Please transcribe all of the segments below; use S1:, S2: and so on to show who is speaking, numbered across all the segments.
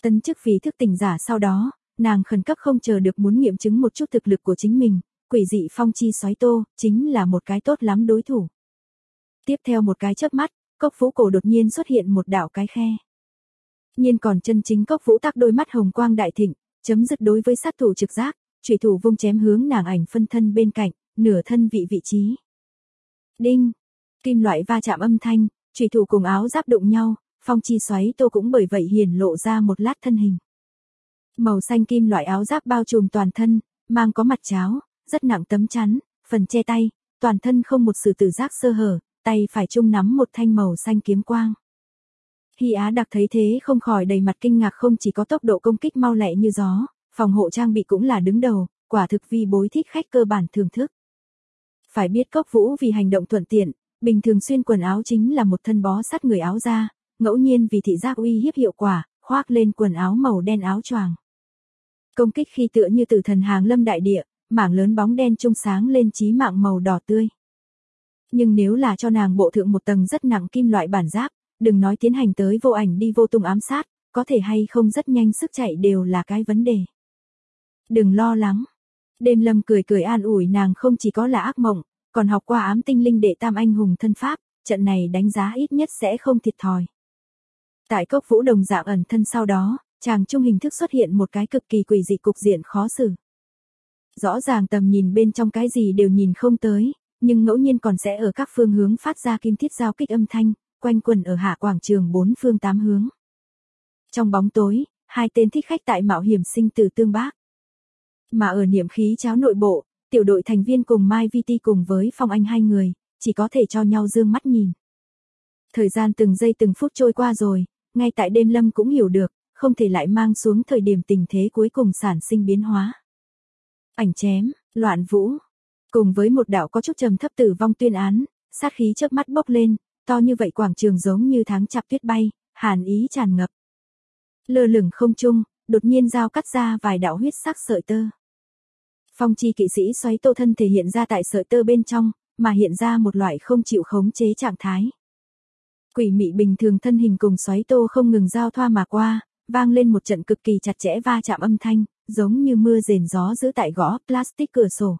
S1: Tấn chức vì thức tỉnh giả sau đó, nàng khẩn cấp không chờ được muốn nghiệm chứng một chút thực lực của chính mình, quỷ dị phong chi xoáy tô, chính là một cái tốt lắm đối thủ. Tiếp theo một cái chớp mắt, Cốc Vũ cổ đột nhiên xuất hiện một đạo cái khe. Nhưng còn chân chính Cốc Vũ tắc đôi mắt hồng quang đại thịnh, chấm dứt đối với sát thủ trực giác, chủy thủ vung chém hướng nàng ảnh phân thân bên cạnh, nửa thân vị trí. Đinh, kim loại va chạm âm thanh, chủy thủ cùng áo giáp đụng nhau, phong chi xoáy tô cũng bởi vậy hiển lộ ra một lát thân hình. Màu xanh kim loại áo giáp bao trùm toàn thân, mang có mặt cháo, rất nặng tấm chắn, phần che tay, toàn thân không một sự tự giác sơ hở, tay phải chung nắm một thanh màu xanh kiếm quang. Hy Á Đặc thấy thế không khỏi đầy mặt kinh ngạc, không chỉ có tốc độ công kích mau lẹ như gió, phòng hộ trang bị cũng là đứng đầu, quả thực vi bối thích khách cơ bản thưởng thức. Phải biết Cốc Vũ vì hành động thuận tiện, bình thường xuyên quần áo chính là một thân bó sát người áo da, ngẫu nhiên vì thị giác uy hiếp hiệu quả, khoác lên quần áo màu đen áo choàng. Công kích khi tựa như tử thần hàng lâm đại địa, mảng lớn bóng đen trung sáng lên chí mạng màu đỏ tươi. Nhưng nếu là cho nàng bộ thượng một tầng rất nặng kim loại bản giáp, đừng nói tiến hành tới vô ảnh đi vô tung ám sát, có thể hay không rất nhanh sức chạy đều là cái vấn đề. Đừng lo lắng. Đêm Lâm cười cười an ủi nàng, không chỉ có là ác mộng, còn học qua ám tinh linh đệ tam anh hùng thân pháp, trận này đánh giá ít nhất sẽ không thiệt thòi. Tại Cốc Vũ đồng dạng ẩn thân sau đó, chàng trung hình thức xuất hiện một cái cực kỳ quỷ dị cục diện khó xử. Rõ ràng tầm nhìn bên trong cái gì đều nhìn không tới, nhưng ngẫu nhiên còn sẽ ở các phương hướng phát ra kim thiết giao kích âm thanh, quanh quẩn ở hạ quảng trường bốn phương tám hướng. Trong bóng tối, hai tên thích khách tại mạo hiểm sinh tử tương bác. Mà ở niệm khí cháo nội bộ, tiểu đội thành viên cùng Mai Vi Ti cùng với Phong Anh hai người, chỉ có thể cho nhau dương mắt nhìn. Thời gian từng giây từng phút trôi qua rồi, ngay tại Đêm Lâm cũng hiểu được, không thể lại mang xuống thời điểm tình thế cuối cùng sản sinh biến hóa. Ảnh chém, loạn vũ, cùng với một đạo có chút trầm thấp tử vong tuyên án, sát khí chớp mắt bốc lên, to như vậy quảng trường giống như tháng chạp tuyết bay, hàn ý tràn ngập. Lơ lửng không trung, đột nhiên dao cắt ra vài đạo huyết sắc sợi tơ. Phong chi kỵ sĩ xoáy tô thân thể hiện ra tại sợi tơ bên trong, mà hiện ra một loại không chịu khống chế trạng thái. Quỷ mị bình thường thân hình cùng xoáy tô không ngừng giao thoa mà qua, vang lên một trận cực kỳ chặt chẽ va chạm âm thanh, giống như mưa rền gió giữ tại gõ plastic cửa sổ.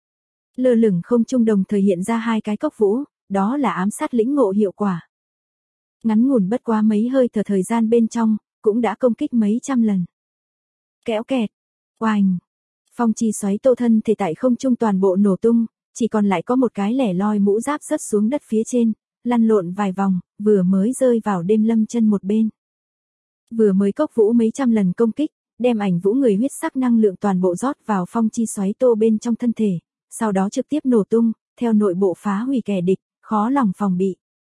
S1: Lơ lửng không trung đồng thời hiện ra hai cái Cốc Vũ, đó là ám sát lĩnh ngộ hiệu quả. Ngắn ngủn bất quá mấy hơi thở thời gian bên trong, cũng đã công kích mấy trăm lần. Kéo kẹt, oành, phong chi xoáy tô thân thể tại không trung toàn bộ nổ tung, chỉ còn lại có một cái lẻ loi mũ giáp rớt xuống đất phía trên, lăn lộn vài vòng, vừa mới rơi vào Đêm Lâm chân một bên. Vừa mới Cốc Vũ mấy trăm lần công kích, đem ảnh vũ người huyết sắc năng lượng toàn bộ rót vào phong chi xoáy tô bên trong thân thể, sau đó trực tiếp nổ tung, theo nội bộ phá hủy kẻ địch, khó lòng phòng bị.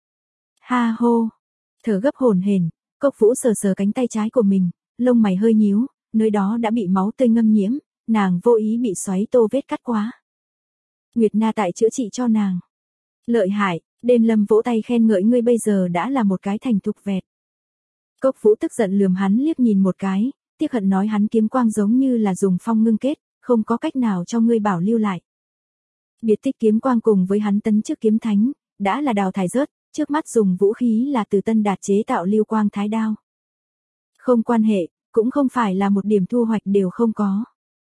S1: Ha hô, thở gấp hổn hển, Cốc Vũ sờ sờ cánh tay trái của mình, lông mày hơi nhíu, nơi đó đã bị máu tươi ngâm nhiễm, nàng vô ý bị xoáy tô vết cắt quá. Nguyệt Na tại chữa trị cho nàng. Lợi hại, Đêm Lâm vỗ tay khen ngợi, ngươi bây giờ đã là một cái thành thục vẹt. Cốc Vũ tức giận lườm hắn liếc nhìn một cái, tiếc hận nói hắn kiếm quang giống như là dùng phong ngưng kết, không có cách nào cho ngươi bảo lưu lại. Biệt tích kiếm quang cùng với hắn tấn chức kiếm thánh, đã là đào thải rớt, trước mắt dùng vũ khí là từ Tân Đạt chế tạo lưu quang thái đao. Không quan hệ, cũng không phải là một điểm thu hoạch đều không có.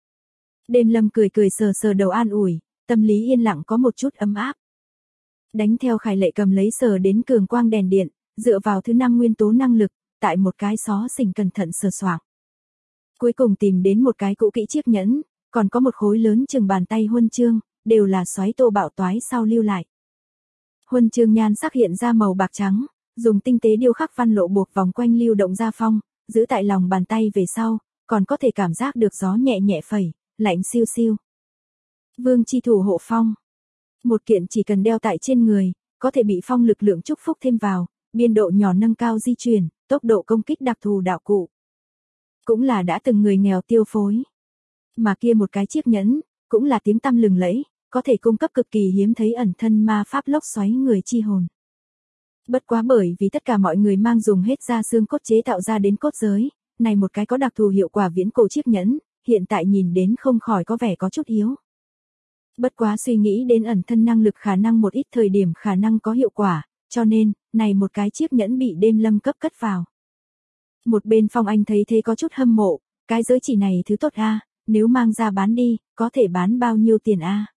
S1: Đêm Lâm cười cười sờ sờ đầu an ủi, tâm lý yên lặng có một chút ấm áp. Đánh theo Khải Lệ cầm lấy sờ đến cường quang đèn điện, dựa vào thứ 5 nguyên tố năng lực, tại một cái xó xỉnh cẩn thận sờ soạng. Cuối cùng tìm đến một cái cũ kỹ chiếc nhẫn, còn có một khối lớn chừng bàn tay huân chương, đều là xoáy tô bạo toái sau lưu lại. Huân chương nhan sắc hiện ra màu bạc trắng, dùng tinh tế điêu khắc văn lộ buộc vòng quanh lưu động ra phong, giữ tại lòng bàn tay về sau, còn có thể cảm giác được gió nhẹ nhẹ phẩy, lạnh siêu siêu. Vương chi thủ hộ phong. Một kiện chỉ cần đeo tại trên người, có thể bị phong lực lượng chúc phúc thêm vào, biên độ nhỏ nâng cao di chuyển, tốc độ công kích đặc thù đạo cụ. Cũng là đã từng người nghèo tiêu phối. Mà kia một cái chiếc nhẫn, cũng là tiếng tăm lừng lẫy, có thể cung cấp cực kỳ hiếm thấy ẩn thân ma pháp lốc xoáy người chi hồn. Bất quá bởi vì tất cả mọi người mang dùng hết da xương cốt chế tạo ra đến cốt giới, này một cái có đặc thù hiệu quả viễn cổ chiếc nhẫn, hiện tại nhìn đến không khỏi có vẻ có chút yếu. Bất quá suy nghĩ đến ẩn thân năng lực khả năng một ít thời điểm khả năng có hiệu quả, cho nên, này một cái chiếc nhẫn bị Đêm Lâm cấp cất vào. Một bên Phong Anh thấy thế có chút hâm mộ, cái giới chỉ này thứ tốt a, nếu mang ra bán đi, có thể bán bao nhiêu tiền a?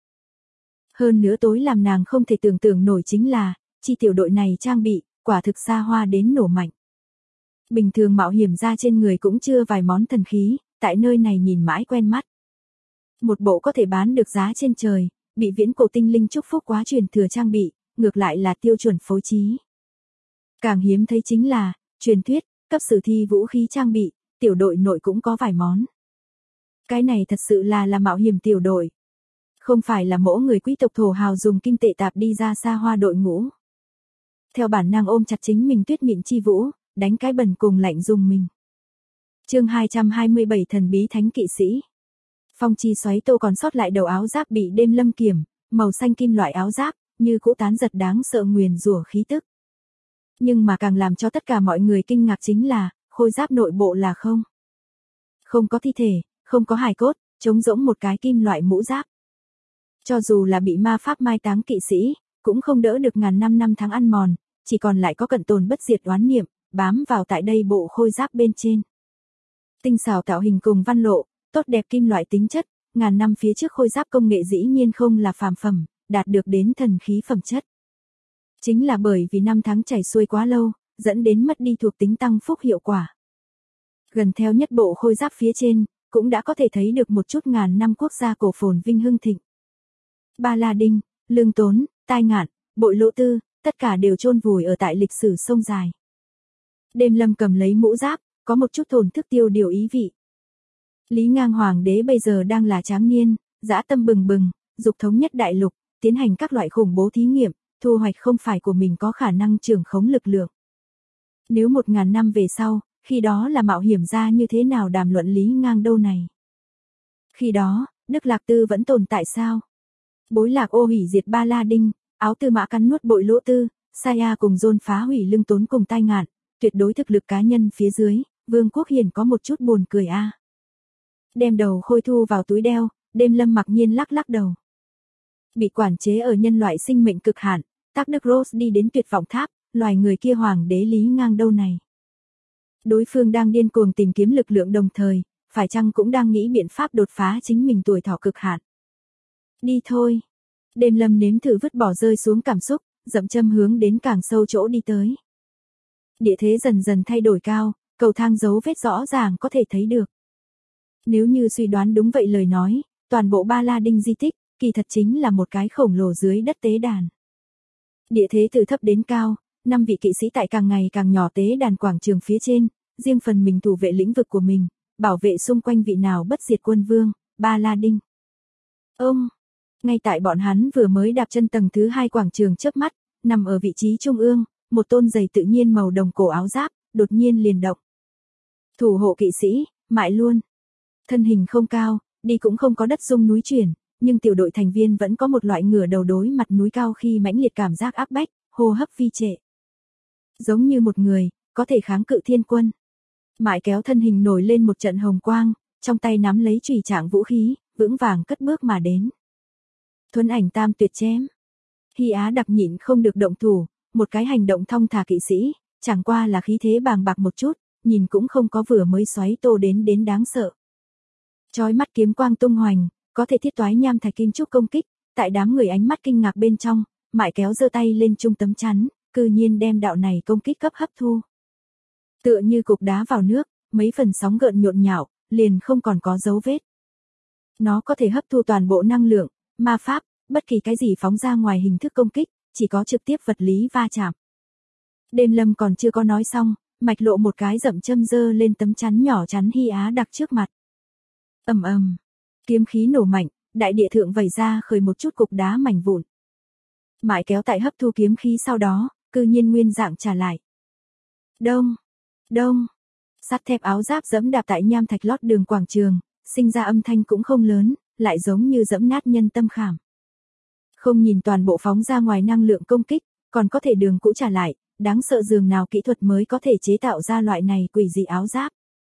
S1: Hơn nữa tối làm nàng không thể tưởng tượng nổi chính là, chi tiểu đội này trang bị, quả thực xa hoa đến nổ mạnh. Bình thường mạo hiểm ra trên người cũng chưa vài món thần khí, tại nơi này nhìn mãi quen mắt. Một bộ có thể bán được giá trên trời, bị viễn cổ tinh linh chúc phúc quá truyền thừa trang bị, ngược lại là tiêu chuẩn phối trí. Càng hiếm thấy chính là, truyền thuyết, cấp sử thi vũ khí trang bị, tiểu đội nội cũng có vài món. Cái này thật sự là mạo hiểm tiểu đội. Không phải là mỗi người quý tộc thổ hào dùng kim tệ tạp đi ra xa hoa đội ngũ. Theo bản năng ôm chặt chính mình tuyết mịn chi vũ, đánh cái bần cùng lạnh dùng mình. Chương 227 thần bí thánh kỵ sĩ. Phong chi xoáy tô còn sót lại đầu áo giáp bị đêm lâm kiểm, màu xanh kim loại áo giáp, như cũ tán giật đáng sợ nguyền rủa khí tức. Nhưng mà càng làm cho tất cả mọi người kinh ngạc chính là, khôi giáp nội bộ là không. Không có thi thể, không có hài cốt, trống rỗng một cái kim loại mũ giáp. Cho dù là bị ma pháp mai táng kỵ sĩ, cũng không đỡ được ngàn năm tháng ăn mòn, chỉ còn lại có cận tồn bất diệt oán niệm, bám vào tại đây bộ khôi giáp bên trên. Tinh xảo tạo hình cùng văn lộ, tốt đẹp kim loại tính chất, ngàn năm phía trước khôi giáp công nghệ dĩ nhiên không là phàm phẩm, đạt được đến thần khí phẩm chất. Chính là bởi vì năm tháng chảy xuôi quá lâu, dẫn đến mất đi thuộc tính tăng phúc hiệu quả. Gần theo nhất bộ khôi giáp phía trên, cũng đã có thể thấy được một chút ngàn năm quốc gia cổ phồn vinh hưng thịnh. Ba La Đinh, Lương Tốn, Tai Ngạn, Bội Lỗ Tư, tất cả đều chôn vùi ở tại lịch sử sông dài. Đêm Lâm cầm lấy mũ giáp, có một chút thổn thức tiêu điều ý vị. Lý Ngang Hoàng đế bây giờ đang là tráng niên, dã tâm bừng bừng, dục thống nhất đại lục, tiến hành các loại khủng bố thí nghiệm, thu hoạch không phải của mình có khả năng trưởng khống lực lượng. Nếu 1000 năm về sau, khi đó là mạo hiểm ra như thế nào đàm luận Lý Ngang đâu này? Khi đó, Đức Lạc Tư vẫn tồn tại sao? Bối Lạc Ô hủy diệt Ba La Đinh, Áo Tư Mã cắn nuốt Bội Lỗ Tư, Saya cùng Dôn phá hủy Lương Tốn cùng Tai Ngạn, tuyệt đối thực lực cá nhân phía dưới, Vương Quốc Hiền có một chút buồn cười a. Đem đầu khôi thu vào túi đeo, Đêm Lâm mặc nhiên lắc lắc đầu. Bị quản chế ở nhân loại sinh mệnh cực hạn, Tắc Đức Rose đi đến tuyệt vọng tháp, loài người kia hoàng đế Lý Ngang đâu này. Đối phương đang điên cuồng tìm kiếm lực lượng đồng thời, phải chăng cũng đang nghĩ biện pháp đột phá chính mình tuổi thọ cực hạn. Đi thôi. Đêm Lâm nếm thử vứt bỏ rơi xuống cảm xúc, dậm châm hướng đến càng sâu chỗ đi tới. Địa thế dần dần thay đổi cao, cầu thang dấu vết rõ ràng có thể thấy được. Nếu như suy đoán đúng vậy lời nói, toàn bộ Ba La Đinh di tích, kỳ thật chính là một cái khổng lồ dưới đất tế đàn. Địa thế từ thấp đến cao, 5 vị kỵ sĩ tại càng ngày càng nhỏ tế đàn quảng trường phía trên, riêng phần mình thủ vệ lĩnh vực của mình, bảo vệ xung quanh vị nào bất diệt quân vương, Ba La Đinh. Ông, ngay tại bọn hắn vừa mới đạp chân tầng thứ 2 quảng trường chớp mắt, nằm ở vị trí trung ương, một tôn giày tự nhiên màu đồng cổ áo giáp, đột nhiên liền động. Thủ hộ kỵ sĩ, mại luôn. Thân hình không cao, đi cũng không có đất dung núi chuyển, nhưng tiểu đội thành viên vẫn có một loại ngửa đầu đối mặt núi cao khi mãnh liệt cảm giác áp bách, hô hấp vi trệ. Giống như một người, có thể kháng cự thiên quân. Mại kéo thân hình nổi lên một trận hồng quang, trong tay nắm lấy chùy trạng vũ khí, vững vàng cất bước mà đến. Thuấn ảnh tam tuyệt chém. Hy Á đặc nhịn không được động thủ, một cái hành động thong thả kỵ sĩ, chẳng qua là khí thế bàng bạc một chút, nhìn cũng không có vừa mới xoáy tô đến đáng sợ. Chói mắt kiếm quang tung hoành, có thể thiết toái nham thạch kim trúc công kích, tại đám người ánh mắt kinh ngạc bên trong, Mại kéo giơ tay lên trung tấm chắn, cư nhiên đem đạo này công kích cấp hấp thu. Tựa như cục đá vào nước, mấy phần sóng gợn nhộn nhạo, liền không còn có dấu vết. Nó có thể hấp thu toàn bộ năng lượng, ma pháp, bất kỳ cái gì phóng ra ngoài hình thức công kích, chỉ có trực tiếp vật lý va chạm. Đêm Lâm còn chưa có nói xong, Mạch Lộ một cái dậm châm dơ lên tấm chắn nhỏ chắn Hy Á đặc trước mặt. Ầm ầm, kiếm khí nổ mạnh, đại địa thượng vẩy ra khởi một chút cục đá mảnh vụn. Mại kéo tại hấp thu kiếm khí sau đó, cư nhiên nguyên dạng trả lại. Đông, đông, sắt thép áo giáp dẫm đạp tại nham thạch lót đường quảng trường, sinh ra âm thanh cũng không lớn, lại giống như dẫm nát nhân tâm khảm. Không nhìn toàn bộ phóng ra ngoài năng lượng công kích, còn có thể đường cũ trả lại, đáng sợ dường nào kỹ thuật mới có thể chế tạo ra loại này quỷ dị áo giáp.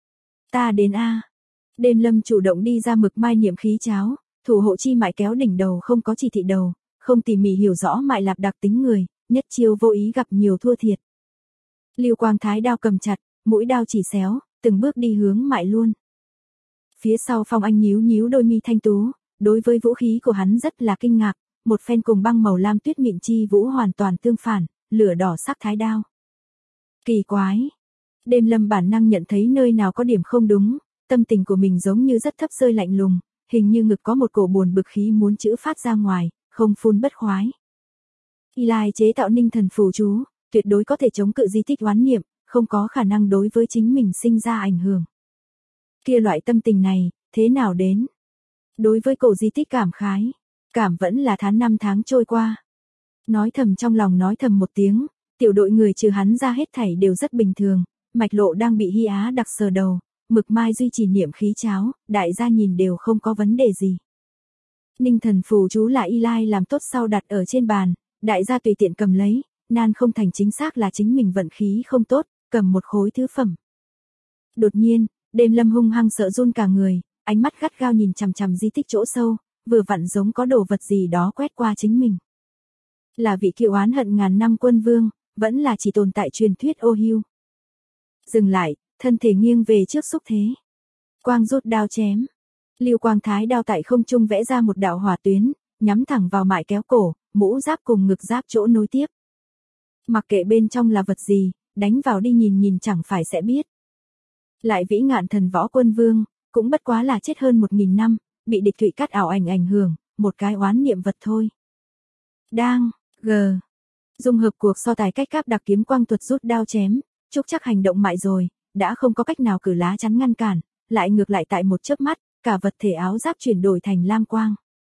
S1: Ta đến a. Đêm Lâm chủ động đi ra mực mai niệm khí cháo, thủ hộ chi Mại kéo đỉnh đầu không có chỉ thị đầu, không tỉ mỉ hiểu rõ Mại Lạp đặc tính người, nhất chiêu vô ý gặp nhiều thua thiệt. Lưu Quang Thái đao cầm chặt, mũi đao chỉ xéo, từng bước đi hướng Mại Luân. Phía sau Phong Anh nhíu nhíu đôi mi thanh tú, đối với vũ khí của hắn rất là kinh ngạc, một phen cùng băng màu lam tuyết mịn chi vũ hoàn toàn tương phản, lửa đỏ sắc thái đao. Kỳ quái. Đêm Lâm bản năng nhận thấy nơi nào có điểm không đúng, tâm tình của mình giống như rất thấp rơi lạnh lùng, hình như ngực có một cổ buồn bực khí muốn chữ phát ra ngoài, không phun bất khoái. Eli chế tạo ninh thần phù chú, tuyệt đối có thể chống cự di tích oán niệm, không có khả năng đối với chính mình sinh ra ảnh hưởng. Kia loại tâm tình này, thế nào đến? Đối với cổ di tích cảm khái, cảm vẫn là năm tháng trôi qua. Nói thầm trong lòng nói thầm một tiếng, tiểu đội người trừ hắn ra hết thảy đều rất bình thường, mạch lộ đang bị Hy Á đặc sờ đầu, mực mai duy trì niệm khí cháo, đại gia nhìn đều không có vấn đề gì. Ninh thần phù chú là Eli làm tốt sau đặt ở trên bàn, đại gia tùy tiện cầm lấy, nan không thành chính xác là chính mình vận khí không tốt, cầm một khối thứ phẩm. Đột nhiên, Đêm Lâm hung hăng sợ run cả người, ánh mắt gắt gao nhìn chằm chằm di tích chỗ sâu, vừa vặn giống có đồ vật gì đó quét qua chính mình. Là vị kiêu oán hận ngàn năm quân vương, vẫn là chỉ tồn tại truyền thuyết ô hiu. Dừng lại, thân thể nghiêng về trước xúc thế. Quang rút đao chém. Lưu quang thái đao tại không trung vẽ ra một đạo hỏa tuyến, nhắm thẳng vào Mại Kéo cổ, mũ giáp cùng ngực giáp chỗ nối tiếp. Mặc kệ bên trong là vật gì, đánh vào đi nhìn nhìn chẳng phải sẽ biết. Lại vĩ ngạn thần võ quân vương, cũng bất quá là chết hơn 1000 năm, bị địch thủy cắt ảo ảnh hưởng, một cái oán niệm vật thôi. Đang, dung hợp cuộc so tài cách cáp đặc kiếm quang thuật rút đao chém, trúc chắc hành động mại rồi, đã không có cách nào cử lá chắn ngăn cản, lại ngược lại tại một chớp mắt, cả vật thể áo giáp chuyển đổi thành lam quang.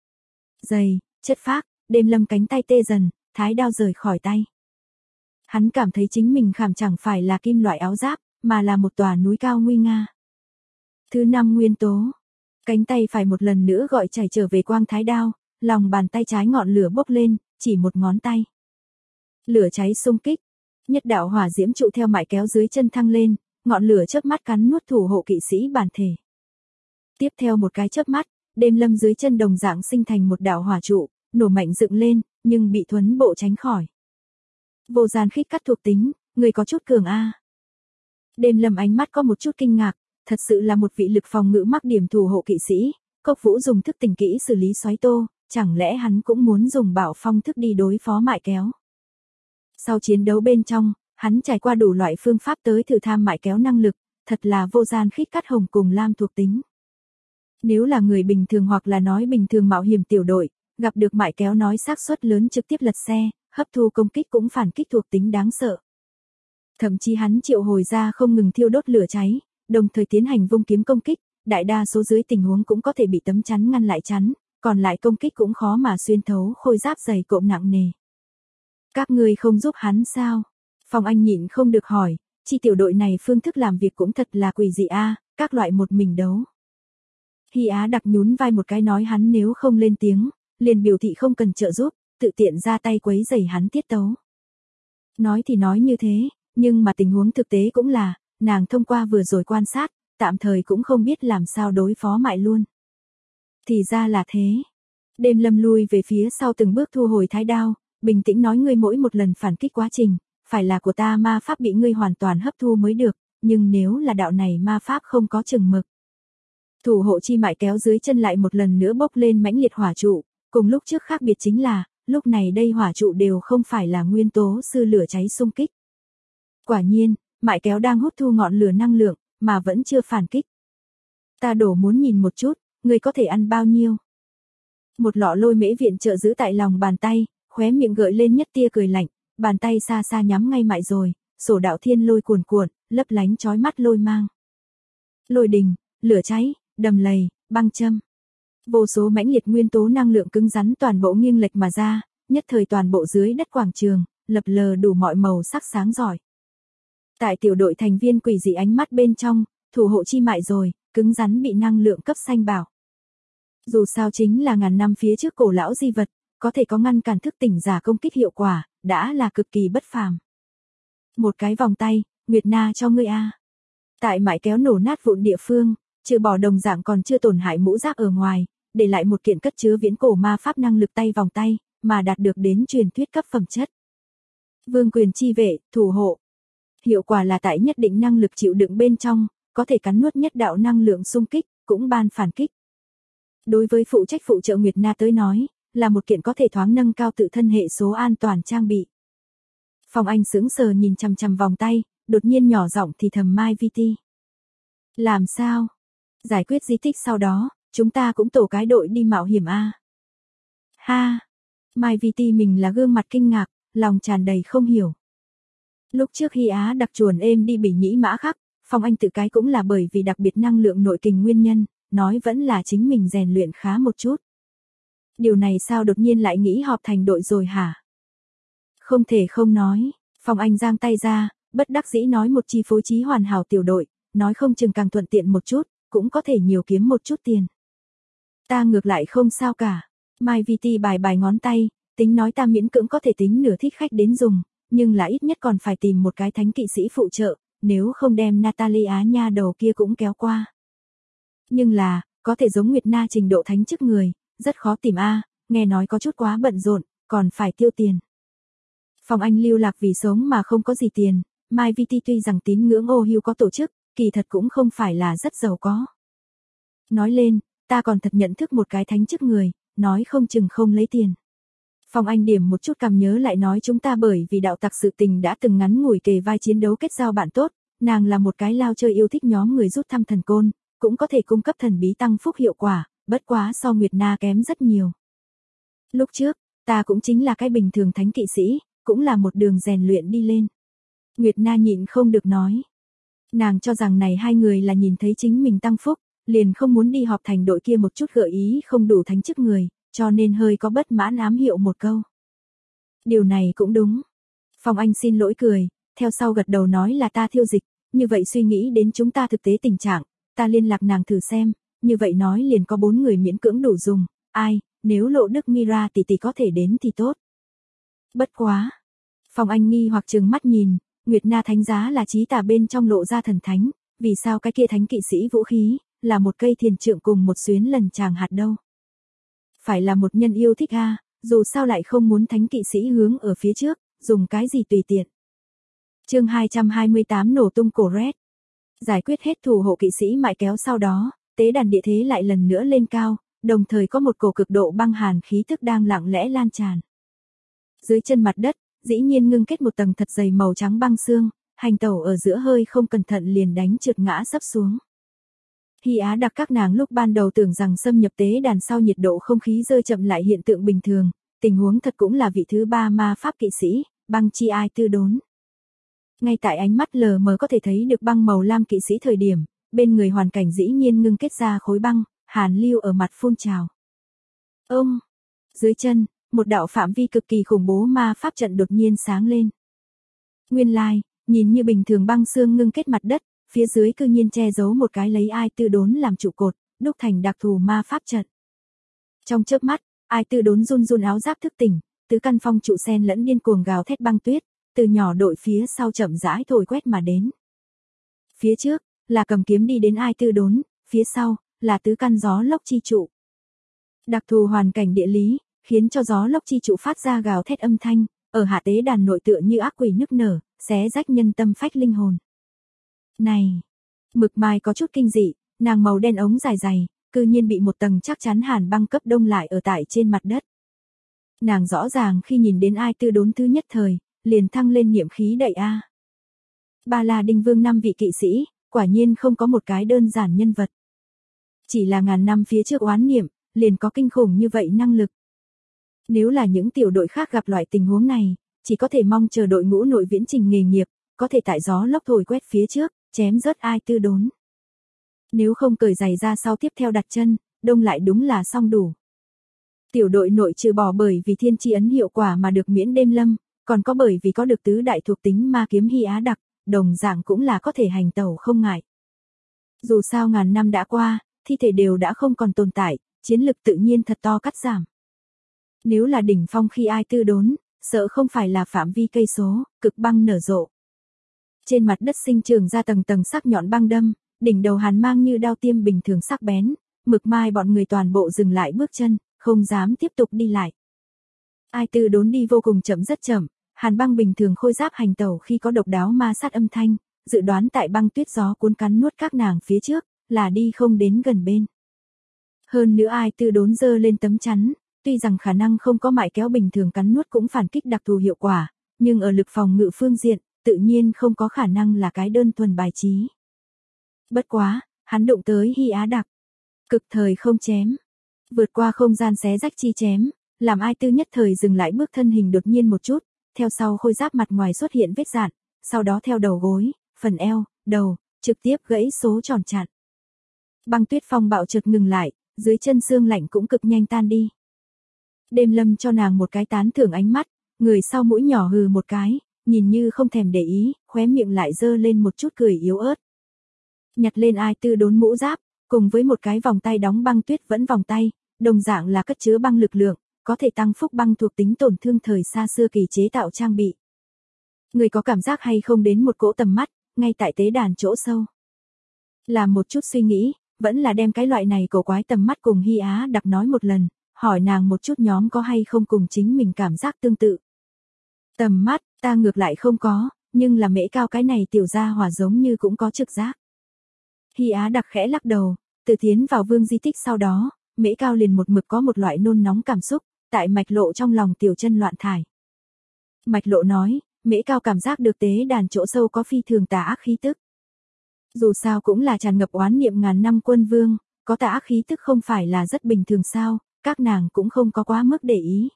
S1: Dày, chất phác, Đêm Lâm cánh tay tê dần, thái đao rời khỏi tay. Hắn cảm thấy chính mình khảm chẳng phải là kim loại áo giáp, mà là một tòa núi cao nguy nga. Thứ 5 nguyên tố. Cánh tay phải một lần nữa gọi chảy trở về quang thái đao, lòng bàn tay trái ngọn lửa bốc lên, chỉ một ngón tay. Lửa cháy xung kích, nhất đạo hỏa diễm trụ theo Mại Kéo dưới chân thăng lên, ngọn lửa chớp mắt cắn nuốt thủ hộ kỵ sĩ bản thể. Tiếp theo một cái chớp mắt, Đêm Lâm dưới chân đồng dạng sinh thành một đạo hỏa trụ, nổ mạnh dựng lên, nhưng bị Thuấn Bộ tránh khỏi. Vô gian khích cắt thuộc tính, người có chút cường a. Đêm Lâm ánh mắt có một chút kinh ngạc, thật sự là một vị lực phòng ngự mắc điểm thủ hộ kỵ sĩ, Cốc Vũ dùng thức tỉnh kỹ xử lý xoáy tô, chẳng lẽ hắn cũng muốn dùng Bảo Phong thức đi đối phó Mại Kéo. Sau chiến đấu bên trong, hắn trải qua đủ loại phương pháp tới thử tham Mại Kéo năng lực, thật là vô gian khích cắt hồng cùng lam thuộc tính. Nếu là người bình thường hoặc là nói bình thường mạo hiểm tiểu đội, gặp được Mại Kéo nói xác suất lớn trực tiếp lật xe, hấp thu công kích cũng phản kích thuộc tính đáng sợ. Thậm chí hắn triệu hồi ra không ngừng thiêu đốt lửa cháy, đồng thời tiến hành vung kiếm công kích, đại đa số dưới tình huống cũng có thể bị tấm chắn ngăn lại chắn, còn lại công kích cũng khó mà xuyên thấu khôi giáp dày cộm nặng nề. Các ngươi không giúp hắn sao? Phong Anh nhịn không được hỏi, chi tiểu đội này phương thức làm việc cũng thật là quỷ dị a, các loại một mình đấu. Hy Á đặc nhún vai một cái nói hắn nếu không lên tiếng, liền biểu thị không cần trợ giúp, tự tiện ra tay quấy rầy hắn tiết tấu. Nói thì nói như thế, nhưng mà tình huống thực tế cũng là, nàng thông qua vừa rồi quan sát, tạm thời cũng không biết làm sao đối phó Mại Luân. Thì ra là thế. Đêm Lâm lui về phía sau từng bước thu hồi thái đao, bình tĩnh nói ngươi mỗi một lần phản kích quá trình, phải là của ta ma pháp bị ngươi hoàn toàn hấp thu mới được, nhưng nếu là đạo này ma pháp không có chừng mực. Thủ hộ chi Mại Kéo dưới chân lại một lần nữa bốc lên mãnh liệt hỏa trụ, cùng lúc trước khác biệt chính là, lúc này đây hỏa trụ đều không phải là nguyên tố sư lửa cháy xung kích. Quả nhiên, Mại Kéo đang hút thu ngọn lửa năng lượng, mà vẫn chưa phản kích. Ta đổ muốn nhìn một chút, ngươi có thể ăn bao nhiêu? Một lọ lôi mễ viện trợ giữ tại lòng bàn tay, khóe miệng gợi lên nhất tia cười lạnh, bàn tay xa xa nhắm ngay Mại rồi, sổ đạo thiên lôi cuồn cuộn, lấp lánh chói mắt lôi mang. Lôi đình, lửa cháy, đầm lầy, băng châm. Vô số mãnh liệt nguyên tố năng lượng cứng rắn toàn bộ nghiêng lệch mà ra, nhất thời toàn bộ dưới đất quảng trường, lập lờ đủ mọi màu sắc sáng giỏi. Tại tiểu đội thành viên quỷ dị ánh mắt bên trong, thủ hộ chi Mại rồi, cứng rắn bị năng lượng cấp xanh bảo. Dù sao chính là ngàn năm phía trước cổ lão di vật, có thể có ngăn cản thức tỉnh giả công kích hiệu quả, đã là cực kỳ bất phàm. Một cái vòng tay, Nguyệt Na cho ngươi a. Tại Mại Kéo nổ nát vụn địa phương, trừ bỏ đồng dạng còn chưa tổn hại mũ giáp ở ngoài, để lại một kiện cất chứa viễn cổ ma pháp năng lực tay vòng tay, mà đạt được đến truyền thuyết cấp phẩm chất. Vương quyền chi vệ, thủ hộ. Hiệu quả là tại nhất định năng lực chịu đựng bên trong, có thể cắn nuốt nhất đạo năng lượng xung kích, cũng ban phản kích. Đối với phụ trách phụ trợ Nguyệt Na tới nói, là một kiện có thể thoáng nâng cao tự thân hệ số an toàn trang bị. Phong Anh sững sờ nhìn chằm chằm vòng tay, đột nhiên nhỏ giọng thì thầm Mai VT. Làm sao? Giải quyết di tích sau đó, chúng ta cũng tổ cái đội đi mạo hiểm a. Ha! Mai VT mình là gương mặt kinh ngạc, lòng tràn đầy không hiểu. Lúc trước Hy Á đặc chuồn êm đi Bỉ Nhĩ Mã Khắc, Phong Anh tự cái cũng là bởi vì đặc biệt năng lượng nội kình nguyên nhân, nói vẫn là chính mình rèn luyện khá một chút. Điều này sao đột nhiên lại nghĩ họp thành đội rồi hả? Không thể không nói, Phong Anh giang tay ra, bất đắc dĩ nói một chi phối trí hoàn hảo tiểu đội, nói không chừng càng thuận tiện một chút, cũng có thể nhiều kiếm một chút tiền. Ta ngược lại không sao cả. Mai VT bài ngón tay, tính nói ta miễn cưỡng có thể tính nửa thích khách đến dùng, nhưng là ít nhất còn phải tìm một cái thánh kỵ sĩ phụ trợ, nếu không đem Natalia nha đầu kia cũng kéo qua. Nhưng là, có thể giống Nguyệt Na trình độ thánh chức người, rất khó tìm a, nghe nói có chút quá bận rộn, còn phải tiêu tiền. Phong Anh lưu lạc vì sống mà không có gì tiền, Mai VT tuy rằng tín ngưỡng ô hưu có tổ chức, kỳ thật cũng không phải là rất giàu có. Nói lên, ta còn thật nhận thức một cái thánh chức người, nói không chừng không lấy tiền. Phong Anh điểm một chút cằm nhớ lại nói chúng ta bởi vì đạo tặc sự tình đã từng ngắn ngủi kề vai chiến đấu kết giao bạn tốt, nàng là một cái lao chơi yêu thích nhóm người rút thăm thần côn, cũng có thể cung cấp thần bí tăng phúc hiệu quả, bất quá so Nguyệt Na kém rất nhiều. Lúc trước, ta cũng chính là cái bình thường thánh kỵ sĩ, cũng là một đường rèn luyện đi lên. Nguyệt Na nhịn không được nói. Nàng cho rằng này hai người là nhìn thấy chính mình tăng phúc, liền không muốn đi họp thành đội kia một chút gợi ý không đủ thánh chức người, cho nên hơi có bất mãn ám hiệu một câu. Điều này cũng đúng. Phong Anh xin lỗi cười, theo sau gật đầu nói là ta thiêu dịch, như vậy suy nghĩ đến chúng ta thực tế tình trạng, ta liên lạc nàng thử xem, như vậy nói liền có 4 người miễn cưỡng đủ dùng, ai, nếu Lộ Đức Mira tỷ tỷ có thể đến thì tốt. Bất quá. Phong Anh nghi hoặc trừng mắt nhìn, Nguyệt Na thánh giá là chí tà bên trong lộ ra thần thánh, vì sao cái kia thánh kỵ sĩ vũ khí, là một cây thiền trượng cùng một xuyến lần tràng hạt đâu. Phải là một nhân yêu thích a, dù sao lại không muốn thánh kỵ sĩ hướng ở phía trước, dùng cái gì tùy tiện. Chương 228 nổ tung cổ Red. Giải quyết hết thủ hộ kỵ sĩ mại kéo sau đó, tế đàn địa thế lại lần nữa lên cao, đồng thời có một cổ cực độ băng hàn khí tức đang lặng lẽ lan tràn. Dưới chân mặt đất, dĩ nhiên ngưng kết một tầng thật dày màu trắng băng xương, hành tẩu ở giữa hơi không cẩn thận liền đánh trượt ngã sấp xuống. Hy Á đặc các nàng lúc ban đầu tưởng rằng xâm nhập tế đàn sau nhiệt độ không khí rơi chậm lại hiện tượng bình thường, tình huống thật cũng là vị thứ 3 ma pháp kỵ sĩ, băng chi ai tư đốn. Ngay tại ánh mắt lờ mờ có thể thấy được băng màu lam kỵ sĩ thời điểm, bên người hoàn cảnh dĩ nhiên ngưng kết ra khối băng, hàn lưu ở mặt phun trào. Ông! Dưới chân, một đạo phạm vi cực kỳ khủng bố ma pháp trận đột nhiên sáng lên. Nguyên lai, nhìn như bình thường băng xương ngưng kết mặt đất, phía dưới cư nhiên che giấu một cái lấy ai tư đốn làm trụ cột, đúc thành đặc thù ma pháp trận. Trong chớp mắt, ai tư đốn run run áo giáp thức tỉnh, tứ căn phong trụ sen lẫn điên cuồng gào thét băng tuyết, từ nhỏ đội phía sau chậm rãi thổi quét mà đến. Phía trước, là cầm kiếm đi đến ai tư đốn, phía sau, là tứ căn gió lốc chi trụ. Đặc thù hoàn cảnh địa lý, khiến cho gió lốc chi trụ phát ra gào thét âm thanh, ở hạ tế đàn nội tựa như ác quỷ nức nở, xé rách nhân tâm phách linh hồn. Này! Mực Mai có chút kinh dị, nàng màu đen ống dài dày, cư nhiên bị một tầng chắc chắn hàn băng cấp đông lại ở tại trên mặt đất. Nàng rõ ràng khi nhìn đến ai tư đốn thứ nhất thời, liền thăng lên niệm khí đậy A. Ba La Đinh Vương 5 vị kỵ sĩ, quả nhiên không có một cái đơn giản nhân vật. Chỉ là ngàn năm phía trước oán niệm, liền có kinh khủng như vậy năng lực. Nếu là những tiểu đội khác gặp loại tình huống này, chỉ có thể mong chờ đội ngũ nội viễn trình nghề nghiệp, có thể tại gió lốc thổi quét phía trước, chém rớt ai tư đốn. Nếu không cởi giày ra sau tiếp theo đặt chân, đông lại đúng là xong đủ. Tiểu đội nội trừ bỏ bởi vì thiên tri ấn hiệu quả mà được miễn đêm lâm, còn có bởi vì có được tứ đại thuộc tính ma kiếm Hy Á đặc, đồng dạng cũng là có thể hành tẩu không ngại. Dù sao ngàn năm đã qua, thi thể đều đã không còn tồn tại, chiến lực tự nhiên thật to cắt giảm. Nếu là đỉnh phong khi ai tư đốn, sợ không phải là phạm vi cây số, cực băng nở rộ. Trên mặt đất sinh trưởng ra tầng tầng sắc nhọn băng đâm, đỉnh đầu hàn mang như đao tiêm bình thường sắc bén, Mực Mai bọn người toàn bộ dừng lại bước chân, không dám tiếp tục đi lại. Ai tư đốn đi vô cùng chậm rất chậm, Hàn băng bình thường khôi giáp hành tẩu khi có độc đáo ma sát âm thanh, dự đoán tại băng tuyết gió cuốn cắn nuốt các nàng phía trước, là đi không đến gần bên. Hơn nữa ai tư đốn dơ lên tấm chắn, tuy rằng khả năng không có mại kéo bình thường cắn nuốt cũng phản kích đặc thù hiệu quả, nhưng ở lực phòng ngự phương diện, tự nhiên không có khả năng là cái đơn thuần bài trí. Bất quá, hắn đụng tới Hy Á Đặc, cực thời không chém, vượt qua không gian xé rách chi chém, làm ai tư nhất thời dừng lại bước thân hình đột nhiên một chút, theo sau khôi giáp mặt ngoài xuất hiện vết dạn, sau đó theo đầu gối, phần eo, đầu, trực tiếp gãy số tròn chặn. Băng tuyết phong bạo chợt ngừng lại, dưới chân xương lạnh cũng cực nhanh tan đi. Đêm Lâm cho nàng một cái tán thưởng ánh mắt, người sau mũi nhỏ hừ một cái, nhìn như không thèm để ý, khóe miệng lại dơ lên một chút cười yếu ớt. Nhặt lên ai tư đốn mũ giáp, cùng với một cái vòng tay đóng băng tuyết vẫn vòng tay, đồng dạng là cất chứa băng lực lượng, có thể tăng phúc băng thuộc tính tổn thương thời xa xưa kỳ chế tạo trang bị. Người có cảm giác hay không đến một cỗ tầm mắt, ngay tại tế đàn chỗ sâu. Làm một chút suy nghĩ, vẫn là đem cái loại này cổ quái tầm mắt cùng Hy Á Đặc nói một lần, hỏi nàng một chút nhóm có hay không cùng chính mình cảm giác tương tự. Tầm mắt, ta ngược lại không có, nhưng là Mễ Cao cái này tiểu gia hỏa giống như cũng có trực giác. Hy Á Đặc khẽ lắc đầu, từ tiến vào vương di tích sau đó, Mễ Cao liền một mực có một loại nôn nóng cảm xúc, tại mạch lộ trong lòng tiểu chân loạn thải. Mạch lộ nói, Mễ Cao cảm giác được tế đàn chỗ sâu có phi thường tà ác khí tức. Dù sao cũng là tràn ngập oán niệm ngàn năm quân vương, có tà ác khí tức không phải là rất bình thường sao, các nàng cũng không có quá mức để ý.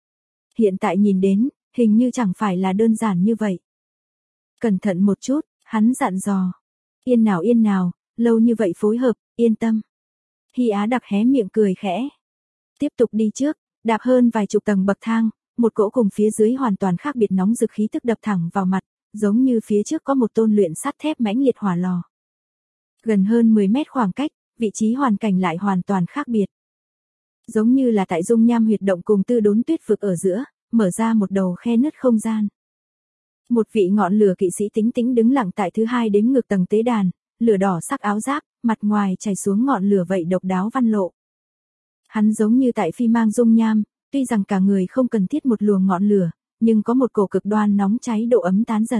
S1: Hiện tại nhìn đến, hình như chẳng phải là đơn giản như vậy. Cẩn thận một chút, hắn dặn dò. Yên nào, lâu như vậy phối hợp, yên tâm. Hy Á Đặc hé miệng cười khẽ. Tiếp tục đi trước, đạp hơn vài chục tầng bậc thang, một cỗ cùng phía dưới hoàn toàn khác biệt nóng rực khí tức đập thẳng vào mặt, giống như phía trước có một tôn luyện sắt thép mãnh liệt hỏa lò. Gần hơn 10 mét khoảng cách, vị trí hoàn cảnh lại hoàn toàn khác biệt. Giống như là tại dung nham huyệt động cùng tư đốn tuyết vực ở giữa, mở ra một đầu khe nứt không gian. Một vị ngọn lửa kỵ sĩ tính tĩnh đứng lặng tại thứ hai đếm ngược tầng tế đàn, lửa đỏ sắc áo giáp, mặt ngoài chảy xuống ngọn lửa vậy độc đáo văn lộ. Hắn giống như tại phi mang dung nham, tuy rằng cả người không cần thiết một luồng ngọn lửa, nhưng có một cổ cực đoan nóng cháy độ ấm tán giật.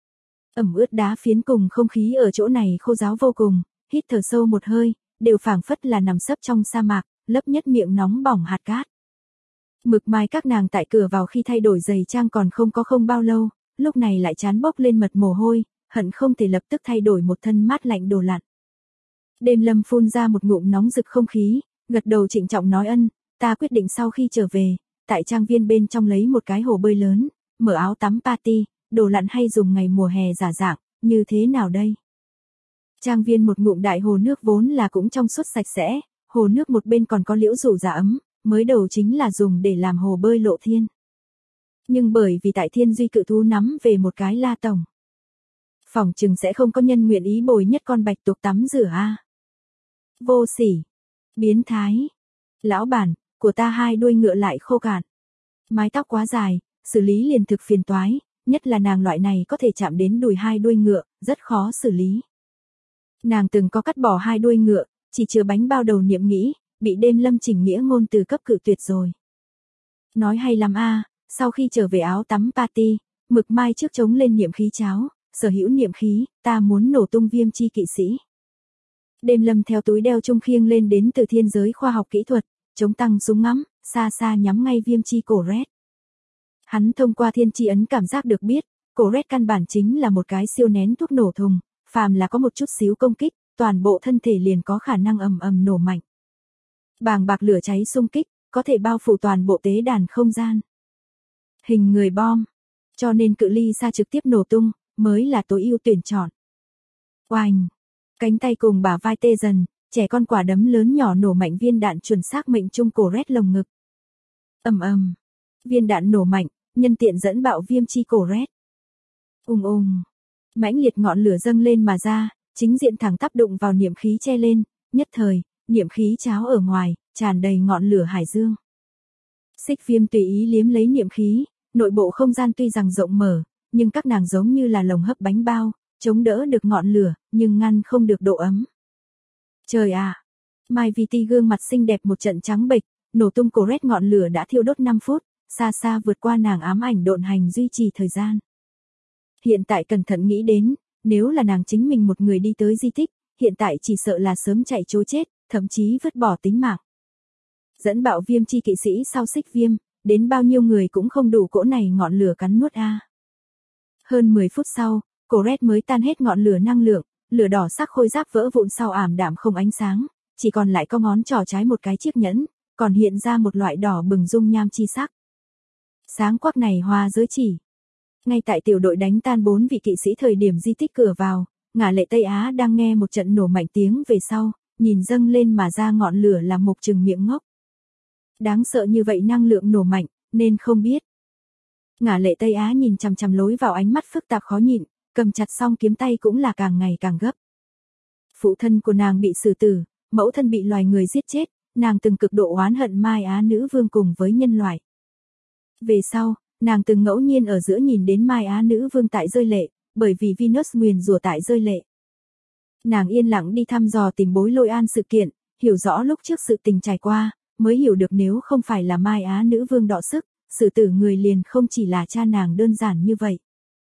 S1: Ẩm ướt đá phiến cùng không khí ở chỗ này khô ráo vô cùng, hít thở sâu một hơi, đều phảng phất là nằm sấp trong sa mạc, lấp nhất miệng nóng bỏng hạt cát. Mực mai các nàng tại cửa vào khi thay đổi giày trang còn không bao lâu, lúc này lại chán bốc lên mật mồ hôi, hận không thể lập tức thay đổi một thân mát lạnh đồ lặn. Đêm Lâm phun ra một ngụm nóng rực không khí, gật đầu trịnh trọng nói ân, ta quyết định sau khi trở về, tại trang viên bên trong lấy một cái hồ bơi lớn, mở áo tắm party, đồ lặn hay dùng ngày mùa hè giả dạng, như thế nào đây? Trang viên một ngụm đại hồ nước vốn là cũng trong suốt sạch sẽ, hồ nước một bên còn có liễu rủ giả ấm, mới đầu chính là dùng để làm hồ bơi lộ thiên. Nhưng bởi vì tại Thiên Duy cự thú nắm về một cái la tổng, phỏng chừng sẽ không có nhân nguyện ý bồi nhất con bạch tuộc tắm rửa a. Vô sỉ, biến thái, lão bản, của ta hai đuôi ngựa lại khô cạn. Mái tóc quá dài, xử lý liền thực phiền toái, nhất là nàng loại này có thể chạm đến đùi hai đuôi ngựa, rất khó xử lý. Nàng từng có cắt bỏ hai đuôi ngựa, chỉ chừa bánh bao đầu niệm nghĩ, bị Đêm Lâm chỉnh nghĩa ngôn từ cấp cự tuyệt rồi. Nói hay lắm a, sau khi trở về áo tắm party, Mực Mai trước chống lên niệm khí cháo, sở hữu niệm khí, ta muốn nổ tung Viêm chi kỵ sĩ. Đêm Lâm theo túi đeo trung khiêng lên đến từ thiên giới khoa học kỹ thuật, chống tăng súng ngắm, xa xa nhắm ngay Viêm chi cổ rét. Hắn thông qua thiên chi ấn cảm giác được biết, cổ rét căn bản chính là một cái siêu nén thuốc nổ thùng, phàm là có một chút xíu công kích, toàn bộ thân thể liền có khả năng ầm ầm nổ mạnh. Bàng bạc lửa cháy xung kích, có thể bao phủ toàn bộ tế đàn không gian. Hình người bom, cho nên cự ly xa trực tiếp nổ tung, mới là tối ưu tuyển chọn. Oanh, cánh tay cùng bả vai tê dần, trẻ con quả đấm lớn nhỏ nổ mạnh viên đạn chuẩn xác mệnh trung cổ rét lồng ngực. Ầm ầm, viên đạn nổ mạnh, nhân tiện dẫn bạo Viêm chi cổ rét. Mãnh liệt ngọn lửa dâng lên mà ra, chính diện thẳng tắp đụng vào niệm khí che lên, nhất thời, niệm khí cháo ở ngoài, tràn đầy ngọn lửa hải dương. Xích Viêm tùy ý liếm lấy niệm khí, nội bộ không gian tuy rằng rộng mở, nhưng các nàng giống như là lồng hấp bánh bao, chống đỡ được ngọn lửa, nhưng ngăn không được độ ấm. Trời ạ! Mai Vi Ti gương mặt xinh đẹp một trận trắng bệch, nổ tung cổ rét ngọn lửa đã thiêu đốt 5 phút, xa xa vượt qua nàng ám ảnh độn hành duy trì thời gian. Hiện tại cẩn thận nghĩ đến, nếu là nàng chính mình một người đi tới di tích, hiện tại chỉ sợ là sớm chạy trối chết, thậm chí vứt bỏ tính mạng. Dẫn bạo viêm chi kỵ sĩ sao xích viêm, đến bao nhiêu người cũng không đủ cỗ này ngọn lửa cắn nuốt a. Hơn 10 phút sau, cổ Red mới tan hết ngọn lửa năng lượng, lửa đỏ sắc khôi giáp vỡ vụn sau ảm đạm không ánh sáng, chỉ còn lại có ngón trỏ trái một cái chiếc nhẫn, còn hiện ra một loại đỏ bừng dung nham chi sắc. Sáng quắc này hoa giới chỉ. Ngay tại tiểu đội đánh tan 4 vị kỵ sĩ thời điểm di tích cửa vào, Ngả Lệ Tây Á đang nghe một trận nổ mạnh tiếng về sau, nhìn dâng lên mà ra ngọn lửa là Mục trừng miệng ngốc. Đáng sợ như vậy năng lượng nổ mạnh, nên không biết. Ngả Lệ Tây Á nhìn chằm chằm lối vào ánh mắt phức tạp khó nhịn, cầm chặt song kiếm tay cũng là càng ngày càng gấp. Phụ thân của nàng bị xử tử, mẫu thân bị loài người giết chết, nàng từng cực độ oán hận Mai Á nữ vương cùng với nhân loại. Về sau, nàng từng ngẫu nhiên ở giữa nhìn đến Mai Á nữ vương tại rơi lệ, bởi vì Venus nguyền rủa tại rơi lệ. Nàng yên lặng đi thăm dò tìm Bối Lôi An sự kiện, hiểu rõ lúc trước sự tình trải qua, mới hiểu được nếu không phải là Mai Á nữ vương đọ sức, xử tử người liền không chỉ là cha nàng đơn giản như vậy.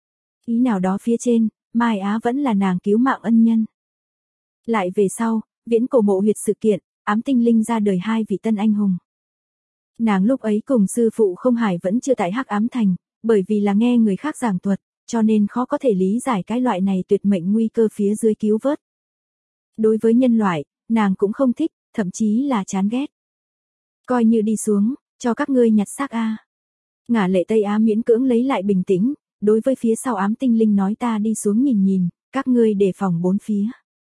S1: Ý nào đó phía trên, Mai Á vẫn là nàng cứu mạng ân nhân. Lại về sau, viễn cổ mộ huyệt sự kiện, ám tinh linh ra đời 2 vị tân anh hùng. Nàng lúc ấy cùng sư phụ Không Hải vẫn chưa tại Hắc Ám Thành, bởi vì là nghe người khác giảng thuật, cho nên khó có thể lý giải cái loại này tuyệt mệnh nguy cơ phía dưới cứu vớt. Đối với nhân loại, nàng cũng không thích, thậm chí là chán ghét. Coi như đi xuống, cho các ngươi nhặt xác a. Ngả Lệ Tây Á miễn cưỡng lấy lại bình tĩnh, đối với phía sau ám tinh linh nói ta đi xuống nhìn nhìn, các ngươi đề phòng 4 phía.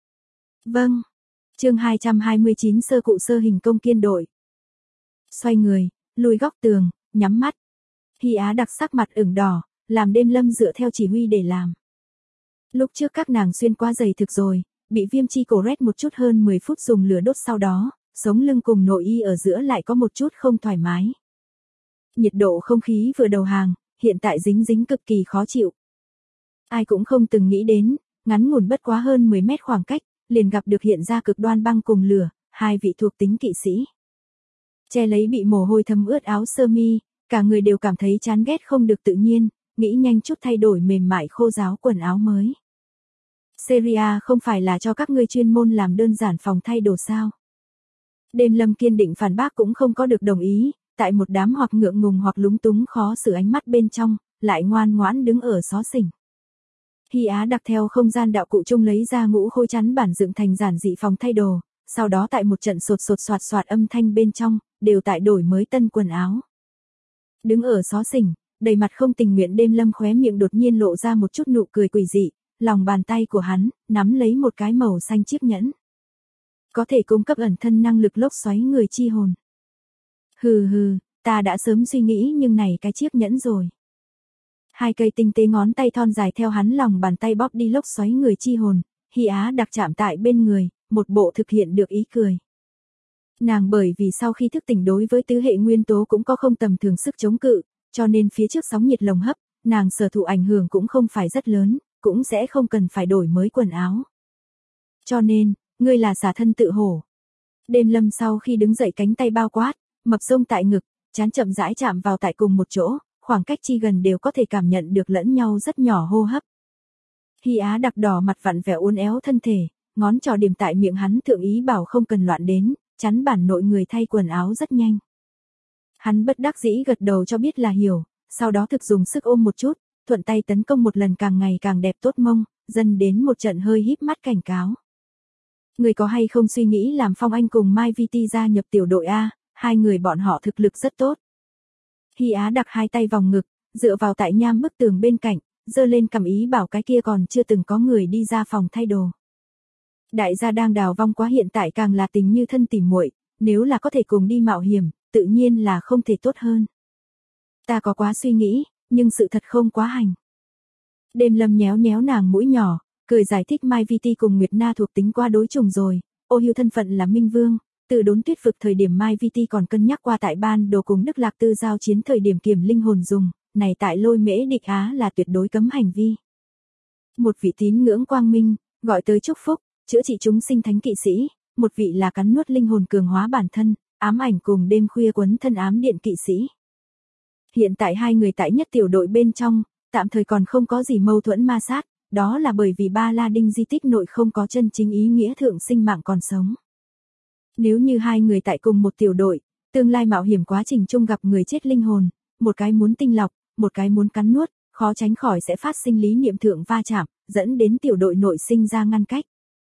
S1: Vâng. Chương 229 sơ cụ sơ hình công kiên đội. Xoay người, lùi góc tường, nhắm mắt. Hy Á đặc sắc mặt ửng đỏ, làm Đêm Lâm dựa theo chỉ huy để làm. Lúc trước các nàng xuyên qua giày thực rồi, bị viêm chi cổ Red một chút hơn 10 phút dùng lửa đốt sau đó, sống lưng cùng nội y ở giữa lại có một chút không thoải mái. Nhiệt độ không khí vừa đầu hàng, hiện tại dính cực kỳ khó chịu. Ai cũng không từng nghĩ đến, ngắn ngủn bất quá hơn 10 mét khoảng cách, liền gặp được hiện ra cực đoan băng cùng lửa, 2 vị thuộc tính kỵ sĩ. Che lấy bị mồ hôi thấm ướt áo sơ mi, cả người đều cảm thấy chán ghét không được tự nhiên, nghĩ nhanh chút thay đổi mềm mại khô ráo quần áo mới. Seria không phải là cho các ngươi chuyên môn làm đơn giản phòng thay đồ sao? Đêm Lâm kiên định phản bác cũng không có được đồng ý, tại một đám hoặc ngượng ngùng hoặc lúng túng khó xử ánh mắt bên trong, lại ngoan ngoãn đứng ở xó xỉnh. Hy Á đặc theo không gian đạo cụ chung lấy ra ngũ khối chắn bản dựng thành giản dị phòng thay đồ, sau đó tại một trận sột sột soạt soạt âm thanh bên trong, đều tại đổi mới tân quần áo. Đứng ở xó xỉnh, đầy mặt không tình nguyện Đêm Lâm khóe miệng đột nhiên lộ ra một chút nụ cười quỷ dị, lòng bàn tay của hắn, nắm lấy một cái màu xanh chiếc nhẫn. Có thể cung cấp ẩn thân năng lực lốc xoáy người chi hồn. Hừ hừ, ta đã sớm suy nghĩ nhưng này cái chiếc nhẫn rồi. 2 cây tinh tế ngón tay thon dài theo hắn lòng bàn tay bóp đi lốc xoáy người chi hồn, Hy Á đặc chạm tại bên người, một bộ thực hiện được ý cười. Nàng bởi vì sau khi thức tỉnh đối với tứ hệ nguyên tố cũng có không tầm thường sức chống cự, cho nên phía trước sóng nhiệt lồng hấp, nàng sở thụ ảnh hưởng cũng không phải rất lớn, cũng sẽ không cần phải đổi mới quần áo. Cho nên, ngươi là xả thân tự hổ. Đêm Lâm sau khi đứng dậy cánh tay bao quát, mập rông tại ngực, trán chậm rãi chạm vào tại cùng một chỗ, khoảng cách chi gần đều có thể cảm nhận được lẫn nhau rất nhỏ hô hấp. Hy Á đặc đỏ mặt vặn vẹo uốn éo thân thể, ngón trỏ điểm tại miệng hắn thượng ý bảo không cần loạn đến, chắn bản nội người thay quần áo rất nhanh. Hắn bất đắc dĩ gật đầu cho biết là hiểu, sau đó thực dùng sức ôm một chút, thuận tay tấn công một lần càng ngày càng đẹp tốt mông, dần đến một trận hơi híp mắt cảnh cáo. Người có hay không suy nghĩ làm Phong Anh cùng Mai VT gia nhập tiểu đội A, 2 người bọn họ thực lực rất tốt. Hy Á đặt 2 tay vòng ngực, dựa vào tại nham bức tường bên cạnh, giơ lên cầm ý bảo cái kia còn chưa từng có người đi ra phòng thay đồ. Đại gia đang đào vong quá hiện tại càng là tình như thân tỉ muội, nếu là có thể cùng đi mạo hiểm, tự nhiên là không thể tốt hơn. Ta có quá suy nghĩ, nhưng sự thật không quá hành. Đêm Lâm nhéo nhéo nàng mũi nhỏ, cười giải thích Mai VT cùng Nguyệt Na thuộc tính qua đối trùng rồi, Ô Hưu thân phận là Minh Vương, từ đốn tuyết vực thời điểm Mai VT còn cân nhắc qua tại ban đồ cùng Đức Lạc Tư giao chiến thời điểm kiểm linh hồn dùng, này tại Lôi Mễ Địch Á là tuyệt đối cấm hành vi. Một vị tín ngưỡng quang minh, gọi tới chúc phúc, chữa trị chúng sinh thánh kỵ sĩ, một vị là cắn nuốt linh hồn cường hóa bản thân, ám ảnh cùng đêm khuya quấn thân ám điện kỵ sĩ. Hiện tại hai người tại nhất tiểu đội bên trong, tạm thời còn không có gì mâu thuẫn ma sát, đó là bởi vì Ba La Đinh di tích nội không có chân chính ý nghĩa thượng sinh mạng còn sống. Nếu như hai người tại cùng một tiểu đội, tương lai mạo hiểm quá trình chung gặp người chết linh hồn, một cái muốn tinh lọc, một cái muốn cắn nuốt, khó tránh khỏi sẽ phát sinh lý niệm thượng va chạm, dẫn đến tiểu đội nội sinh ra ngăn cách.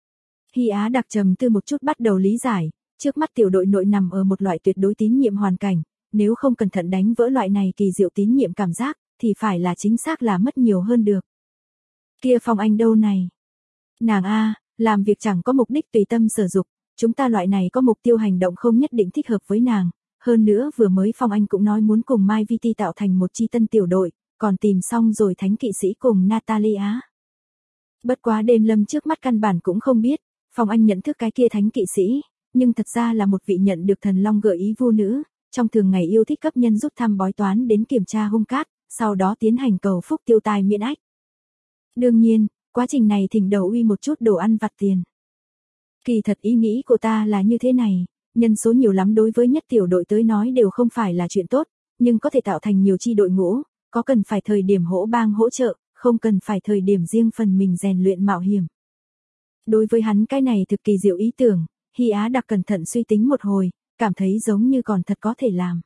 S1: Hy Á đặc trầm tư một chút bắt đầu lý giải, trước mắt tiểu đội nội nằm ở một loại tuyệt đối tín nhiệm hoàn cảnh, nếu không cẩn thận đánh vỡ loại này kỳ diệu tín nhiệm cảm giác, thì phải là chính xác là mất nhiều hơn được. Kia Phong Anh đâu này? Nàng a, làm việc chẳng có mục đích tùy tâm sở dục, chúng ta loại này có mục tiêu hành động không nhất định thích hợp với nàng, hơn nữa vừa mới Phong Anh cũng nói muốn cùng Mai VT tạo thành một chi tân tiểu đội, còn tìm xong rồi thánh kỵ sĩ cùng Natalia. Bất quá Đêm Lâm trước mắt căn bản cũng không biết, Phong Anh nhận thức cái kia thánh kỵ sĩ, nhưng thật ra là một vị nhận được thần long gợi ý vu nữ, trong thường ngày yêu thích cấp nhân rút thăm bói toán đến kiểm tra hung cát, sau đó tiến hành cầu phúc tiêu tai miễn ách. Đương nhiên, quá trình này thỉnh đầu uy một chút đồ ăn vặt tiền. Kỳ thật ý nghĩ của ta là như thế này, nhân số nhiều lắm đối với nhất tiểu đội tới nói đều không phải là chuyện tốt, nhưng có thể tạo thành nhiều chi đội ngũ, có cần phải thời điểm hỗ bang hỗ trợ, không cần phải thời điểm riêng phần mình rèn luyện mạo hiểm. Đối với hắn cái này thực kỳ diệu ý tưởng, Hy Á đặc cẩn thận suy tính một hồi, cảm thấy giống như còn thật có thể làm.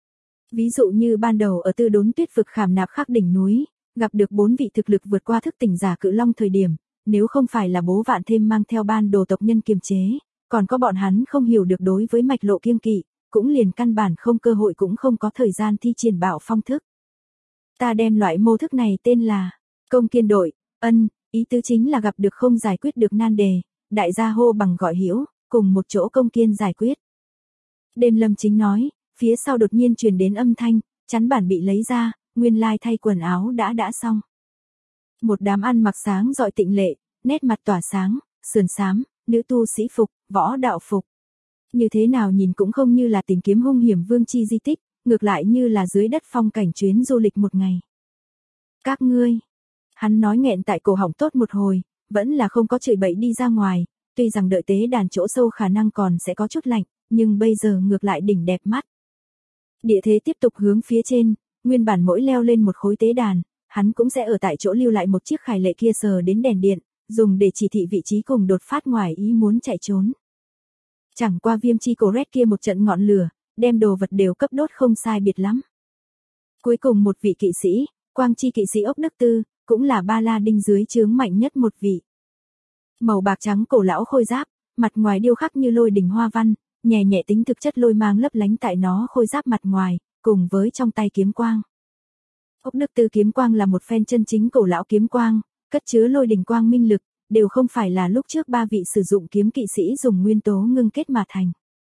S1: Ví dụ như ban đầu ở Tư Đốn Tuyết vực khảm nạp khắc đỉnh núi, gặp được 4 vị thực lực vượt qua thức tỉnh giả cự long thời điểm, nếu không phải là Bố Vạn thêm mang theo ban đồ tộc nhân kiềm chế, còn có bọn hắn không hiểu được đối với mạch lộ kiêng kỵ, cũng liền căn bản không cơ hội cũng không có thời gian thi triển bạo phong thức. Ta đem loại mô thức này tên là công kiên đội, ý tứ chính là gặp được không giải quyết được nan đề, đại gia hô bằng gọi hữu, cùng một chỗ công kiên giải quyết. Đêm Lâm chính nói, phía sau đột nhiên truyền đến âm thanh, chắn bản bị lấy ra, nguyên lai thay quần áo đã xong. Một đám ăn mặc sáng rọi tịnh lệ, nét mặt tỏa sáng, sườn xám, nữ tu sĩ phục, võ đạo phục. Như thế nào nhìn cũng không như là tìm kiếm hung hiểm vương chi di tích, ngược lại như là dưới đất phong cảnh chuyến du lịch một ngày. Các ngươi, hắn nói nghẹn tại cổ họng tốt một hồi, vẫn là không có chửi bậy đi ra ngoài, tuy rằng đợi tế đàn chỗ sâu khả năng còn sẽ có chút lạnh, nhưng bây giờ ngược lại đỉnh đẹp mắt. Địa thế tiếp tục hướng phía trên, nguyên bản mỗi leo lên một khối tế đàn, hắn cũng sẽ ở tại chỗ lưu lại một chiếc khải lệ kia sờ đến đèn điện, dùng để chỉ thị vị trí cùng đột phát ngoài ý muốn chạy trốn. Chẳng qua Viêm chi cổ rét kia một trận ngọn lửa, đem đồ vật đều cấp đốt không sai biệt lắm. Cuối cùng một vị kỵ sĩ, Quang chi kỵ sĩ Ốc Đức Tư, cũng là Ba La Đinh dưới trướng mạnh nhất một vị. Màu bạc trắng cổ lão khôi giáp, mặt ngoài điêu khắc như lôi đỉnh hoa văn, nhẹ nhẹ tính thực chất lôi mang lấp lánh tại nó khôi giáp mặt ngoài, cùng với trong tay kiếm quang. Ốc Đức Tư kiếm quang là một phen chân chính cổ lão kiếm quang, cất chứa lôi đỉnh quang minh lực, đều không phải là lúc trước ba vị sử dụng kiếm kỵ sĩ dùng nguyên tố ngưng kết mà thành.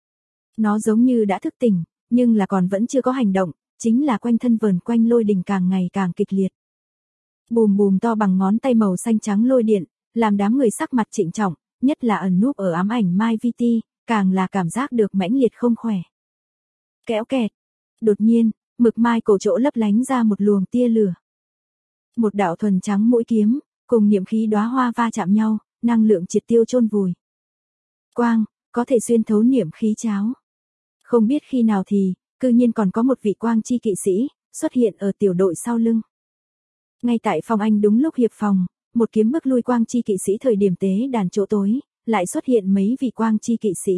S1: Nó giống như đã thức tỉnh, nhưng là còn vẫn chưa có hành động, chính là quanh thân vờn quanh lôi đỉnh càng ngày càng kịch liệt. Bùm bùm to bằng ngón tay màu xanh trắng lôi điện, làm đám người sắc mặt trịnh trọng, nhất là ẩn núp ở ám ảnh Mai VT, càng là cảm giác được mãnh liệt không khỏe. Kéo kẹt. Đột nhiên, mực mai cổ chỗ lấp lánh ra một luồng tia lửa. Một đạo thuần trắng mũi kiếm, cùng niệm khí đóa hoa va chạm nhau, năng lượng triệt tiêu chôn vùi. Quang, có thể xuyên thấu niệm khí cháo. Không biết khi nào thì, cư nhiên còn có một vị quang chi kỵ sĩ, xuất hiện ở tiểu đội sau lưng. Ngay tại Phong Anh đúng lúc hiệp phòng, một kiếm bức lui quang chi kỵ sĩ thời điểm tế đàn chỗ tối, lại xuất hiện mấy vị quang chi kỵ sĩ.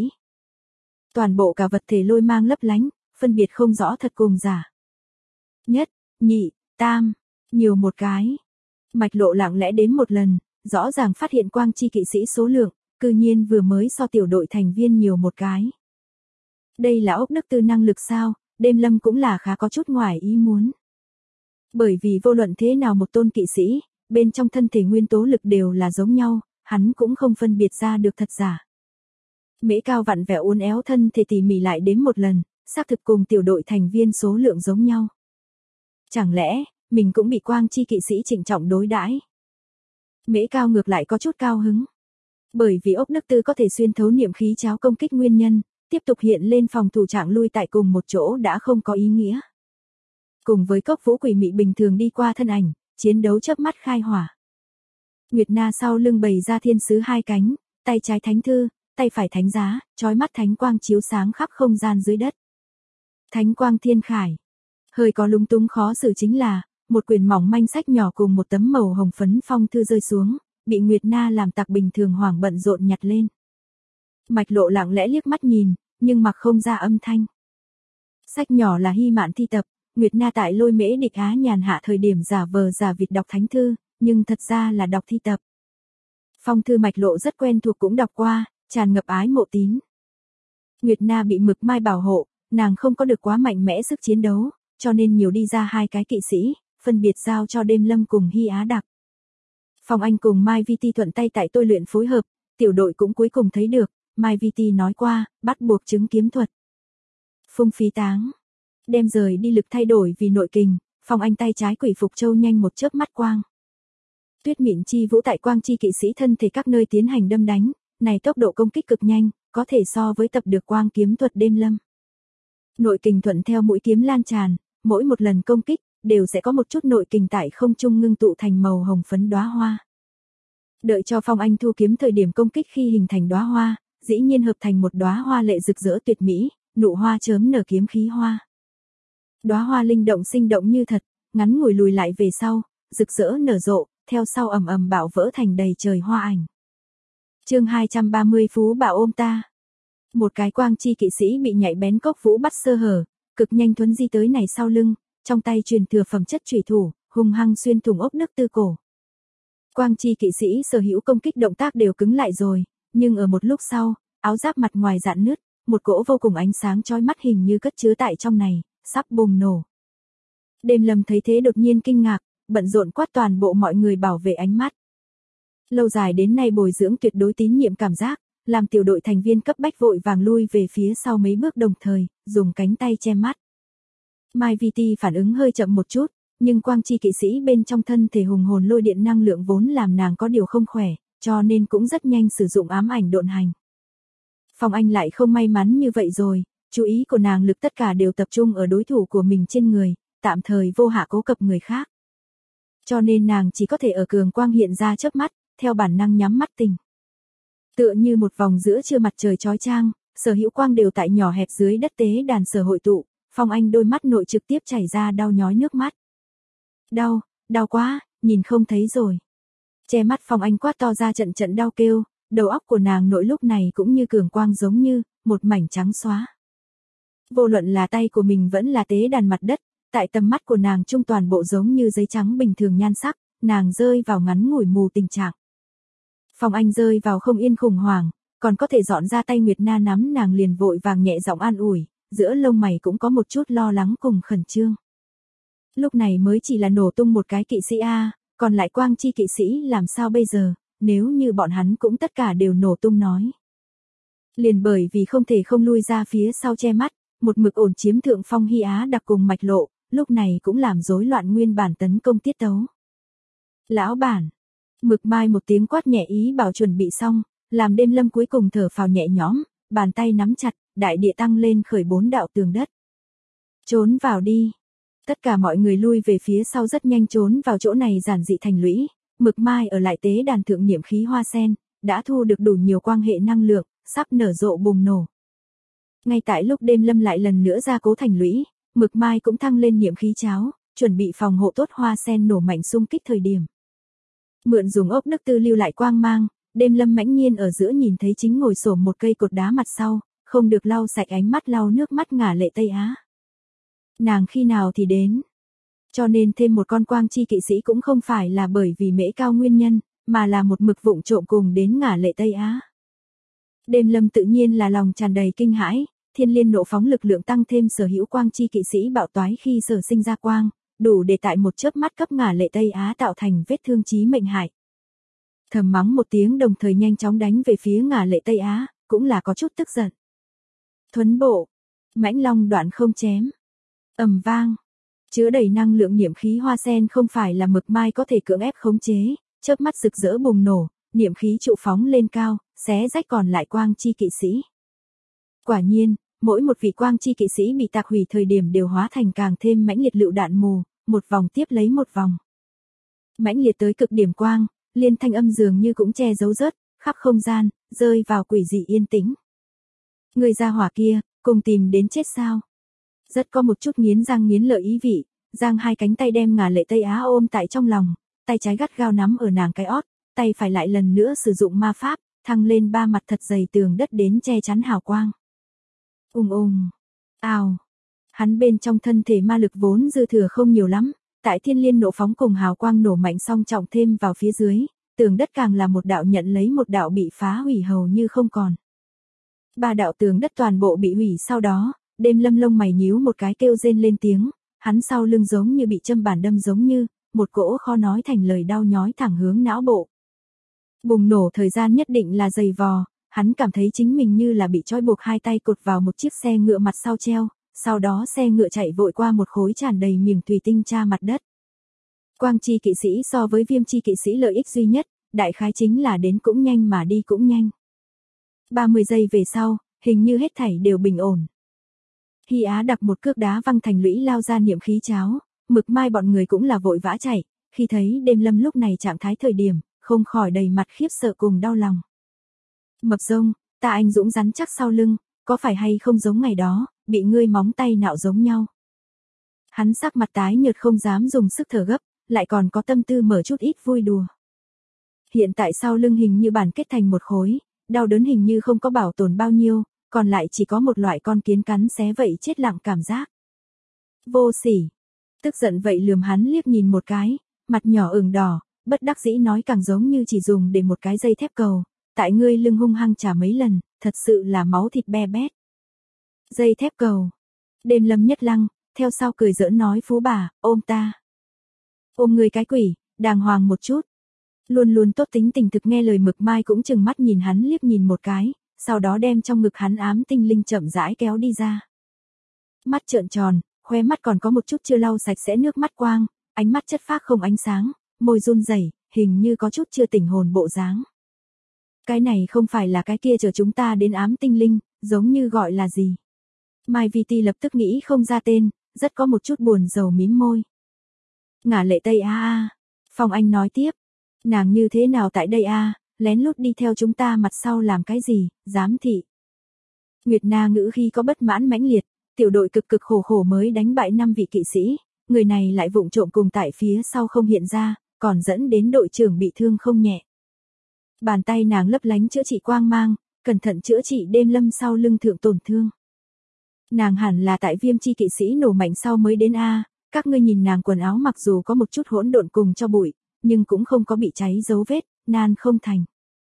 S1: Toàn bộ cả vật thể lôi mang lấp lánh, phân biệt không rõ thật cùng giả. Nhất, nhị, tam, nhiều một cái. Mạch lộ lặng lẽ đến một lần, rõ ràng phát hiện quang chi kỵ sĩ số lượng, cư nhiên vừa mới so tiểu đội thành viên nhiều một cái. Đây là Ốc Đức Tư năng lực sao, Đêm Lâm cũng là khá có chút ngoài ý muốn. Bởi vì vô luận thế nào một tôn kỵ sĩ, bên trong thân thể nguyên tố lực đều là giống nhau, hắn cũng không phân biệt ra được thật giả. Mễ Cao vặn vẹo uốn éo thân thể tỉ mỉ lại đến một lần, xác thực cùng tiểu đội thành viên số lượng giống nhau. Chẳng lẽ, mình cũng bị quang chi kỵ sĩ trịnh trọng đối đãi? Mễ Cao ngược lại có chút cao hứng. Bởi vì Ốc Đức Tư có thể xuyên thấu niệm khí cháo công kích nguyên nhân, tiếp tục hiện lên phòng thủ trạng lui tại cùng một chỗ đã không có ý nghĩa. Cùng với Cốc Vũ quỷ mị bình thường đi qua thân ảnh, chiến đấu chớp mắt khai hỏa. Nguyệt Na sau lưng bày ra thiên sứ hai cánh, tay trái thánh thư, tay phải thánh giá, chói mắt thánh quang chiếu sáng khắp không gian dưới đất. Thánh quang thiên khải. Hơi có lúng túng khó xử chính là, một quyển mỏng manh sách nhỏ cùng một tấm màu hồng phấn phong thư rơi xuống, bị Nguyệt Na làm tặc bình thường hoảng bận rộn nhặt lên. Mạch Lộ lặng lẽ liếc mắt nhìn, nhưng mặc không ra âm thanh. Sách nhỏ là Hy Mạn thi tập, Nguyệt Na tại Lôi Mễ Địch Á nhàn hạ thời điểm giả vờ giả vịt đọc thánh thư, nhưng thật ra là đọc thi tập. Phong thư Mạch Lộ rất quen thuộc cũng đọc qua, tràn ngập ái mộ tín. Nguyệt Na bị Mực Mai bảo hộ, nàng không có được quá mạnh mẽ sức chiến đấu, cho nên nhiều đi ra hai cái kỵ sĩ, phân biệt giao cho Đêm Lâm cùng Hy Á Đặc. Phong Anh cùng Mai Vi Ti thuận tay tại tôi luyện phối hợp, tiểu đội cũng cuối cùng thấy được, Mai Vi Ti nói qua, bắt buộc chứng kiếm thuật. Phung phí táng. Đem rời đi lực thay đổi vì nội kình, Phong Anh tay trái quỷ phục châu nhanh một chớp mắt quang. Tuyết Mịn Chi Vũ tại quang chi kỵ sĩ thân thể các nơi tiến hành đâm đánh, này tốc độ công kích cực nhanh, có thể so với tập được quang kiếm thuật Đêm Lâm. Nội kình thuận theo mũi kiếm lan tràn, mỗi một lần công kích, đều sẽ có một chút nội kình tại không trung ngưng tụ thành màu hồng phấn đóa hoa. Đợi cho Phong Anh thu kiếm thời điểm công kích khi hình thành đóa hoa, dĩ nhiên hợp thành một đóa hoa lệ rực rỡ tuyệt mỹ, nụ hoa chớm nở kiếm khí hoa. Đóa hoa linh động sinh động như thật, ngắn ngủi lùi lại về sau, rực rỡ nở rộ, theo sau ầm ầm bạo vỡ thành đầy trời hoa ảnh. Chương 230 Phú Bảo ôm ta. Một cái quang chi kỵ sĩ bị nhạy bén cốc vũ bắt sơ hở, cực nhanh thuấn di tới này sau lưng, trong tay truyền thừa phẩm chất chủy thủ, hung hăng xuyên thủng ốc đức tư cổ. Quang chi kỵ sĩ sở hữu công kích động tác đều cứng lại rồi, nhưng ở một lúc sau, áo giáp mặt ngoài rạn nứt, một cỗ vô cùng ánh sáng chói mắt hình như cất chứa tại trong này, sắp bùng nổ. Đêm Lâm thấy thế đột nhiên kinh ngạc, bận rộn quát toàn bộ mọi người bảo vệ ánh mắt. Lâu dài đến nay bồi dưỡng tuyệt đối tín nhiệm cảm giác, làm tiểu đội thành viên cấp bách vội vàng lui về phía sau mấy bước đồng thời, dùng cánh tay che mắt. Mai Vi Ti phản ứng hơi chậm một chút, nhưng quang chi kỵ sĩ bên trong thân thể hùng hồn lôi điện năng lượng vốn làm nàng có điều không khỏe, cho nên cũng rất nhanh sử dụng ám ảnh độn hành. Phong Anh lại không may mắn như vậy rồi, chú ý của nàng lực tất cả đều tập trung ở đối thủ của mình trên người, tạm thời vô hạ cố cập người khác. Cho nên nàng chỉ có thể ở cường quang hiện ra chớp mắt, theo bản năng nhắm mắt tình. Tựa như một vòng giữa trưa mặt trời chói chang, sở hữu quang đều tại nhỏ hẹp dưới đất tế đàn sở hội tụ, Phong Anh đôi mắt nội trực tiếp chảy ra đau nhói nước mắt. Đau, đau quá, nhìn không thấy rồi. Che mắt Phong Anh quát to ra trận trận đau kêu, đầu óc của nàng nội lúc này cũng như cường quang giống như, một mảnh trắng xóa. Vô luận là tay của mình vẫn là tế đàn mặt đất, tại tầm mắt của nàng trung toàn bộ giống như giấy trắng bình thường nhan sắc, nàng rơi vào ngắn ngủi mù tình trạng. Phong Anh rơi vào không yên khủng hoảng, còn có thể dọn ra tay Nguyệt Na nắm nàng liền vội vàng nhẹ giọng an ủi, giữa lông mày cũng có một chút lo lắng cùng khẩn trương. Lúc này mới chỉ là nổ tung một cái kỵ sĩ A, còn lại quang chi kỵ sĩ làm sao bây giờ, nếu như bọn hắn cũng tất cả đều nổ tung nói. Liền bởi vì không thể không lui ra phía sau che mắt, một mực ổn chiếm thượng phong Hy Á Đặc cùng Mạch Lộ, lúc này cũng làm rối loạn nguyên bản tấn công tiết tấu. Lão bản, Mực Mai một tiếng quát nhẹ ý bảo chuẩn bị xong, làm Đêm Lâm cuối cùng thở phào nhẹ nhõm, bàn tay nắm chặt, đại địa tăng lên khởi 4 đạo tường đất. Trốn vào đi. Tất cả mọi người lui về phía sau rất nhanh trốn vào chỗ này giản dị thành lũy, Mực Mai ở lại tế đàn thượng niệm khí hoa sen, đã thu được đủ nhiều quang hệ năng lượng, sắp nở rộ bùng nổ. Ngay tại lúc Đêm Lâm lại lần nữa ra cố thành lũy, Mực Mai cũng thăng lên niệm khí cháo, chuẩn bị phòng hộ tốt hoa sen nổ mạnh xung kích thời điểm. Mượn dùng ốc đức tư lưu lại quang mang, Đêm Lâm mãnh nhiên ở giữa nhìn thấy chính ngồi xổm một cây cột đá mặt sau, không được lau sạch ánh mắt lau nước mắt ngả lệ Tây Á. Nàng khi nào thì đến. Cho nên thêm một con quang chi kỵ sĩ cũng không phải là bởi vì mễ cao nguyên nhân, mà là một mực vụng trộm cùng đến ngả lệ Tây Á. Đêm Lâm tự nhiên là lòng tràn đầy kinh hãi, thiên liên nộ phóng lực lượng tăng thêm sở hữu quang chi kỵ sĩ bạo toái khi sở sinh ra quang, đủ để tại một chớp mắt cấp ngả lệ Tây Á tạo thành vết thương chí mệnh hại. Thầm mắng một tiếng đồng thời nhanh chóng đánh về phía ngả lệ Tây Á, cũng là có chút tức giận. Thuấn bộ, mãnh long đoạn không chém. Ầm vang, chứa đầy năng lượng niệm khí hoa sen không phải là Mực Mai có thể cưỡng ép khống chế, chớp mắt rực rỡ bùng nổ, niệm khí trụ phóng lên cao, xé rách còn lại quang chi kỵ sĩ. Quả nhiên, mỗi một vị quang chi kỵ sĩ bị tạc hủy thời điểm đều hóa thành càng thêm mãnh liệt lựu đạn mù, một vòng tiếp lấy một vòng. Mãnh liệt tới cực điểm quang, liên thanh âm dường như cũng che giấu rớt, khắp không gian, rơi vào quỷ dị yên tĩnh. Người gia hỏa kia, cùng tìm đến chết sao? Rất có một chút nghiến răng nghiến lợi ý vị, giang hai cánh tay đem Ngà Lệ Tây Á ôm tại trong lòng, tay trái gắt gao nắm ở nàng cái ót, tay phải lại lần nữa sử dụng ma pháp, thăng lên ba mặt thật dày tường đất đến che chắn hào quang. Ào. Hắn bên trong thân thể ma lực vốn dư thừa không nhiều lắm, tại thiên liên nộ phóng cùng hào quang nổ mạnh song trọng thêm vào phía dưới, tường đất càng là một đạo nhận lấy một đạo bị phá hủy hầu như không còn. Ba đạo tường đất toàn bộ bị hủy sau đó, Đêm Lâm lông mày nhíu một cái kêu rên lên tiếng, hắn sau lưng giống như bị châm bản đâm giống như, một cỗ khó nói thành lời đau nhói thẳng hướng não bộ. Bùng nổ thời gian nhất định là dày vò, hắn cảm thấy chính mình như là bị trói buộc hai tay cột vào một chiếc xe ngựa mặt sau treo, sau đó xe ngựa chạy vội qua một khối tràn đầy miếng thủy tinh tra mặt đất. Quang chi kỵ sĩ so với viêm chi kỵ sĩ lợi ích duy nhất, đại khái chính là đến cũng nhanh mà đi cũng nhanh. 30 giây về sau, hình như hết thảy đều bình ổn. Hy Á đặt một cước đá văng thành lũy lao ra niệm khí cháo, Mực Mai bọn người cũng là vội vã chạy, khi thấy Đêm Lâm lúc này trạng thái thời điểm, không khỏi đầy mặt khiếp sợ cùng đau lòng. Mập rông, ta anh dũng rắn chắc sau lưng, có phải hay không giống ngày đó, bị ngươi móng tay nạo giống nhau. Hắn sắc mặt tái nhợt không dám dùng sức thở gấp, lại còn có tâm tư mở chút ít vui đùa. Hiện tại sau lưng hình như bản kết thành một khối, đau đớn hình như không có bảo tồn bao nhiêu, còn lại chỉ có một loại con kiến cắn xé vậy chết lặng cảm giác. Vô sỉ. Tức giận vậy lườm hắn liếc nhìn một cái, mặt nhỏ ửng đỏ, bất đắc dĩ nói càng giống như chỉ dùng để một cái dây thép cầu, tại ngươi lưng hung hăng trả mấy lần, thật sự là máu thịt be bét. Dây thép cầu. Đêm Lâm nhất lăng, theo sau cười giỡn nói phú bà, ôm ta. Ôm người cái quỷ, đàng hoàng một chút. Luôn luôn tốt tính tình thực nghe lời Mực Mai cũng chừng mắt nhìn hắn liếc nhìn một cái, sau đó đem trong ngực hắn ám tinh linh chậm rãi kéo đi ra. Mắt trợn tròn, khóe mắt còn có một chút chưa lau sạch sẽ nước mắt quang, ánh mắt chất phác không ánh sáng, môi run rẩy, hình như có chút chưa tỉnh hồn bộ dáng. Cái này không phải là cái kia chờ chúng ta đến ám tinh linh, giống như gọi là gì. Mai Vi lập tức nghĩ không ra tên, rất có một chút buồn rầu mím môi. Ngả Lệ Tây a. Phong Anh nói tiếp, nàng như thế nào tại đây a, lén lút đi theo chúng ta mặt sau làm cái gì, giám thị. Nguyệt Na ngữ khi có bất mãn mãnh liệt, tiểu đội cực cực khổ khổ mới đánh bại 5 vị kỵ sĩ, người này lại vụng trộm cùng tại phía sau không hiện ra, còn dẫn đến đội trưởng bị thương không nhẹ. Bàn tay nàng lấp lánh chữa trị quang mang, cẩn thận chữa trị Đêm Lâm sau lưng thượng tổn thương. Nàng hẳn là tại viêm chi kỵ sĩ nổ mạnh sau mới đến a, các ngươi nhìn nàng quần áo mặc dù có một chút hỗn độn cùng cho bụi, nhưng cũng không có bị cháy dấu vết, nan không thành.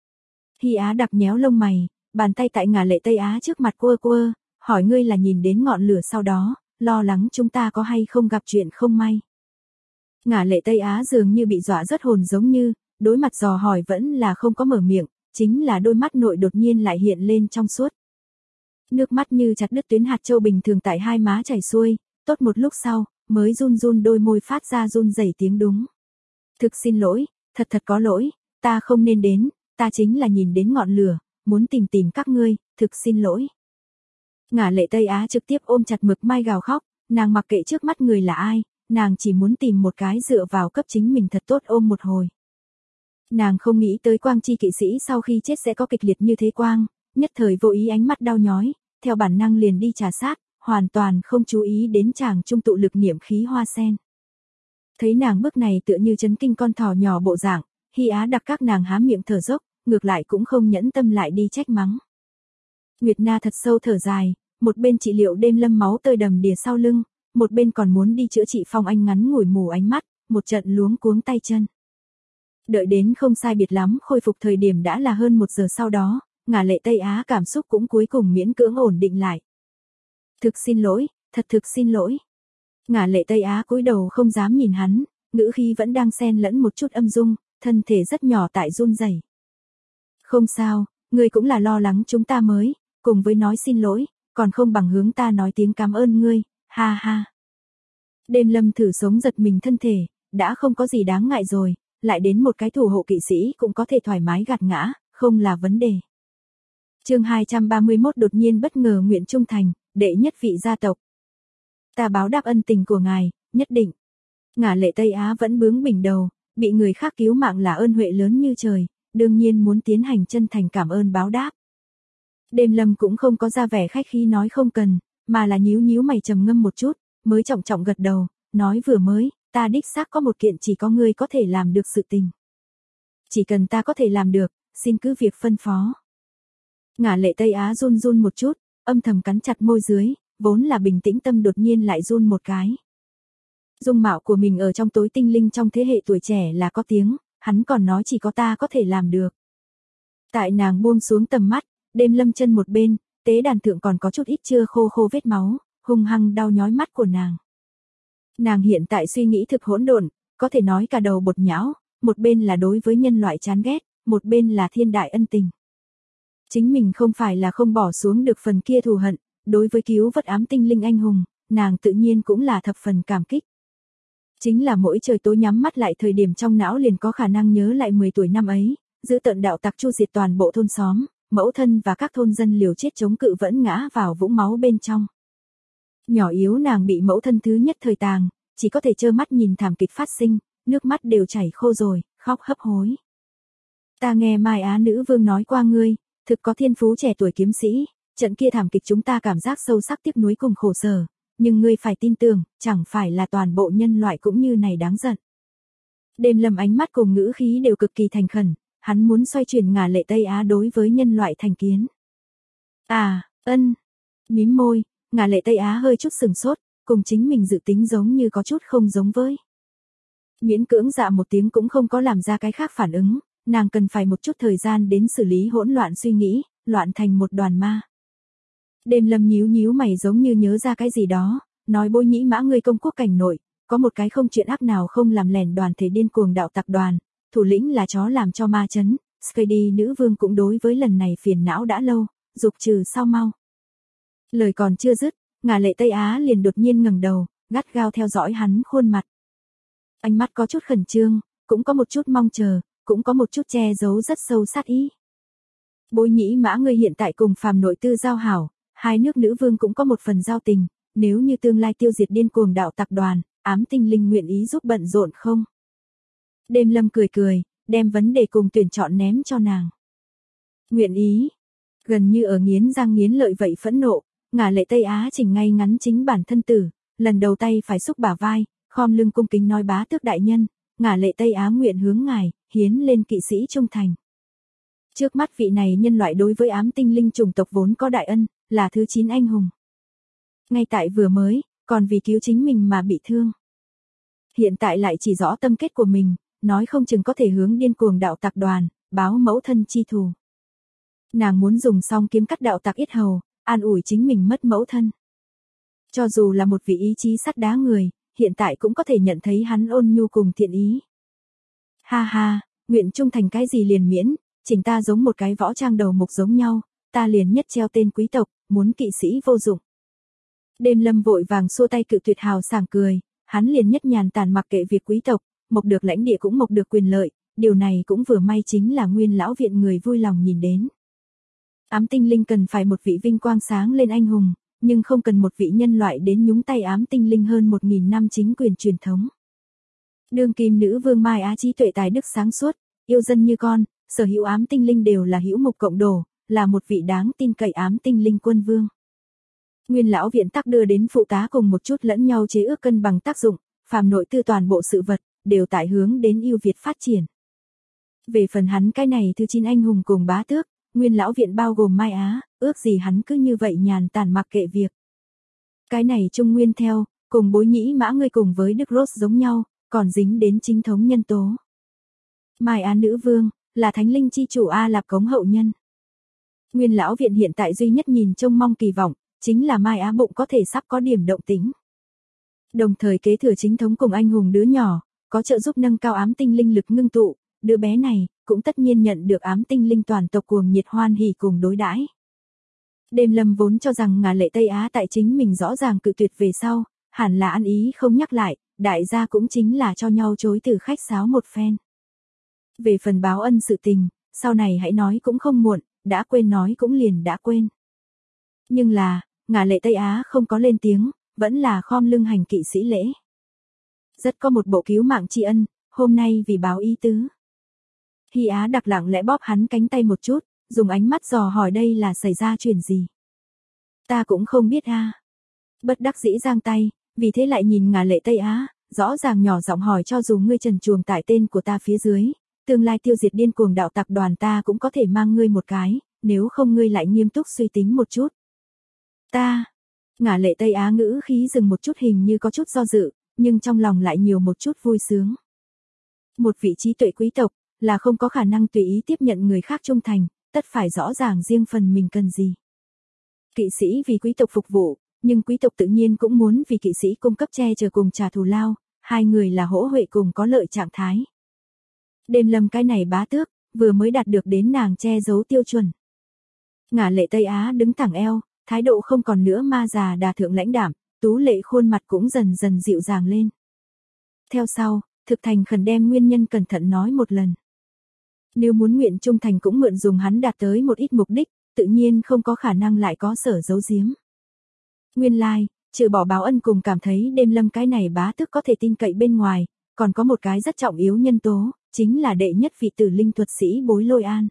S1: Hy Á đặc nhéo lông mày, bàn tay tại Ngà Lệ Tây Á trước mặt quơ quơ, hỏi ngươi là nhìn đến ngọn lửa sau đó, lo lắng chúng ta có hay không gặp chuyện không may. Ngà Lệ Tây Á dường như bị dọa rất hồn giống như, đối mặt dò hỏi vẫn là không có mở miệng, chính là đôi mắt nội đột nhiên lại hiện lên trong suốt. Nước mắt như chặt đứt tuyến hạt châu bình thường tại hai má chảy xuôi, tốt một lúc sau, mới run run đôi môi phát ra run rẩy tiếng đúng. Thực xin lỗi, thật có lỗi, ta không nên đến, ta chính là nhìn đến ngọn lửa, muốn tìm các ngươi, thực xin lỗi. Ngả Lệ Tây Á trực tiếp ôm chặt Mực Mai gào khóc, nàng mặc kệ trước mắt người là ai, nàng chỉ muốn tìm một cái dựa vào cấp chính mình thật tốt ôm một hồi. Nàng không nghĩ tới Quang chi kỵ sĩ sau khi chết sẽ có kịch liệt như thế quang, nhất thời vô ý ánh mắt đau nhói, theo bản năng liền đi trà sát, hoàn toàn không chú ý đến chàng trung tụ lực niệm khí hoa sen. Thấy nàng bước này tựa như chấn kinh con thỏ nhỏ bộ dạng, Hy Á đặc các nàng há miệng thở dốc, ngược lại cũng không nhẫn tâm lại đi trách mắng. Nguyệt Na thật sâu thở dài, một bên trị liệu Đêm Lâm máu tơi đầm đìa sau lưng, một bên còn muốn đi chữa trị Phong Anh ngắn ngủi mù ánh mắt, một trận luống cuống tay chân. Đợi đến không sai biệt lắm khôi phục thời điểm đã là hơn 1 giờ sau đó, Ngả Lệ Tây Á cảm xúc cũng cuối cùng miễn cưỡng ổn định lại. Thực xin lỗi, thực xin lỗi. Ngả Lệ Tây Á cúi đầu không dám nhìn hắn, ngữ khí vẫn đang xen lẫn một chút âm dung, thân thể rất nhỏ tại run rẩy. Không sao, ngươi cũng là lo lắng chúng ta mới, cùng với nói xin lỗi, còn không bằng hướng ta nói tiếng cảm ơn ngươi, ha ha. Đêm Lâm thử sống giật mình thân thể, đã không có gì đáng ngại rồi, lại đến một cái thủ hộ kỵ sĩ cũng có thể thoải mái gạt ngã, không là vấn đề. Chương 231 đột nhiên bất ngờ nguyện trung thành, đệ nhất vị gia tộc. Ta báo đáp ân tình của ngài, nhất định. Ngả Lệ Tây Á vẫn bướng bỉnh đầu, bị người khác cứu mạng là ơn huệ lớn như trời, đương nhiên muốn tiến hành chân thành cảm ơn báo đáp. Đêm Lâm cũng không có ra vẻ khách khí nói không cần, mà là nhíu nhíu mày trầm ngâm một chút, mới trọng trọng gật đầu, nói vừa mới, ta đích xác có một kiện chỉ có ngươi có thể làm được sự tình. Chỉ cần ta có thể làm được, xin cứ việc phân phó. Ngả Lệ Tây Á run run một chút, âm thầm cắn chặt môi dưới, vốn là bình tĩnh tâm đột nhiên lại run một cái. Dung mạo của mình ở trong tối tinh linh trong thế hệ tuổi trẻ là có tiếng, hắn còn nói chỉ có ta có thể làm được. Tại nàng buông xuống tầm mắt, Đêm Lâm chân một bên, tế đàn thượng còn có chút ít chưa khô vết máu, hung hăng đau nhói mắt của nàng. Nàng hiện tại suy nghĩ thực hỗn độn, có thể nói cả đầu bột nhão, một bên là đối với nhân loại chán ghét, một bên là thiên đại ân tình. Chính mình không phải là không bỏ xuống được phần kia thù hận, đối với cứu vớt ám tinh linh anh hùng, nàng tự nhiên cũng là thập phần cảm kích. Chính là mỗi trời tối nhắm mắt lại thời điểm trong não liền có khả năng nhớ lại 10 tuổi năm ấy, giữ tận đạo tặc chu diệt toàn bộ thôn xóm, mẫu thân và các thôn dân liều chết chống cự vẫn ngã vào vũng máu bên trong. Nhỏ yếu nàng bị mẫu thân thứ nhất thời tàng, chỉ có thể trơ mắt nhìn thảm kịch phát sinh, nước mắt đều chảy khô rồi, khóc hấp hối. Ta nghe Mai Á nữ vương nói qua ngươi, thực có thiên phú trẻ tuổi kiếm sĩ, trận kia thảm kịch chúng ta cảm giác sâu sắc tiếc nuối cùng khổ sở, nhưng ngươi phải tin tưởng, chẳng phải là toàn bộ nhân loại cũng như này đáng giận. Đêm Lâm ánh mắt cùng ngữ khí đều cực kỳ thành khẩn, hắn muốn xoay chuyển Ngả Lệ Tây Á đối với nhân loại thành kiến. À, ân. Mím môi, Ngả Lệ Tây Á hơi chút sừng sốt, cùng chính mình dự tính giống như có chút không giống với. Miễn cưỡng dạ một tiếng cũng không có làm ra cái khác phản ứng, nàng cần phải một chút thời gian đến xử lý hỗn loạn suy nghĩ, loạn thành một đoàn ma. Đêm Lâm nhíu nhíu mày giống như nhớ ra cái gì đó, nói Bôi Nhĩ Mã ngươi công quốc cảnh nội, có một cái không chuyện ác nào không làm lèn đoàn thể điên cuồng đạo tặc đoàn, thủ lĩnh là chó làm cho ma chấn, Skady nữ vương cũng đối với lần này phiền não đã lâu, dục trừ sao mau. Lời còn chưa dứt, Ngả Lệ Tây Á liền đột nhiên ngẩng đầu, gắt gao theo dõi hắn khuôn mặt. Ánh mắt có chút khẩn trương, cũng có một chút mong chờ, cũng có một chút che giấu rất sâu sát ý. Bôi Nhĩ Mã ngươi hiện tại cùng phàm nội tư giao hảo, hai nước nữ vương cũng có một phần giao tình, nếu như tương lai tiêu diệt điên cuồng đạo tặc đoàn, ám tinh linh nguyện ý giúp bận rộn không? Đêm Lâm cười cười, đem vấn đề cùng tuyển chọn ném cho nàng. Nguyện ý. Gần như ở nghiến răng nghiến lợi vậy phẫn nộ, Ngả Lệ Tây Á chỉnh ngay ngắn chính bản thân tử, lần đầu tay phải xúc bả vai, khom lưng cung kính nói bá tước đại nhân, Ngả Lệ Tây Á nguyện hướng ngài, hiến lên kỵ sĩ trung thành. Trước mắt vị này nhân loại đối với ám tinh linh chủng tộc vốn có đại ân, là thứ 9 anh hùng. Ngay tại vừa mới, còn vì cứu chính mình mà bị thương. Hiện tại lại chỉ rõ tâm kết của mình, nói không chừng có thể hướng điên cuồng đạo tặc đoàn, báo mẫu thân chi thù. Nàng muốn dùng song kiếm cắt đạo tặc yết hầu, an ủi chính mình mất mẫu thân. Cho dù là một vị ý chí sắt đá người, hiện tại cũng có thể nhận thấy hắn ôn nhu cùng thiện ý. Ha ha, nguyện trung thành cái gì liền miễn, chỉnh ta giống một cái võ trang đầu mục giống nhau, ta liền nhất treo tên quý tộc, muốn kỵ sĩ vô dụng. Đêm Lâm vội vàng xua tay cự tuyệt hào sảng cười, hắn liền nhất nhàn tản mặc kệ việc quý tộc, mộc được lãnh địa cũng mộc được quyền lợi, điều này cũng vừa may chính là Nguyên lão viện người vui lòng nhìn đến. Ám tinh linh cần phải một vị vinh quang sáng lên anh hùng, nhưng không cần một vị nhân loại đến nhúng tay ám tinh linh hơn 1000 năm chính quyền truyền thống. Đương kim nữ vương Mai Á trí tuệ tài đức sáng suốt, yêu dân như con, sở hữu ám tinh linh đều là hữu mục cộng đồ, là một vị đáng tin cậy ám tinh linh quân vương. Nguyên lão viện tắc đưa đến phụ tá cùng một chút lẫn nhau chế ước cân bằng tác dụng, phàm nội tư toàn bộ sự vật, đều tại hướng đến ưu việt phát triển. Về phần hắn cái này thứ 9 anh hùng cùng bá tước, Nguyên lão viện bao gồm Mai Á, ước gì hắn cứ như vậy nhàn tản mặc kệ việc. Cái này Trung Nguyên theo, cùng Bối Nhĩ Mã ngươi cùng với Đức Rose giống nhau, còn dính đến chính thống nhân tố. Mai Á nữ vương, là thánh linh chi chủ A Lạp Cống hậu nhân. Nguyên lão viện hiện tại duy nhất nhìn trông mong kỳ vọng, chính là Mai Á bụng có thể sắp có điểm động tĩnh. Đồng thời kế thừa chính thống cùng anh hùng đứa nhỏ, có trợ giúp nâng cao ám tinh linh lực ngưng tụ, đứa bé này cũng tất nhiên nhận được ám tinh linh toàn tộc cuồng nhiệt hoan hỉ cùng đối đãi. Đêm Lâm vốn cho rằng Ngả Lệ Tây Á tại chính mình rõ ràng cự tuyệt về sau, hẳn là ăn ý không nhắc lại, đại gia cũng chính là cho nhau chối từ khách sáo một phen. Về phần báo ân sự tình, sau này hãy nói cũng không muộn, đã quên nói cũng liền đã quên. Nhưng là, Ngả Lệ Tây Á không có lên tiếng, vẫn là khom lưng hành kỵ sĩ lễ. Rất có một bộ cứu mạng tri ân, hôm nay vì báo ý tứ. Hy Á đặc lặng lẽ bóp hắn cánh tay một chút, dùng ánh mắt dò hỏi đây là xảy ra chuyện gì. Ta cũng không biết a. Bất đắc dĩ giang tay, vì thế lại nhìn Ngả Lệ Tây Á, rõ ràng nhỏ giọng hỏi cho dù ngươi trần truồng tại tên của ta phía dưới, tương lai tiêu diệt điên cuồng đạo tặc đoàn ta cũng có thể mang ngươi một cái, nếu không ngươi lại nghiêm túc suy tính một chút. Ta, Ngả Lệ Tây Á ngữ khí dừng một chút hình như có chút do dự, nhưng trong lòng lại nhiều một chút vui sướng. Một vị trí tuệ quý tộc, là không có khả năng tùy ý tiếp nhận người khác trung thành, tất phải rõ ràng riêng phần mình cần gì. Kỵ sĩ vì quý tộc phục vụ, nhưng quý tộc tự nhiên cũng muốn vì kỵ sĩ cung cấp che chở cùng trả thù lao, hai người là hỗ huệ cùng có lợi trạng thái. Đêm Lâm cái này bá tước, vừa mới đạt được đến nàng che giấu tiêu chuẩn. Ngả Lệ Tây Á đứng thẳng eo, thái độ không còn nữa ma già đà thượng lãnh đạm, tú lệ khuôn mặt cũng dần dần dịu dàng lên. Theo sau, thực thành khẩn đem nguyên nhân cẩn thận nói một lần. Nếu muốn nguyện trung thành cũng mượn dùng hắn đạt tới một ít mục đích, tự nhiên không có khả năng lại có sở giấu giếm. Nguyên lai, trừ bỏ báo ân cùng cảm thấy Đêm Lâm cái này bá tước có thể tin cậy bên ngoài, còn có một cái rất trọng yếu nhân tố, chính là đệ nhất vị tử linh thuật sĩ Bối Lôi An.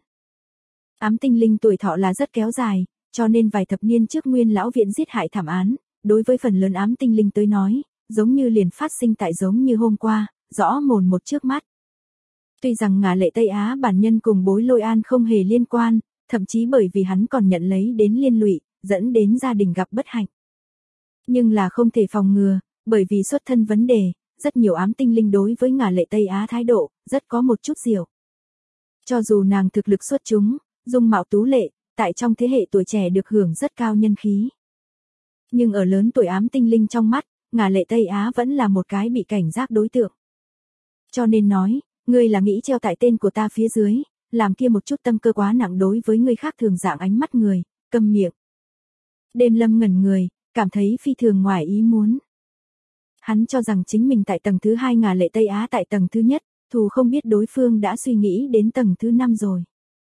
S1: Ám tinh linh tuổi thọ là rất kéo dài, cho nên vài thập niên trước Nguyên lão viện giết hại thảm án, đối với phần lớn ám tinh linh tới nói, giống như liền phát sinh tại giống như hôm qua, rõ mồn một trước mắt. Tuy rằng Ngả Lệ Tây Á bản nhân cùng Bối Lôi An không hề liên quan, thậm chí bởi vì hắn còn nhận lấy đến liên lụy, dẫn đến gia đình gặp bất hạnh. Nhưng là không thể phòng ngừa, bởi vì xuất thân vấn đề, rất nhiều ám tinh linh đối với Ngả Lệ Tây Á thái độ, rất có một chút diệu. Cho dù nàng thực lực xuất chúng, dung mạo tú lệ, tại trong thế hệ tuổi trẻ được hưởng rất cao nhân khí. Nhưng ở lớn tuổi ám tinh linh trong mắt, Ngả Lệ Tây Á vẫn là một cái bị cảnh giác đối tượng. Cho nên nói, ngươi là nghĩ treo tại tên của ta phía dưới, làm kia một chút tâm cơ quá nặng đối với người khác thường dạng ánh mắt người, câm miệng. Đêm Lâm ngẩn người, cảm thấy phi thường ngoài ý muốn. Hắn cho rằng chính mình tại tầng thứ 2, Ngả Lệ Tây Á tại tầng thứ nhất, thù không biết đối phương đã suy nghĩ đến tầng thứ 5 rồi.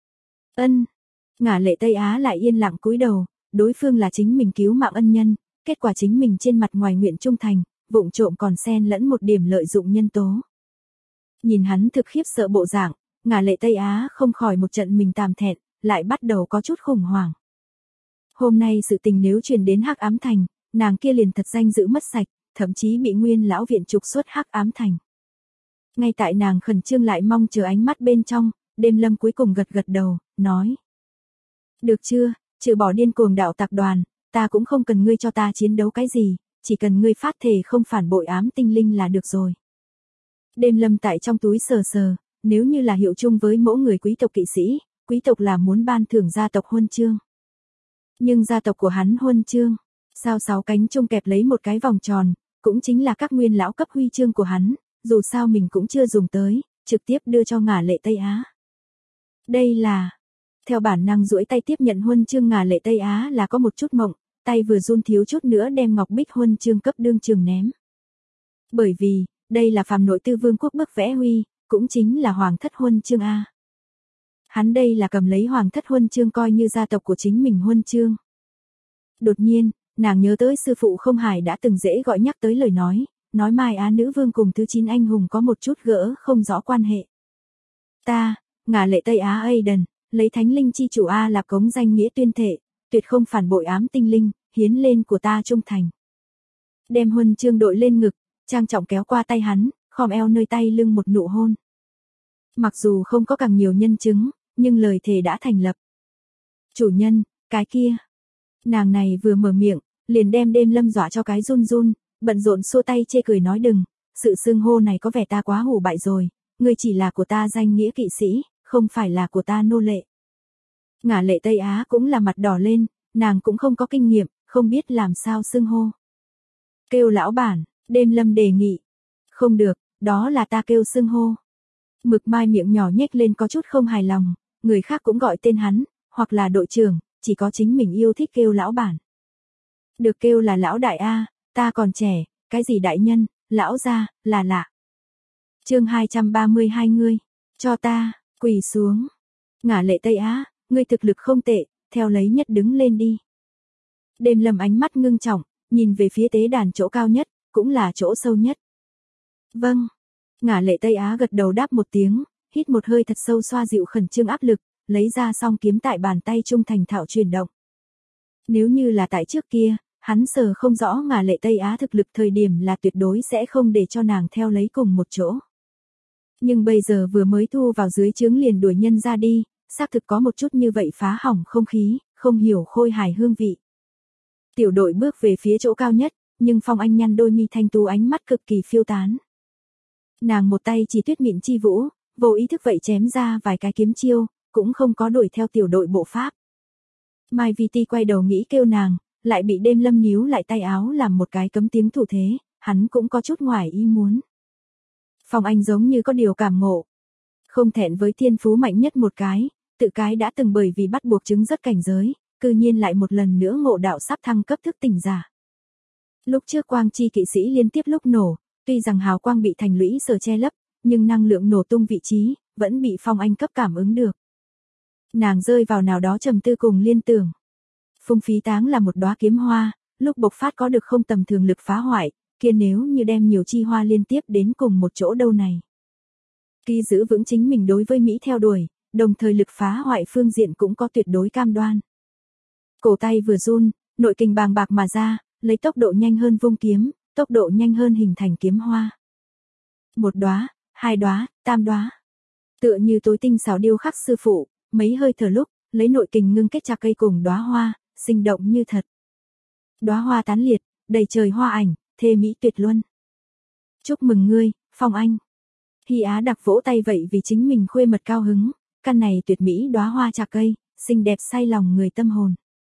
S1: Ngả Lệ Tây Á lại yên lặng cúi đầu, đối phương là chính mình cứu mạng ân nhân, kết quả chính mình trên mặt ngoài nguyện trung thành, vụng trộm còn xen lẫn một điểm lợi dụng nhân tố. Nhìn hắn thực khiếp sợ bộ dạng, Ngả Lệ Tây Á không khỏi một trận mình tàm thẹn, lại bắt đầu có chút khủng hoảng. Hôm nay sự tình nếu truyền đến Hắc Ám Thành, nàng kia liền thật danh dự mất sạch, thậm chí bị Nguyên lão viện trục xuất Hắc Ám Thành. Ngay tại nàng khẩn trương lại mong chờ ánh mắt bên trong, Đêm Lâm cuối cùng gật gật đầu, nói: "Được chưa, trừ bỏ điên cuồng đạo tặc đoàn, ta cũng không cần ngươi cho ta chiến đấu cái gì, chỉ cần ngươi phát thề không phản bội ám tinh linh là được rồi." Đêm Lâm tại trong túi sờ sờ, nếu như là hiệu chung với mỗi người quý tộc kỵ sĩ, quý tộc là muốn ban thưởng gia tộc huân chương. Nhưng gia tộc của hắn huân chương, sao 6 cánh chung kẹp lấy một cái vòng tròn, cũng chính là các Nguyên lão cấp huy chương của hắn, dù sao mình cũng chưa dùng tới, trực tiếp đưa cho Ngả Lệ Tây Á. Đây là, theo bản năng duỗi tay tiếp nhận huân chương, Ngả Lệ Tây Á là có một chút mộng, tay vừa run thiếu chút nữa đem ngọc bích huân chương cấp đương trường ném. Bởi vì, đây là phàm nội tư vương quốc bức vẽ huy, cũng chính là hoàng thất huân chương A. Hắn đây là cầm lấy hoàng thất huân chương coi như gia tộc của chính mình huân chương. Đột nhiên, nàng nhớ tới sư phụ Không Hải đã từng dễ gọi nhắc tới lời nói Mai Á nữ vương cùng thứ 9 anh hùng có một chút gỡ không rõ quan hệ. Ta, Ngả Lệ Tây Á Aiden, lấy thánh linh chi chủ A Lạp cống danh nghĩa tuyên thệ, tuyệt không phản bội ám tinh linh, hiến lên của ta trung thành. Đem huân chương đội lên ngực, trang trọng kéo qua tay hắn, khom eo nơi tay lưng một nụ hôn. Mặc dù không có càng nhiều nhân chứng, nhưng lời thề đã thành lập. Chủ nhân, cái kia. Nàng này vừa mở miệng, liền đem Đêm Lâm dọa cho cái run run, bận rộn xua tay chê cười nói đừng, sự xưng hô này có vẻ ta quá hủ bại rồi, ngươi chỉ là của ta danh nghĩa kỵ sĩ, không phải là của ta nô lệ. Ngả Lệ Tây Á cũng là mặt đỏ lên, nàng cũng không có kinh nghiệm, không biết làm sao xưng hô. Kêu lão bản, Đêm Lâm đề nghị. Không được, đó là ta kêu xưng hô. Mực mai miệng nhỏ nhếch lên có chút không hài lòng, người khác cũng gọi tên hắn, hoặc là đội trưởng, chỉ có chính mình yêu thích kêu lão bản. Được kêu là lão đại A, ta còn trẻ, cái gì đại nhân, lão gia, là lạ. Chương 232 ngươi, cho ta, quỳ xuống. Ngả Lệ Tây Á, ngươi thực lực không tệ, theo lấy nhất đứng lên đi. Đêm Lâm ánh mắt ngưng trọng, nhìn về phía tế đàn chỗ cao nhất, cũng là chỗ sâu nhất. Vâng. Ngả Lệ Tây Á gật đầu đáp một tiếng, hít một hơi thật sâu xoa dịu khẩn trương áp lực, lấy ra song kiếm tại bàn tay trung thành thạo chuyển động. Nếu như là tại trước kia, Hắn sờ không rõ Ngà Lệ Tây Á thực lực thời điểm là tuyệt đối sẽ không để cho nàng theo lấy cùng một chỗ. Nhưng bây giờ vừa mới thu vào dưới trướng liền đuổi nhân ra đi, xác thực có một chút như vậy phá hỏng không khí, không hiểu khôi hài hương vị. Tiểu đội bước về phía chỗ cao nhất, nhưng Phong Anh nhăn đôi mi thanh tú ánh mắt cực kỳ phiêu tán. Nàng một tay chỉ tuyết mịn chi vũ, vô ý thức vậy chém ra vài cái kiếm chiêu, cũng không có đuổi theo tiểu đội bộ pháp. Mai Vi Ti quay đầu nghĩ kêu nàng, lại bị Đêm Lâm níu lại tay áo làm một cái cấm tiếng thủ thế, hắn cũng có chút ngoài ý muốn. Phong Anh giống như có điều cảm ngộ. Không thẹn với thiên phú mạnh nhất một cái, tự cái đã từng bởi vì bắt buộc chứng rất cảnh giới, cư nhiên lại một lần nữa ngộ đạo sắp thăng cấp thức tỉnh giả. Lúc trước quang chi kỵ sĩ liên tiếp lúc nổ, tuy rằng hào quang bị thành lũy sở che lấp, nhưng năng lượng nổ tung vị trí, vẫn bị Phong Anh cấp cảm ứng được. Nàng rơi vào nào đó trầm tư cùng liên tưởng. Phung Phí Táng là một đóa kiếm hoa, lúc bộc phát có được không tầm thường lực phá hoại, kia nếu như đem nhiều chi hoa liên tiếp đến cùng một chỗ đâu này. Kỳ giữ vững chính mình đối với Mỹ theo đuổi, đồng thời lực phá hoại phương diện cũng có tuyệt đối cam đoan. Cổ tay vừa run, nội kình bàng bạc mà ra, lấy tốc độ nhanh hơn vung kiếm, tốc độ nhanh hơn hình thành kiếm hoa. Một đóa, hai đóa, tam đóa. Tựa như tối tinh xảo điêu khắc sư phụ, mấy hơi thở lúc, lấy nội kình ngưng kết chặt cây cùng đóa hoa, sinh động như thật. Đóa hoa tán liệt, đầy trời hoa ảnh, thê mỹ tuyệt luân. Chúc mừng ngươi, Phong Anh. Hy Á Đặc vỗ tay vậy vì chính mình khuê mật cao hứng, căn này tuyệt mỹ đóa hoa trà cây, xinh đẹp say lòng người tâm hồn.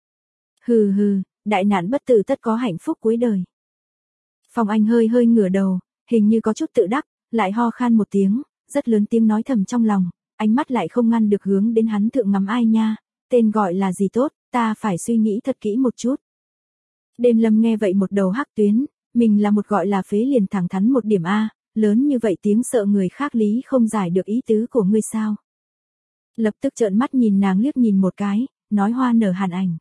S1: Hừ hừ, đại nạn bất tử tất có hạnh phúc cuối đời. Phong Anh hơi hơi ngửa đầu, hình như có chút tự đắc, lại ho khan một tiếng, rất lớn tiếng nói thầm trong lòng, ánh mắt lại không ngăn được hướng đến hắn thượng ngắm ai nha, tên gọi là gì tốt, ta phải suy nghĩ thật kỹ một chút. Đêm Lâm nghe vậy một đầu hắc tuyến, mình là một gọi là phế liền thẳng thắn một điểm A, lớn như vậy tiếng sợ người khác lý không giải được ý tứ của ngươi sao. Lập tức trợn mắt nhìn nàng liếc nhìn một cái, nói hoa nở hàn ảnh.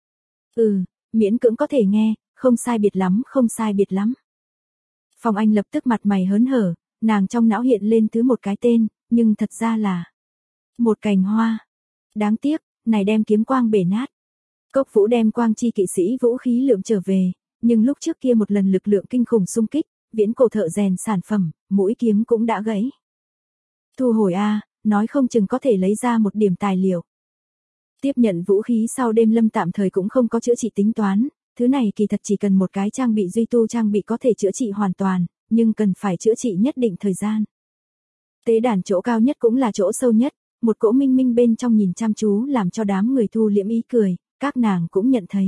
S1: Miễn cưỡng có thể nghe, không sai biệt lắm, không sai biệt lắm. Phong Anh lập tức mặt mày hớn hở, nàng trong não hiện lên thứ một cái tên, nhưng thật ra là một cành hoa. Đáng tiếc, này đem kiếm quang bể nát. Cốc Vũ đem quang chi kỵ sĩ vũ khí lượm trở về, nhưng lúc trước kia một lần lực lượng kinh khủng xung kích, viễn cổ thợ rèn sản phẩm, mũi kiếm cũng đã gãy. Thu hồi a, nói không chừng có thể lấy ra một điểm tài liệu. Tiếp nhận vũ khí sau Đêm Lâm tạm thời cũng không có chữa trị tính toán, thứ này kỳ thật chỉ cần một cái trang bị duy tu trang bị có thể chữa trị hoàn toàn, nhưng cần phải chữa trị nhất định thời gian. Tế đàn chỗ cao nhất cũng là chỗ sâu nhất, một cỗ minh minh bên trong nhìn chăm chú làm cho đám người thu liễm ý cười, các nàng cũng nhận thấy.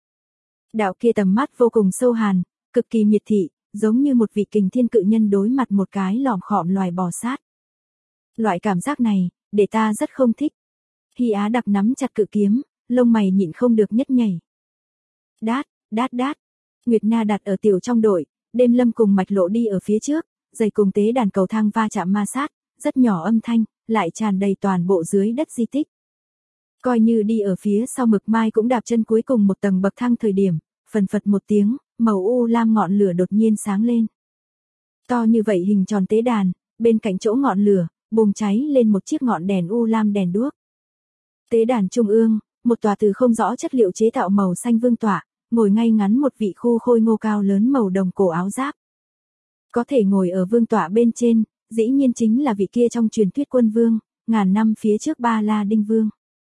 S1: Đạo kia tầm mắt vô cùng sâu hàn, cực kỳ miệt thị, giống như một vị kình thiên cự nhân đối mặt một cái lòm khọm loài bò sát. Loại cảm giác này, để ta rất không thích. Hy Á Đặc nắm chặt cự kiếm, lông mày nhịn không được nhất nhảy. Đát, đát đát. Nguyệt Na đặt ở tiểu trong đội, Đêm Lâm cùng Mạch Lộ đi ở phía trước, giày cùng tế đàn cầu thang va chạm ma sát, rất nhỏ âm thanh, lại tràn đầy toàn bộ dưới đất di tích. Coi như đi ở phía sau Mực Mai cũng đạp chân cuối cùng một tầng bậc thang thời điểm, phần phật một tiếng, màu u lam ngọn lửa đột nhiên sáng lên. To như vậy hình tròn tế đàn, bên cạnh chỗ ngọn lửa, bùng cháy lên một chiếc ngọn đèn u lam đèn đuốc. Tế đàn trung ương, một tòa từ không rõ chất liệu chế tạo màu xanh vương tọa, ngồi ngay ngắn một vị khu khôi ngô cao lớn màu đồng cổ áo giáp. Có thể ngồi ở vương tọa bên trên, dĩ nhiên chính là vị kia trong truyền thuyết quân vương, ngàn năm phía trước Ba La Đinh Vương.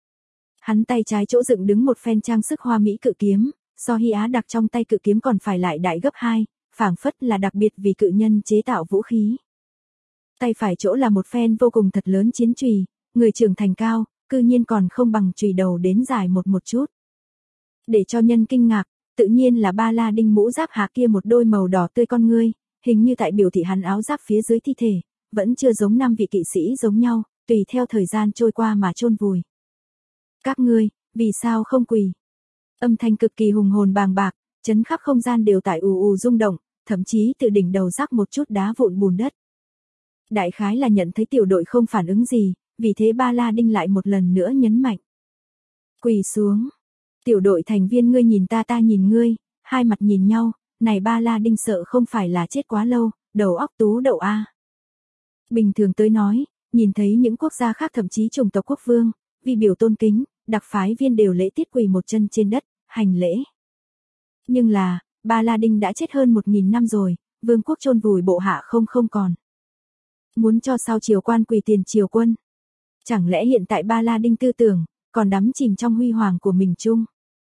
S1: Hắn tay trái chỗ dựng đứng một phen trang sức hoa mỹ cự kiếm, so Hy Á Đặc trong tay cự kiếm còn phải lại đại gấp 2, phảng phất là đặc biệt vì cự nhân chế tạo vũ khí. Tay phải chỗ là một phen vô cùng thật lớn chiến chùy, người trưởng thành cao, cư nhiên còn không bằng chùy đầu đến dài một chút. Để cho nhân kinh ngạc, tự nhiên là Ba La Đinh mũ giáp hạ kia một đôi màu đỏ tươi con ngươi, hình như tại biểu thị hắn áo giáp phía dưới thi thể, vẫn chưa giống 5 vị kỵ sĩ giống nhau, tùy theo thời gian trôi qua mà chôn vùi. Các ngươi, vì sao không quỳ? Âm thanh cực kỳ hùng hồn bàng bạc, chấn khắp không gian đều tại ù ù rung động, thậm chí từ đỉnh đầu rắc một chút đá vụn bùn đất. Đại khái là nhận thấy tiểu đội không phản ứng gì, vì thế Ba La Đinh lại một lần nữa nhấn mạnh. Quỳ xuống. Tiểu đội thành viên ngươi nhìn ta nhìn ngươi, hai mặt nhìn nhau, này Ba La Đinh sợ không phải là chết quá lâu, đầu óc tú đậu a. Bình thường tới nói, nhìn thấy những quốc gia khác thậm chí chủng tộc quốc vương, vì biểu tôn kính, đặc phái viên đều lễ tiết quỳ một chân trên đất, hành lễ. Nhưng là, Ba La Đinh đã chết hơn 1000 năm rồi, vương quốc chôn vùi bộ hạ không còn. Muốn cho sao triều quan quỳ tiền triều quân. Chẳng lẽ hiện tại Ba La Đinh tư tưởng, còn đắm chìm trong huy hoàng của mình chung.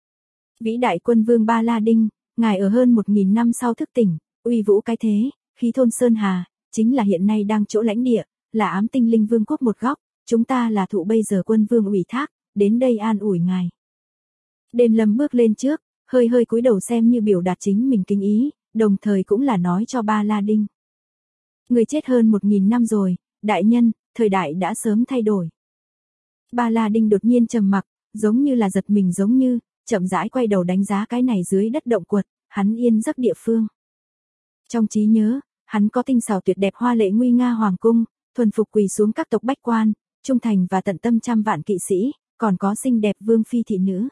S1: Vĩ đại quân vương Ba La Đinh, ngài ở hơn 1000 năm sau thức tỉnh, uy vũ cái thế, khí thôn sơn hà, chính là hiện nay đang chỗ lãnh địa, là ám tinh linh vương quốc một góc, chúng ta là thụ bây giờ quân vương ủy thác, đến đây an ủi ngài. Đêm Lâm bước lên trước, hơi hơi cúi đầu xem như biểu đạt chính mình kính ý, đồng thời cũng là nói cho Ba La Đinh. Người chết hơn 1000 năm rồi, đại nhân, thời đại đã sớm thay đổi. Ba La Đinh đột nhiên trầm mặc, giống như là giật mình giống như, chậm rãi quay đầu đánh giá cái này dưới đất động quật, hắn yên giấc địa phương. Trong trí nhớ, hắn có tinh xảo tuyệt đẹp hoa lệ nguy nga hoàng cung, thuần phục quỳ xuống các tộc bách quan, trung thành và tận tâm trăm vạn kỵ sĩ, còn có xinh đẹp vương phi thị nữ.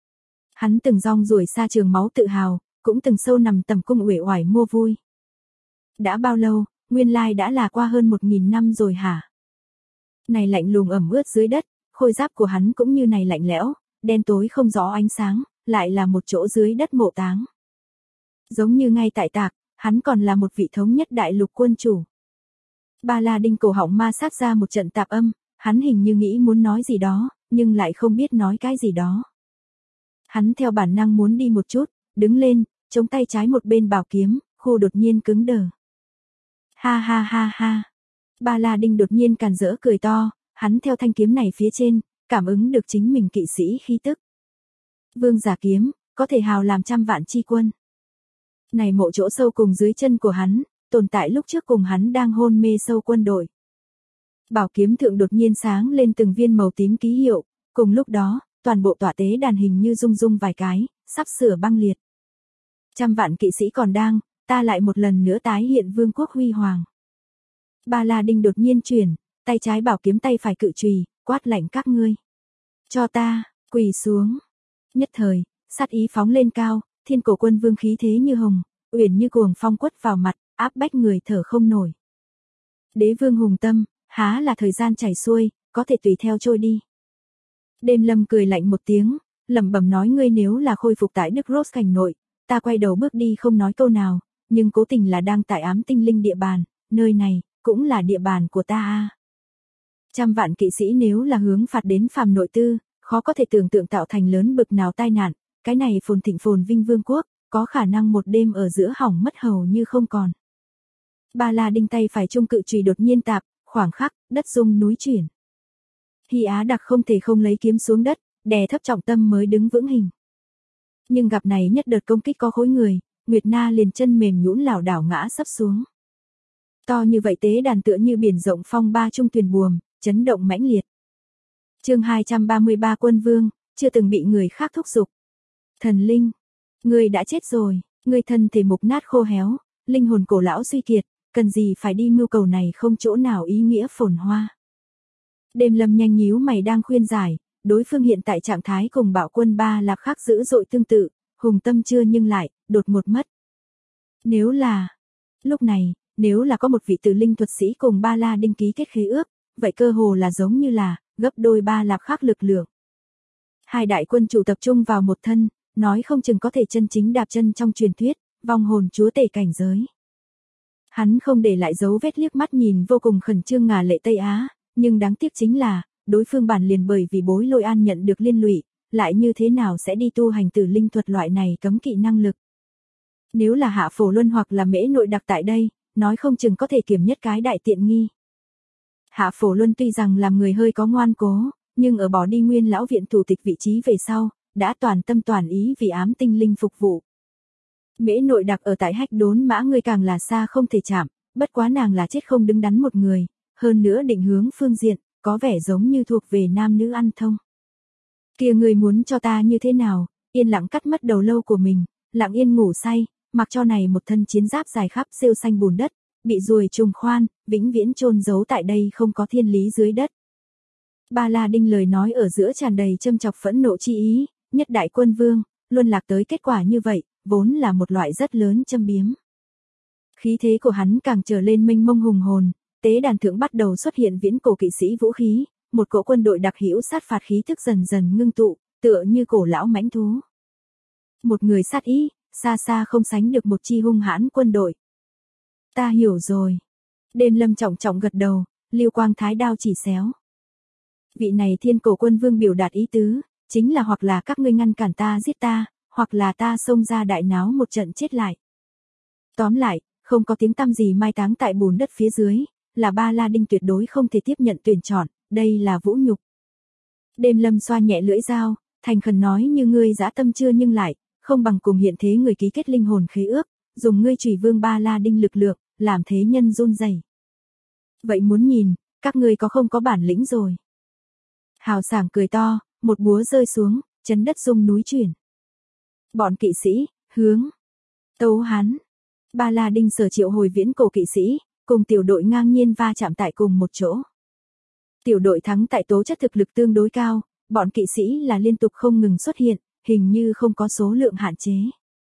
S1: Hắn từng rong ruổi xa trường máu tự hào, cũng từng sâu nằm tầm cung uể oải mua vui. Đã bao lâu, nguyên lai đã là qua hơn 1000 năm rồi hả? Này lạnh lùng ẩm ướt dưới đất, khôi giáp của hắn cũng như này lạnh lẽo, đen tối không rõ ánh sáng, lại là một chỗ dưới đất mộ táng. Giống như ngay tại Tạc, hắn còn là một vị thống nhất đại lục quân chủ. Ba La Đinh cổ họng ma sát ra một trận tạp âm, hắn hình như nghĩ muốn nói gì đó, nhưng lại không biết nói cái gì đó. Hắn theo bản năng muốn đi một chút, đứng lên, chống tay trái một bên bảo kiếm, khô đột nhiên cứng đờ. Ha ha ha ha. Ba La Đinh đột nhiên càn rỡ cười to, hắn theo thanh kiếm này phía trên, cảm ứng được chính mình kỵ sĩ khí tức. Vương giả kiếm, có thể hào làm trăm vạn chi quân. Này mộ chỗ sâu cùng dưới chân của hắn, tồn tại lúc trước cùng hắn đang hôn mê sâu quân đội. Bảo kiếm thượng đột nhiên sáng lên từng viên màu tím ký hiệu, cùng lúc đó, toàn bộ tọa tế đàn hình như rung rung vài cái, sắp sửa băng liệt. Trăm vạn kỵ sĩ còn đang, ta lại một lần nữa tái hiện vương quốc huy hoàng. Ba La Đinh đột nhiên chuyển, tay trái bảo kiếm tay phải cự chùy, quát lạnh các ngươi. Cho ta, quỳ xuống. Nhất thời, sát ý phóng lên cao, thiên cổ quân vương khí thế như hồng, uyển như cuồng phong quất vào mặt, áp bách người thở không nổi. Đế vương hùng tâm, há là thời gian chảy xuôi, có thể tùy theo trôi đi. Đêm Lâm cười lạnh một tiếng, lẩm bẩm nói ngươi nếu là khôi phục tại Đức Rose cảnh nội, ta quay đầu bước đi không nói câu nào, nhưng cố tình là đang tại ám tinh linh địa bàn, nơi này, cũng là địa bàn của ta a. Trăm vạn kỵ sĩ nếu là hướng phạt đến phàm nội tư, khó có thể tưởng tượng tạo thành lớn bực nào tai nạn, cái này phồn thịnh phồn vinh vương quốc, có khả năng một đêm ở giữa hỏng mất hầu như không còn. Ba La Đinh tay phải trung cự chùy đột nhiên tạp, khoảng khắc, đất rung núi chuyển. Hy Á Đặc không thể không lấy kiếm xuống đất, đè thấp trọng tâm mới đứng vững hình. Nhưng gặp này nhất đợt công kích có khối người, Nguyệt Na liền chân mềm nhũn lảo đảo ngã sấp xuống. To như vậy tế đàn tựa như biển rộng phong ba trung tuyền buồm, chấn động mãnh liệt. Chương 233 Quân Vương, chưa từng bị người khác thúc giục. Thần linh, ngươi đã chết rồi, ngươi thân thể mục nát khô héo, linh hồn cổ lão suy kiệt, cần gì phải đi mưu cầu này không chỗ nào ý nghĩa phồn hoa. Đêm Lâm nhanh nhíu mày đang khuyên giải, đối phương hiện tại trạng thái cùng Bạo Quân Ba Lạp khác dữ dội tương tự, hùng tâm chưa nhưng lại, đột ngột mất. Lúc này, nếu là có một vị tử linh thuật sĩ cùng Ba La Đinh ký kết khế ước, vậy cơ hồ là giống như là, gấp đôi Ba Lạp khác lực lượng. Hai đại quân chủ tập trung vào một thân, nói không chừng có thể chân chính đạp chân trong truyền thuyết, vong hồn chúa tể cảnh giới. Hắn không để lại dấu vết liếc mắt nhìn vô cùng khẩn trương ngả lệ Tây Á, nhưng đáng tiếc chính là, đối phương bản liền bởi vì Bối Lôi An nhận được liên lụy, lại như thế nào sẽ đi tu hành tử linh thuật loại này cấm kỵ năng lực. Nếu là Hạ Phổ Luân hoặc là Mễ Nội Đặc tại đây, nói không chừng có thể kiểm nhất cái đại tiện nghi. Hạ Phổ Luân tuy rằng làm người hơi có ngoan cố, nhưng ở bỏ đi nguyên lão viện thủ tịch vị trí về sau, đã toàn tâm toàn ý vì ám tinh linh phục vụ. Mễ Nội Đặc ở tại Hách Đốn Mã người càng là xa không thể chạm, bất quá nàng là chết không đứng đắn một người, hơn nữa định hướng phương diện, có vẻ giống như thuộc về nam nữ ăn thông. Kia người muốn cho ta như thế nào, yên lặng cắt mất đầu lâu của mình, lặng yên ngủ say, mặc cho này một thân chiến giáp dài khắp rêu xanh bùn đất, bị ruồi trùng khoan, vĩnh viễn chôn giấu tại đây không có thiên lý dưới đất. Ba La Đinh lời nói ở giữa tràn đầy châm chọc phẫn nộ chi ý, nhất đại quân vương, luân lạc tới kết quả như vậy, vốn là một loại rất lớn châm biếm. Khí thế của hắn càng trở lên mênh mông hùng hồn, tế đàn thượng bắt đầu xuất hiện viễn cổ kỵ sĩ vũ khí, một cỗ quân đội đặc hữu sát phạt khí thức dần dần ngưng tụ, tựa như cổ lão mãnh thú. Một người sát ý, xa xa không sánh được một chi hung hãn quân đội. Ta hiểu rồi. Đêm Lâm trọng trọng gật đầu, Lưu Quang Thái đao chỉ xéo. Vị này Thiên Cổ Quân Vương biểu đạt ý tứ, chính là hoặc là các ngươi ngăn cản ta giết ta, hoặc là ta xông ra đại náo một trận chết lại. Tóm lại, không có tiếng tăm gì mai táng tại bùn đất phía dưới, là Ba La Đinh tuyệt đối không thể tiếp nhận tuyển chọn, đây là vũ nhục. Đêm Lâm xoa nhẹ lưỡi dao, thành khẩn nói như ngươi dã tâm chưa nhưng lại, không bằng cùng hiện thế người ký kết linh hồn khế ước, dùng ngươi chủy vương Ba La Đinh lực lượng, làm thế nhân run rẩy. Vậy muốn nhìn, các ngươi có không có bản lĩnh rồi. Hào sảng cười to, một búa rơi xuống, chấn đất rung núi chuyển. Bọn kỵ sĩ, hướng. Tấu hắn. Ba La Đinh sở triệu hồi viễn cổ kỵ sĩ, cùng tiểu đội ngang nhiên va chạm tại cùng một chỗ. Tiểu đội thắng tại tố chất thực lực tương đối cao, bọn kỵ sĩ là liên tục không ngừng xuất hiện, hình như không có số lượng hạn chế.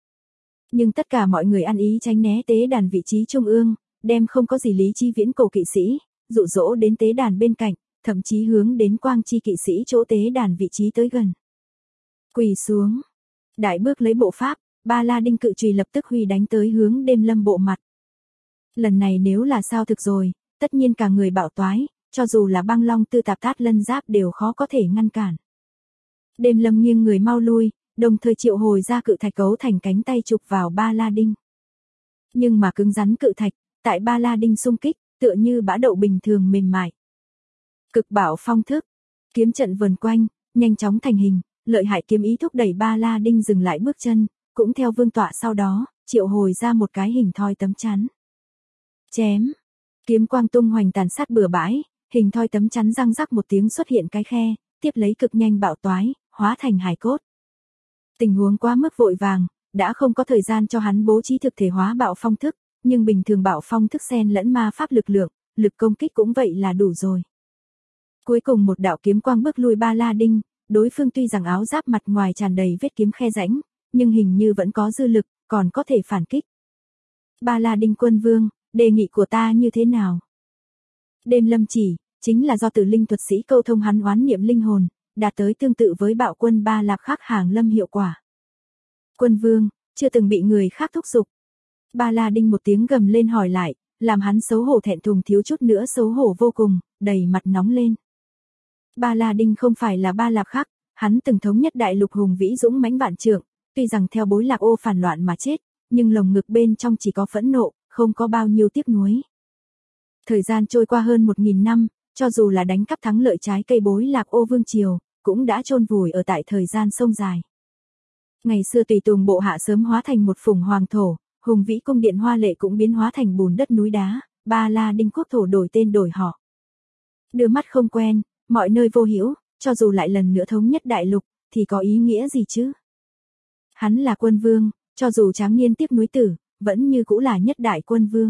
S1: Nhưng tất cả mọi người ăn ý tránh né tế đàn vị trí trung ương, đem không có gì lý chi viễn cổ kỵ sĩ, dụ dỗ đến tế đàn bên cạnh, thậm chí hướng đến quang chi kỵ sĩ chỗ tế đàn vị trí tới gần. Quỳ xuống. Đại bước lấy bộ pháp, Ba La Đinh cự chùy lập tức huy đánh tới hướng Đêm Lâm bộ mặt. Lần này nếu là sao thực rồi, tất nhiên cả người bạo toái, cho dù là băng long tư tạp thát lân giáp đều khó có thể ngăn cản. Đêm Lâm nghiêng người mau lui, đồng thời triệu hồi ra cự thạch cấu thành cánh tay chụp vào Ba La Đinh. Nhưng mà cứng rắn cự thạch, tại Ba La Đinh xung kích, tựa như bã đậu bình thường mềm mại. Cực bảo phong thức, kiếm trận vần quanh, nhanh chóng thành hình, lợi hại kiếm ý thúc đẩy Ba La Đinh dừng lại bước chân, cũng theo vương tọa sau đó, triệu hồi ra một cái hình thoi tấm chắn. Chém, kiếm quang tung hoành tàn sát bừa bãi, hình thoi tấm chắn răng rắc một tiếng xuất hiện cái khe, tiếp lấy cực nhanh bạo toái, hóa thành hài cốt. Tình huống quá mức vội vàng, đã không có thời gian cho hắn bố trí thực thể hóa bạo phong thức, nhưng bình thường bạo phong thức xen lẫn ma pháp lực lượng, lực công kích cũng vậy là đủ rồi. Cuối cùng một đạo kiếm quang bước lui Ba La Đinh, đối phương tuy rằng áo giáp mặt ngoài tràn đầy vết kiếm khe rãnh, nhưng hình như vẫn có dư lực, còn có thể phản kích. Ba La Đinh Quân Vương, đề nghị của ta như thế nào? Đêm Lâm chỉ, chính là do tử linh thuật sĩ câu thông hắn oán niệm linh hồn, đạt tới tương tự với bạo quân Ba Lạp khác hàng lâm hiệu quả. Quân Vương, chưa từng bị người khác thúc giục. Ba La Đinh một tiếng gầm lên hỏi lại, làm hắn xấu hổ thẹn thùng thiếu chút nữa xấu hổ vô cùng, đầy mặt nóng lên. Ba La Đinh không phải là Ba Lạp khác, hắn từng thống nhất đại lục hùng vĩ dũng mãnh vạn trượng, tuy rằng theo bối Lạc Ô phản loạn mà chết, nhưng lồng ngực bên trong chỉ có phẫn nộ, không có bao nhiêu tiếc nuối. Thời gian trôi qua hơn 1000 năm, cho dù là đánh cắp thắng lợi trái cây bối Lạc Ô vương triều, cũng đã chôn vùi ở tại thời gian sông dài. Ngày xưa tùy tùng bộ hạ sớm hóa thành một phùng hoàng thổ, hùng vĩ cung điện hoa lệ cũng biến hóa thành bùn đất núi đá, Ba La Đinh quốc thổ đổi tên đổi họ. Đưa mắt không quen, mọi nơi vô hiểu, cho dù lại lần nữa thống nhất đại lục, thì có ý nghĩa gì chứ? Hắn là quân vương, cho dù tráng niên tiếp núi tử, vẫn như cũ là nhất đại quân vương.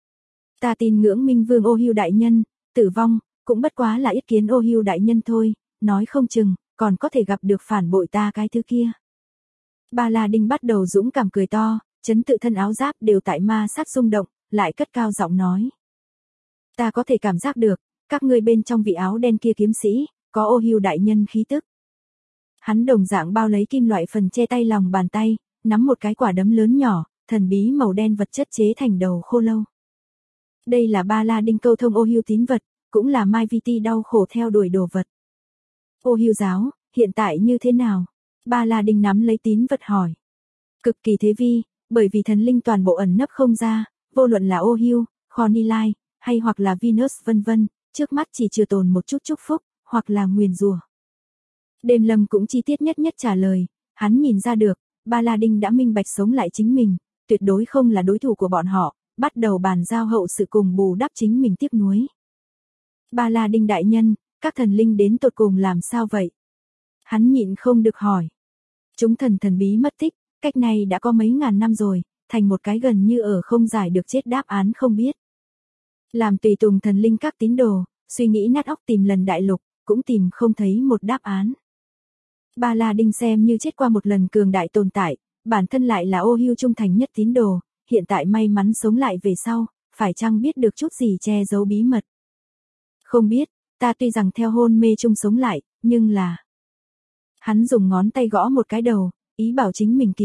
S1: Ta tin ngưỡng Minh Vương Ô Hưu đại nhân, tử vong, cũng bất quá là yết kiến Ô Hưu đại nhân thôi, nói không chừng, còn có thể gặp được phản bội ta cái thứ kia. Ba La Đinh bắt đầu dũng cảm cười to, chấn tự thân áo giáp đều tại ma sát rung động, lại cất cao giọng nói. Ta có thể cảm giác được, các ngươi bên trong vị áo đen kia kiếm sĩ, có Ô Hưu đại nhân khí tức. Hắn đồng dạng bao lấy kim loại phần che tay lòng bàn tay, nắm một cái quả đấm lớn nhỏ, thần bí màu đen vật chất chế thành đầu khô lâu. Đây là Ba La Đinh câu thông Ô Hưu tín vật, cũng là Mai Vi Ti đau khổ theo đuổi đồ vật. Ô Hưu giáo, hiện tại như thế nào? Ba La Đinh nắm lấy tín vật hỏi. Cực kỳ thế vi, bởi vì thần linh toàn bộ ẩn nấp không ra, vô luận là Ô Hưu, Corneli, hay hoặc là Venus vân vân, trước mắt chỉ chừa tồn một chút chúc phúc, hoặc là nguyền rủa. Đêm Lâm cũng chi tiết nhất trả lời, hắn nhìn ra được, Ba La Đinh đã minh bạch sống lại chính mình, tuyệt đối không là đối thủ của bọn họ, bắt đầu bàn giao hậu sự cùng bù đắp chính mình tiếc nuối. Ba La Đinh đại nhân, các thần linh đến tột cùng làm sao vậy? Hắn nhịn không được hỏi. Chúng thần bí mất tích, cách này đã có mấy ngàn năm rồi, thành một cái gần như ở không giải được chết đáp án không biết. Làm tùy tùng thần linh các tín đồ, suy nghĩ nát óc tìm lần đại lục, cũng tìm không thấy một đáp án. Ba La Đinh xem như chết qua một lần cường đại tồn tại, bản thân lại là Ô Hưu trung thành nhất tín đồ, hiện tại may mắn sống lại về sau, phải chăng biết được chút gì che giấu bí mật? Không biết, ta tuy rằng theo hôn mê chung sống lại, nhưng là... Hắn dùng ngón tay gõ một cái đầu, ý bảo chính mình ký ức,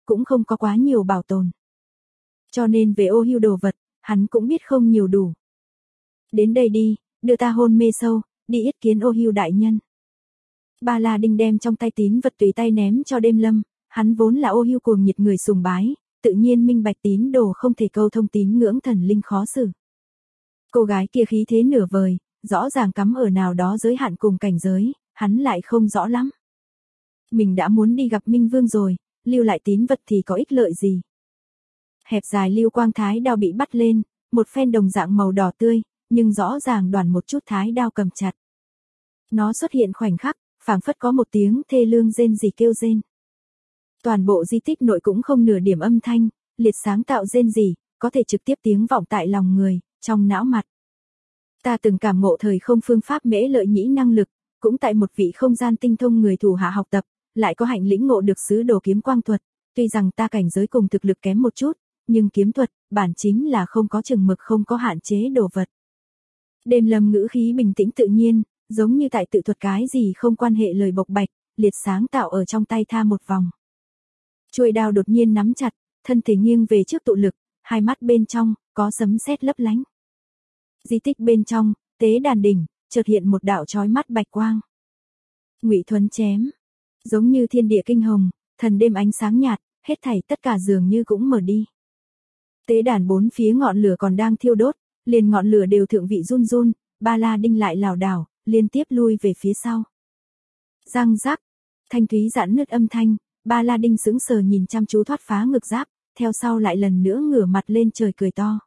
S1: cũng không có quá nhiều bảo tồn. Cho nên về ô hưu đồ vật, hắn cũng biết không nhiều đủ. Đến đây đi, đưa ta hôn mê sâu, đi yết kiến ô hưu đại nhân. Ba La Đinh đem trong tay tín vật tùy tay ném cho Đêm Lâm, hắn vốn là ô hưu cuồng nhiệt người sùng bái, tự nhiên minh bạch tín đồ không thể câu thông tín ngưỡng thần linh khó xử. Cô gái kia khí thế nửa vời, rõ ràng cắm ở nào đó giới hạn cùng cảnh giới, hắn lại không rõ lắm. Mình đã muốn đi gặp Minh Vương rồi, lưu lại tín vật thì có ích lợi gì? Hẹp dài lưu quang thái đao bị bắt lên, một phen đồng dạng màu đỏ tươi, nhưng rõ ràng đoàn một chút thái đao cầm chặt. Nó xuất hiện khoảnh khắc, phảng phất có một tiếng thê lương rên rỉ kêu rên. Toàn bộ di tích nội cũng không nửa điểm âm thanh, liệt sáng tạo rên rỉ, có thể trực tiếp tiếng vọng tại lòng người, trong não mặt. Ta từng cảm ngộ thời không phương pháp mễ lợi nhĩ năng lực, cũng tại một vị không gian tinh thông người thủ hạ học tập, lại có hạnh lĩnh ngộ được sứ đồ kiếm quang thuật, tuy rằng ta cảnh giới cùng thực lực kém một chút, nhưng kiếm thuật, bản chính là không có chừng mực không có hạn chế đồ vật. Đêm Lâm ngữ khí bình tĩnh tự nhiên, giống như tại tự thuật cái gì không quan hệ lời bộc bạch, liệt sáng tạo ở trong tay tha một vòng. Chuôi đao đột nhiên nắm chặt, thân thể nghiêng về trước tụ lực, hai mắt bên trong, có sấm sét lấp lánh. Di tích bên trong, tế đàn đỉnh, chợt hiện một đạo chói mắt bạch quang. Ngụy Thuấn chém, giống như thiên địa kinh hồng, thần đêm ánh sáng nhạt, hết thảy tất cả dường như cũng mở đi. Tế đàn bốn phía ngọn lửa còn đang thiêu đốt, liền ngọn lửa đều thượng vị run run, Ba La Đinh lại lảo đảo, liên tiếp lui về phía sau. Răng rắc, thanh thúy giãn nứt âm thanh, Ba La Đinh sững sờ nhìn chăm chú thoát phá ngực giáp, theo sau lại lần nữa ngửa mặt lên trời cười to.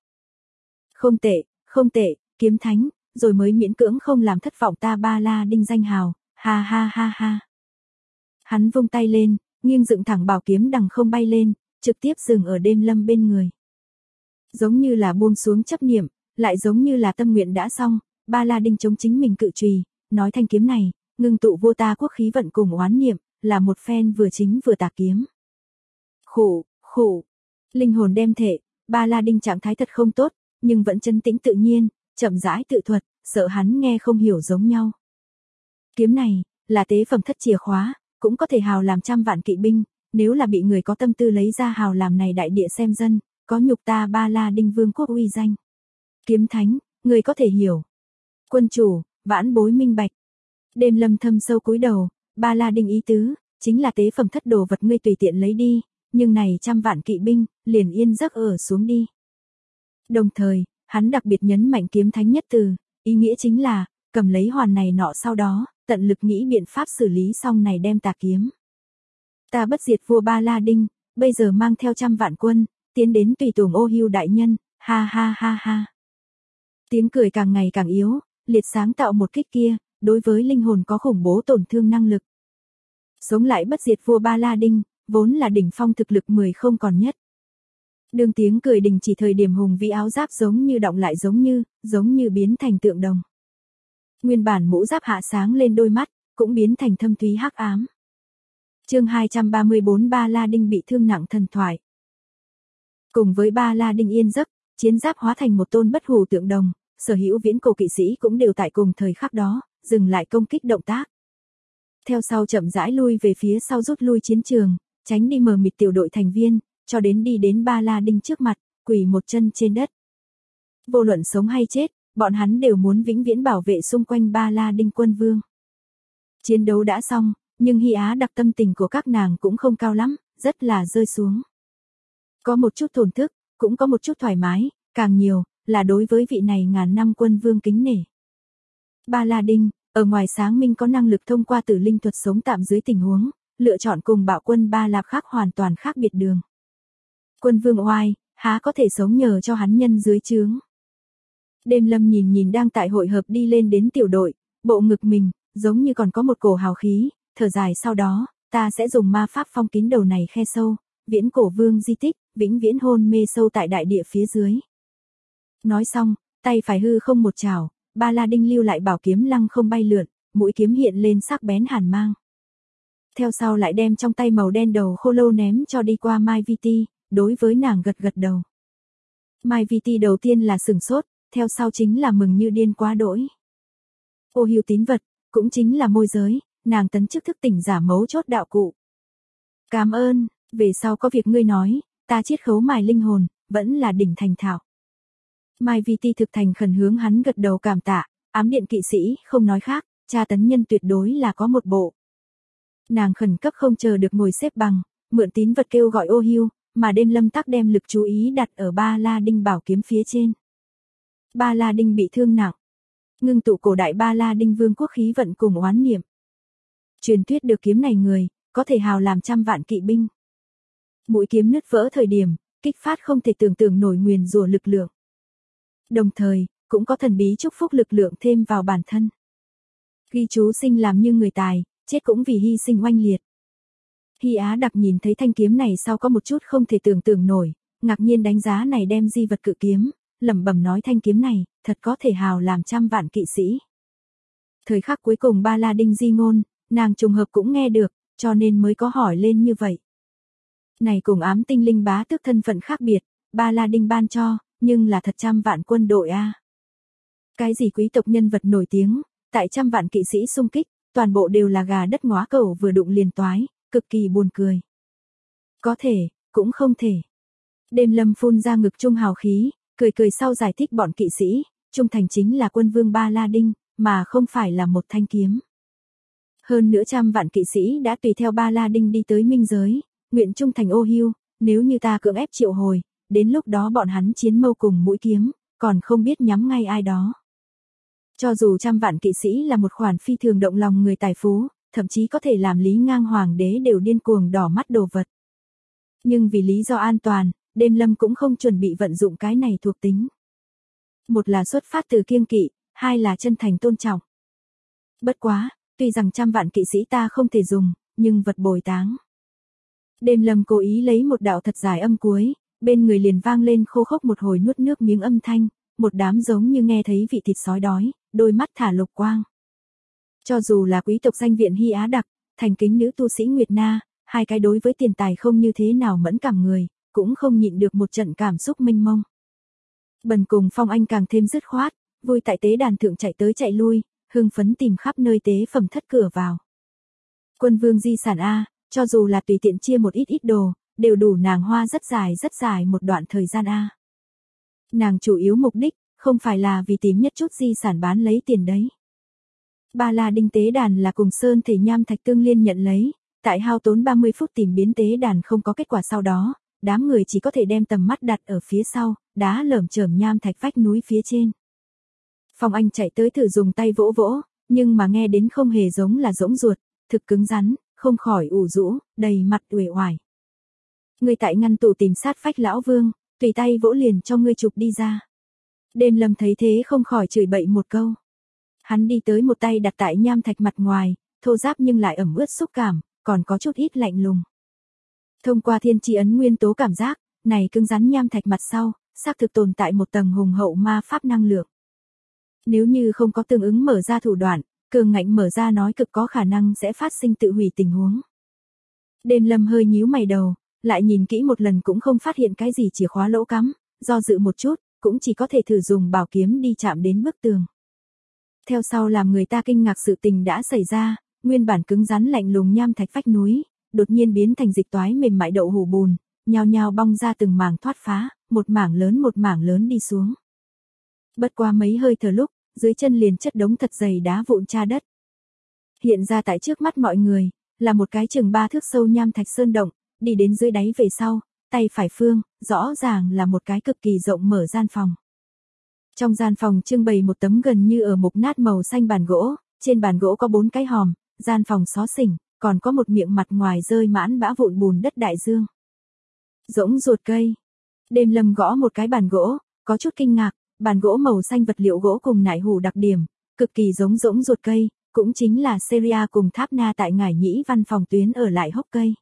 S1: Không tệ, kiếm thánh, rồi mới miễn cưỡng không làm thất vọng ta Ba La Đinh danh hào, ha ha ha ha. Hắn vung tay lên, nghiêng dựng thẳng bảo kiếm đằng không bay lên, trực tiếp dừng ở Đêm Lâm bên người. Giống như là buông xuống chấp niệm, lại giống như là tâm nguyện đã xong, Ba La Đinh chống chính mình cự chùy, nói thanh kiếm này, ngưng tụ vô ta quốc khí vận cùng oán niệm, là một phen vừa chính vừa tà kiếm. Khủ, linh hồn đem thể, Ba La Đinh trạng thái thật không tốt, nhưng vẫn trấn tĩnh tự nhiên, chậm rãi tự thuật, sợ hắn nghe không hiểu giống nhau. Kiếm này, là tế phẩm thất chìa khóa, cũng có thể hào làm trăm vạn kỵ binh, nếu là bị người có tâm tư lấy ra hào làm này đại địa xem dân, có nhục ta Ba La Đinh vương quốc uy danh. Kiếm thánh, người có thể hiểu. Quân chủ, vãn bối minh bạch. Đêm Lâm thâm sâu cúi đầu, Ba La Đinh ý tứ, chính là tế phẩm thất đồ vật ngươi tùy tiện lấy đi, nhưng này trăm vạn kỵ binh, liền yên giấc ở xuống đi. Đồng thời, hắn đặc biệt nhấn mạnh kiếm thánh nhất từ, ý nghĩa chính là, cầm lấy hoàn này nọ sau đó, tận lực nghĩ biện pháp xử lý xong này đem tà kiếm. Ta bất diệt vua Ba La Đinh, bây giờ mang theo trăm vạn quân, tiến đến tùy tùng ô hưu đại nhân, ha ha ha ha. Tiếng cười càng ngày càng yếu, liệt sáng tạo một kích kia, đối với linh hồn có khủng bố tổn thương năng lực. Sống lại bất diệt vua Ba La Đinh, vốn là đỉnh phong thực lực 10 không còn nhất. Đường tiếng cười đình chỉ thời điểm hùng vĩ áo giáp giống như động lại giống như biến thành tượng đồng. Nguyên bản mũ giáp hạ sáng lên đôi mắt, cũng biến thành thâm thúy hắc ám. Chương 234 Ba La Đinh bị thương nặng thần thoại. Cùng với Ba La Đinh yên giấc, chiến giáp hóa thành một tôn bất hủ tượng đồng, sở hữu viễn cổ kỵ sĩ cũng đều tại cùng thời khắc đó, dừng lại công kích động tác. Theo sau chậm rãi lui về phía sau rút lui chiến trường, tránh đi mờ mịt tiểu đội thành viên, cho đến đi đến Ba La Đinh trước mặt, quỳ một chân trên đất. Vô luận sống hay chết, bọn hắn đều muốn vĩnh viễn bảo vệ xung quanh Ba La Đinh quân vương. Chiến đấu đã xong, nhưng Hy Á đặc tâm tình của các nàng cũng không cao lắm, rất là rơi xuống. Có một chút thổn thức, cũng có một chút thoải mái, càng nhiều, là đối với vị này ngàn năm quân vương kính nể. Ba La Đinh, ở ngoài sáng minh có năng lực thông qua tử linh thuật sống tạm dưới tình huống, lựa chọn cùng bạo quân Ba La khác hoàn toàn khác biệt đường. Quân vương oai, há có thể sống nhờ cho hắn nhân dưới trướng. Đêm Lâm nhìn đang tại hội hợp đi lên đến tiểu đội, bộ ngực mình, giống như còn có một cổ hào khí, thở dài sau đó, ta sẽ dùng ma pháp phong kín đầu này khe sâu, viễn cổ vương di tích, vĩnh viễn hôn mê sâu tại đại địa phía dưới. Nói xong, tay phải hư không một chảo, Ba La Đinh lưu lại bảo kiếm lăng không bay lượn, mũi kiếm hiện lên sắc bén hàn mang. Theo sau lại đem trong tay màu đen đầu khô lâu ném cho đi qua Mai Viti, đối với nàng gật gật đầu. Mai Viti đầu tiên là sửng sốt, theo sau chính là mừng như điên quá đỗi. Ô hưu tín vật, cũng chính là môi giới, nàng tấn chức thức tỉnh giả mấu chốt đạo cụ. Cảm ơn, Về sau có việc ngươi nói, ta chiết khấu mài linh hồn, vẫn là đỉnh thành thạo. Mai Vi Ti thực thành khẩn hướng hắn gật đầu cảm tạ, ám điện kỵ sĩ, không nói khác, tra tấn nhân tuyệt đối là có một bộ. Nàng khẩn cấp không chờ được ngồi xếp bằng, mượn tín vật kêu gọi ô hưu, mà đêm lâm tắc đem lực chú ý đặt ở Ba La Đinh bảo kiếm phía trên. Ba La Đinh bị thương nặng, ngưng tụ cổ đại Ba La Đinh vương quốc khí vận cùng oán niệm. Truyền thuyết được kiếm này người, có thể hào làm trăm vạn kỵ binh. Mũi kiếm nứt vỡ thời điểm, kích phát không thể tưởng tượng nổi nguyền rủa lực lượng. Đồng thời, cũng có thần bí chúc phúc lực lượng thêm vào bản thân. Ghi chú sinh làm như người tài, chết cũng vì hy sinh oanh liệt. Hy Á Đặc nhìn thấy thanh kiếm này sau có một chút không thể tưởng tượng nổi, ngạc nhiên đánh giá này đem di vật cự kiếm, lẩm bẩm nói thanh kiếm này, thật có thể hào làm trăm vạn kỵ sĩ. Thời khắc cuối cùng Ba La Đinh di ngôn, nàng trùng hợp cũng nghe được, cho nên mới có hỏi lên như vậy. Này cùng ám tinh linh bá tước thân phận khác biệt, Ba La Đinh ban cho, nhưng là thật trăm vạn quân đội a. Cái gì quý tộc nhân vật nổi tiếng, tại trăm vạn kỵ sĩ xung kích, toàn bộ đều là gà đất ngóa cẩu vừa đụng liền toái, cực kỳ buồn cười. Có thể, cũng không thể. Đêm lâm phun ra ngực trung hào khí, cười cười sau giải thích bọn kỵ sĩ, trung thành chính là quân vương Ba La Đinh, mà không phải là một thanh kiếm. Hơn nữa trăm vạn kỵ sĩ đã tùy theo Ba La Đinh đi tới minh giới, nguyện trung thành ô hưu, nếu như ta cưỡng ép triệu hồi, đến lúc đó bọn hắn chiến mâu cùng mũi kiếm, còn không biết nhắm ngay ai đó. Cho dù trăm vạn kỵ sĩ là một khoản phi thường động lòng người tài phú, thậm chí có thể làm Lý Ngang hoàng đế đều điên cuồng đỏ mắt đồ vật. Nhưng vì lý do an toàn, đêm lâm cũng không chuẩn bị vận dụng cái này thuộc tính. Một là xuất phát từ kiêng kỵ, hai là chân thành tôn trọng. Bất quá, tuy rằng trăm vạn kỵ sĩ ta không thể dùng, nhưng vật bồi táng. Đêm lâm cố ý lấy một đạo thật dài âm cuối, bên người liền vang lên khô khốc một hồi nuốt nước miếng âm thanh, một đám giống như nghe thấy vị thịt sói đói, đôi mắt thả lục quang. Cho dù là quý tộc danh viện Hy Á Đặc, thành kính nữ tu sĩ Nguyệt Na, hai cái đối với tiền tài không như thế nào mẫn cảm người, cũng không nhịn được một trận cảm xúc mênh mông. Bần cùng Phong Anh càng thêm dứt khoát, vui tại tế đàn thượng chạy tới chạy lui, hưng phấn tìm khắp nơi tế phẩm thất cửa vào. Quân vương di sản A, cho dù là tùy tiện chia một ít đồ, đều đủ nàng hoa rất dài một đoạn thời gian A. Nàng chủ yếu mục đích, không phải là vì tìm nhất chút di sản bán lấy tiền đấy. Ba La Đinh tế đàn là cùng sơn thể nham thạch tương liên nhận lấy, tại hao tốn 30 phút tìm biến tế đàn không có kết quả sau đó, đám người chỉ có thể đem tầm mắt đặt ở phía sau, đá lởm chởm nham thạch vách núi phía trên. Phong Anh chạy tới thử dùng tay vỗ vỗ, nhưng mà nghe đến không hề giống là rỗng ruột, thực cứng rắn, không khỏi ủ rũ, đầy mặt uể oải. Ngươi tại ngăn tủ tìm sát phách lão vương, tùy tay vỗ liền cho ngươi chụp đi ra. Đêm lâm thấy thế không khỏi chửi bậy một câu. Hắn đi tới một tay đặt tại nham thạch mặt ngoài, thô ráp nhưng lại ẩm ướt xúc cảm, còn có chút ít lạnh lùng. Thông qua thiên tri ấn nguyên tố cảm giác, này cứng rắn nham thạch mặt sau, xác thực tồn tại một tầng hùng hậu ma pháp năng lượng. Nếu như không có tương ứng mở ra thủ đoạn, cường ngạnh mở ra nói cực có khả năng sẽ phát sinh tự hủy tình huống. Đêm lâm hơi nhíu mày đầu, lại nhìn kỹ một lần cũng không phát hiện cái gì chìa khóa lỗ cắm, do dự một chút, cũng chỉ có thể thử dùng bảo kiếm đi chạm đến bức tường. Theo sau làm người ta kinh ngạc sự tình đã xảy ra, nguyên bản cứng rắn lạnh lùng nham thạch vách núi, đột nhiên biến thành dịch toái mềm mại đậu hũ bùn, nhao nhao bong ra từng mảng thoát phá, một mảng lớn đi xuống. Bất qua mấy hơi thở lúc, dưới chân liền chất đống thật dày đá vụn tra đất. Hiện ra tại trước mắt mọi người, là một cái chừng 3 thước sâu nham thạch sơn động, đi đến dưới đáy về sau, tay phải phương, rõ ràng là một cái cực kỳ rộng mở gian phòng. Trong gian phòng trưng bày một tấm gần như ở mục nát màu xanh bàn gỗ, trên bàn gỗ có 4 cái hòm, gian phòng xó xỉnh, còn có một miệng mặt ngoài rơi mãn bã vụn bùn đất đại dương. Rỗng ruột cây. Đêm lâm gõ một cái bàn gỗ, có chút kinh ngạc, bàn gỗ màu xanh vật liệu gỗ cùng nải hủ đặc điểm, cực kỳ giống rỗng ruột cây, cũng chính là Syria cùng Tháp Na tại Ngải Nhĩ văn phòng tuyến ở lại hốc cây.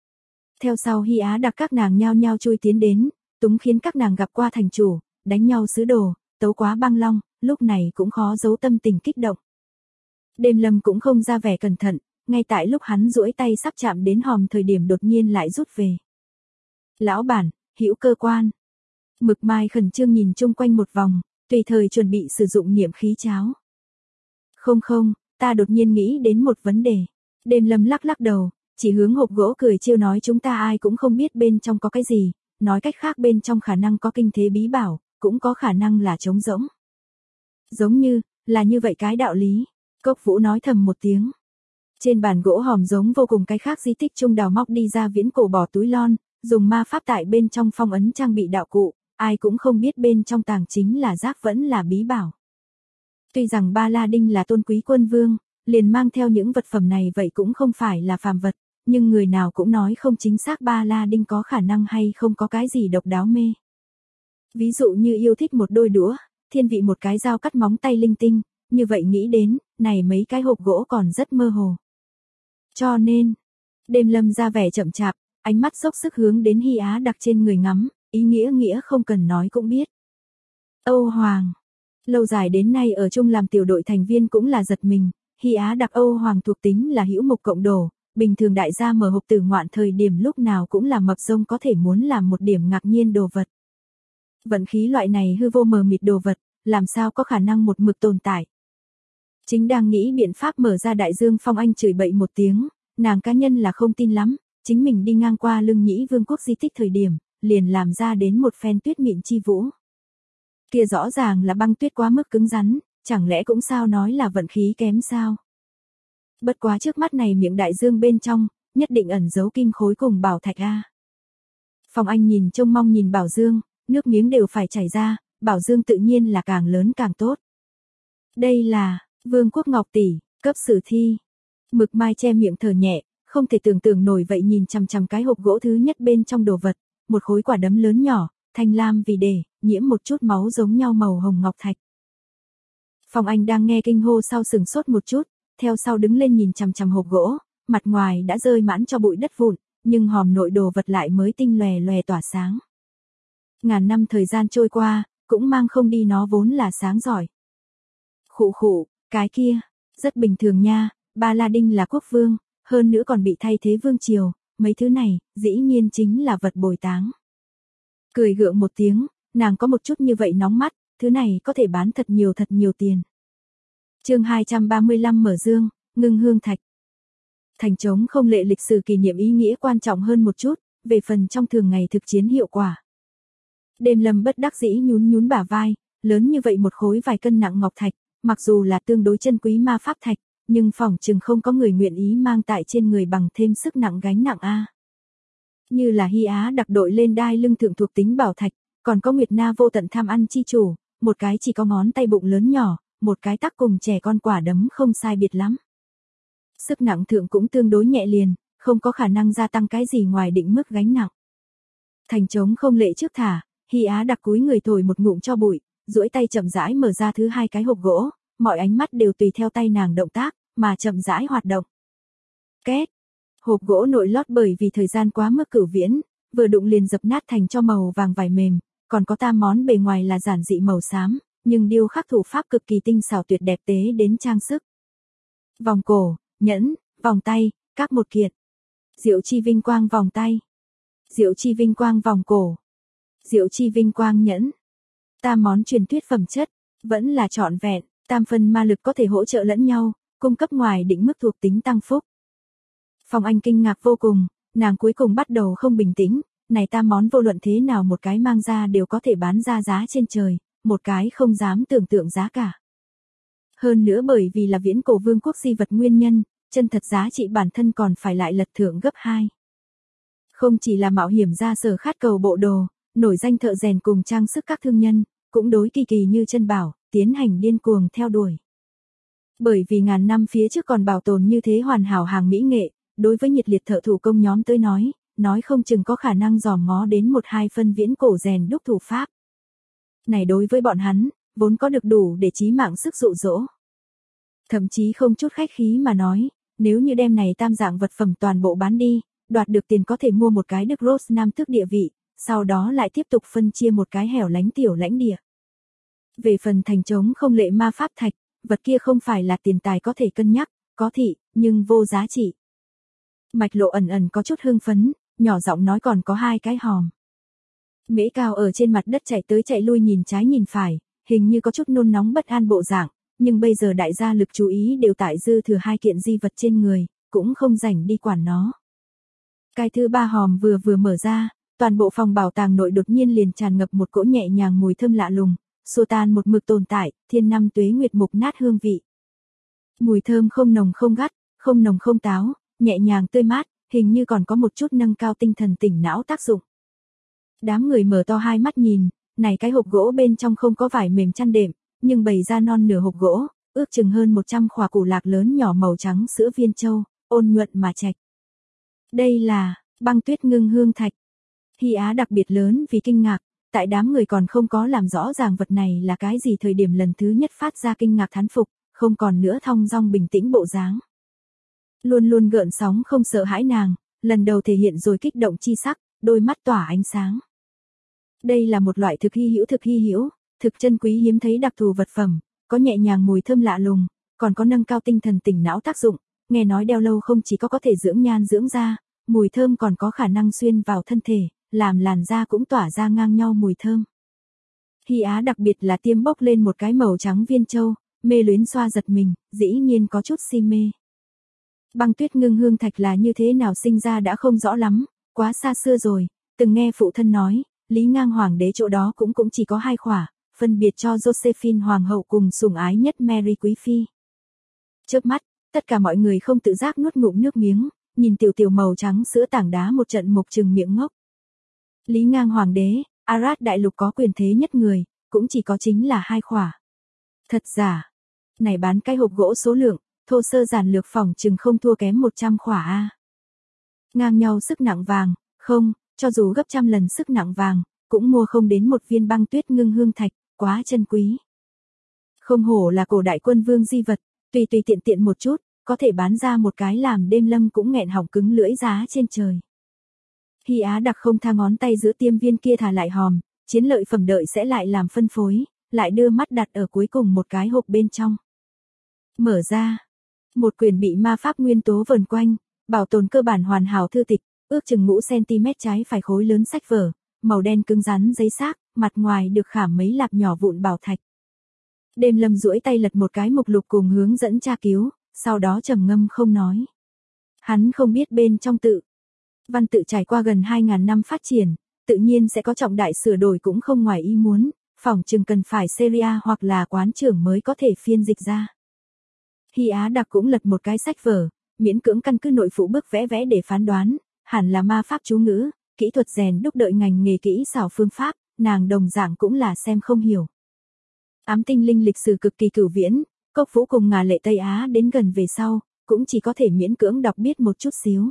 S1: Theo sau Hy Á Đặc các nàng nhao nhao chui tiến đến, túng khiến các nàng gặp qua thành chủ, đánh nhau sứ đồ, tấu quá băng long, lúc này cũng khó giấu tâm tình kích động. Đêm lâm cũng không ra vẻ cẩn thận, ngay tại lúc hắn duỗi tay sắp chạm đến hòm thời điểm đột nhiên lại rút về. Lão bản, hữu cơ quan. Mực Mai khẩn trương nhìn chung quanh một vòng, tùy thời chuẩn bị sử dụng niệm khí cháo. Không, ta đột nhiên nghĩ đến một vấn đề. Đêm lâm lắc đầu, chỉ hướng hộp gỗ cười trêu nói chúng ta ai cũng không biết bên trong có cái gì, nói cách khác bên trong khả năng có kinh thế bí bảo, cũng có khả năng là trống rỗng. Giống như, là như vậy cái đạo lý. Cốc Vũ nói thầm một tiếng. Trên bàn gỗ hòm giống vô cùng cái khác di tích trung đào móc đi ra viễn cổ bỏ túi lon, dùng ma pháp tại bên trong phong ấn trang bị đạo cụ, ai cũng không biết bên trong tàng chính là rác vẫn là bí bảo. Tuy rằng Ba La Đinh là tôn quý quân vương, liền mang theo những vật phẩm này vậy cũng không phải là phàm vật, nhưng người nào cũng nói không chính xác Ba La Đinh có khả năng hay không có cái gì độc đáo mê. Ví dụ như yêu thích một đôi đũa, thiên vị một cái dao cắt móng tay linh tinh, như vậy nghĩ đến, này mấy cái hộp gỗ còn rất mơ hồ. Cho nên, Đêm Lâm ra vẻ chậm chạp, ánh mắt dốc sức hướng đến Hy Á Đặc trên người ngắm, ý nghĩa không cần nói cũng biết. Âu Hoàng, lâu dài đến nay ở chung làm tiểu đội thành viên cũng là giật mình, Hy Á Đặc Âu Hoàng thuộc tính là hữu mục cộng đồ, bình thường đại gia mở hộp tử ngoạn thời điểm lúc nào cũng là mập rông có thể muốn làm một điểm ngạc nhiên đồ vật. Vận khí loại này hư vô mờ mịt đồ vật, làm sao có khả năng một mực tồn tại. Chính đang nghĩ biện pháp mở ra đại dương Phong Anh chửi bậy một tiếng, nàng cá nhân là không tin lắm, chính mình đi ngang qua Lưng Nhĩ Vương quốc di tích thời điểm, liền làm ra đến một phen tuyết mịn chi vũ. Kia rõ ràng là băng tuyết quá mức cứng rắn, chẳng lẽ cũng sao nói là vận khí kém sao? Bất quá trước mắt này miệng đại dương bên trong, nhất định ẩn giấu kim khối cùng bảo thạch a. Phong Anh nhìn trông mong nhìn bảo dương, nước miếng đều phải chảy ra, bảo dương tự nhiên là càng lớn càng tốt. Đây là Vương quốc Ngọc tỷ, cấp sử thi. Mực Mai che miệng thở nhẹ, không thể tưởng tượng nổi vậy nhìn chằm chằm cái hộp gỗ thứ nhất bên trong đồ vật, một khối quả đấm lớn nhỏ, thanh lam vì để nhiễm một chút máu giống nhau màu hồng ngọc thạch. Phong Anh đang nghe kinh hô sau sừng sốt một chút, theo sau đứng lên nhìn chằm chằm hộp gỗ, mặt ngoài đã rơi mãn cho bụi đất vụn, nhưng hòm nội đồ vật lại mới tinh lòe lòe tỏa sáng. Ngàn năm thời gian trôi qua, cũng mang không đi nó vốn là sáng giỏi. Khụ khụ, cái kia, rất bình thường nha, Ba La Đinh là quốc vương, hơn nữa còn bị thay thế vương triều, mấy thứ này, dĩ nhiên chính là vật bồi táng. Cười gượng một tiếng, nàng có một chút như vậy nóng mắt, thứ này có thể bán thật nhiều tiền. Chương 235 mở dương, ngưng hương thạch. Thành trống không lệ lịch sử kỷ niệm ý nghĩa quan trọng hơn một chút, về phần trong thường ngày thực chiến hiệu quả. Đêm Lâm bất đắc dĩ nhún bả vai, lớn như vậy một khối vài cân nặng ngọc thạch, mặc dù là tương đối chân quý ma pháp thạch, nhưng phỏng chừng không có người nguyện ý mang tại trên người bằng thêm sức nặng gánh nặng a. Như là Hy Á Đặc đội lên đai lưng thượng thuộc tính bảo thạch, còn có Nguyệt Na vô tận tham ăn chi chủ, một cái chỉ có ngón tay bụng lớn nhỏ, một cái tắc cùng trẻ con quả đấm không sai biệt lắm. Sức nặng thượng cũng tương đối nhẹ liền, không có khả năng gia tăng cái gì ngoài định mức gánh nặng. Thành trống không lệ trước thả, Hy Á Đặc cúi người thổi một ngụm cho bụi, duỗi tay chậm rãi mở ra thứ hai cái hộp gỗ, mọi ánh mắt đều tùy theo tay nàng động tác, mà chậm rãi hoạt động. Két, hộp gỗ nội lót bởi vì thời gian quá mức cửu viễn, vừa đụng liền dập nát thành cho màu vàng vải mềm, còn có tam món bề ngoài là giản dị màu xám, nhưng điêu khắc thủ pháp cực kỳ tinh xảo tuyệt đẹp tế đến trang sức. Vòng cổ, nhẫn, vòng tay, các một kiện. Diệu chi vinh quang vòng tay. Diệu chi vinh quang vòng cổ. Diệu chi vinh quang nhẫn. Tam món truyền thuyết phẩm chất, vẫn là trọn vẹn, tam phân ma lực có thể hỗ trợ lẫn nhau, cung cấp ngoài định mức thuộc tính tăng phúc. Phong Anh kinh ngạc vô cùng, nàng cuối cùng bắt đầu không bình tĩnh, này tam món vô luận thế nào một cái mang ra đều có thể bán ra giá trên trời, một cái không dám tưởng tượng giá cả. Hơn nữa bởi vì là viễn cổ vương quốc di vật nguyên nhân, chân thật giá trị bản thân còn phải lại lật thượng gấp 2. Không chỉ là mạo hiểm ra sở khát cầu bộ đồ, nổi danh thợ rèn cùng trang sức các thương nhân, cũng đối kỳ kỳ như chân bảo, tiến hành điên cuồng theo đuổi. Bởi vì ngàn năm phía trước còn bảo tồn như thế hoàn hảo hàng mỹ nghệ, đối với nhiệt liệt thợ thủ công nhóm tới nói không chừng có khả năng dòm ngó đến 1-2 phân viễn cổ rèn đúc thủ pháp. Này đối với bọn hắn, vốn có được đủ để chí mạng sức dụ dỗ. Thậm chí không chút khách khí mà nói, nếu như đem này tam dạng vật phẩm toàn bộ bán đi, đoạt được tiền có thể mua một cái Đức Rose Nam tước địa vị, sau đó lại tiếp tục phân chia một cái hẻo lánh tiểu lãnh địa. Về phần thành trống không lệ ma pháp thạch, vật kia không phải là tiền tài có thể cân nhắc, có thị, nhưng vô giá trị. Mạch Lộ ẩn có chút hưng phấn, nhỏ giọng nói còn có 2 cái hòm. Mễ Cao ở trên mặt đất chạy tới chạy lui nhìn trái nhìn phải, hình như có chút nôn nóng bất an bộ dạng, nhưng bây giờ đại gia lực chú ý đều tại dư thừa 2 kiện di vật trên người, cũng không rảnh đi quản nó. Cái thứ ba hòm vừa mở ra, toàn bộ phòng bảo tàng nội đột nhiên liền tràn ngập một cỗ nhẹ nhàng mùi thơm lạ lùng, xua tan một mực tồn tại, thiên năm tuế nguyệt mục nát hương vị. Mùi thơm không nồng không gắt, không nồng không táo, nhẹ nhàng tươi mát, hình như còn có một chút nâng cao tinh thần tỉnh não tác dụng. Đám người mở to hai mắt nhìn, này cái hộp gỗ bên trong không có vải mềm chăn đệm, nhưng bày ra non nửa hộp gỗ, ước chừng hơn 100 khỏa củ lạc lớn nhỏ màu trắng sữa viên châu, ôn nhuận mà chạch. Đây là băng tuyết ngưng hương thạch. Hy Á đặc biệt lớn vì kinh ngạc, tại đám người còn không có làm rõ ràng vật này là cái gì thời điểm lần thứ nhất phát ra kinh ngạc thán phục, không còn nữa thong dong bình tĩnh bộ dáng. Luôn luôn gợn sóng không sợ hãi nàng, lần đầu thể hiện rồi kích động chi sắc, đôi mắt tỏa ánh sáng. Đây là một loại thực hy hữu, thực chân quý hiếm thấy đặc thù vật phẩm, có nhẹ nhàng mùi thơm lạ lùng, còn có nâng cao tinh thần tỉnh não tác dụng, nghe nói đeo lâu không chỉ có thể dưỡng nhan dưỡng da, mùi thơm còn có khả năng xuyên vào thân thể, làm làn da cũng tỏa ra ngang nhau mùi thơm. Hy Á đặc biệt là tiêm bốc lên một cái màu trắng viên châu, mê luyến xoa giật mình, dĩ nhiên có chút si mê. Băng tuyết ngưng hương thạch là như thế nào sinh ra đã không rõ lắm, quá xa xưa rồi, từng nghe phụ thân nói, Lý Ngang hoàng đế chỗ đó cũng chỉ có 2 khỏa, phân biệt cho Josephine hoàng hậu cùng sủng ái nhất Mary quý phi. Chớp mắt, tất cả mọi người không tự giác nuốt ngụm nước miếng, nhìn tiểu màu trắng sữa tảng đá một trận mộc trừng miệng ngốc. Lý Ngang hoàng đế, Arad đại lục có quyền thế nhất người, cũng chỉ có chính là 2 khỏa. Thật giả, này bán cái hộp gỗ số lượng, thô sơ giản lược phỏng chừng không thua kém 100 khỏa a. Ngang nhau sức nặng vàng, không, cho dù gấp trăm lần sức nặng vàng, cũng mua không đến một viên băng tuyết ngưng hương thạch, quá chân quý. Không hổ là cổ đại quân vương di vật, tùy tiện một chút, có thể bán ra một cái làm đêm lâm cũng nghẹn họng cứng lưỡi giá trên trời. Hy Á đặc không tha ngón tay giữa tiêm viên kia thả lại hòm, chiến lợi phẩm đợi sẽ lại làm phân phối, lại đưa mắt đặt ở cuối cùng một cái hộp bên trong. Mở ra, một quyển bị ma pháp nguyên tố vờn quanh, bảo tồn cơ bản hoàn hảo thư tịch, ước chừng ngũ cm trái phải khối lớn sách vở, màu đen cứng rắn giấy xác, mặt ngoài được khảm mấy lạp nhỏ vụn bảo thạch. Đêm lâm duỗi tay lật một cái mục lục cùng hướng dẫn tra cứu, sau đó trầm ngâm không nói. Hắn không biết bên trong tự văn tự trải qua gần 2.000 năm phát triển, tự nhiên sẽ có trọng đại sửa đổi cũng không ngoài ý muốn, phỏng chừng cần phải Syria hoặc là quán trưởng mới có thể phiên dịch ra. Hy Á đặc cũng lật một cái sách vở, miễn cưỡng căn cứ nội phụ bước vẽ để phán đoán, hẳn là ma pháp chú ngữ, kỹ thuật rèn đúc đợi ngành nghề kỹ xảo phương pháp, nàng đồng dạng cũng là xem không hiểu. Ám tinh linh lịch sử cực kỳ cửu viễn, Cốc Vũ cùng Ngà Lệ Tây Á đến gần về sau, cũng chỉ có thể miễn cưỡng đọc biết một chút xíu.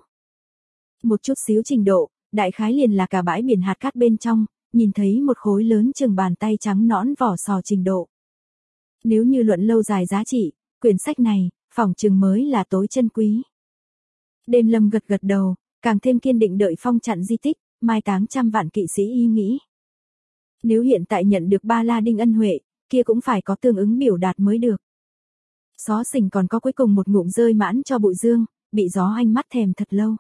S1: Một chút xíu trình độ, đại khái liền là cả bãi biển hạt cát bên trong, nhìn thấy một khối lớn chừng bàn tay trắng nõn vỏ sò trình độ. Nếu như luận lâu dài giá trị, quyển sách này, phỏng chừng mới là tối chân quý. Đêm lâm gật đầu, càng thêm kiên định đợi phong chặn di tích, mai táng trăm vạn kỵ sĩ ý nghĩ. Nếu hiện tại nhận được Ba La Đinh ân huệ, kia cũng phải có tương ứng biểu đạt mới được. Xó xỉnh còn có cuối cùng một ngụm rơi mãn cho bụi dương, bị gió ánh mắt thèm thật lâu.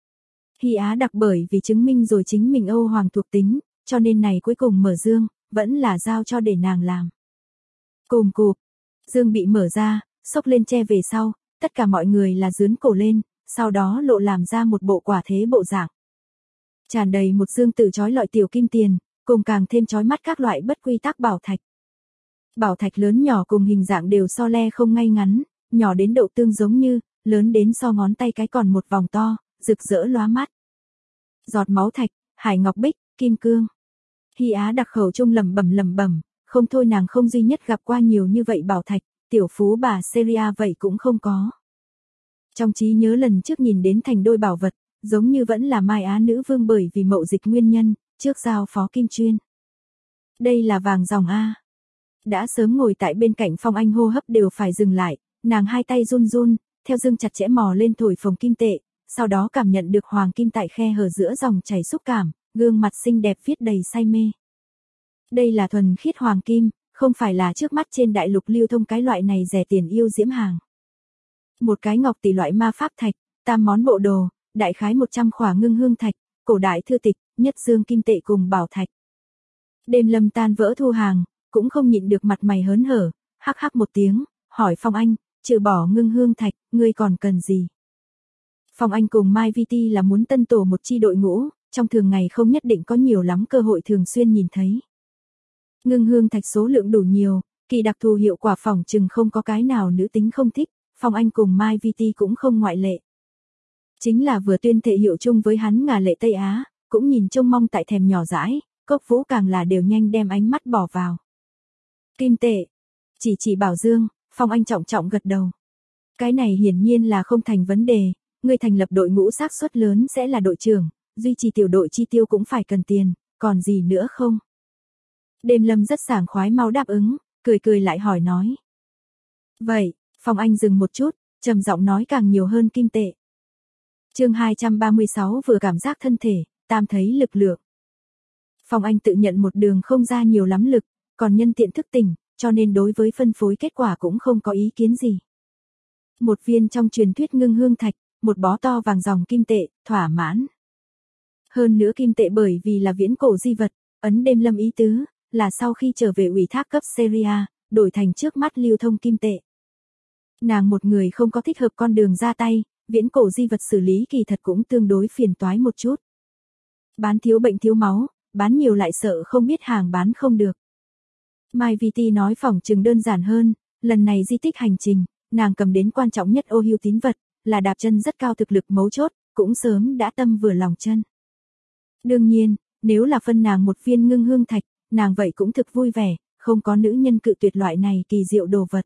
S1: Hy Á đặc bởi vì chứng minh rồi chính mình Âu Hoàng thuộc tính, cho nên này cuối cùng mở dương, vẫn là giao cho để nàng làm. Cùm cụp, dương bị mở ra, xốc lên che về sau, tất cả mọi người là dướn cổ lên, sau đó lộ làm ra một bộ quả thế bộ dạng. Tràn đầy một dương tự chói lọi tiểu kim tiền, cùng càng thêm chói mắt các loại bất quy tắc bảo thạch. Bảo thạch lớn nhỏ cùng hình dạng đều so le không ngay ngắn, nhỏ đến độ tương giống như, lớn đến so ngón tay cái còn một vòng to, rực rỡ lóa mắt. Giọt máu thạch, hải ngọc bích, kim cương. Hy Á đặc khẩu trung lẩm bẩm, không thôi nàng không duy nhất gặp qua nhiều như vậy bảo thạch, tiểu phú bà Syria vậy cũng không có. Trong trí nhớ lần trước nhìn đến thành đôi bảo vật, giống như vẫn là Mai Á nữ vương bởi vì mậu dịch nguyên nhân, trước giao phó kim chuyên. Đây là vàng dòng A. Đã sớm ngồi tại bên cạnh Phong Anh hô hấp đều phải dừng lại, nàng hai tay run, theo dương chặt chẽ mò lên thổi phồng kim tệ, sau đó cảm nhận được hoàng kim tại khe hở giữa dòng chảy xúc cảm, gương mặt xinh đẹp viết đầy say mê. Đây là thuần khiết hoàng kim, không phải là trước mắt trên đại lục lưu thông cái loại này rẻ tiền yêu diễm hàng. Một cái ngọc tỷ loại ma pháp thạch, tam món bộ đồ, đại khái 100 khỏa ngưng hương thạch, cổ đại thư tịch, nhất dương kim tệ cùng bảo thạch. Đêm lâm tan vỡ thu hàng, cũng không nhịn được mặt mày hớn hở, hắc hắc một tiếng, hỏi Phong Anh, trừ bỏ ngưng hương thạch, ngươi còn cần gì? Phong Anh cùng Mai VT là muốn tân tổ một chi đội ngũ, trong thường ngày không nhất định có nhiều lắm cơ hội thường xuyên nhìn thấy. Ngưng hương thạch số lượng đủ nhiều, kỳ đặc thù hiệu quả phỏng chừng không có cái nào nữ tính không thích, Phong Anh cùng Mai VT cũng không ngoại lệ. Chính là vừa tuyên thệ hiệu chung với hắn ngà lệ Tây Á, cũng nhìn trông mong tại thèm nhỏ dãi, Cốc Vũ càng là đều nhanh đem ánh mắt bỏ vào. Kim tệ. Chỉ Bảo Dương, Phong Anh trọng trọng gật đầu. Cái này hiển nhiên là không thành vấn đề, người thành lập đội ngũ xác suất lớn sẽ là đội trưởng, duy trì tiểu đội chi tiêu cũng phải cần tiền, còn gì nữa không? Đêm Lâm rất sảng khoái mau đáp ứng, cười lại hỏi nói. Vậy, Phong Anh dừng một chút, trầm giọng nói càng nhiều hơn kim tệ. Chương 236 vừa cảm giác thân thể, tam thấy lực lượng. Phong Anh tự nhận một đường không ra nhiều lắm lực, còn nhân tiện thức tỉnh, cho nên đối với phân phối kết quả cũng không có ý kiến gì. Một viên trong truyền thuyết ngưng hương thạch, một bó to vàng dòng kim tệ, thỏa mãn. Hơn nữa kim tệ bởi vì là viễn cổ di vật, ấn Đêm Lâm ý tứ, là sau khi trở về ủy thác cấp Syria, đổi thành trước mắt lưu thông kim tệ. Nàng một người không có thích hợp con đường ra tay, viễn cổ di vật xử lý kỳ thật cũng tương đối phiền toái một chút. Bán thiếu bệnh thiếu máu, bán nhiều lại sợ không biết hàng bán không được. Mai VT nói phỏng chừng đơn giản hơn, lần này di tích hành trình, nàng cầm đến quan trọng nhất ô hưu tín vật, là đạp chân rất cao thực lực mấu chốt, cũng sớm đã tâm vừa lòng chân. Đương nhiên, nếu là phân nàng một viên ngưng hương thạch, nàng vậy cũng thực vui vẻ, không có nữ nhân cự tuyệt loại này kỳ diệu đồ vật.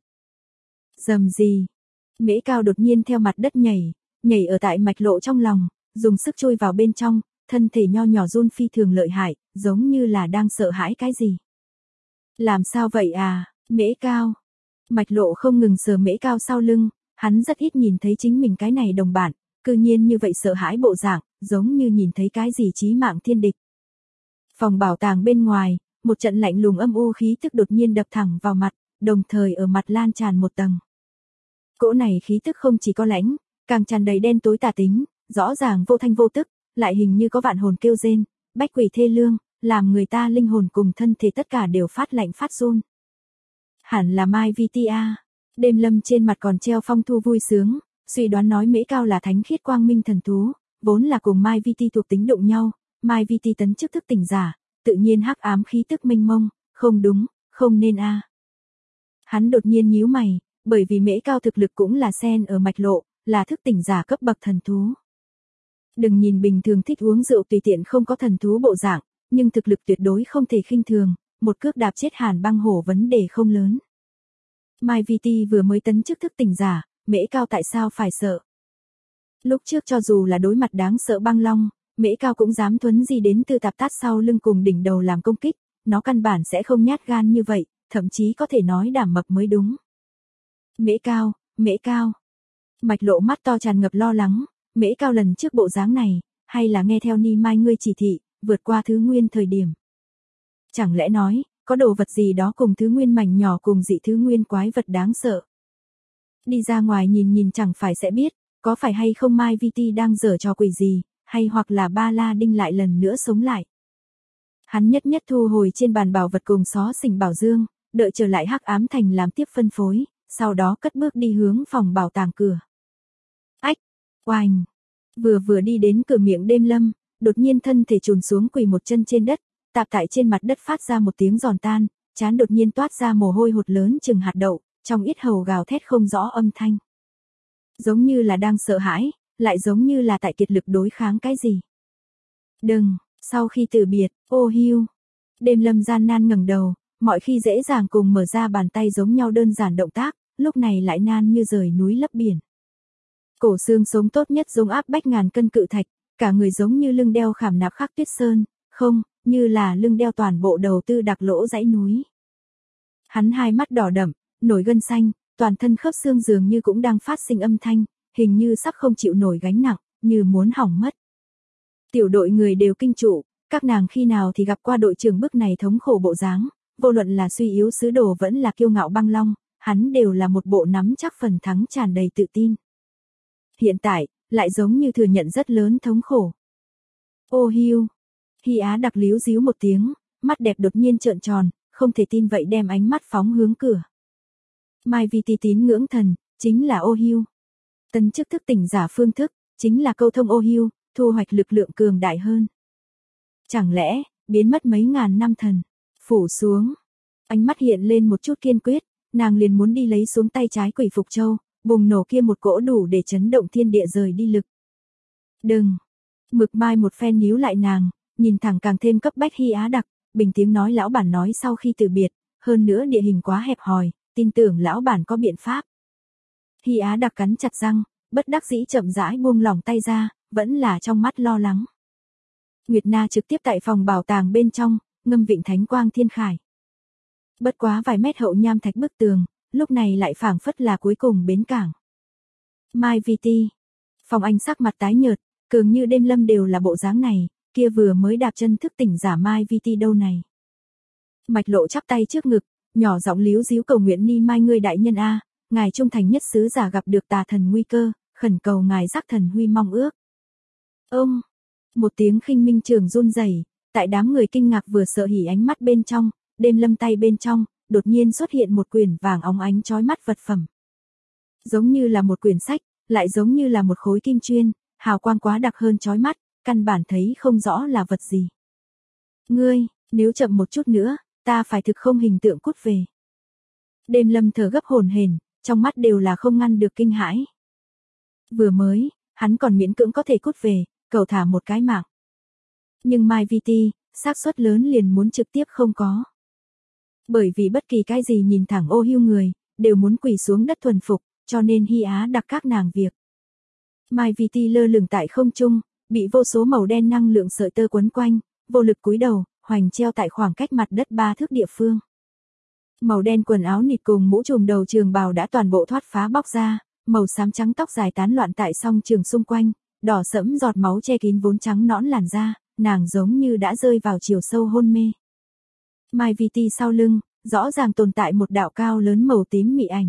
S1: Dầm gì? Mễ Cao đột nhiên theo mặt đất nhảy ở tại mạch lộ trong lòng, dùng sức chui vào bên trong, thân thể nho nhỏ run phi thường lợi hại, giống như là đang sợ hãi cái gì. Làm sao vậy à, Mễ Cao? Mạch lộ không ngừng sờ Mễ Cao sau lưng, hắn rất ít nhìn thấy chính mình cái này đồng bạn, cư nhiên như vậy sợ hãi bộ dạng, giống như nhìn thấy cái gì chí mạng thiên địch. Phòng bảo tàng bên ngoài, một trận lạnh lùng âm u khí tức đột nhiên đập thẳng vào mặt, đồng thời ở mặt lan tràn một tầng. Cỗ này khí tức không chỉ có lãnh, càng tràn đầy đen tối tà tính, rõ ràng vô thanh vô tức, lại hình như có vạn hồn kêu rên, bách quỷ thê lương, làm người ta linh hồn cùng thân thể tất cả đều phát lạnh phát run. Hẳn là Mai VTA. Đêm Lâm trên mặt còn treo phong thu vui sướng, suy đoán nói Mễ Cao là thánh khiết quang minh thần thú, vốn là cùng Mai VT thuộc tính đụng nhau, Mai VT tấn chức thức tỉnh giả, tự nhiên hắc ám khí tức mênh mông, không đúng, không nên a. Hắn đột nhiên nhíu mày, bởi vì Mễ Cao thực lực cũng là xen ở mạch lộ, là thức tỉnh giả cấp bậc thần thú. Đừng nhìn bình thường thích uống rượu tùy tiện không có thần thú bộ dạng, nhưng thực lực tuyệt đối không thể khinh thường, một cước đạp chết Hàn Băng Hổ vấn đề không lớn. Mai VT vừa mới tấn chức thức tỉnh giả, Mễ Cao tại sao phải sợ? Lúc trước cho dù là đối mặt đáng sợ băng long, Mễ Cao cũng dám thuấn di đến từ tạp tát sau lưng cùng đỉnh đầu làm công kích, nó căn bản sẽ không nhát gan như vậy, thậm chí có thể nói đảm mập mới đúng. Mễ Cao. Mạch lộ mắt to tràn ngập lo lắng, Mễ Cao lần trước bộ dáng này, hay là nghe theo Ni Mai ngươi chỉ thị, vượt qua thứ nguyên thời điểm. Chẳng lẽ nói, có đồ vật gì đó cùng thứ nguyên mảnh nhỏ cùng dị thứ nguyên quái vật đáng sợ. Đi ra ngoài nhìn chẳng phải sẽ biết, có phải hay không Mai VT đang giở trò quỷ gì, hay hoặc là Ba La Đinh lại lần nữa sống lại. Hắn nhất thu hồi trên bàn bảo vật cùng xó xỉnh bảo dương, đợi trở lại Hắc Ám Thành làm tiếp phân phối, sau đó cất bước đi hướng phòng bảo tàng cửa. Ách, oành, vừa đi đến cửa miệng Đêm Lâm, đột nhiên thân thể chùn xuống quỳ một chân trên đất, tạp tại trên mặt đất phát ra một tiếng giòn tan, trán đột nhiên toát ra mồ hôi hột lớn chừng hạt đậu, trong yết hầu gào thét không rõ âm thanh. Giống như là đang sợ hãi, lại giống như là tại kiệt lực đối kháng cái gì. Đừng, sau khi từ biệt, ô hiu. Đêm Lâm gian nan ngẩng đầu, mọi khi dễ dàng cùng mở ra bàn tay giống nhau đơn giản động tác, lúc này lại nan như rời núi lấp biển. Cổ xương sống tốt nhất giống áp bách ngàn cân cự thạch, cả người giống như lưng đeo khảm nạm khắc tuyết sơn, không, như là lưng đeo toàn bộ đầu tư đặc lỗ dãy núi. Hắn hai mắt đỏ đậm, nổi gân xanh, toàn thân khớp xương dường như cũng đang phát sinh âm thanh, hình như sắp không chịu nổi gánh nặng, như muốn hỏng mất. Tiểu đội người đều kinh trụ, các nàng khi nào thì gặp qua đội trưởng bức này thống khổ bộ dáng, vô luận là suy yếu sứ đồ vẫn là kiêu ngạo băng long, hắn đều là một bộ nắm chắc phần thắng tràn đầy tự tin. Hiện tại, lại giống như thừa nhận rất lớn thống khổ. Ô hiu. Hy Á đặc líu díu một tiếng, mắt đẹp đột nhiên trợn tròn, không thể tin vậy đem ánh mắt phóng hướng cửa. Mai VT tín ngưỡng thần, chính là ô hiu. Tấn chức thức tỉnh giả phương thức, chính là câu thông ô hưu, thu hoạch lực lượng cường đại hơn. Chẳng lẽ, biến mất mấy ngàn năm thần, phủ xuống. Ánh mắt hiện lên một chút kiên quyết, nàng liền muốn đi lấy xuống tay trái Quỷ Phục Châu, bùng nổ kia một cỗ đủ để chấn động thiên địa rời đi lực. Đừng. Mực Mai một phen níu lại nàng, nhìn thẳng càng thêm cấp bách Hy Á Đặc, bình tiếng nói lão bản nói sau khi từ biệt, hơn nữa địa hình quá hẹp hòi, tin tưởng lão bản có biện pháp. Hy Á Đặc cắn chặt răng, bất đắc dĩ chậm rãi buông lỏng tay ra, vẫn là trong mắt lo lắng. Nguyệt Na trực tiếp tại phòng bảo tàng bên trong, ngâm vịnh thánh quang thiên khải. Bất quá vài mét hậu nham thạch bức tường, lúc này lại phảng phất là cuối cùng bến cảng. Mai Vi Ti. Phòng Anh sắc mặt tái nhợt, cường như đêm lâm đều là bộ dáng này, kia vừa mới đạp chân thức tỉnh giả Mai Vi Ti đâu này. Mạch Lộ chắp tay trước ngực, nhỏ giọng líu díu cầu nguyện Ni Mai ngươi đại nhân a, ngài trung thành nhất sứ giả gặp được tà thần nguy cơ, khẩn cầu ngài giác thần huy mong ước. Ông, một tiếng khinh minh trường run rẩy, tại đám người kinh ngạc vừa sợ hỉ ánh mắt bên trong, đêm lâm tay bên trong, đột nhiên xuất hiện một quyển vàng óng ánh chói mắt vật phẩm. Giống như là một quyển sách, lại giống như là một khối kim chuyên, hào quang quá đặc hơn chói mắt, căn bản thấy không rõ là vật gì. Ngươi, nếu chậm một chút nữa, ta phải thực không hình tượng cút về. Đêm lâm thở gấp hổn hển, trong mắt đều là không ngăn được kinh hãi. Vừa mới, hắn còn miễn cưỡng có thể cút về, cầu thả một cái mạng. Nhưng Mai Vi Ti, xác suất lớn liền muốn trực tiếp không có. Bởi vì bất kỳ cái gì nhìn thẳng ô hưu người, đều muốn quỳ xuống đất thuần phục, cho nên Hy Á Đặc các nàng việc. Mai Vi Ti lơ lửng tại không trung, bị vô số màu đen năng lượng sợi tơ quấn quanh, vô lực cúi đầu, hoành treo tại khoảng cách mặt đất 3 thước địa phương. Màu đen quần áo nịt cùng mũ trùm đầu trường bào đã toàn bộ thoát phá bóc ra, màu xám trắng tóc dài tán loạn tại song trường xung quanh, đỏ sẫm giọt máu che kín vốn trắng nõn làn da, nàng giống như đã rơi vào chiều sâu hôn mê. Mai Vi Ti sau lưng, rõ ràng tồn tại một đạo cao lớn màu tím mị ảnh.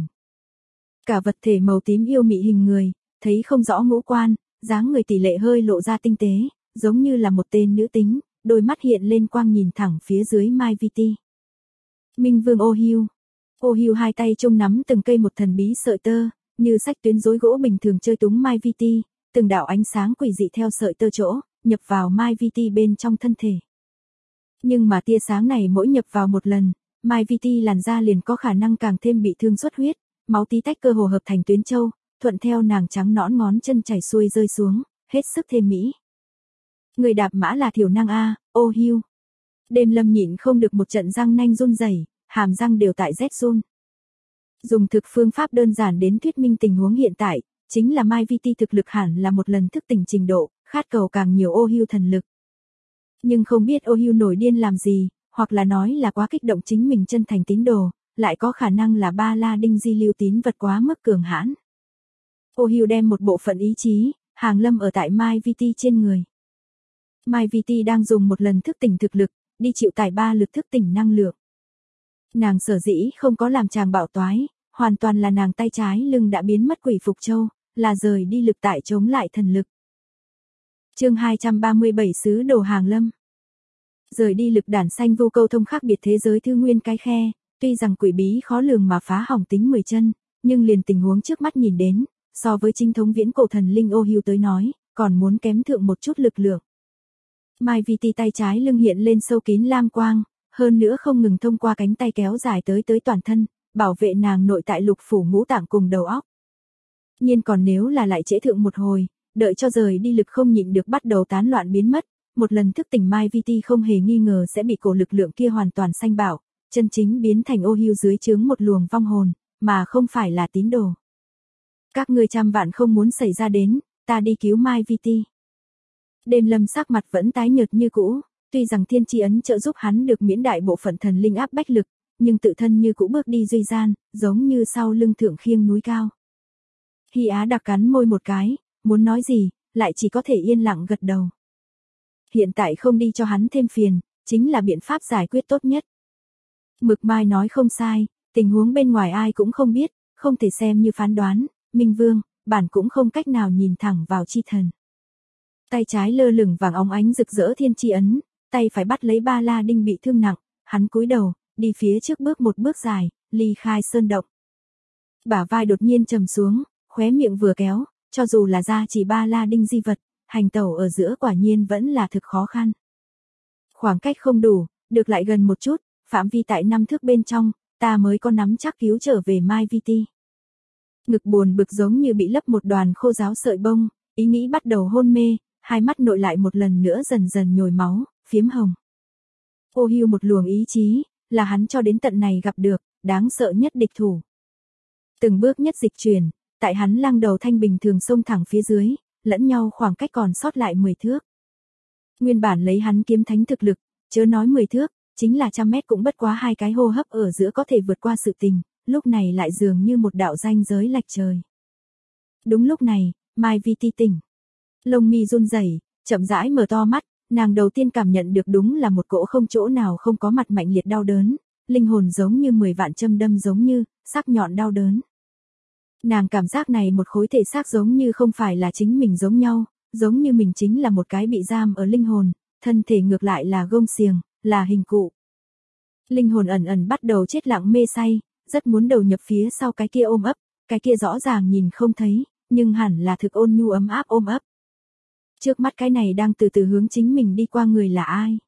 S1: Cả vật thể màu tím yêu mị hình người, thấy không rõ ngũ quan, dáng người tỷ lệ hơi lộ ra tinh tế, giống như là một tên nữ tính, đôi mắt hiện lên quang nhìn thẳng phía dưới Mai Vi Ti. Minh Vương Ô Hưu. Ô Hưu hai tay chung nắm từng cây một thần bí sợi tơ, như sách tuyến rối gỗ bình thường chơi túng Mai Vi Ti, từng đạo ánh sáng quỷ dị theo sợi tơ chỗ, nhập vào Mai Vi Ti bên trong thân thể. Nhưng mà tia sáng này mỗi nhập vào một lần, Mai Vi Ti làn da liền có khả năng càng thêm bị thương xuất huyết, máu tí tách cơ hồ hợp thành tuyến châu, thuận theo nàng trắng nõn ngón chân chảy xuôi rơi xuống, hết sức thêm mỹ. Người đạp mã là thiểu năng a, Ô Hưu. Đêm lâm nhịn không được một trận răng nanh run rẩy, hàm răng đều tại rét run. Dùng thực phương pháp đơn giản đến thuyết minh tình huống hiện tại, chính là Mai Vi Ti thực lực hẳn là một lần thức tỉnh trình độ, khát cầu càng nhiều Ô Hưu thần lực. Nhưng không biết Ô Hưu nổi điên làm gì, hoặc là nói là quá kích động chính mình chân thành tín đồ, lại có khả năng là Ba La Đinh Di lưu tín vật quá mức cường hãn. Ô Hưu đem một bộ phận ý chí, hàng lâm ở tại Mai Vi Ti trên người. Mai Vi Ti đang dùng một lần thức tỉnh thực lực, đi chịu tải 3 lực thức tỉnh năng lượng. Nàng sở dĩ không có làm chàng bạo toái, hoàn toàn là nàng tay trái lưng đã biến mất Quỷ Phục Châu, là rời đi lực tại chống lại thần lực. Chương 237 Sứ đồ hàng lâm. Rời đi lực đản xanh vô câu thông khác biệt thế giới thư nguyên cái khe, tuy rằng quỷ bí khó lường mà phá hỏng tính 10 chân, nhưng liền tình huống trước mắt nhìn đến, so với chính thống viễn cổ thần linh Ô Hưu tới nói, còn muốn kém thượng một chút lực lượng. Mai Vi Ti tay trái lưng hiện lên sâu kín lam quang, hơn nữa không ngừng thông qua cánh tay kéo dài tới toàn thân, bảo vệ nàng nội tại lục phủ ngũ tạng cùng đầu óc. Nhưng còn nếu là lại trễ thượng một hồi, đợi cho rời đi lực không nhịn được bắt đầu tán loạn biến mất, một lần thức tỉnh Mai Vi Ti không hề nghi ngờ sẽ bị cổ lực lượng kia hoàn toàn sanh bảo, chân chính biến thành Ô Hưu dưới trướng một luồng vong hồn, mà không phải là tín đồ. Các ngươi trăm vạn không muốn xảy ra đến, ta đi cứu Mai Vi Ti. Đêm lâm sắc mặt vẫn tái nhợt như cũ, tuy rằng thiên tri ấn trợ giúp hắn được miễn đại bộ phận thần linh áp bách lực, nhưng tự thân như cũ bước đi duy gian, giống như sau lưng thượng khiêng núi cao. Hy Á Đặc cắn môi một cái, muốn nói gì, lại chỉ có thể yên lặng gật đầu. Hiện tại không đi cho hắn thêm phiền, chính là biện pháp giải quyết tốt nhất. Mực Mai nói không sai, tình huống bên ngoài ai cũng không biết, không thể xem như phán đoán, Minh Vương, bản cũng không cách nào nhìn thẳng vào chi thần. Tay trái lơ lửng vàng óng ánh rực rỡ thiên tri ấn, tay phải bắt lấy Ba La Đinh bị thương nặng, hắn cúi đầu, đi phía trước bước một bước dài, ly khai sơn động. Bả vai đột nhiên trầm xuống, khóe miệng vừa kéo, cho dù là gia chỉ ba la đinh di vật, hành tẩu ở giữa quả nhiên vẫn là thực khó khăn. Khoảng cách không đủ, được lại gần một chút, phạm vi tại 5 thước bên trong, ta mới có nắm chắc cứu trở về Mai Viti. Ngực buồn bực giống như bị lấp một đoàn khô ráo sợi bông, ý nghĩ bắt đầu hôn mê, hai mắt nội lại một lần nữa dần dần nhồi máu, phiếm hồng. Ô Hưu một luồng ý chí, là hắn cho đến tận này gặp được, đáng sợ nhất địch thủ. Từng bước nhất dịch chuyển, tại hắn lăng đầu thanh bình thường xông thẳng phía dưới, lẫn nhau khoảng cách còn sót lại 10 thước. Nguyên bản lấy hắn kiếm thánh thực lực, chớ nói 10 thước, chính là 100 mét cũng bất quá 2 cái hô hấp ở giữa có thể vượt qua sự tình, lúc này lại dường như một đạo ranh giới lệch trời. Đúng lúc này, Mai Viti tỉnh. Lông mi run rẩy, chậm rãi mở to mắt, nàng đầu tiên cảm nhận được đúng là một cỗ không chỗ nào không có mặt mạnh liệt đau đớn, linh hồn giống như 10 vạn châm đâm giống như, sắc nhọn đau đớn. Nàng cảm giác này một khối thể xác giống như không phải là chính mình giống nhau, giống như mình chính là một cái bị giam ở linh hồn, thân thể ngược lại là gông xiềng, là hình cụ. Linh hồn ẩn ẩn bắt đầu chết lặng mê say, rất muốn đầu nhập phía sau cái kia ôm ấp, cái kia rõ ràng nhìn không thấy, nhưng hẳn là thực ôn nhu ấm áp ôm ấp. Trước mắt cái này đang từ từ hướng chính mình đi qua người là ai?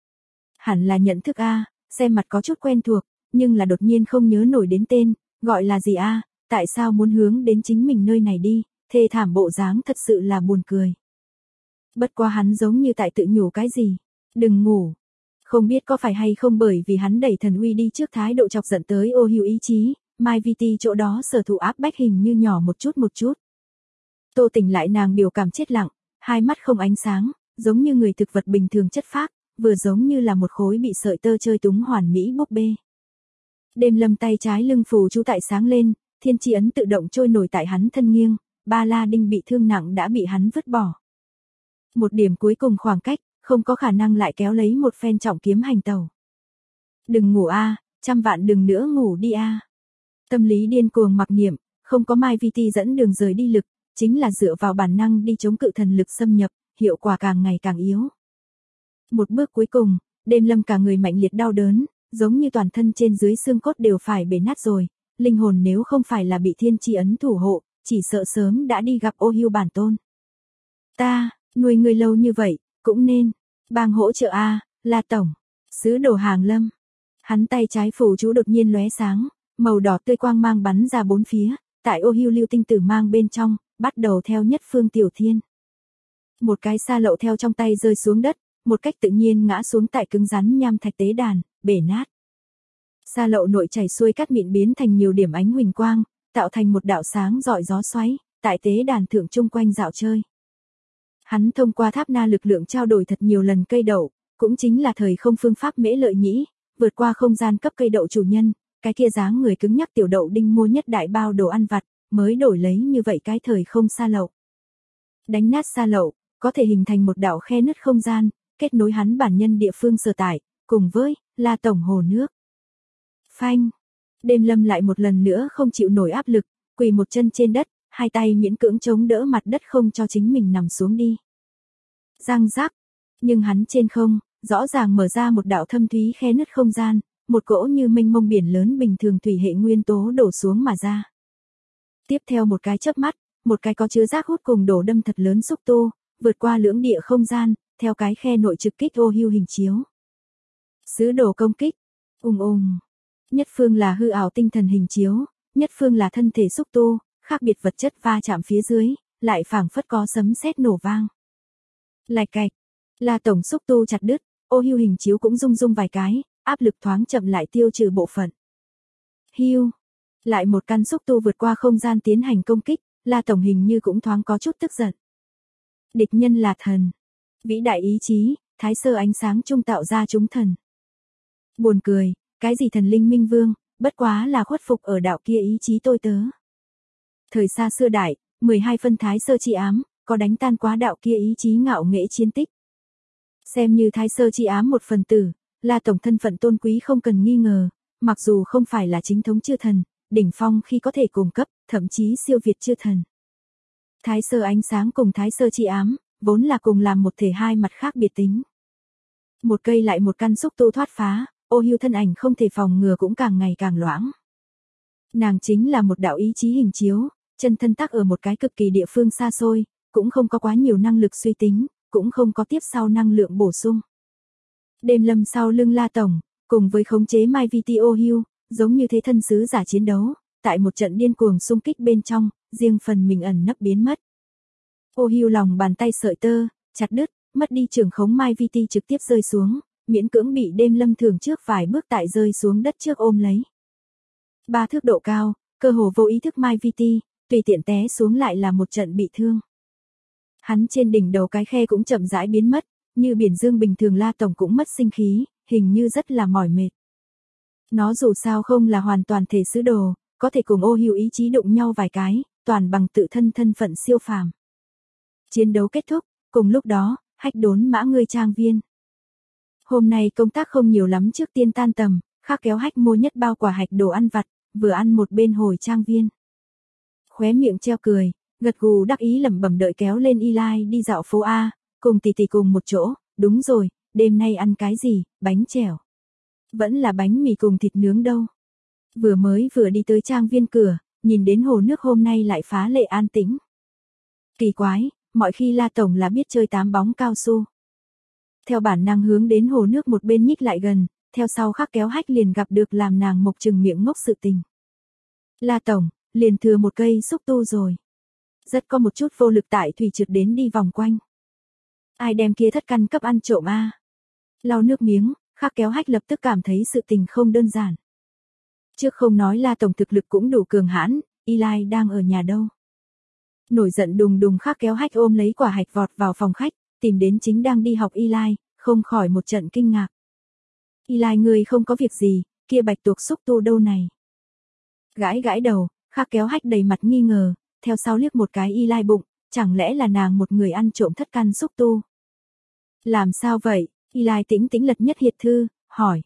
S1: Hẳn là nhận thức a, xem mặt có chút quen thuộc, nhưng là đột nhiên không nhớ nổi đến tên, gọi là gì a, tại sao muốn hướng đến chính mình nơi này đi, thê thảm bộ dáng thật sự là buồn cười. Bất quá hắn giống như tại tự nhủ cái gì, đừng ngủ. Không biết có phải hay không bởi vì hắn đẩy thần uy đi trước thái độ chọc giận tới Ô Hưu ý chí, Mai Viti chỗ đó sở thụ áp bách hình như nhỏ một chút. Tô tỉnh lại nàng biểu cảm chết lặng, hai mắt không ánh sáng, giống như người thực vật bình thường chất phác, vừa giống như là một khối bị sợi tơ chơi túng hoàn mỹ búp bê. Đêm Lâm tay trái lưng phù chú tại sáng lên, thiên chi ấn tự động trôi nổi tại hắn thân nghiêng, ba la đinh bị thương nặng đã bị hắn vứt bỏ. Một điểm cuối cùng khoảng cách, không có khả năng lại kéo lấy một phen trọng kiếm hành tẩu. Đừng ngủ a, 100 vạn đừng nữa ngủ đi a. Tâm lý điên cuồng mặc niệm, không có Mai Viti dẫn đường rời đi lực, chính là dựa vào bản năng đi chống cự thần lực xâm nhập, hiệu quả càng ngày càng yếu. Một bước cuối cùng, Đêm Lâm cả người mạnh liệt đau đớn, giống như toàn thân trên dưới xương cốt đều phải bể nát rồi, linh hồn nếu không phải là bị thiên chi ấn thủ hộ, chỉ sợ sớm đã đi gặp Ô Hưu bản tôn. Ta, nuôi người lâu như vậy, cũng nên, bang hỗ trợ a, La tổng, sứ đồ Hàng Lâm. Hắn tay trái phù chú đột nhiên lóe sáng, màu đỏ tươi quang mang bắn ra bốn phía, tại Ô Hưu lưu tinh tử mang bên trong, bắt đầu theo nhất phương tiểu thiên. Một cái sa lậu theo trong tay rơi xuống đất, một cách tự nhiên ngã xuống tại cứng rắn nham thạch tế đàn, bể nát. Sa lậu nội chảy xuôi cát mịn biến thành nhiều điểm ánh huỳnh quang, tạo thành một đạo sáng rọi gió xoáy, tại tế đàn thượng chung quanh dạo chơi. Hắn thông qua tháp na lực lượng trao đổi thật nhiều lần cây đậu, cũng chính là thời không phương pháp mễ lợi nhĩ, vượt qua không gian cấp cây đậu chủ nhân, cái kia dáng người cứng nhắc tiểu đậu đinh mua nhất đại bao đồ ăn vặt, mới đổi lấy như vậy cái thời không sa lậu. Đánh nát sa lậu, có thể hình thành một đạo khe nứt không gian, kết nối hắn bản nhân địa phương sở tại, cùng với La tổng hồ nước. Phanh, Đêm Lâm lại một lần nữa không chịu nổi áp lực, quỳ một chân trên đất, hai tay miễn cưỡng chống đỡ mặt đất không cho chính mình nằm xuống đi. Răng rác, nhưng hắn trên không, rõ ràng mở ra một đạo thâm thúy khe nứt không gian, một cỗ như mênh mông biển lớn bình thường thủy hệ nguyên tố đổ xuống mà ra. Tiếp theo một cái chớp mắt, một cái có chứa rác hút cùng đổ đâm thật lớn xúc tu, vượt qua lưỡng địa không gian, theo cái khe nội trực kích Ô Hưu hình chiếu. Sứ đồ công kích, nhất phương là hư ảo tinh thần hình chiếu, nhất phương là thân thể xúc tu, khác biệt vật chất va chạm phía dưới, lại phảng phất có sấm sét nổ vang. Lạch cạch, La tổng xúc tu chặt đứt, Ô Hưu hình chiếu cũng rung rung vài cái, áp lực thoáng chậm lại tiêu trừ bộ phận. Hưu, lại một căn xúc tu vượt qua không gian tiến hành công kích, La tổng hình như cũng thoáng có chút tức giận. Địch nhân là thần, vĩ đại ý chí, thái sơ ánh sáng trung tạo ra chúng thần. Buồn cười, cái gì thần linh minh vương, bất quá là khuất phục ở đạo kia ý chí tôi tớ. Thời xa xưa đại, 12 phân thái sơ chi ám, có đánh tan quá đạo kia ý chí ngạo nghễ chiến tích. Xem như thái sơ chi ám một phần tử, La tổng thân phận tôn quý không cần nghi ngờ, mặc dù không phải là chính thống chư thần, đỉnh phong khi có thể cùng cấp, thậm chí siêu việt chư thần. Thái sơ ánh sáng cùng thái sơ chi ám, vốn là cùng làm một thể hai mặt khác biệt tính. Một cây lại một căn xúc tu thoát phá, Ô Hưu thân ảnh không thể phòng ngừa cũng càng ngày càng loãng. Nàng chính là một đạo ý chí hình chiếu, chân thân tắc ở một cái cực kỳ địa phương xa xôi, cũng không có quá nhiều năng lực suy tính, cũng không có tiếp sau năng lượng bổ sung. Đêm lâm sau lưng La Tổng, cùng với khống chế Mai VT Ô Hưu, giống như thế thân sứ giả chiến đấu, tại một trận điên cuồng xung kích bên trong, riêng phần mình ẩn nấp biến mất. Ô Hưu lòng bàn tay sợi tơ, chặt đứt, mất đi trường khống Mai VT trực tiếp rơi xuống, miễn cưỡng bị đêm lâm thường trước vài bước tại rơi xuống đất trước ôm lấy. 3 thước độ cao, cơ hồ vô ý thức Mai VT, tùy tiện té xuống lại là một trận bị thương. Hắn trên đỉnh đầu cái khe cũng chậm rãi biến mất, như biển dương bình thường La Tổng cũng mất sinh khí, hình như rất là mỏi mệt. Nó dù sao không là hoàn toàn thể sứ đồ, có thể cùng Ô Hưu ý chí đụng nhau vài cái, toàn bằng tự thân thân phận siêu phàm. Chiến đấu kết thúc, cùng lúc đó, Hách Đốn Mã ngươi trang viên. Hôm nay công tác không nhiều lắm, trước tiên tan tầm, Khác kéo Hách mua nhất bao quả hạch đồ ăn vặt, vừa ăn một bên hồi trang viên. Khóe miệng treo cười, gật gù đắc ý lẩm bẩm đợi kéo lên Eli đi dạo phố A, cùng tỷ tỷ cùng một chỗ, đúng rồi, đêm nay ăn cái gì, bánh chèo. Vẫn là bánh mì cùng thịt nướng đâu. Vừa đi tới trang viên cửa, nhìn đến hồ nước hôm nay lại phá lệ an tĩnh. Kỳ quái, mọi khi La Tổng là biết chơi tám bóng cao su. Theo bản năng hướng đến hồ nước một bên nhích lại gần, theo sau Khắc kéo Hách liền gặp được làm nàng mộc trừng miệng ngốc sự tình. La Tổng, liền thừa một cây xúc tu rồi. Rất có một chút vô lực tại thủy trượt đến đi vòng quanh. Ai đem kia thất căn cấp ăn trộm a? Lau nước miếng, Khắc kéo Hách lập tức cảm thấy sự tình không đơn giản. Trước không nói La Tổng thực lực cũng đủ cường hãn, Eli đang ở nhà đâu. Nổi giận đùng đùng Khắc kéo Hách ôm lấy quả hạch vọt vào phòng khách, tìm đến chính đang đi học Eli, không khỏi một trận kinh ngạc. Eli ngươi không có việc gì, kia bạch tuộc xúc tu đâu này. Gãi gãi đầu, Khắc kéo Hách đầy mặt nghi ngờ, theo sau liếc một cái Eli bụng, chẳng lẽ là nàng một người ăn trộm thất căn xúc tu. Làm sao vậy? Eli tĩnh tĩnh lật nhất hiệt thư, hỏi.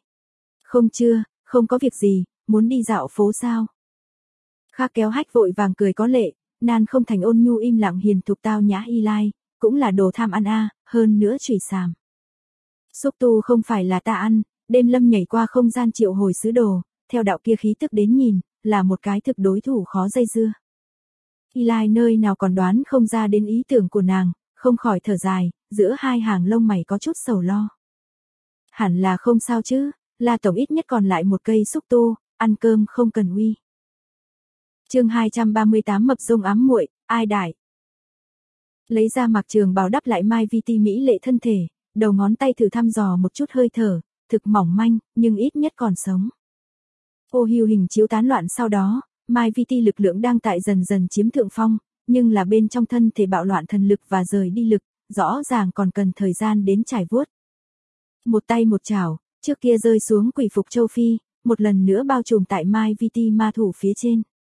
S1: Không có việc gì, muốn đi dạo phố sao? Khắc kéo Hách vội vàng cười có lệ, nan không thành ôn nhu im lặng hiền thục tao nhã Eli, cũng là đồ tham ăn a, hơn nữa chửi sàm. Xúc tu không phải là ta ăn, đêm lâm nhảy qua không gian triệu hồi sứ đồ, theo đạo kia khí tức đến nhìn, là một cái thực đối thủ khó dây dưa. Eli nơi nào còn đoán không ra đến ý tưởng của nàng, không khỏi thở dài, giữa hai hàng lông mày có chút sầu lo. Hẳn là không sao chứ, La Tổng ít nhất còn lại một cây xúc tu, ăn cơm không cần uy. Chương 238 mập rông ám muội, ai đãi. Lấy ra mặc trường bào đắp lại Mai VT mỹ lệ thân thể, đầu ngón tay thử thăm dò một chút hơi thở, thực mỏng manh, nhưng ít nhất còn sống. Ô Hưu hình chiếu tán loạn sau đó, Mai VT lực lượng đang tại dần dần chiếm thượng phong, nhưng là bên trong thân thể bạo loạn thần lực và rời đi lực, rõ ràng còn cần thời gian đến trải vuốt. Một tay một chảo, trước kia rơi xuống quỷ phục châu Phi, một lần nữa bao trùm tại Mai VT ma thủ phía trên.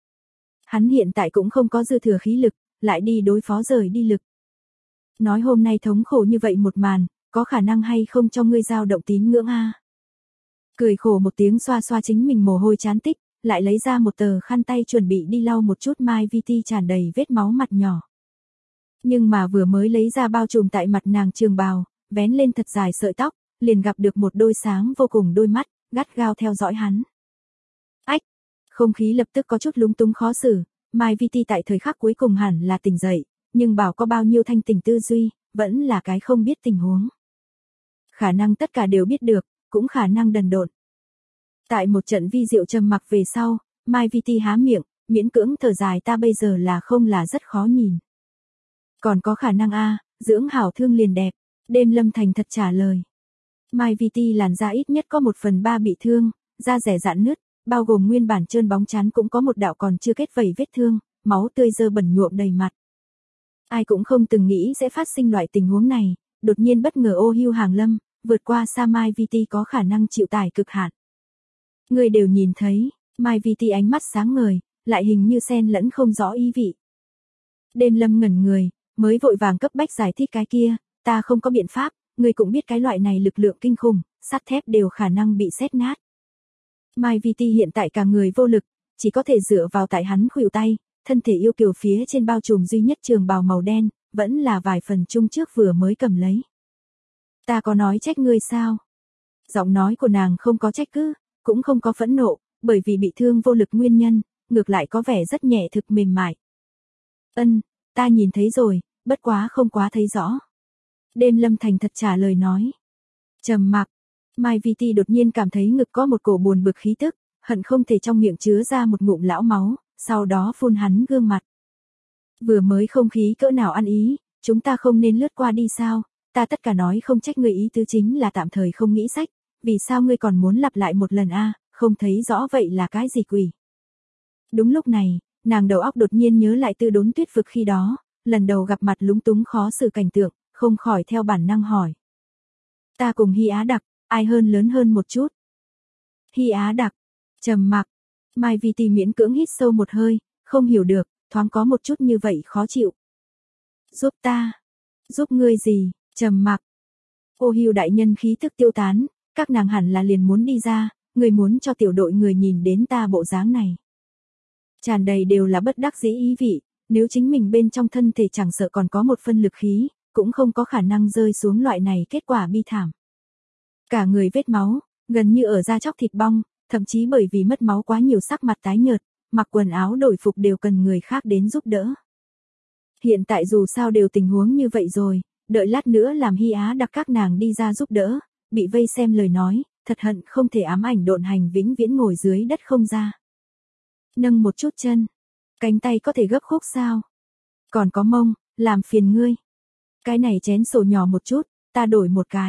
S1: Hắn hiện tại cũng không có dư thừa khí lực, lại đi đối phó rời đi lực. Nói hôm nay thống khổ như vậy một màn, có khả năng hay không cho ngươi dao động tín ngưỡng a? Cười khổ một tiếng xoa xoa chính mình mồ hôi chán tích, lại lấy ra một tờ khăn tay chuẩn bị đi lau một chút Mai VT tràn đầy vết máu mặt nhỏ. Nhưng mà vừa mới lấy ra bao trùm tại mặt nàng trường bào, vén lên thật dài sợi tóc, liền gặp được một đôi sáng vô cùng đôi mắt, gắt gao theo dõi hắn. Ách! Không khí lập tức có chút lúng túng khó xử, Mai VT tại thời khắc cuối cùng hẳn là tỉnh dậy, nhưng bảo có bao nhiêu thanh tỉnh tư duy, vẫn là cái không biết tình huống. Khả năng tất cả đều biết được, cũng khả năng đần độn. Tại một trận vi diệu trầm mặc về sau, Mai VT há miệng, miễn cưỡng thở dài ta bây giờ là không là rất khó nhìn. Còn có khả năng a, dưỡng hảo thương liền đẹp, đêm lâm thành thật trả lời. Mai VT làn da ít nhất có 1/3 bị thương, da rẻ rạn nứt, bao gồm nguyên bản trơn bóng chán cũng có một đạo còn chưa kết vảy vết thương, máu tươi dơ bẩn nhuộm đầy mặt. Ai cũng không từng nghĩ sẽ phát sinh loại tình huống này, đột nhiên bất ngờ Ô Hưu hàng lâm, vượt qua xa Mai VT có khả năng chịu tải cực hạn. Người đều nhìn thấy, Mai VT ánh mắt sáng ngời, lại hình như xen lẫn không rõ ý vị. Đêm lâm ngẩn người, mới vội vàng cấp bách giải thích cái kia, ta không có biện pháp, người cũng biết cái loại này lực lượng kinh khủng, sắt thép đều khả năng bị sét nát. Mai VT hiện tại cả người vô lực, chỉ có thể dựa vào tại hắn khuỷu tay, thân thể yêu kiều phía trên bao trùm duy nhất trường bào màu đen, vẫn là vài phần chung trước vừa mới cầm lấy. Ta có nói trách ngươi sao? Giọng nói của nàng không có trách cứ, cũng không có phẫn nộ, bởi vì bị thương vô lực nguyên nhân, ngược lại có vẻ rất nhẹ thực mềm mại. Ta nhìn thấy rồi, bất quá không quá thấy rõ. Đêm Lâm thành thật trả lời nói. Trầm mặc. Mai VT đột nhiên cảm thấy ngực có một cổ buồn bực khí tức, hận không thể trong miệng chứa ra một ngụm lão máu, sau đó phun hắn gương mặt. Vừa mới không khí cỡ nào ăn ý, chúng ta không nên lướt qua đi sao, ta tất cả nói không trách ngươi, ý tứ chính là tạm thời không nghĩ sách, vì sao ngươi còn muốn lặp lại một lần a, không thấy rõ vậy là cái gì quỷ. Đúng lúc này, nàng đầu óc đột nhiên nhớ lại Tư Đốn Tuyết vực khi đó, lần đầu gặp mặt lúng túng khó xử cảnh tượng, không khỏi theo bản năng hỏi. Ta cùng Hy Á Đặc, ai hơn lớn hơn một chút? Hy Á Đặc, trầm mặc. Mai VT miễn cưỡng hít sâu một hơi, không hiểu được, thoáng có một chút như vậy khó chịu. Giúp ta. Giúp ngươi gì? Trầm mặc. Ô Hưu đại nhân khí tức tiêu tán, các nàng hẳn là liền muốn đi ra, người muốn cho tiểu đội người nhìn đến ta bộ dáng này. Tràn đầy đều là bất đắc dĩ ý vị, nếu chính mình bên trong thân thể chẳng sợ còn có một phân lực khí, cũng không có khả năng rơi xuống loại này kết quả bi thảm. Cả người vết máu, gần như ở da chóc thịt bong, thậm chí bởi vì mất máu quá nhiều sắc mặt tái nhợt, mặc quần áo đổi phục đều cần người khác đến giúp đỡ. Hiện tại dù sao đều tình huống như vậy rồi, đợi lát nữa làm Hy Á Đặc các nàng đi ra giúp đỡ, bị vây xem lời nói, thật hận không thể ám ảnh độn hành vĩnh viễn ngồi dưới đất không ra. Nâng một chút chân, cánh tay có thể gấp khúc sao? Còn có mông, làm phiền ngươi. Cái này chén sổ nhỏ một chút, ta đổi một cái.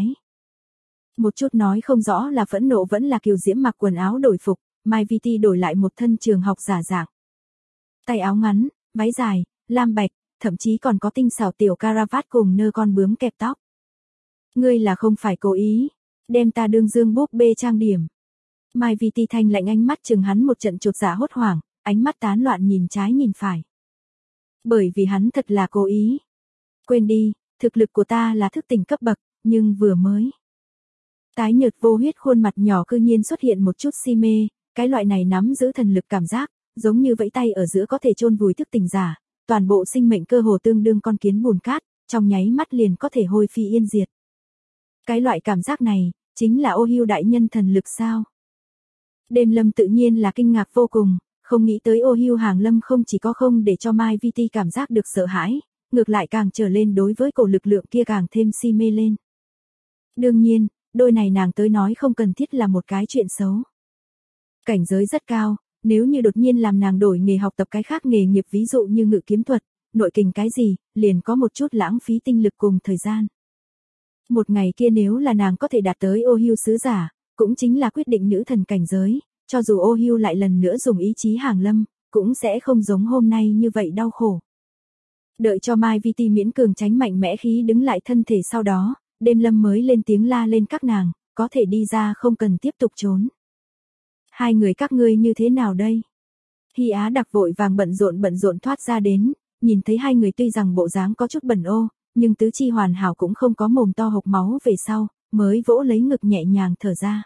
S1: Một chút nói không rõ là phẫn nộ vẫn là kiều diễm, mặc quần áo đổi phục, Mai VT đổi lại một thân trường học giả dạng. Tay áo ngắn, váy dài, lam bạch, thậm chí còn có tinh xảo tiểu caravat cùng nơ con bướm kẹp tóc. Ngươi là không phải cố ý, đem ta đương dương búp bê trang điểm. Mai VT thanh lạnh ánh mắt chừng hắn một trận chột dạ hốt hoảng, ánh mắt tán loạn nhìn trái nhìn phải. Bởi vì hắn thật là cố ý. Quên đi, thực lực của ta là thức tỉnh cấp bậc, nhưng vừa mới. Tái nhợt vô huyết khuôn mặt nhỏ cư nhiên xuất hiện một chút si mê, cái loại này nắm giữ thần lực cảm giác, giống như vẫy tay ở giữa có thể chôn vùi thức tỉnh giả, toàn bộ sinh mệnh cơ hồ tương đương con kiến bùn cát, trong nháy mắt liền có thể hôi phi yên diệt. Cái loại cảm giác này, chính là Ô Hưu đại nhân thần lực sao? Đêm Lâm tự nhiên là kinh ngạc vô cùng, không nghĩ tới Ô Hưu hàng lâm không chỉ có không để cho Mai VT cảm giác được sợ hãi, ngược lại càng trở lên đối với cổ lực lượng kia càng thêm si mê lên. Đương nhiên, đôi này nàng tới nói không cần thiết là một cái chuyện xấu. Cảnh giới rất cao, nếu như đột nhiên làm nàng đổi nghề học tập cái khác nghề nghiệp, ví dụ như ngự kiếm thuật, nội kình cái gì, liền có một chút lãng phí tinh lực cùng thời gian. Một ngày kia nếu là nàng có thể đạt tới Ô Hưu sứ giả, cũng chính là quyết định nữ thần cảnh giới, cho dù Ô Hưu lại lần nữa dùng ý chí hàng lâm, cũng sẽ không giống hôm nay như vậy đau khổ. Đợi cho Mai VT miễn cường tránh mạnh mẽ khí đứng lại thân thể, sau đó, Đêm Lâm mới lên tiếng la lên các nàng, có thể đi ra không cần tiếp tục trốn. Hai người các ngươi như thế nào đây? Hy Á Đặc vội vàng bận rộn thoát ra đến, nhìn thấy hai người tuy rằng bộ dáng có chút bẩn ô, nhưng tứ chi hoàn hảo cũng không có mồm to hộc máu về sau, mới vỗ lấy ngực nhẹ nhàng thở ra.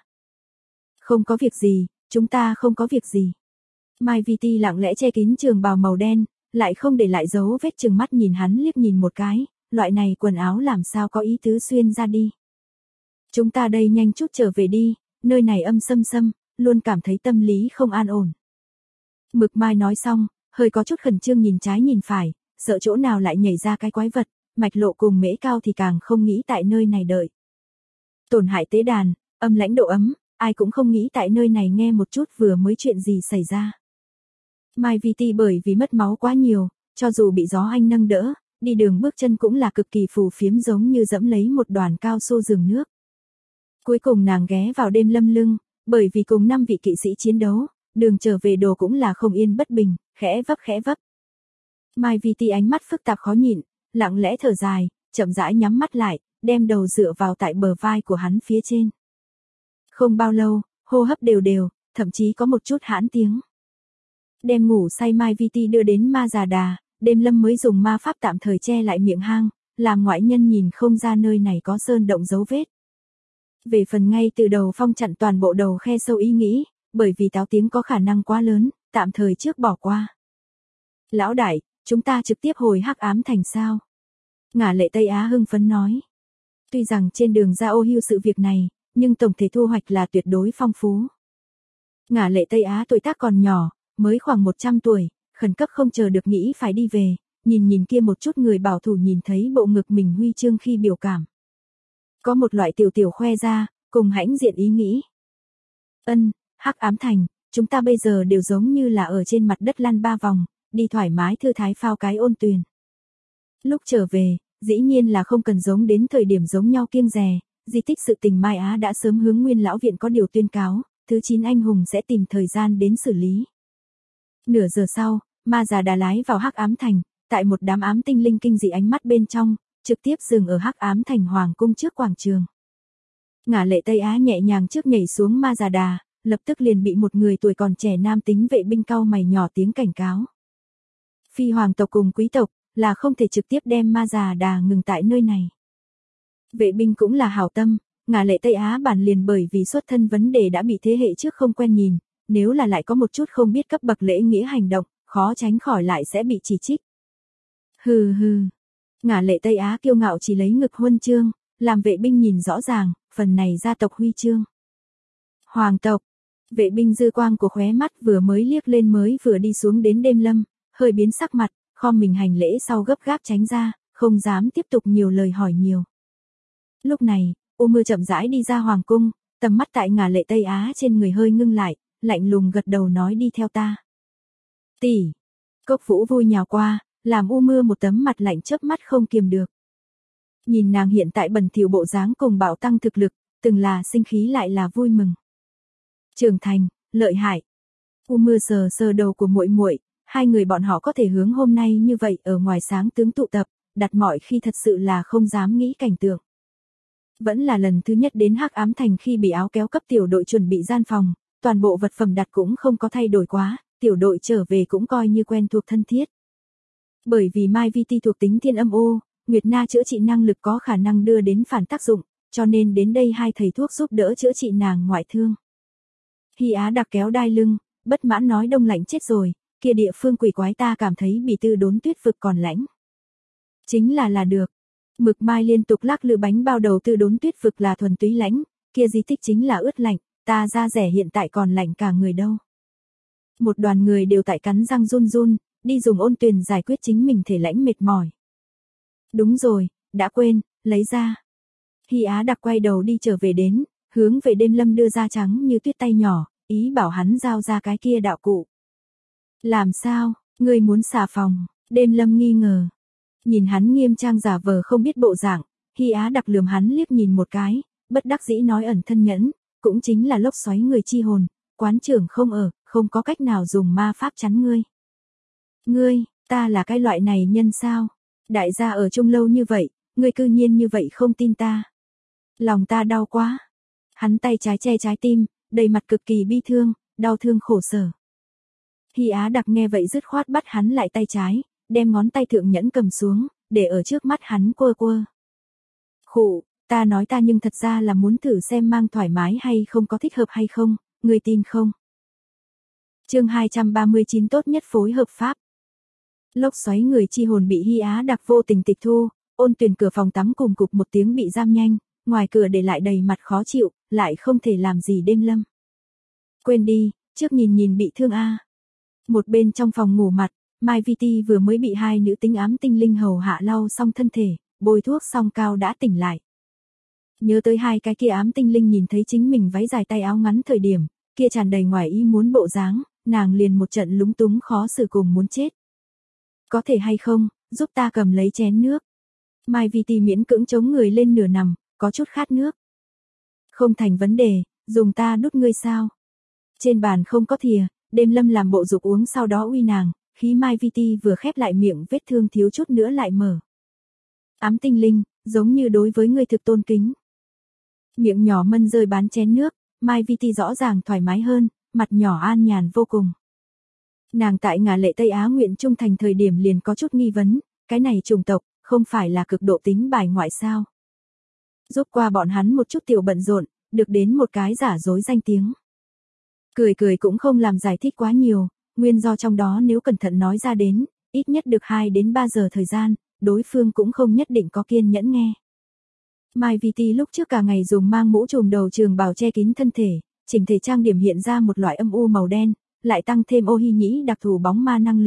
S1: Không có việc gì, chúng ta không có việc gì. Mai VT lặng lẽ che kín trường bào màu đen, lại không để lại dấu vết, chừng mắt nhìn hắn liếc nhìn một cái, loại này quần áo làm sao có ý tứ xuyên ra đi. Chúng ta đây nhanh chút trở về đi, nơi này âm xâm, luôn cảm thấy tâm lý không an ổn. Mực Mai nói xong, hơi có chút khẩn trương nhìn trái nhìn phải, sợ chỗ nào lại nhảy ra cái quái vật, Mạch Lộ cùng Mễ Cao thì càng không nghĩ tại nơi này đợi. Tổn hại tế đàn, âm lãnh độ ấm, ai cũng không nghĩ tại nơi này nghe một chút vừa mới chuyện gì xảy ra. Mai VT bởi vì mất máu quá nhiều, cho dù bị gió anh nâng đỡ, đi đường bước chân cũng là cực kỳ phù phiếm, giống như dẫm lấy một đoàn cao su rừng nước. Cuối cùng nàng ghé vào Đêm Lâm lưng, bởi vì cùng 5 vị kỵ sĩ chiến đấu, đường trở về đồ cũng là không yên bất bình, khẽ vấp. Mai VT ánh mắt phức tạp khó nhịn, lặng lẽ thở dài, chậm rãi nhắm mắt lại, đem đầu dựa vào tại bờ vai của hắn phía trên. Không bao lâu, hô hấp đều, thậm chí có một chút hãn tiếng. Đem ngủ say Mai VT đưa đến Ma Già Đà, Đêm Lâm mới dùng ma pháp tạm thời che lại miệng hang, làm ngoại nhân nhìn không ra nơi này có sơn động dấu vết. Về phần ngay từ đầu phong chặn toàn bộ đầu khe sâu ý nghĩ, bởi vì táo tiếng có khả năng quá lớn, tạm thời trước bỏ qua. Lão đại, chúng ta trực tiếp hồi Hắc Ám Thành sao? Ngả Lệ Tây Á hưng phấn nói. Tuy rằng trên đường ra Ô Hưu sự việc này, nhưng tổng thể thu hoạch là tuyệt đối phong phú. Ngả Lệ Tây Á tuổi tác còn nhỏ, mới khoảng 100 tuổi, khẩn cấp không chờ được nghĩ phải đi về, nhìn nhìn kia một chút người bảo thủ nhìn thấy bộ ngực mình huy chương khi biểu cảm. Có một loại tiểu tiểu khoe ra, cùng hãnh diện ý nghĩ. Hắc ám thành, chúng ta bây giờ đều giống như là ở trên mặt đất lăn 3 vòng, đi thoải mái thư thái phao cái ôn tuyền. Lúc trở về, dĩ nhiên là không cần giống đến thời điểm giống nhau kiêng dè, di tích sự tình Mai Á đã sớm hướng Nguyên lão viện có điều tuyên cáo, thứ 9 anh hùng sẽ tìm thời gian đến xử lý. Nửa giờ sau, Ma Già Đà lái vào Hắc ám thành, tại một đám ám tinh linh kinh dị ánh mắt bên trong, trực tiếp dừng ở Hắc ám thành hoàng cung trước quảng trường. Ngả Lệ Tây Á nhẹ nhàng trước nhảy xuống Ma Già Đà, lập tức liền bị một người tuổi còn trẻ nam tính vệ binh cau mày nhỏ tiếng cảnh cáo. Phi hoàng tộc cùng quý tộc là không thể trực tiếp đem Ma Già Đà ngừng tại nơi này. Vệ binh cũng là hảo tâm, Ngả Lệ Tây Á bản liền bởi vì xuất thân vấn đề đã bị thế hệ trước không quen nhìn, nếu là lại có một chút không biết cấp bậc lễ nghĩa hành động, khó tránh khỏi lại sẽ bị chỉ trích. Hừ hừ. Ngả Lệ Tây Á kiêu ngạo chỉ lấy ngực huân chương, làm vệ binh nhìn rõ ràng, phần này gia tộc huy chương. Hoàng tộc. Vệ binh dư quang của khóe mắt vừa mới liếc lên mới vừa đi xuống đến Đêm Lâm, hơi biến sắc mặt, khom mình hành lễ sau gấp gáp tránh ra, không dám tiếp tục nhiều lời hỏi nhiều. Lúc này, Ô Mưa chậm rãi đi ra hoàng cung, tầm mắt tại Ngả Lệ Tây Á trên người hơi ngưng lại, lạnh lùng gật đầu nói đi theo ta. Tỷ. Cốc Vũ vui nhào qua, làm Ô Mưa một tấm mặt lạnh chớp mắt không kiềm được. Nhìn nàng hiện tại bẩn thỉu bộ dáng cùng bạo tăng thực lực, từng là sinh khí lại là vui mừng. Trưởng thành, lợi hại. Ô Mưa sờ sờ đầu của muội muội, hai người bọn họ có thể hướng hôm nay như vậy ở ngoài sáng tướng tụ tập, đặt mọi khi thật sự là không dám nghĩ cảnh tượng. Vẫn là lần thứ nhất đến Hắc ám thành khi bị áo kéo cấp tiểu đội chuẩn bị gian phòng, toàn bộ vật phẩm đặt cũng không có thay đổi quá, tiểu đội trở về cũng coi như quen thuộc thân thiết. Bởi vì Mai Vi Ti thuộc tính thiên âm ô, Nguyệt Na chữa trị năng lực có khả năng đưa đến phản tác dụng, cho nên đến đây hai thầy thuốc giúp đỡ chữa trị nàng ngoại thương. Hy Á đặc kéo đai lưng, bất mãn nói đông lạnh chết rồi, kia địa phương quỷ quái ta cảm thấy bị Tư Đốn Tuyết vực còn lãnh. Chính là được. Mực Mai liên tục lắc lư bánh bao đầu Tư Đốn Tuyết vực là thuần túy lãnh, kia di tích chính là ướt lạnh, ta da rẻ hiện tại còn lạnh cả người đâu. Một đoàn người đều tại cắn răng run run, đi dùng ôn tuyền giải quyết chính mình thể lãnh mệt mỏi. Đúng rồi, đã quên, lấy ra. Hy Á đặc quay đầu đi trở về đến, hướng về Đêm Lâm đưa ra trắng như tuyết tay nhỏ, ý bảo hắn giao ra cái kia đạo cụ. Làm sao, ngươi muốn xà phòng? Đêm Lâm nghi ngờ. Nhìn hắn nghiêm trang giả vờ không biết bộ dạng, Hy Á đặc lườm hắn liếc nhìn một cái, bất đắc dĩ nói ẩn thân nhẫn, cũng chính là lốc xoáy người chi hồn, quán trưởng không ở, không có cách nào dùng ma pháp chắn ngươi. Ngươi, ta là cái loại này nhân sao? Đại gia ở chung lâu như vậy, ngươi cư nhiên như vậy không tin ta. Lòng ta đau quá. Hắn tay trái che trái tim, đầy mặt cực kỳ bi thương, đau thương khổ sở. Hy Á đặc nghe vậy dứt khoát bắt hắn lại tay trái, đem ngón tay thượng nhẫn cầm xuống, để ở trước mắt hắn quơ quơ. Khụ, ta nói ta nhưng thật ra là muốn thử xem mang thoải mái hay không có thích hợp hay không, ngươi tin không? Chương 239 tốt nhất phối hợp pháp. Lốc xoáy người chi hồn bị Hy Á đặc vô tình tịch thu, ôn tuyền cửa phòng tắm cùng cục một tiếng bị giam nhanh, ngoài cửa để lại đầy mặt khó chịu, lại không thể làm gì Đêm Lâm. Quên đi, trước nhìn nhìn bị thương a. Một bên trong phòng ngủ mặt, Mai Vi Ti vừa mới bị hai nữ tính ám tinh linh hầu hạ lau xong thân thể, bôi thuốc xong cao đã tỉnh lại. Nhớ tới hai cái kia ám tinh linh nhìn thấy chính mình váy dài tay áo ngắn thời điểm, kia tràn đầy ngoài ý muốn bộ dáng, nàng liền một trận lúng túng khó xử cùng muốn chết. Có thể hay không, giúp ta cầm lấy chén nước. Mai Vi Ti miễn cưỡng chống người lên nửa nằm, có chút khát nước. Không thành vấn đề, dùng ta đút ngươi sao. Trên bàn không có thìa, Đêm Lâm làm bộ dục uống sau đó uy nàng, khí Mai Vi Ti vừa khép lại miệng vết thương thiếu chút nữa lại mở. Ám tinh linh, giống như đối với ngươi thực tôn kính. Miệng nhỏ mân rơi bán chén nước, Mai Vi Ti rõ ràng thoải mái hơn, mặt nhỏ an nhàn vô cùng. Nàng tại Ngả Lệ Tây Á nguyện trung thành thời điểm liền có chút nghi vấn, cái này chủng tộc, không phải là cực độ tính bài ngoại sao. Giúp qua bọn hắn một chút tiểu bận rộn, được đến một cái giả dối danh tiếng. Cười cười cũng không làm giải thích quá nhiều, nguyên do trong đó nếu cẩn thận nói ra đến, ít nhất được 2 đến 3 giờ thời gian, đối phương cũng không nhất định có kiên nhẫn nghe. Mai Vi Ti lúc trước cả ngày dùng mang mũ trùm đầu trường bào che kín thân thể, chỉnh thể trang điểm hiện ra một loại âm u màu đen, lại tăng thêm ô hy nhĩ đặc thù bóng ma năng lượng,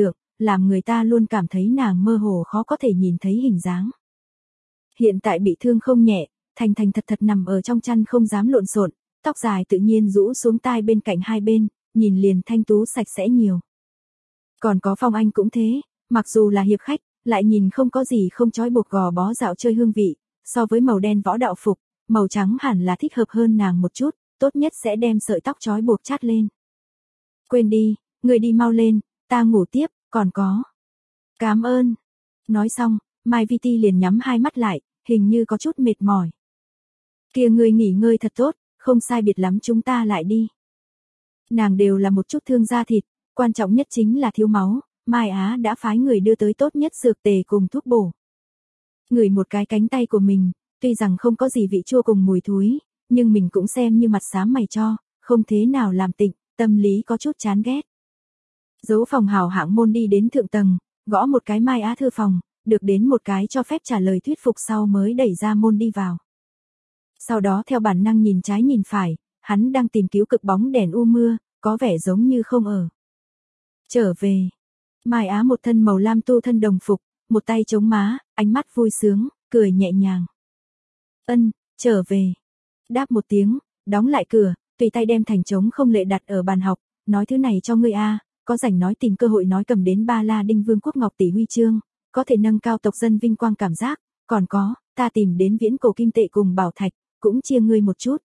S1: làm người ta luôn cảm thấy nàng mơ hồ khó có thể nhìn thấy hình dáng. Hiện tại bị thương không nhẹ, thành thành thật thật nằm ở trong chăn không dám lộn xộn, tóc dài tự nhiên rũ xuống tai bên cạnh hai bên, nhìn liền thanh tú sạch sẽ nhiều. Còn có Phong Anh cũng thế, mặc dù là hiệp khách, lại nhìn không có gì không trói buộc gò bó dạo chơi hương vị, so với màu đen võ đạo phục, màu trắng hẳn là thích hợp hơn nàng một chút, tốt nhất sẽ đem sợi tóc trói buộc chát lên. Quên đi, người đi mau lên, ta ngủ tiếp, còn có. Cảm ơn. Nói xong, Mai Viti liền nhắm hai mắt lại, hình như có chút mệt mỏi. Kia người nghỉ ngơi thật tốt, không sai biệt lắm chúng ta lại đi. Nàng đều là một chút thương da thịt, quan trọng nhất chính là thiếu máu, Mai Á đã phái người đưa tới tốt nhất dược tề cùng thuốc bổ. Ngửi một cái cánh tay của mình, tuy rằng không có gì vị chua cùng mùi thúi, nhưng mình cũng xem như mặt xám mày cho, không thế nào làm tịnh, tâm lý có chút chán ghét. Giấu phòng hào hạng môn đi đến thượng tầng, gõ một cái Mai Á thư phòng, được đến một cái cho phép trả lời thuyết phục sau mới đẩy ra môn đi vào. Sau đó theo bản năng nhìn trái nhìn phải, hắn đang tìm cứu cực bóng đèn u mưa, có vẻ giống như không ở. Trở về. Mai Á một thân màu lam tu thân đồng phục, một tay chống má, ánh mắt vui sướng, cười nhẹ nhàng. Ân, trở về. Đáp một tiếng, đóng lại cửa, tùy tay đem thành trống không lệ đặt ở bàn học, nói thứ này cho ngươi a, có rảnh nói tìm cơ hội nói cầm đến Ba La Đinh Vương quốc ngọc tỷ huy chương, có thể nâng cao tộc dân vinh quang cảm giác, còn có, ta tìm đến viễn cổ kim tệ cùng bảo thạch, cũng chia ngươi một chút.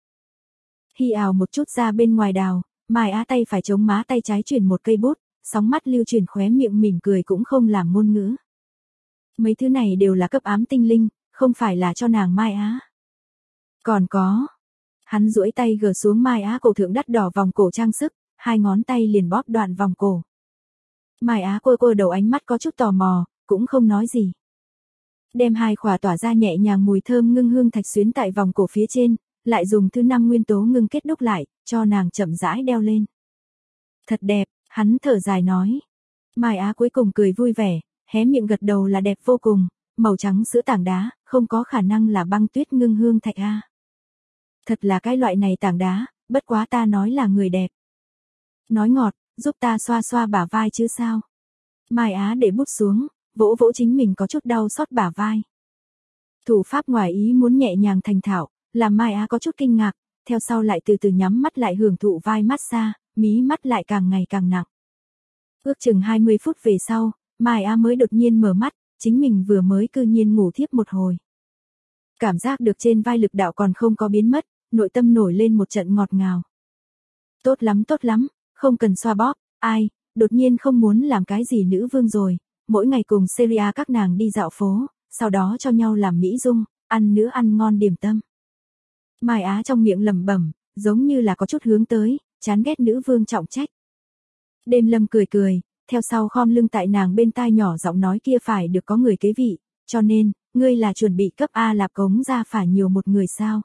S1: Hi ào một chút ra bên ngoài đào, Mai Á tay phải chống má tay trái chuyển một cây bút, sóng mắt lưu chuyển khóe miệng mỉm cười cũng không làm ngôn ngữ. Mấy thứ này đều là cấp ám tinh linh, không phải là cho nàng Mai Á. Còn có. Hắn duỗi tay gờ xuống Mai Á cổ thượng đắt đỏ vòng cổ trang sức, hai ngón tay liền bóp đoạn vòng cổ. Mai Á quơ đầu ánh mắt có chút tò mò, cũng không nói gì. Đem hai khỏa tỏa ra nhẹ nhàng mùi thơm ngưng hương thạch xuyến tại vòng cổ phía trên, lại dùng thứ 5 nguyên tố ngưng kết đúc lại, cho nàng chậm rãi đeo lên. Thật đẹp, hắn thở dài nói. Mai Á cuối cùng cười vui vẻ, hé miệng gật đầu là đẹp vô cùng, màu trắng sữa tảng đá, không có khả năng là băng tuyết ngưng hương thạch a. Thật là cái loại này tảng đá, bất quá ta nói là người đẹp. Nói ngọt, giúp ta xoa xoa bả vai chứ sao. Mai Á để bút xuống, vỗ vỗ chính mình có chút đau xót bả vai. Thủ pháp ngoài ý muốn nhẹ nhàng thành thạo, làm Mai Á có chút kinh ngạc, theo sau lại từ từ nhắm mắt lại hưởng thụ vai massage, mí mắt lại càng ngày càng nặng. Ước chừng 20 phút về sau, Mai Á mới đột nhiên mở mắt, chính mình vừa mới cư nhiên ngủ thiếp một hồi. Cảm giác được trên vai lực đạo còn không có biến mất, nội tâm nổi lên một trận ngọt ngào. Tốt lắm, không cần xoa bóp, ai, đột nhiên không muốn làm cái gì nữ vương rồi, mỗi ngày cùng Seria các nàng đi dạo phố, sau đó cho nhau làm mỹ dung, ăn nữa ăn ngon điểm tâm. Mai Á trong miệng lẩm bẩm, giống như là có chút hướng tới, chán ghét nữ vương trọng trách. Đêm Lâm cười, theo sau khom lưng tại nàng bên tai nhỏ giọng nói kia phải được có người kế vị, cho nên, ngươi là chuẩn bị cấp A lạp cống ra phải nhiều một người sao.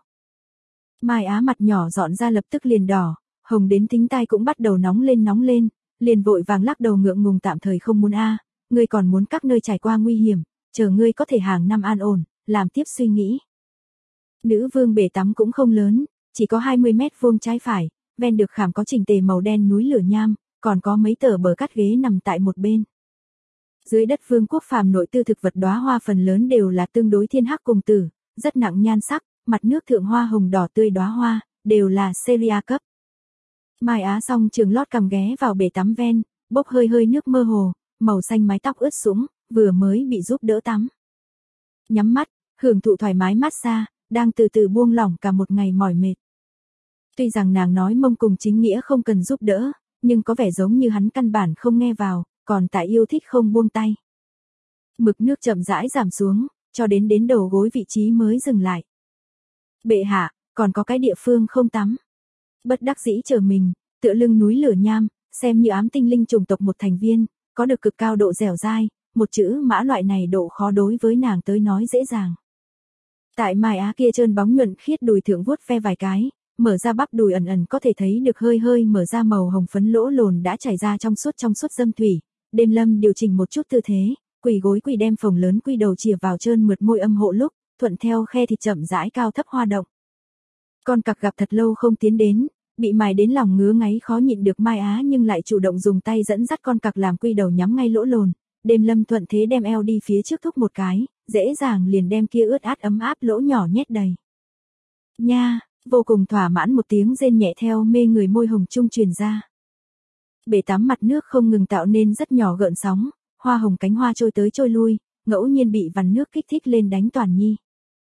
S1: Mai Á mặt nhỏ dọn ra lập tức liền đỏ, hồng đến thính tai cũng bắt đầu nóng lên, liền vội vàng lắc đầu ngượng ngùng tạm thời không muốn a, ngươi còn muốn các nơi trải qua nguy hiểm, chờ ngươi có thể hàng năm an ổn, làm tiếp suy nghĩ. Nữ vương bể tắm cũng không lớn, chỉ có 20 mét vuông trái phải, ven được khảm có chỉnh tề màu đen núi lửa nham, còn có mấy tờ bờ cắt ghế nằm tại một bên. Dưới đất vương quốc phàm nội tư thực vật đóa hoa phần lớn đều là tương đối thiên hắc cùng tử, rất nặng nhan sắc, mặt nước thượng hoa hồng đỏ tươi đóa hoa, đều là Seria cấp. Mai Á xong trường lót cầm ghé vào bể tắm ven, bốc hơi nước mơ hồ, màu xanh mái tóc ướt sũng, vừa mới bị giúp đỡ tắm. Nhắm mắt, hưởng thụ thoải mái massage, đang từ từ buông lỏng cả một ngày mỏi mệt. Tuy rằng nàng nói mông cùng chính nghĩa không cần giúp đỡ, nhưng có vẻ giống như hắn căn bản không nghe vào, còn tại yêu thích không buông tay. Mực nước chậm rãi giảm xuống, cho đến đầu gối vị trí mới dừng lại. Bệ hạ, còn có cái địa phương không tắm. Bất đắc dĩ chờ mình, tựa lưng núi lửa nham, xem như ám tinh linh chủng tộc một thành viên, có được cực cao độ dẻo dai, một chữ mã loại này độ khó đối với nàng tới nói dễ dàng. Tại Mai Á kia trơn bóng nhuận khiết đùi thượng vuốt ve vài cái, mở ra bắp đùi ẩn có thể thấy được hơi mở ra màu hồng phấn lỗ lồn đã chảy ra trong suốt dâm thủy. Đêm Lâm điều chỉnh một chút tư thế, quỳ gối quỳ đem phồng lớn quy đầu chìa vào trơn mượt môi âm hộ lúc, thuận theo khe thịt chậm rãi cao thấp hoa động. Con cặc gặp thật lâu không tiến đến, bị mài đến lòng ngứa ngáy khó nhịn được Mai Á nhưng lại chủ động dùng tay dẫn dắt con cặc làm quy đầu nhắm ngay lỗ lồn, Đêm Lâm thuận thế đem eo đi phía trước thúc một cái, dễ dàng liền đem kia ướt át ấm áp lỗ nhỏ nhét đầy. Nha, vô cùng thỏa mãn một tiếng rên nhẹ theo mê người môi hồng trung truyền ra. Bể tắm mặt nước không ngừng tạo nên rất nhỏ gợn sóng, hoa hồng cánh hoa trôi tới trôi lui, ngẫu nhiên bị vằn nước kích thích lên đánh Toàn Nhi.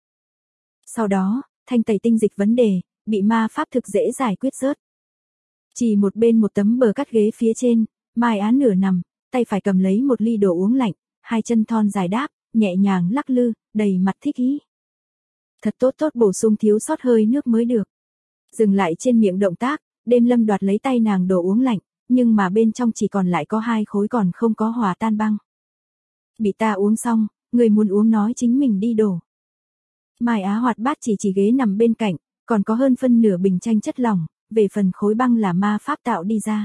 S1: Sau đó, thanh tẩy tinh dịch vấn đề, bị ma pháp thực dễ giải quyết rớt. Chỉ một bên một tấm bờ cắt ghế phía trên, Mai Á nửa nằm, tay phải cầm lấy một ly đồ uống lạnh, hai chân thon dài đáp, nhẹ nhàng lắc lư, đầy mặt thích ý. Thật tốt tốt bổ sung thiếu sót hơi nước mới được. Dừng lại trên miệng động tác, Đêm Lâm đoạt lấy tay nàng đồ uống lạnh, nhưng mà bên trong chỉ còn lại có 2 khối còn không có hòa tan băng. Bị ta uống xong, người muốn uống nói chính mình đi đổ. Mai Á hoạt bát chỉ ghế nằm bên cạnh, còn có hơn phân nửa bình chanh chất lỏng, về phần khối băng là ma pháp tạo đi ra.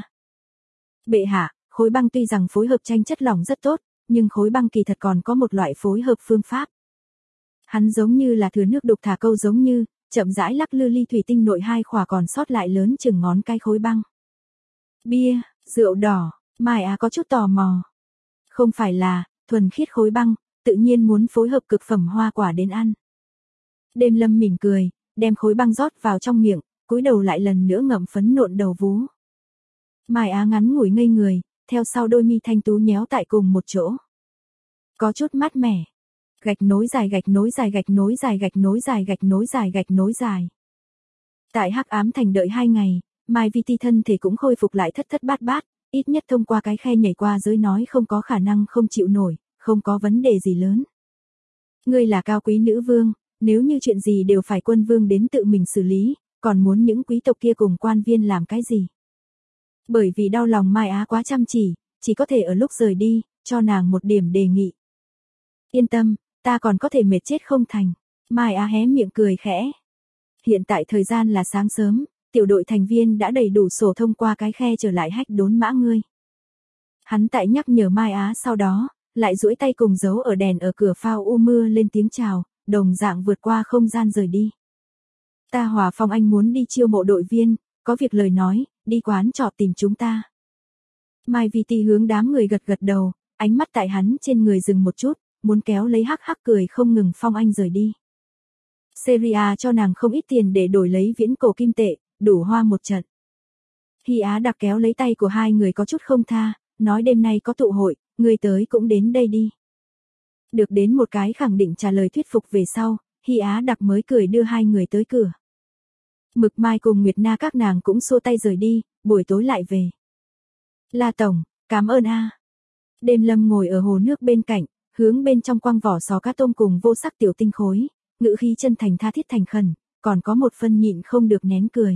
S1: Bệ hạ, khối băng tuy rằng phối hợp chanh chất lỏng rất tốt, nhưng khối băng kỳ thật còn có một loại phối hợp phương pháp. Hắn giống như là thừa nước đục thả câu giống như, chậm rãi lắc lư ly thủy tinh nội 2 khỏa còn sót lại lớn chừng ngón cái khối băng. Bia, rượu đỏ, Mai Á có chút tò mò. Không phải là, thuần khiết khối băng, tự nhiên muốn phối hợp cực phẩm hoa quả đến ăn. Đêm Lâm mỉm cười, đem khối băng rót vào trong miệng, cúi đầu lại lần nữa ngậm phấn nộn đầu vú. Mai Á ngắn ngủi ngây người, theo sau đôi mi thanh tú nhéo tại cùng một chỗ. Có chút mát mẻ. Gạch nối dài gạch nối dài gạch nối dài gạch nối dài gạch nối dài gạch nối dài. Tại Hắc Ám Thành đợi 2 ngày, Mai Vi Ti thân thể cũng khôi phục lại thất thất bát bát, ít nhất thông qua cái khe nhảy qua giới nói không có khả năng không chịu nổi, không có vấn đề gì lớn. Ngươi là cao quý nữ vương, nếu như chuyện gì đều phải quân vương đến tự mình xử lý, còn muốn những quý tộc kia cùng quan viên làm cái gì? Bởi vì đau lòng Mai Á quá chăm chỉ có thể ở lúc rời đi, cho nàng một điểm đề nghị. Yên tâm, ta còn có thể mệt chết không thành. Mai Á hé miệng cười khẽ. Hiện tại thời gian là sáng sớm, tiểu đội thành viên đã đầy đủ sổ thông qua cái khe trở lại hách đốn mã ngươi. Hắn tại nhắc nhở Mai Á sau đó, lại duỗi tay cùng giấu ở đèn ở cửa phao u mưa lên tiếng chào, đồng dạng vượt qua không gian rời đi. Ta Hòa Phong anh muốn đi chiêu mộ đội viên, có việc lời nói, đi quán trọ tìm chúng ta. Mai Vi Ti hướng đám người gật gật đầu, ánh mắt tại hắn trên người dừng một chút, muốn kéo lấy hắc hắc cười không ngừng Phong anh rời đi. Seria cho nàng không ít tiền để đổi lấy viễn cổ kim tệ, đủ hoa một trận. Hy Á đặc kéo lấy tay của hai người có chút không tha, nói đêm nay có tụ hội, người tới cũng đến đây đi. Được đến một cái khẳng định trả lời thuyết phục về sau, Hy Á đặc mới cười đưa hai người tới cửa. Mực Mai cùng Nguyệt Na các nàng cũng xua tay rời đi, buổi tối lại về. La Tổng, cảm ơn a. Đêm Lâm ngồi ở hồ nước bên cạnh, hướng bên trong quăng vỏ sò cá tôm cùng vô sắc tiểu tinh khối, ngữ khí chân thành tha thiết thành khẩn, còn có một phân nhịn không được nén cười.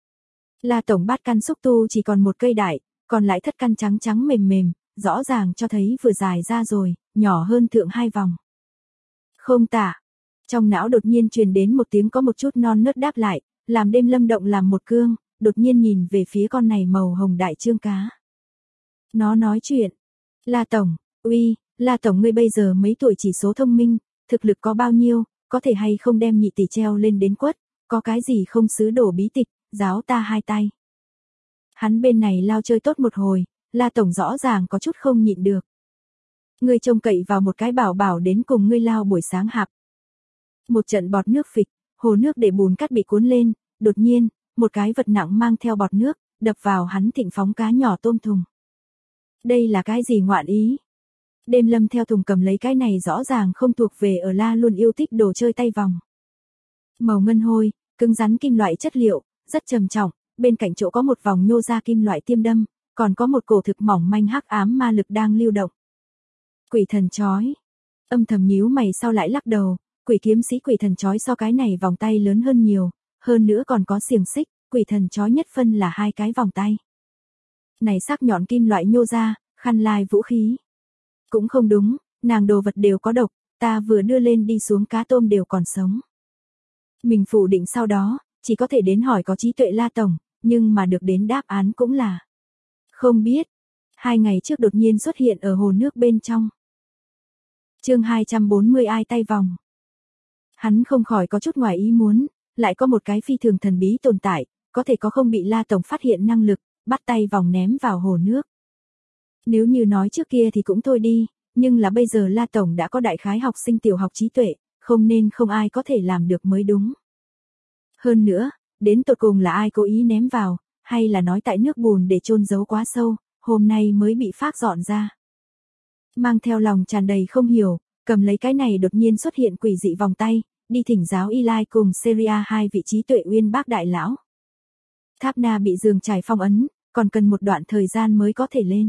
S1: La Tổng bát căn xúc tu chỉ còn một cây đại, còn lại thất căn trắng trắng mềm mềm, rõ ràng cho thấy vừa dài ra rồi, nhỏ hơn thượng 2 vòng. Không tả. Trong não đột nhiên truyền đến một tiếng có một chút non nớt đáp lại, làm Đêm Lâm động làm một cương, đột nhiên nhìn về phía con này màu hồng đại trương cá. Nó nói chuyện. La Tổng, uy, La Tổng ngươi bây giờ mấy tuổi chỉ số thông minh, thực lực có bao nhiêu, có thể hay không đem nhị tỷ treo lên đến quất, có cái gì không xứ đổ bí tịch, giáo ta 2 tay. Hắn bên này lao chơi tốt một hồi, La Tổng rõ ràng có chút không nhịn được. Ngươi trông cậy vào một cái bảo bảo đến cùng ngươi lao buổi sáng hạp. Một trận bọt nước phịch, hồ nước để bùn cát bị cuốn lên, đột nhiên, một cái vật nặng mang theo bọt nước, đập vào hắn thịnh phóng cá nhỏ tôm thùng. Đây là cái gì ngoạn ý? Đêm Lâm theo thùng cầm lấy cái này rõ ràng không thuộc về ở La luôn yêu thích đồ chơi tay vòng. Màu ngân hôi, cứng rắn kim loại chất liệu, rất trầm trọng, bên cạnh chỗ có một vòng nhô ra kim loại tiêm đâm, còn có một cổ thực mỏng manh hắc ám ma lực đang lưu động. Quỷ thần chói. Âm thầm nhíu mày sau lại lắc đầu, quỷ kiếm sĩ quỷ thần chói so cái này vòng tay lớn hơn nhiều, hơn nữa còn có xiềng xích, quỷ thần chói nhất phân là 2 cái vòng tay. Này sắc nhọn kim loại nhô ra, khăn lai vũ khí. Cũng không đúng, nàng đồ vật đều có độc, ta vừa đưa lên đi xuống cá tôm đều còn sống. Mình phủ định sau đó, chỉ có thể đến hỏi có trí tuệ La Tổng, nhưng mà được đến đáp án cũng là không biết. 2 ngày trước đột nhiên xuất hiện ở hồ nước bên trong. Chương 240 ai tay vòng. Hắn không khỏi có chút ngoài ý muốn, lại có một cái phi thường thần bí tồn tại, có thể có không bị La Tổng phát hiện năng lực, bắt tay vòng ném vào hồ nước. Nếu như nói trước kia thì cũng thôi đi, nhưng là bây giờ La Tổng đã có đại khái học sinh tiểu học trí tuệ, không nên không ai có thể làm được mới đúng. Hơn nữa, đến tột cùng là ai cố ý ném vào, hay là nói tại nước bùn để chôn giấu quá sâu, hôm nay mới bị phác dọn ra. Mang theo lòng tràn đầy không hiểu, cầm lấy cái này đột nhiên xuất hiện quỷ dị vòng tay, đi thỉnh giáo Eli cùng Seria hai vị trí tuệ uyên bác đại lão. Tháp Na bị giường trải phong ấn, còn cần một đoạn thời gian mới có thể lên.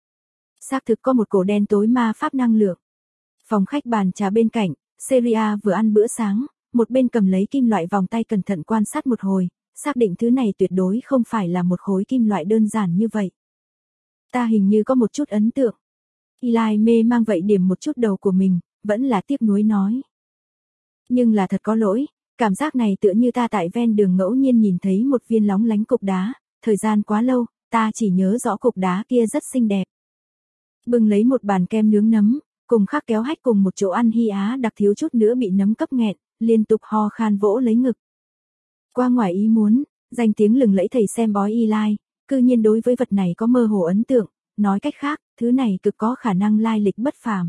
S1: Xác thực có một cổ đen tối ma pháp năng lượng. Phòng khách bàn trà bên cạnh, Seria vừa ăn bữa sáng, một bên cầm lấy kim loại vòng tay cẩn thận quan sát một hồi, xác định thứ này tuyệt đối không phải là một khối kim loại đơn giản như vậy. Ta hình như có một chút ấn tượng. Eli mê mang vậy điểm một chút đầu của mình, vẫn là tiếc nuối nói. Nhưng là thật có lỗi, cảm giác này tựa như ta tại ven đường ngẫu nhiên nhìn thấy một viên lóng lánh cục đá, thời gian quá lâu, ta chỉ nhớ rõ cục đá kia rất xinh đẹp. Bưng lấy một bàn kem nướng nấm, cùng khắc kéo hách cùng một chỗ ăn hi á đặc thiếu chút nữa bị nấm cấp nghẹn, liên tục ho khan vỗ lấy ngực. Qua ngoài ý muốn, danh tiếng lừng lẫy thầy xem bói Eli, cư nhiên đối với vật này có mơ hồ ấn tượng, nói cách khác, thứ này cực có khả năng lai lịch bất phàm.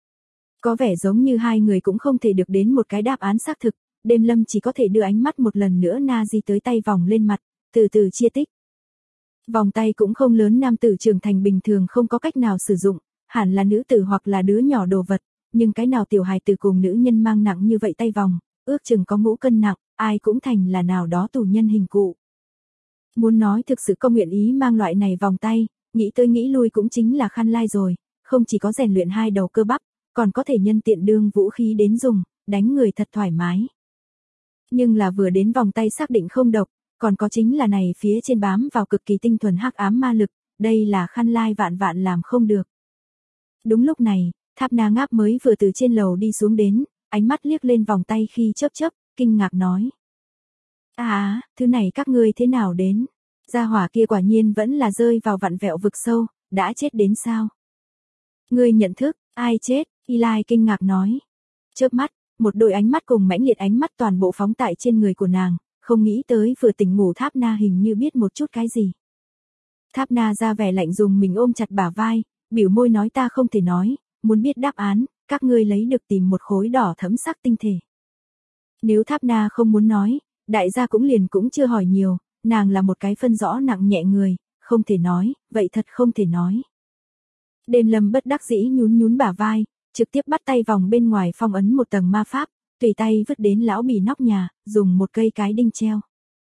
S1: Có vẻ giống như hai người cũng không thể được đến một cái đáp án xác thực, Đêm Lâm chỉ có thể đưa ánh mắt một lần nữa na di tới tay vòng lên mặt, từ từ chia tích. Vòng tay cũng không lớn, nam tử trưởng thành bình thường không có cách nào sử dụng, hẳn là nữ tử hoặc là đứa nhỏ đồ vật, nhưng cái nào tiểu hài tử cùng nữ nhân mang nặng như vậy tay vòng, ước chừng có ngũ cân nặng, ai cũng thành là nào đó tù nhân hình cụ. Muốn nói thực sự có nguyện ý mang loại này vòng tay, nghĩ tới nghĩ lui cũng chính là Khăn Lai rồi, không chỉ có rèn luyện hai đầu cơ bắp, còn có thể nhân tiện đương vũ khí đến dùng, đánh người thật thoải mái. Nhưng là vừa đến vòng tay xác định không độc, còn có chính là này phía trên bám vào cực kỳ tinh thuần hắc ám ma lực, đây là Khăn Lai vạn vạn làm không được. Đúng lúc này, Tháp Na Ngáp mới vừa từ trên lầu đi xuống đến, ánh mắt liếc lên vòng tay khi chớp chớp, kinh ngạc nói. Thứ này các ngươi thế nào đến? Gia hỏa kia quả nhiên vẫn là rơi vào vặn vẹo vực sâu, đã chết đến sao? Ngươi nhận thức, ai chết? Eli kinh ngạc nói. Chớp mắt, một đôi ánh mắt cùng mãnh liệt ánh mắt toàn bộ phóng tại trên người của nàng, không nghĩ tới vừa tỉnh ngủ Tháp Na hình như biết một chút cái gì. Tháp Na ra vẻ lạnh dùng mình ôm chặt bả vai, biểu môi nói ta không thể nói, muốn biết đáp án, các ngươi lấy được tìm một khối đỏ thẫm sắc tinh thể. Nếu Tháp Na không muốn nói, đại gia cũng liền cũng chưa hỏi nhiều, nàng là một cái phân rõ nặng nhẹ người, không thể nói, vậy thật không thể nói. Đêm Lâm bất đắc dĩ nhún nhún bả vai, trực tiếp bắt tay vòng bên ngoài phong ấn một tầng ma pháp, tùy tay vứt đến lão bì nóc nhà, dùng một cây cái đinh treo.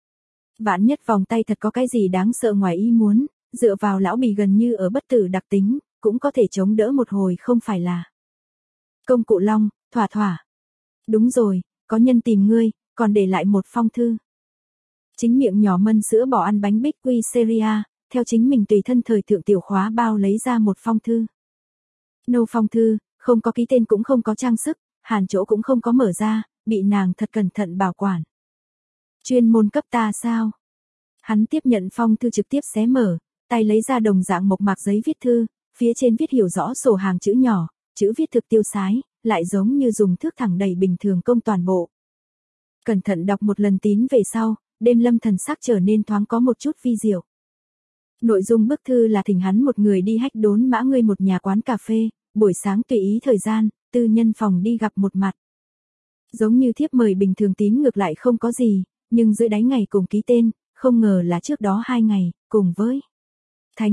S1: Vạn nhất vòng tay thật có cái gì đáng sợ ngoài ý muốn, dựa vào lão bì gần như ở bất tử đặc tính, cũng có thể chống đỡ một hồi không phải là. Công cụ long, thỏa thỏa. Đúng rồi, có nhân tìm ngươi, còn để lại một phong thư. Chính miệng nhỏ mân sữa bỏ ăn bánh bích quy Seria, theo chính mình tùy thân thời thượng tiểu khóa bao lấy ra một phong thư. Nâu phong thư, không có ký tên cũng không có trang sức, hàn chỗ cũng không có mở ra, bị nàng thật cẩn thận bảo quản. Chuyên môn cấp ta sao? Hắn tiếp nhận phong thư trực tiếp xé mở, tay lấy ra đồng dạng mộc mạc giấy viết thư, phía trên viết hiểu rõ sổ hàng chữ nhỏ, chữ viết thực tiêu sái, lại giống như dùng thước thẳng đầy bình thường công toàn bộ. Cẩn thận đọc một lần tín về sau, Đêm Lâm thần sắc trở nên thoáng có một chút vi diệu. Nội dung bức thư là thỉnh hắn một người đi hách đốn mã ngươi một nhà quán cà phê, buổi sáng tùy ý thời gian, tư nhân phòng đi gặp một mặt. Giống như thiếp mời bình thường tín ngược lại không có gì, nhưng dưới đáy ngày cùng ký tên, không ngờ là trước đó 2 ngày, cùng với Thánh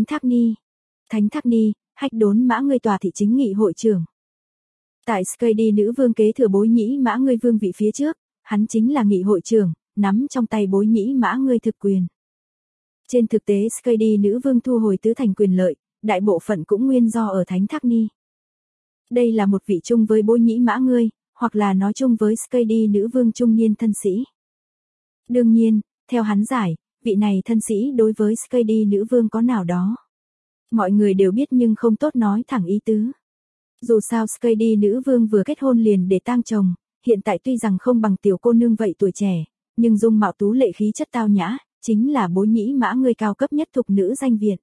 S1: Thác Ni, hách đốn mã ngươi tòa thị chính nghị hội trưởng. Tại Skady nữ vương kế thừa bối nhĩ mã ngươi vương vị phía trước, hắn chính là nghị hội trưởng, nắm trong tay bối nhĩ mã ngươi thực quyền. Trên thực tế Skady nữ vương thu hồi tứ thành quyền lợi, đại bộ phận cũng nguyên do ở Thánh Thác Ni. Đây là một vị chung với bối nhĩ mã ngươi, hoặc là nói chung với Skady nữ vương trung niên thân sĩ. Đương nhiên, theo hắn giải, vị này thân sĩ đối với Skady nữ vương có nào đó. Mọi người đều biết nhưng không tốt nói thẳng ý tứ. Dù sao Skady nữ vương vừa kết hôn liền để tang chồng, hiện tại tuy rằng không bằng tiểu cô nương vậy tuổi trẻ, nhưng dung mạo tú lệ khí chất tao nhã, chính là bối nhĩ mã ngươi cao cấp nhất thục nữ danh viện.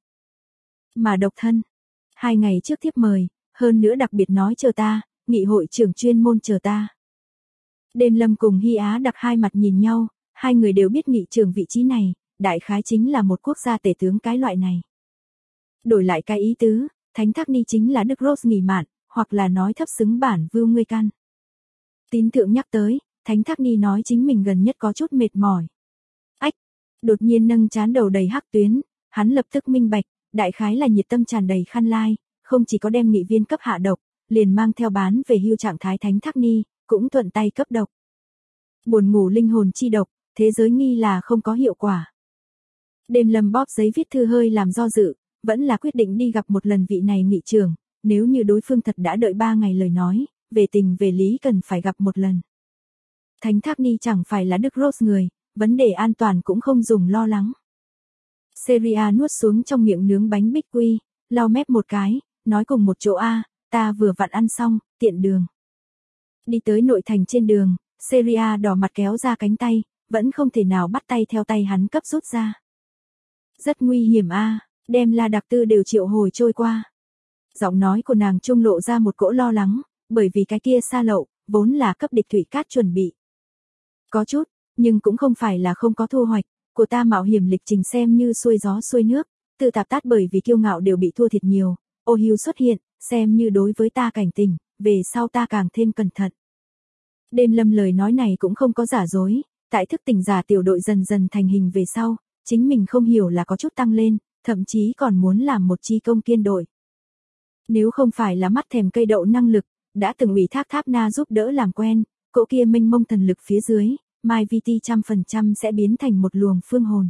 S1: Mà độc thân, 2 ngày trước thiếp mời, hơn nữa đặc biệt nói chờ ta, nghị hội trưởng chuyên môn chờ ta. Đêm Lâm cùng Hy Á đặc hai mặt nhìn nhau, hai người đều biết nghị trưởng vị trí này, đại khái chính là một quốc gia tể tướng cái loại này. Đổi lại cái ý tứ, Thánh Thác Ni chính là Đức Rose nghỉ mạn, hoặc là nói thấp xứng bản view ngươi căn. Tín thượng nhắc tới, Thánh Thác Ni nói chính mình gần nhất có chút mệt mỏi. Ách, đột nhiên nâng trán đầu đầy hắc tuyến, hắn lập tức minh bạch, đại khái là nhiệt tâm tràn đầy khăn lai, không chỉ có đem nghị viên cấp hạ độc, liền mang theo bán về hưu trạng thái Thánh Thác Ni, cũng thuận tay cấp độc. Buồn ngủ linh hồn chi độc, thế giới nghi là không có hiệu quả. Đêm Lâm bóp giấy viết thư hơi làm do dự, vẫn là quyết định đi gặp một lần vị này nghị trưởng, nếu như đối phương thật đã đợi 3 ngày lời nói, về tình về lý cần phải gặp một lần. Thánh Thác Ni chẳng phải là Đức Rose người, vấn đề an toàn cũng không dùng lo lắng. Seria nuốt xuống trong miệng nướng bánh bích quy, lau mép một cái, nói cùng một chỗ a, ta vừa vặn ăn xong, tiện đường. Đi tới nội thành trên đường, Seria đỏ mặt kéo ra cánh tay, vẫn không thể nào bắt tay theo tay hắn cấp rút ra. Rất nguy hiểm a, đem La Đặc Tư đều triệu hồi trôi qua. Giọng nói của nàng trung lộ ra một cỗ lo lắng, bởi vì cái kia xa lậu, vốn là cấp địch thủy cát chuẩn bị. Có chút, nhưng cũng không phải là không có thu hoạch, của ta mạo hiểm lịch trình xem như xuôi gió xuôi nước, tự tạp tát bởi vì kiêu ngạo đều bị thua thiệt nhiều, ô hưu xuất hiện, xem như đối với ta cảnh tỉnh, về sau ta càng thêm cẩn thận. Đêm Lâm lời nói này cũng không có giả dối, tại thức tỉnh giả tiểu đội dần dần thành hình về sau, chính mình không hiểu là có chút tăng lên, thậm chí còn muốn làm một chi công kiên đội. Nếu không phải là mắt thèm cây đậu năng lực, đã từng ủy thác Tháp Na giúp đỡ làm quen, cỗ kia mênh mông thần lực phía dưới, Mai VT 100% sẽ biến thành một luồng phương hồn.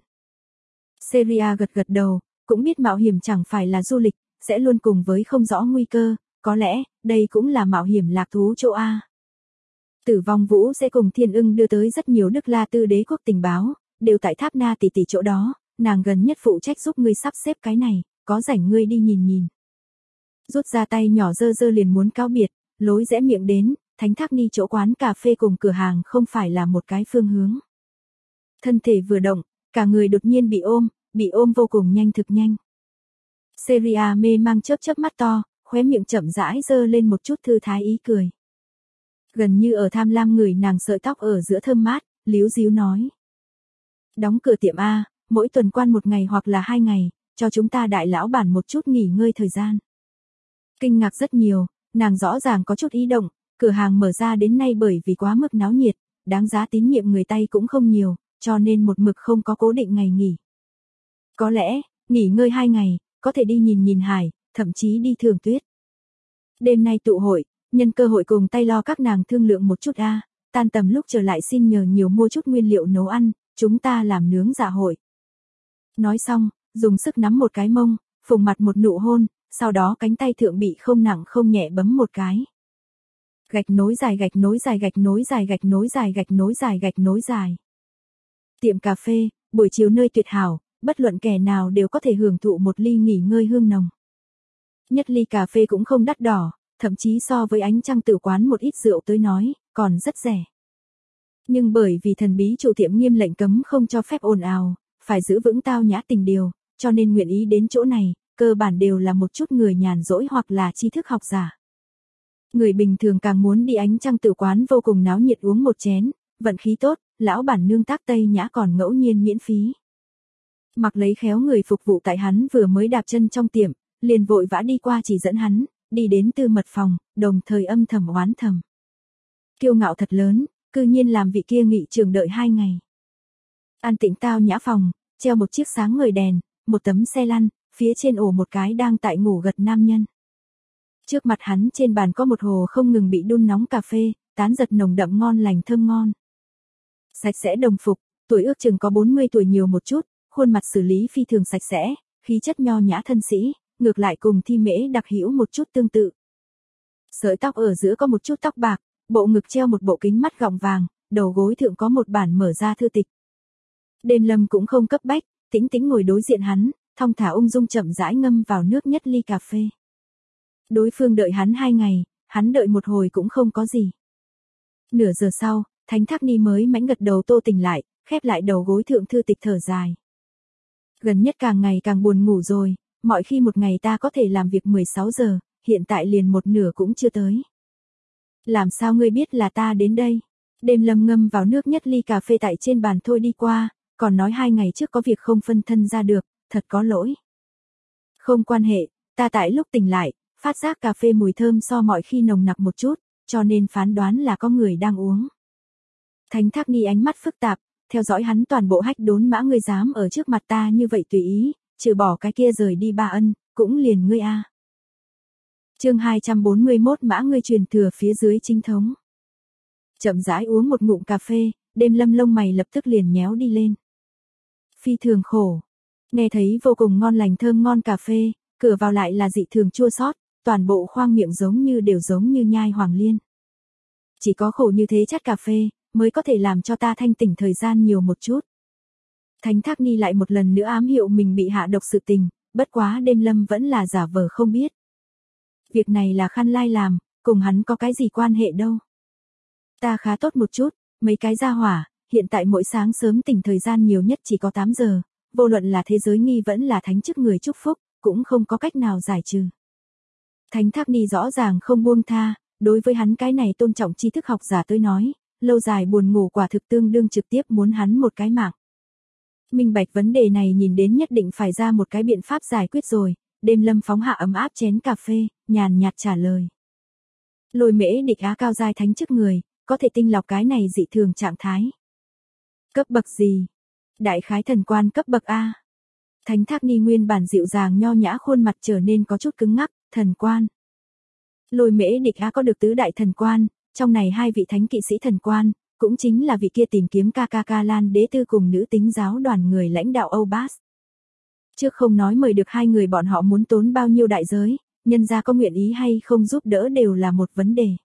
S1: Seria gật gật đầu, cũng biết mạo hiểm chẳng phải là du lịch, sẽ luôn cùng với không rõ nguy cơ, có lẽ, đây cũng là mạo hiểm lạc thú chỗ A. Tử vong Vũ sẽ cùng Thiên Ưng đưa tới rất nhiều Đức La Tư đế quốc tình báo, đều tại Tháp Na tỷ tỷ chỗ đó, nàng gần nhất phụ trách giúp ngươi sắp xếp cái này, có rảnh ngươi đi nhìn nhìn. Rút ra tay nhỏ dơ dơ liền muốn cáo biệt, lối rẽ miệng đến, Thánh Thác Ni chỗ quán cà phê cùng cửa hàng không phải là một cái phương hướng. Thân thể vừa động, cả người đột nhiên bị ôm vô cùng nhanh thực nhanh. Seria mê mang chớp chớp mắt to, khóe miệng chậm rãi dơ lên một chút thư thái ý cười. Gần như ở tham lam người nàng sợi tóc ở giữa thơm mát, líu díu nói. Đóng cửa tiệm A, mỗi tuần quan 1 ngày hoặc là 2 ngày, cho chúng ta đại lão bản một chút nghỉ ngơi thời gian. Kinh ngạc rất nhiều, nàng rõ ràng có chút ý động, cửa hàng mở ra đến nay bởi vì quá mức náo nhiệt, đáng giá tín nhiệm người Tây cũng không nhiều, cho nên một mực không có cố định ngày nghỉ. Có lẽ, nghỉ ngơi 2 ngày, có thể đi nhìn nhìn hải, thậm chí đi Thường Tuyết. Đêm nay tụ hội, nhân cơ hội cùng tay lo các nàng thương lượng một chút a, tan tầm lúc trở lại xin nhờ nhiều mua chút nguyên liệu nấu ăn, chúng ta làm nướng dạ hội. Nói xong, dùng sức nắm một cái mông, phùng mặt một nụ hôn, sau đó cánh tay thượng bị không nặng không nhẹ bấm một cái. Gạch nối dài gạch nối dài gạch nối dài gạch nối dài gạch nối dài gạch nối dài. Tiệm cà phê, buổi chiều nơi tuyệt hảo, bất luận kẻ nào đều có thể hưởng thụ một ly nghỉ ngơi hương nồng. Nhất ly cà phê cũng không đắt đỏ, thậm chí so với ánh trăng tử quán một ít rượu tới nói, còn rất rẻ. Nhưng bởi vì thần bí chủ tiệm nghiêm lệnh cấm không cho phép ồn ào, phải giữ vững tao nhã tình điều, cho nên nguyện ý đến chỗ này, cơ bản đều là một chút người nhàn rỗi hoặc là tri thức học giả. Người bình thường càng muốn đi ánh trăng tử quán vô cùng náo nhiệt uống một chén, vận khí tốt, lão bản nương tác Tây Nhã còn ngẫu nhiên miễn phí. Mặc lấy khéo người phục vụ tại hắn vừa mới đạp chân trong tiệm, liền vội vã đi qua chỉ dẫn hắn, đi đến tư mật phòng, đồng thời âm thầm oán thầm. Kiêu ngạo thật lớn, cư nhiên làm vị kia nghị trường đợi 2 ngày. An tĩnh tao nhã phòng, treo một chiếc sáng ngời đèn, một tấm xe lăn, phía trên ổ một cái đang tại ngủ gật nam nhân. Trước mặt hắn trên bàn có một hồ không ngừng bị đun nóng cà phê, tán giật nồng đậm ngon lành thơm ngon. Sạch sẽ đồng phục, tuổi ước chừng có 40 tuổi nhiều một chút, khuôn mặt xử lý phi thường sạch sẽ, khí chất nho nhã thân sĩ, ngược lại cùng Thi Mễ đặc hữu một chút tương tự. Sợi tóc ở giữa có một chút tóc bạc, bộ ngực treo một bộ kính mắt gọng vàng, đầu gối thượng có một bản mở ra thư tịch. Đêm Lâm cũng không cấp bách, tĩnh tĩnh ngồi đối diện hắn, thong thả ung dung chậm rãi ngâm vào nước nhất ly cà phê. Đối phương đợi hắn 2 ngày, hắn đợi một hồi cũng không có gì. Nửa giờ sau, Thánh Thác Ni mới mãnh gật đầu tô tỉnh lại, khép lại đầu gối thượng thư tịch thở dài. Gần nhất càng ngày càng buồn ngủ rồi, mọi khi một ngày ta có thể làm việc 16 giờ, hiện tại liền một nửa cũng chưa tới. Làm sao ngươi biết là ta đến đây? Đêm Lâm ngâm vào nước nhất ly cà phê tại trên bàn thôi đi qua, còn nói 2 ngày trước có việc không phân thân ra được, thật có lỗi. Không quan hệ, ta tại lúc tỉnh lại, phát giác cà phê mùi thơm so mọi khi nồng nặc một chút, cho nên phán đoán là có người đang uống. Thánh Thác Ni ánh mắt phức tạp, theo dõi hắn toàn bộ hách đốn mã ngươi dám ở trước mặt ta như vậy tùy ý, trừ bỏ cái kia rời đi ba ân, cũng liền ngươi a. Chương 241 mã ngươi truyền thừa phía dưới chính thống. Chậm rãi uống một ngụm cà phê, Đêm Lâm lông mày lập tức liền nhéo đi lên. Phi thường khổ. Nghe thấy vô cùng ngon lành thơm ngon cà phê, cửa vào lại là dị thường chua xót, toàn bộ khoang miệng đều giống như nhai hoàng liên. Chỉ có khổ như thế chát cà phê, mới có thể làm cho ta thanh tỉnh thời gian nhiều một chút. Thánh Thác Ni lại một lần nữa ám hiệu mình bị hạ độc sự tình, bất quá Đêm Lâm vẫn là giả vờ không biết. Việc này là Khăn Lai làm, cùng hắn có cái gì quan hệ đâu. Ta khá tốt một chút, mấy cái gia hỏa, hiện tại mỗi sáng sớm tỉnh thời gian nhiều nhất chỉ có 8 giờ, vô luận là thế giới nghi vẫn là thánh chức người chúc phúc, cũng không có cách nào giải trừ. Thánh Thác Ni rõ ràng không buông tha, đối với hắn cái này tôn trọng tri thức học giả tới nói, lâu dài buồn ngủ quả thực tương đương trực tiếp muốn hắn một cái mạng. Minh bạch vấn đề này nhìn đến nhất định phải ra một cái biện pháp giải quyết rồi, Đêm Lâm phóng hạ ấm áp chén cà phê, nhàn nhạt trả lời. Lôi Mễ Địch Á cao giai thánh chức người, có thể tinh lọc cái này dị thường trạng thái. Cấp bậc gì? Đại khái thần quan cấp bậc A. Thánh Thác Ni nguyên bản dịu dàng nho nhã khuôn mặt trở nên có chút cứng ngắc, thần quan. Lôi Mễ Địch Á có được tứ đại thần quan, trong này hai vị thánh kỵ sĩ thần quan, cũng chính là vị kia tìm kiếm Ca Lan đế tư cùng nữ tính giáo đoàn người lãnh đạo Âu Bas. Trước không nói mời được hai người bọn họ muốn tốn bao nhiêu đại giới, nhân gia có nguyện ý hay không giúp đỡ đều là một vấn đề.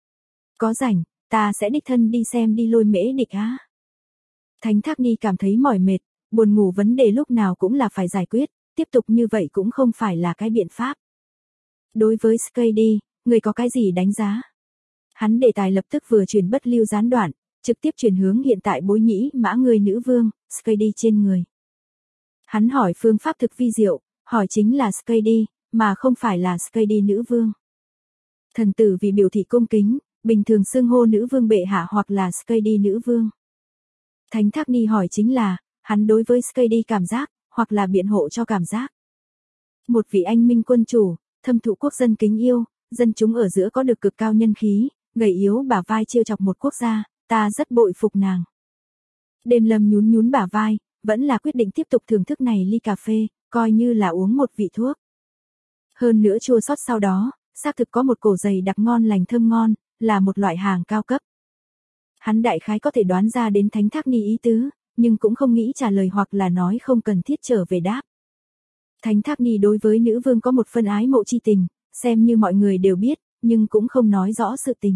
S1: Có rảnh, ta sẽ đích thân đi xem đi Lôi Mễ Địch Á. Thánh Thác Ni cảm thấy mỏi mệt, buồn ngủ vấn đề lúc nào cũng là phải giải quyết, tiếp tục như vậy cũng không phải là cái biện pháp. Đối với Skady, người có cái gì đánh giá? Hắn đề tài lập tức vừa chuyển bất lưu gián đoạn, trực tiếp chuyển hướng hiện tại bối nhĩ mã người nữ vương, Skady trên người. Hắn hỏi phương pháp thực vi diệu, hỏi chính là Skady, mà không phải là Skady nữ vương. Thần tử vì biểu thị cung kính, bình thường xưng hô nữ vương bệ hạ hoặc là Skady nữ vương. Thánh Thác Ni hỏi chính là, hắn đối với Skady cảm giác, hoặc là biện hộ cho cảm giác. Một vị anh minh quân chủ, thâm thụ quốc dân kính yêu, dân chúng ở giữa có được cực cao nhân khí, gầy yếu bả vai trêu chọc một quốc gia, ta rất bội phục nàng. Đêm Lâm nhún bả vai, vẫn là quyết định tiếp tục thưởng thức này ly cà phê, coi như là uống một vị thuốc. Hơn nữa chua xót sau đó, xác thực có một cổ dày đặc ngon lành thơm ngon, là một loại hàng cao cấp. Hắn đại khái có thể đoán ra đến Thánh Thác Ni ý tứ, nhưng cũng không nghĩ trả lời hoặc là nói không cần thiết trở về đáp. Thánh Thác Ni đối với nữ vương có một phân ái mộ chi tình, xem như mọi người đều biết, nhưng cũng không nói rõ sự tình.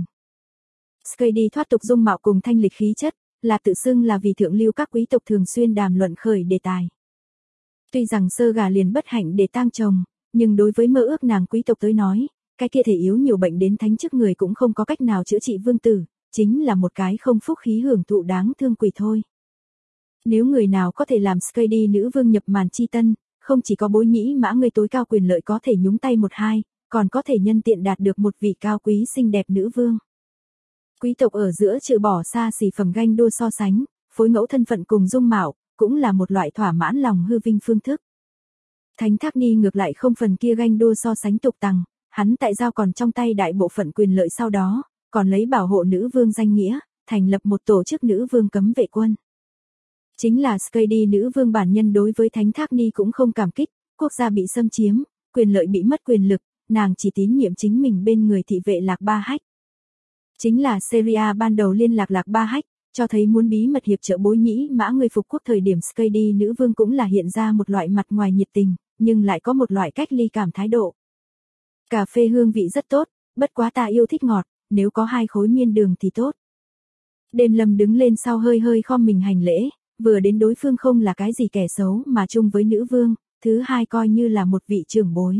S1: Skady thoát tục dung mạo cùng thanh lịch khí chất, là tự xưng là vì thượng lưu các quý tộc thường xuyên đàm luận khởi đề tài. Tuy rằng sơ gà liền bất hạnh để tang chồng, nhưng đối với mơ ước nàng quý tộc tới nói, cái kia thể yếu nhiều bệnh đến thánh chức người cũng không có cách nào chữa trị vương tử, chính là một cái không phúc khí hưởng thụ đáng thương quỷ thôi. Nếu người nào có thể làm Skady nữ vương nhập màn chi tân, không chỉ có bối nhĩ mã người tối cao quyền lợi có thể nhúng tay một hai, còn có thể nhân tiện đạt được một vị cao quý xinh đẹp nữ vương. Quý tộc ở giữa trừ bỏ xa xỉ phẩm ganh đua so sánh, phối ngẫu thân phận cùng dung mạo, cũng là một loại thỏa mãn lòng hư vinh phương thức. Thánh Thác Ni ngược lại không phần kia ganh đua so sánh tục tằng, hắn tại giao còn trong tay đại bộ phận quyền lợi sau đó, còn lấy bảo hộ nữ vương danh nghĩa, thành lập một tổ chức nữ vương cấm vệ quân. Chính là Skady nữ vương bản nhân đối với Thánh Thác Ni cũng không cảm kích, quốc gia bị xâm chiếm, quyền lợi bị mất quyền lực, nàng chỉ tín nhiệm chính mình bên người thị vệ Lạc Ba Hách. Chính là Syria ban đầu liên lạc Lạc Ba Hách, cho thấy muốn bí mật hiệp trợ bối nhĩ mã người phục quốc thời điểm Skady nữ vương cũng là hiện ra một loại mặt ngoài nhiệt tình, nhưng lại có một loại cách ly cảm thái độ. Cà phê hương vị rất tốt, bất quá ta yêu thích ngọt, nếu có 2 khối miên đường thì tốt. Đêm Lâm đứng lên sau hơi khom mình hành lễ, vừa đến đối phương không là cái gì kẻ xấu mà chung với nữ vương, thứ hai coi như là một vị trưởng bối.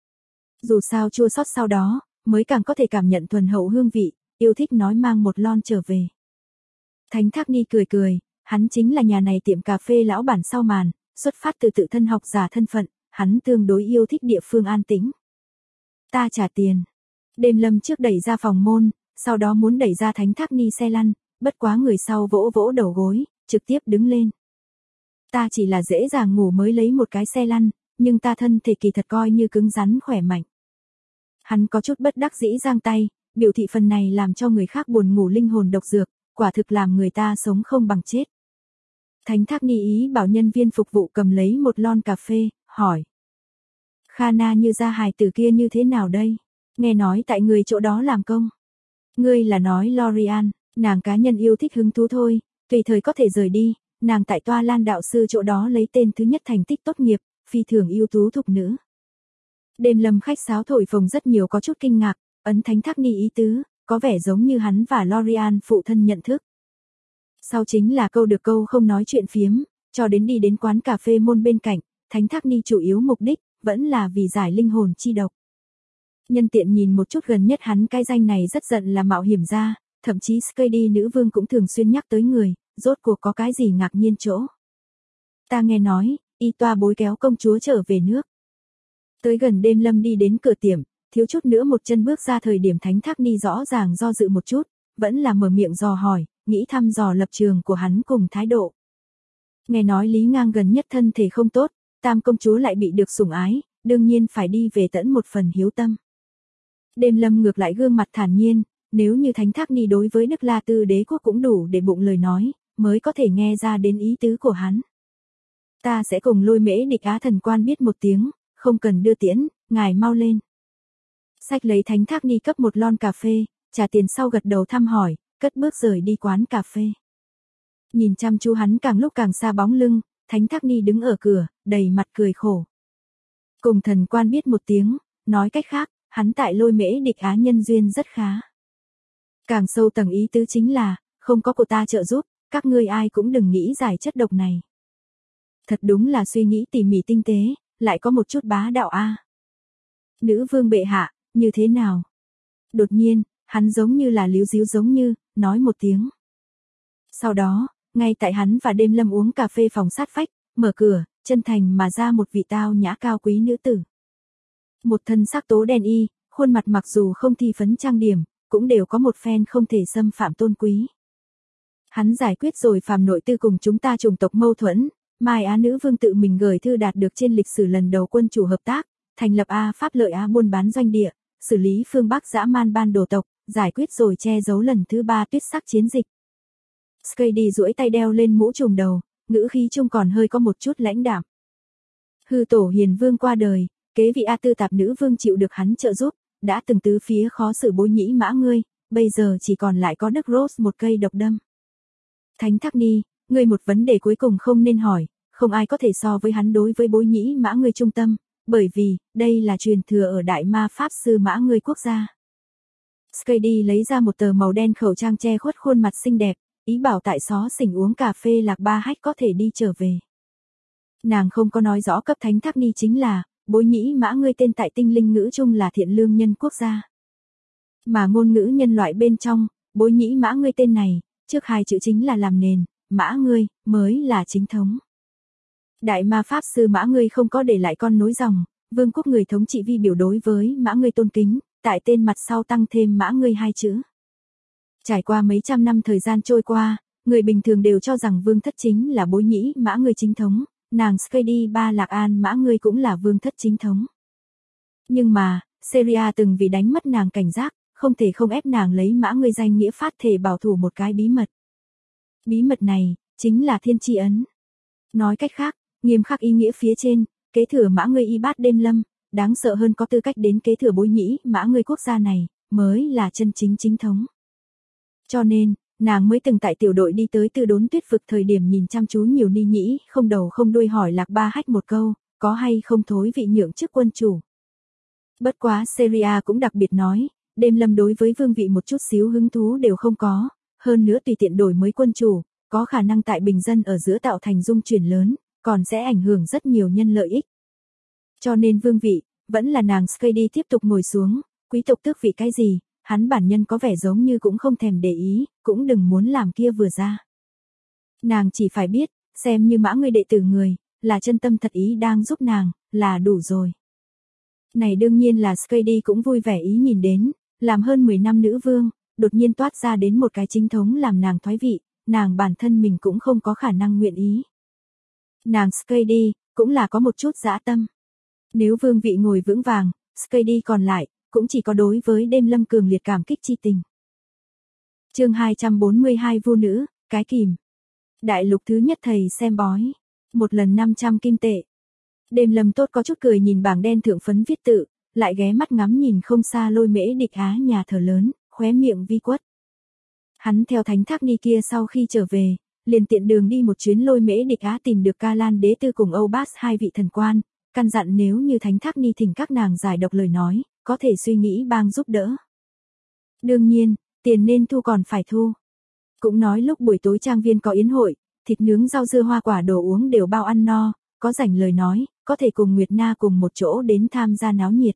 S1: Dù sao chua xót sau đó, mới càng có thể cảm nhận thuần hậu hương vị, yêu thích nói mang một lon trở về. Thánh Thác Ni cười, hắn chính là nhà này tiệm cà phê lão bản sau màn, xuất phát từ tự thân học giả thân phận, hắn tương đối yêu thích địa phương an tĩnh. Ta trả tiền. Đêm Lâm trước đẩy ra phòng môn, sau đó muốn đẩy ra Thánh Thác Ni xe lăn, bất quá người sau vỗ đầu gối, trực tiếp đứng lên. Ta chỉ là dễ dàng ngủ mới lấy một cái xe lăn, nhưng ta thân thể kỳ thật coi như cứng rắn khỏe mạnh. Hắn có chút bất đắc dĩ giang tay, biểu thị phần này làm cho người khác buồn ngủ linh hồn độc dược, quả thực làm người ta sống không bằng chết. Thánh Thác Ni ý bảo nhân viên phục vụ cầm lấy một lon cà phê, hỏi. Khana Như Gia hài tử kia như thế nào đây? Nghe nói tại người chỗ đó làm công. Ngươi là nói Lorian, nàng cá nhân yêu thích hứng thú thôi, tùy thời có thể rời đi, nàng tại Toa Lan đạo sư chỗ đó lấy tên thứ nhất thành tích tốt nghiệp, phi thường ưu tú thục nữ. Đêm Lâm khách sáo thổi phồng rất nhiều có chút kinh ngạc, ấn Thánh Thác Ni ý tứ, có vẻ giống như hắn và Lorian phụ thân nhận thức. Sau chính là câu được câu không nói chuyện phiếm, cho đến đi đến quán cà phê môn bên cạnh, Thánh Thác Ni chủ yếu mục đích, vẫn là vì giải linh hồn chi độc. Nhân tiện nhìn một chút gần nhất hắn cái danh này rất giận là mạo hiểm ra, thậm chí Skady nữ vương cũng thường xuyên nhắc tới người, rốt cuộc có cái gì ngạc nhiên chỗ. Ta nghe nói, y toa bối kéo công chúa trở về nước. Tới gần đêm Lâm đi đến cửa tiệm, thiếu chút nữa một chân bước ra thời điểm Thánh Thác Ni rõ ràng do dự một chút, vẫn là mở miệng dò hỏi, nghĩ thăm dò lập trường của hắn cùng thái độ. Nghe nói Lý Ngang gần nhất thân thể không tốt, Tam công chúa lại bị được sủng ái, đương nhiên phải đi về tẫn một phần hiếu tâm. Đêm Lâm ngược lại gương mặt thản nhiên, nếu như Thánh Thác Ni đối với Đức La Tư đế quốc cũng đủ để bụng lời nói, mới có thể nghe ra đến ý tứ của hắn. Ta sẽ cùng Lôi Mễ Địch Á thần quan biết một tiếng, không cần đưa tiễn, ngài mau lên. Xách lấy Thánh Thác Ni cấp một lon cà phê, trả tiền sau gật đầu thăm hỏi, cất bước rời đi quán cà phê. Nhìn chăm chú hắn càng lúc càng xa bóng lưng, Thánh Thác Ni đứng ở cửa, đầy mặt cười khổ. Cùng thần quan biết một tiếng, nói cách khác, hắn tại Lôi Mễ Địch Á nhân duyên rất khá. Càng sâu tầng ý tứ chính là, không có của ta trợ giúp, các ngươi ai cũng đừng nghĩ giải chất độc này. Thật đúng là suy nghĩ tỉ mỉ tinh tế, lại có một chút bá đạo a. Nữ vương bệ hạ, như thế nào? Đột nhiên, hắn giống như là líu díu giống như, nói một tiếng. Sau đó, ngay tại hắn và Đêm Lâm uống cà phê phòng sát vách, mở cửa, chân thành mà ra một vị tao nhã cao quý nữ tử. Một thân sắc tố đen y, khuôn mặt mặc dù không thi phấn trang điểm, cũng đều có một phen không thể xâm phạm tôn quý. Hắn giải quyết rồi phàm nội tư cùng chúng ta chủng tộc mâu thuẫn, Mai Á nữ vương tự mình gửi thư đạt được trên lịch sử lần đầu quân chủ hợp tác, thành lập A Pháp lợi Á buôn bán doanh địa, xử lý phương Bắc dã man ban đồ tộc, giải quyết rồi che giấu lần thứ 3 tuyết sắc chiến dịch. Skady duỗi tay đeo lên mũ trùm đầu, ngữ khí trông còn hơi có một chút lãnh đạm. Hư tổ hiền vương qua đời, kế vị A Tư Tạp nữ vương chịu được hắn trợ giúp, đã từng tứ phía khó xử bối nhĩ mã ngươi, bây giờ chỉ còn lại có Đức Rose một cây độc đâm. Thánh Thác Ni, ngươi một vấn đề cuối cùng không nên hỏi, không ai có thể so với hắn đối với bối nhĩ mã ngươi trung tâm, bởi vì, đây là truyền thừa ở Đại Ma Pháp Sư mã ngươi quốc gia. Skady lấy ra một tờ màu đen khẩu trang che khuất khuôn mặt xinh đẹp, ý bảo tại xó xỉnh uống cà phê Lạc Ba Hách có thể đi trở về. Nàng không có nói rõ cấp Thánh Thác Ni chính là, bối nhĩ mã ngươi tên tại tinh linh ngữ chung là thiện lương nhân quốc gia. Mà ngôn ngữ nhân loại bên trong, bối nhĩ mã ngươi tên này, trước hai chữ chính là làm nền, mã ngươi, mới là chính thống. Đại Ma Pháp Sư mã ngươi không có để lại con nối dòng, vương quốc người thống trị vi biểu đối với mã ngươi tôn kính, tại tên mặt sau tăng thêm mã ngươi hai chữ. Trải qua mấy trăm năm thời gian trôi qua, người bình thường đều cho rằng vương thất chính là bối nhĩ mã ngươi chính thống, nàng Skady Ba Lạc An mã ngươi cũng là vương thất chính thống. Nhưng mà, Syria từng vì đánh mất nàng cảnh giác, không thể không ép nàng lấy mã ngươi danh nghĩa phát thể bảo thủ một cái bí mật. Bí mật này, chính là thiên tri ấn. Nói cách khác, nghiêm khắc ý nghĩa phía trên, kế thừa mã ngươi y bát Đêm Lâm, đáng sợ hơn có tư cách đến kế thừa bối nhĩ mã ngươi quốc gia này, mới là chân chính chính thống. Cho nên, nàng mới từng tại tiểu đội đi tới Tư Đốn Tuyết vực thời điểm nhìn chăm chú nhiều ni nhĩ, không đầu không đuôi hỏi Lạc Ba Hách một câu, có hay không thối vị nhượng chức quân chủ. Bất quá Syria cũng đặc biệt nói, Đêm Lâm đối với vương vị một chút xíu hứng thú đều không có, hơn nữa tùy tiện đổi mới quân chủ, có khả năng tại bình dân ở giữa tạo thành dung chuyển lớn, còn sẽ ảnh hưởng rất nhiều nhân lợi ích. Cho nên vương vị, vẫn là nàng Skady tiếp tục ngồi xuống, quý tộc tước vị cái gì, hắn bản nhân có vẻ giống như cũng không thèm để ý, cũng đừng muốn làm kia vừa ra. Nàng chỉ phải biết, xem như mã ngươi đệ tử người, là chân tâm thật ý đang giúp nàng, là đủ rồi. Này đương nhiên là Skady cũng vui vẻ ý nhìn đến, làm hơn 10 năm nữ vương, đột nhiên toát ra đến một cái chính thống làm nàng thoái vị, nàng bản thân mình cũng không có khả năng nguyện ý. Nàng Skady, cũng là có một chút dã tâm. Nếu vương vị ngồi vững vàng, Skady còn lại, cũng chỉ có đối với đêm lâm cường liệt cảm kích chi tình. Chương 242 Vu nữ, cái kìm. Đại lục thứ nhất thầy xem bói. Một lần 500 kim tệ. Đêm lâm tốt có chút cười nhìn bảng đen thượng phấn viết tự, lại ghé mắt ngắm nhìn không xa Lôi Mễ Địch Á nhà thờ lớn, khóe miệng vi quất. Hắn theo Thánh Thác Ni kia sau khi trở về, liền tiện đường đi một chuyến Lôi Mễ Địch Á tìm được Ca Lan Đế Tư cùng Âu Bát hai vị thần quan, căn dặn nếu như Thánh Thác Ni thỉnh các nàng giải độc lời nói, có thể suy nghĩ bang giúp đỡ. Đương nhiên, tiền nên thu còn phải thu. Cũng nói lúc buổi tối trang viên có yến hội, thịt nướng rau dưa hoa quả đồ uống đều bao ăn no, có rảnh lời nói, có thể cùng Nguyệt Na cùng một chỗ đến tham gia náo nhiệt.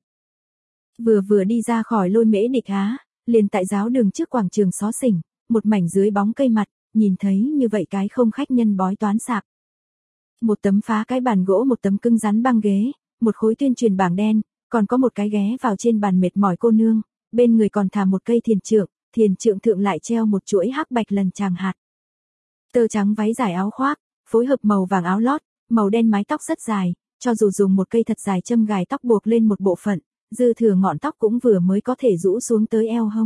S1: Vừa đi ra khỏi Lôi Mễ Địch Á, liền tại giáo đường trước quảng trường xó xỉnh, một mảnh dưới bóng cây mặt, nhìn thấy như vậy cái không khách nhân bói toán sạp. Một tấm phá cái bàn gỗ, một tấm cưng rắn băng ghế, một khối tuyên truyền bảng đen, còn có một cái ghé vào trên bàn mệt mỏi cô nương, bên người còn thả một cây thiền trượng thượng lại treo một chuỗi hắc bạch lần tràng hạt. Tơ trắng váy dài áo khoác, phối hợp màu vàng áo lót, màu đen mái tóc rất dài, cho dù dùng một cây thật dài châm gài tóc buộc lên một bộ phận, dư thừa ngọn tóc cũng vừa mới có thể rũ xuống tới eo hông.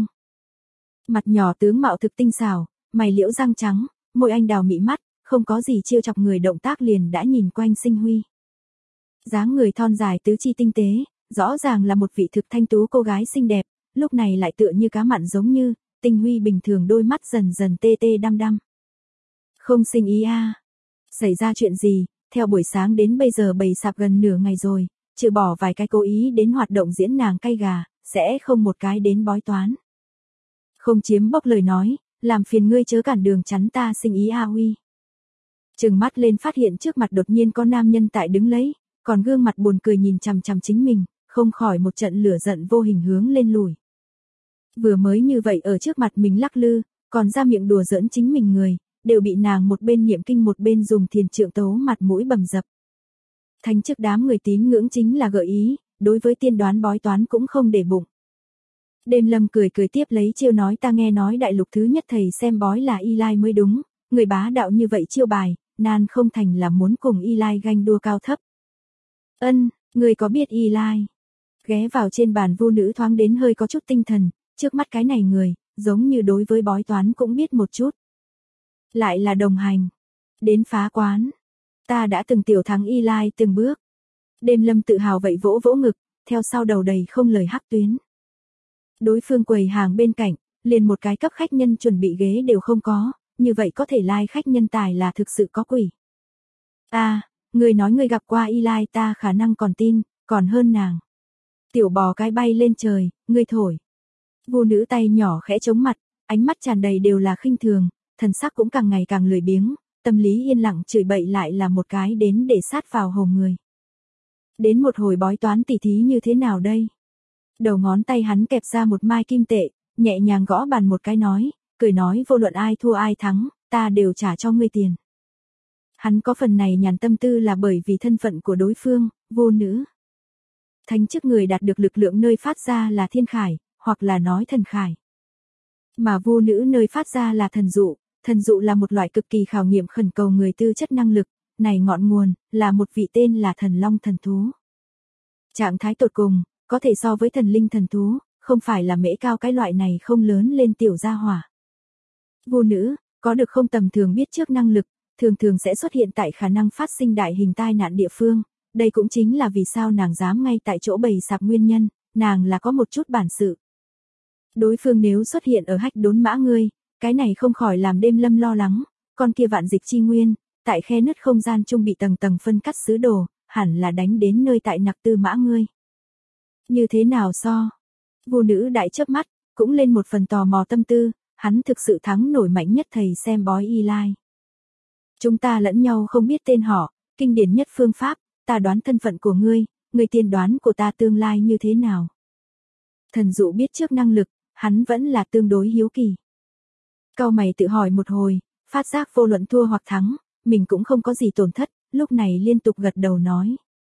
S1: Mặt nhỏ tướng mạo thực tinh xảo, mày liễu răng trắng, môi anh đào mị mắt, không có gì chiêu chọc người, động tác liền đã nhìn quanh sinh huy. Dáng người thon dài tứ chi tinh tế, rõ ràng là một vị thực thanh tú cô gái xinh đẹp, lúc này lại tựa như cá mặn giống như, tinh huy bình thường, đôi mắt dần dần tê tê đăm đăm. Không sinh ý a. Xảy ra chuyện gì, theo buổi sáng đến bây giờ bày sạp gần nửa ngày rồi, trừ bỏ vài cái cố ý đến hoạt động diễn nàng cay gà, sẽ không một cái đến bói toán. Không chiếm bốc lời nói, làm phiền ngươi chớ cản đường chắn ta sinh ý a huy. Trừng mắt lên phát hiện trước mặt đột nhiên có nam nhân tại đứng lấy, còn gương mặt buồn cười nhìn chằm chằm chính mình, không khỏi một trận lửa giận vô hình hướng lên lùi. Vừa mới như vậy ở trước mặt mình lắc lư, còn ra miệng đùa giỡn chính mình người, đều bị nàng một bên niệm kinh một bên dùng thiền trượng tấu mặt mũi bầm dập. Thánh chức đám người tín ngưỡng chính là gợi ý, đối với tiên đoán bói toán cũng không để bụng. Đêm lâm cười tiếp lấy chiêu nói, ta nghe nói đại lục thứ nhất thầy xem bói là Y Lai mới đúng, người bá đạo như vậy chiêu bài, nan không thành là muốn cùng Y Lai ganh đua cao thấp. Ân, người có biết Y Lai? Ghé vào trên bàn Vu nữ thoáng đến hơi có chút tinh thần, trước mắt cái này người, giống như đối với bói toán cũng biết một chút. Lại là đồng hành. Đến phá quán. Ta đã từng tiểu thắng Y Lai từng bước. Đêm lâm tự hào vậy vỗ vỗ ngực, theo sau đầu đầy không lời hắc tuyến. Đối phương quầy hàng bên cạnh, liền một cái cấp khách nhân chuẩn bị ghế đều không có, như vậy có thể lai khách nhân tài là thực sự có quỷ. Người nói người gặp qua Y Lai, ta khả năng còn tin, còn hơn nàng. Tiểu bò cái bay lên trời, ngươi thổi. Vu nữ tay nhỏ khẽ chống mặt, ánh mắt tràn đầy đều là khinh thường, thần sắc cũng càng ngày càng lười biếng, tâm lý yên lặng chửi bậy lại là một cái đến để sát vào hồn người. Đến một hồi bói toán tỉ thí như thế nào đây? Đầu ngón tay hắn kẹp ra một mai kim tệ, nhẹ nhàng gõ bàn một cái nói, cười nói vô luận ai thua ai thắng, ta đều trả cho ngươi tiền. Hắn có phần này nhàn tâm tư là bởi vì thân phận của đối phương, vô nữ. Thánh chức người đạt được lực lượng nơi phát ra là thiên khải, hoặc là nói thần khải. Mà vô nữ nơi phát ra là thần dụ là một loại cực kỳ khảo nghiệm khẩn cầu người tư chất năng lực, này ngọn nguồn, là một vị tên là thần long thần thú. Trạng thái tột cùng, có thể so với thần linh thần thú, không phải là mễ cao cái loại này không lớn lên tiểu gia hỏa. Vô nữ, có được không tầm thường biết trước năng lực, thường sẽ xuất hiện tại khả năng phát sinh đại hình tai nạn địa phương, đây cũng chính là vì sao nàng dám ngay tại chỗ bày sạp nguyên nhân, nàng là có một chút bản sự. Đối phương nếu xuất hiện ở hách đốn mã ngươi, cái này không khỏi làm đêm lâm lo lắng, con kia vạn dịch chi nguyên, tại khe nứt không gian trung bị tầng tầng phân cắt sứ đồ, hẳn là đánh đến nơi tại nặc tư mã ngươi. Như thế nào so? Vô nữ đại chớp mắt, cũng lên một phần tò mò tâm tư, hắn thực sự thắng nổi mạnh nhất thầy xem bói Y Lai. Chúng ta lẫn nhau không biết tên họ, kinh điển nhất phương pháp, ta đoán thân phận của ngươi, ngươi tiên đoán của ta tương lai như thế nào. Thần dụ biết trước năng lực, hắn vẫn là tương đối hiếu kỳ. Cau mày tự hỏi một hồi, phát giác vô luận thua hoặc thắng, mình cũng không có gì tổn thất, lúc này liên tục gật đầu nói.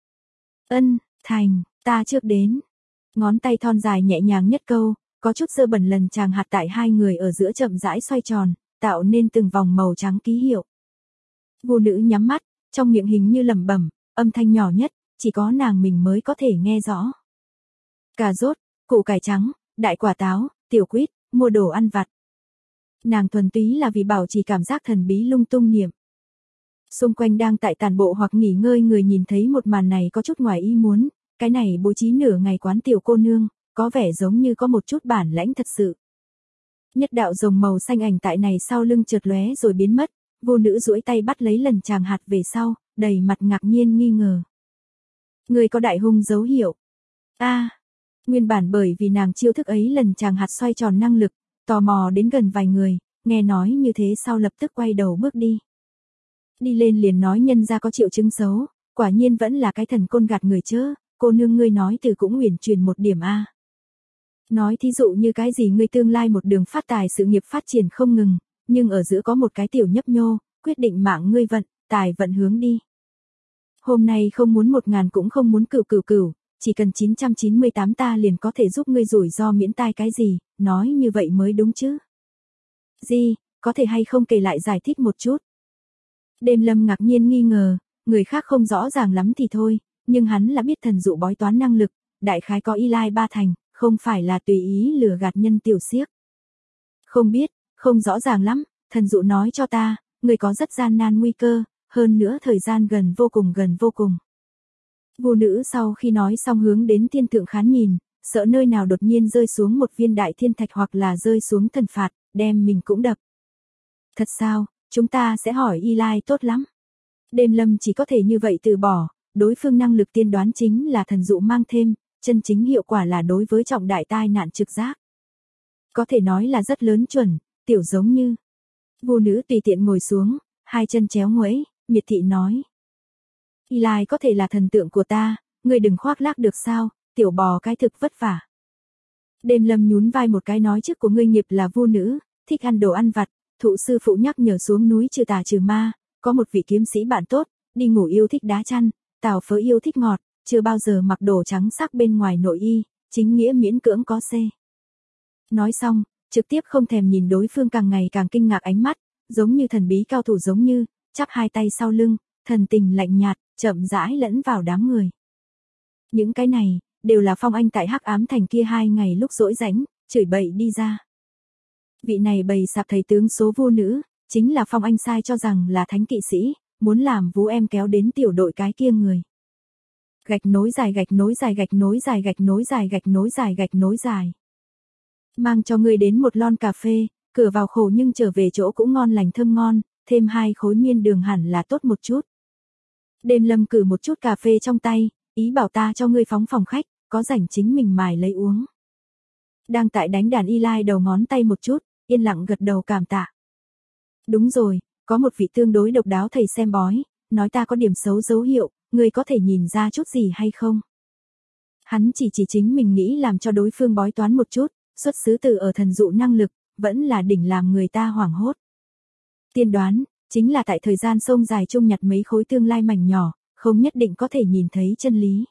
S1: Ân, thành, ta trước đến. Ngón tay thon dài nhẹ nhàng nhất câu, có chút dơ bẩn lần chàng hạt tại hai người ở giữa chậm rãi xoay tròn, tạo nên từng vòng màu trắng ký hiệu. Vô nữ nhắm mắt, trong miệng hình như lẩm bẩm, âm thanh nhỏ nhất, chỉ có nàng mình mới có thể nghe rõ. Cà rốt, củ cải trắng, đại quả táo, tiểu quýt, mua đồ ăn vặt. Nàng thuần túy là vì bảo trì cảm giác thần bí lung tung niệm. Xung quanh đang tại tản bộ hoặc nghỉ ngơi người nhìn thấy một màn này có chút ngoài ý muốn, cái này bố trí nửa ngày quán tiểu cô nương, có vẻ giống như có một chút bản lãnh thật sự. Nhất đạo rồng màu xanh ảnh tại này sau lưng chợt lóe rồi biến mất, vô nữ duỗi tay bắt lấy lần chàng hạt về sau, đầy mặt ngạc nhiên nghi ngờ. Người có đại hung dấu hiệu. Nguyên bản bởi vì nàng chiêu thức ấy lần chàng hạt xoay tròn năng lực, tò mò đến gần vài người, nghe nói như thế sau lập tức quay đầu bước đi. Đi lên liền nói nhân ra có triệu chứng xấu, quả nhiên vẫn là cái thần côn gạt người chớ, cô nương ngươi nói từ cũng huyền truyền một điểm a. Nói thí dụ như cái gì ngươi tương lai một đường phát tài sự nghiệp phát triển không ngừng, nhưng ở giữa có một cái tiểu nhấp nhô, quyết định mạng ngươi vận, tài vận hướng đi. Hôm nay không muốn 1000 cũng không muốn cửu, chỉ cần 998 ta liền có thể giúp ngươi rủi ro miễn tai cái gì, nói như vậy mới đúng chứ. Gì, có thể hay không kể lại giải thích một chút. Đêm Lâm ngạc nhiên nghi ngờ, người khác không rõ ràng lắm thì thôi, nhưng hắn là biết thần dụ bói toán năng lực, đại khái có y lai ba thành, không phải là tùy ý lừa gạt nhân tiểu xiếc. Không biết, không rõ ràng lắm, thần dụ nói cho ta, người có rất gian nan nguy cơ, hơn nữa thời gian gần vô cùng. Vô nữ sau khi nói xong hướng đến thiên thượng khán nhìn, sợ nơi nào đột nhiên rơi xuống một viên đại thiên thạch hoặc là rơi xuống thần phạt, đem mình cũng đập. Thật sao, chúng ta sẽ hỏi y lai tốt lắm. Đêm Lâm chỉ có thể như vậy từ bỏ, đối phương năng lực tiên đoán chính là thần dụ mang thêm, chân chính hiệu quả là đối với trọng đại tai nạn trực giác. Có thể nói là rất lớn chuẩn, tiểu giống như. Vô nữ tùy tiện ngồi xuống, hai chân chéo nguẫy, miệt thị nói. Y lai có thể là thần tượng của ta, ngươi đừng khoác lác được sao, tiểu bò cái thực vất vả. Đêm Lâm nhún vai một cái nói trước của ngươi nghiệp là vô nữ, thích ăn đồ ăn vặt, thụ sư phụ nhắc nhở xuống núi trừ tà trừ ma, có một vị kiếm sĩ bạn tốt, đi ngủ yêu thích đá chăn, tào phớ yêu thích ngọt, chưa bao giờ mặc đồ trắng sắc bên ngoài nội y, chính nghĩa miễn cưỡng có C. Nói xong, trực tiếp không thèm nhìn đối phương càng ngày càng kinh ngạc ánh mắt, giống như thần bí cao thủ giống như, chắp hai tay sau lưng, thần tình lạnh nhạt, chậm rãi lẫn vào đám người. Những cái này, đều là Phong Anh tại Hắc Ám Thành kia 2 ngày lúc rỗi rãnh, chửi bậy đi ra. Vị này bày sạp thầy tướng số vô nữ, chính là Phong Anh sai cho rằng là thánh kỵ sĩ, muốn làm vú em kéo đến tiểu đội cái kia người. Gạch nối dài. Mang cho ngươi đến một lon cà phê, cửa vào khổ nhưng trở về chỗ cũng ngon lành thơm ngon, thêm 2 khối miên đường hẳn là tốt một chút. Đêm Lâm cử một chút cà phê trong tay, ý bảo ta cho ngươi phóng phòng khách, có rảnh chính mình mài lấy uống. Đang tại đánh đàn y lai đầu ngón tay một chút, yên lặng gật đầu cảm tạ. Đúng rồi, có một vị tương đối độc đáo thầy xem bói, nói ta có điểm xấu dấu hiệu, ngươi có thể nhìn ra chút gì hay không? Hắn chỉ chính mình nghĩ làm cho đối phương bói toán một chút, xuất xứ từ ở thần dụ năng lực, vẫn là đỉnh làm người ta hoảng hốt. Tiên đoán, chính là tại thời gian sông dài chung nhặt mấy khối tương lai mảnh nhỏ, không nhất định có thể nhìn thấy chân lý.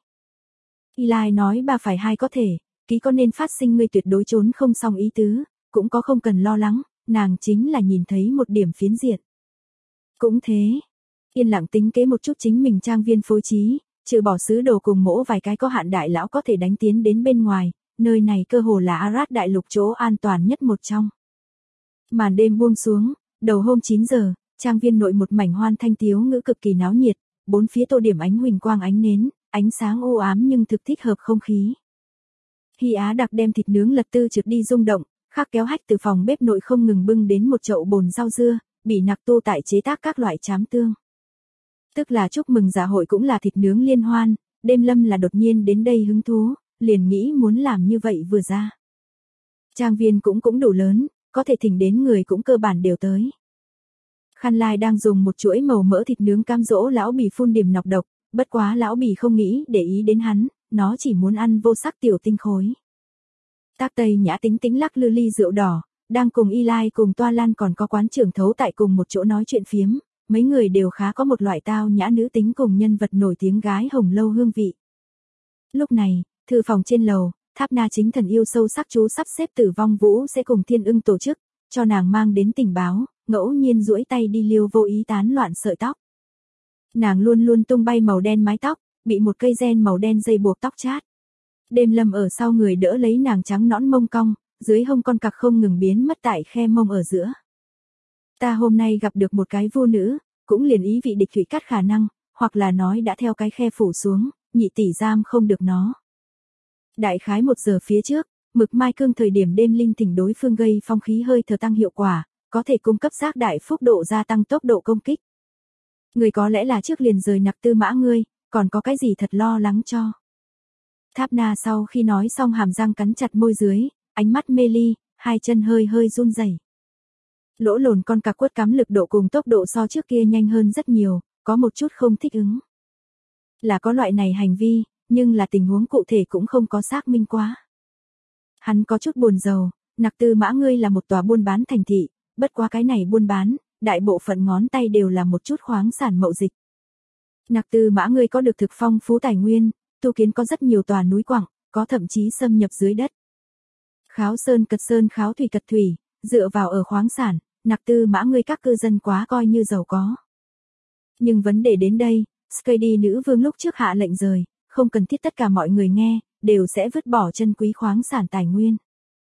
S1: Y lai nói 3 phải 2 có thể, ký có nên phát sinh ngươi tuyệt đối trốn không xong ý tứ, cũng có không cần lo lắng, nàng chính là nhìn thấy một điểm phiến diện. Cũng thế, yên lặng tính kế một chút chính mình trang viên phối trí, trừ bỏ sứ đồ cùng mỗ vài cái có hạn đại lão có thể đánh tiến đến bên ngoài, nơi này cơ hồ là Arad đại lục chỗ an toàn nhất một trong. Màn đêm buông xuống, đầu hôm 9 giờ, trang viên nội một mảnh hoan thanh tiếu ngữ cực kỳ náo nhiệt, bốn phía tô điểm ánh huỳnh quang ánh nến, ánh sáng u ám nhưng thực thích hợp không khí. Hy Á đặc đem thịt nướng lật tư trượt đi rung động, khắc kéo hách từ phòng bếp nội không ngừng bưng đến một chậu bồn rau dưa, bị nặc tu tại chế tác các loại chám tương. Tức là chúc mừng dạ hội cũng là thịt nướng liên hoan, Đêm Lâm là đột nhiên đến đây hứng thú, liền nghĩ muốn làm như vậy vừa ra. Trang viên cũng đủ lớn, có thể thỉnh đến người cũng cơ bản đều tới. Khăn Lai đang dùng một chuỗi màu mỡ thịt nướng cam dỗ lão bì phun điểm nọc độc, bất quá lão bì không nghĩ để ý đến hắn, nó chỉ muốn ăn vô sắc tiểu tinh khối. Tác Tây Nhã tính tính lắc lư ly rượu đỏ, đang cùng Y Lai cùng Toa Lan còn có quán trưởng thấu tại cùng một chỗ nói chuyện phiếm, mấy người đều khá có một loại tao nhã nữ tính cùng nhân vật nổi tiếng gái hồng lâu hương vị. Lúc này, thư phòng trên lầu, Tháp Na chính thần yêu sâu sắc chú sắp xếp Tử Vong Vũ sẽ cùng Thiên Ưng tổ chức, cho nàng mang đến tình báo, ngẫu nhiên duỗi tay đi liêu vô ý tán loạn sợi tóc. Nàng luôn luôn tung bay màu đen mái tóc, bị một cây ren màu đen dây buộc tóc chát. Đêm Lâm ở sau người đỡ lấy nàng trắng nõn mông cong, dưới hông con cặc không ngừng biến mất tại khe mông ở giữa. Ta hôm nay gặp được một cái vô nữ, cũng liền ý vị địch thủy cắt khả năng, hoặc là nói đã theo cái khe phủ xuống, nhị tỷ giam không được nó. Đại khái 1 giờ phía trước, mực mai cương thời điểm đêm linh thỉnh đối phương gây phong khí hơi thở tăng hiệu quả, có thể cung cấp giác đại phúc độ gia tăng tốc độ công kích. Người có lẽ là trước liền rời nặc tư mã ngươi, còn có cái gì thật lo lắng cho. Tháp Na sau khi nói xong hàm răng cắn chặt môi dưới, ánh mắt mê ly, hai chân hơi hơi run rẩy. Lỗ lồn con cặc quất cắm lực độ cùng tốc độ so trước kia nhanh hơn rất nhiều, có một chút không thích ứng. Là có loại này hành vi, nhưng là tình huống cụ thể cũng không có xác minh quá. Hắn có chút buồn rầu, nặc tư mã ngươi là một tòa buôn bán thành thị, bất quá cái này buôn bán, đại bộ phận ngón tay đều là một chút khoáng sản mậu dịch. Nặc tư mã ngươi có được thực phong phú tài nguyên, tu kiến có rất nhiều tòa núi quặng, có thậm chí xâm nhập dưới đất. Kháo sơn kháo thủy cật thủy, dựa vào ở khoáng sản, nặc tư mã ngươi các cư dân quá coi như giàu có. Nhưng vấn đề đến đây, Skady nữ vương lúc trước hạ lệnh rời, không cần thiết tất cả mọi người nghe, đều sẽ vứt bỏ chân quý khoáng sản tài nguyên.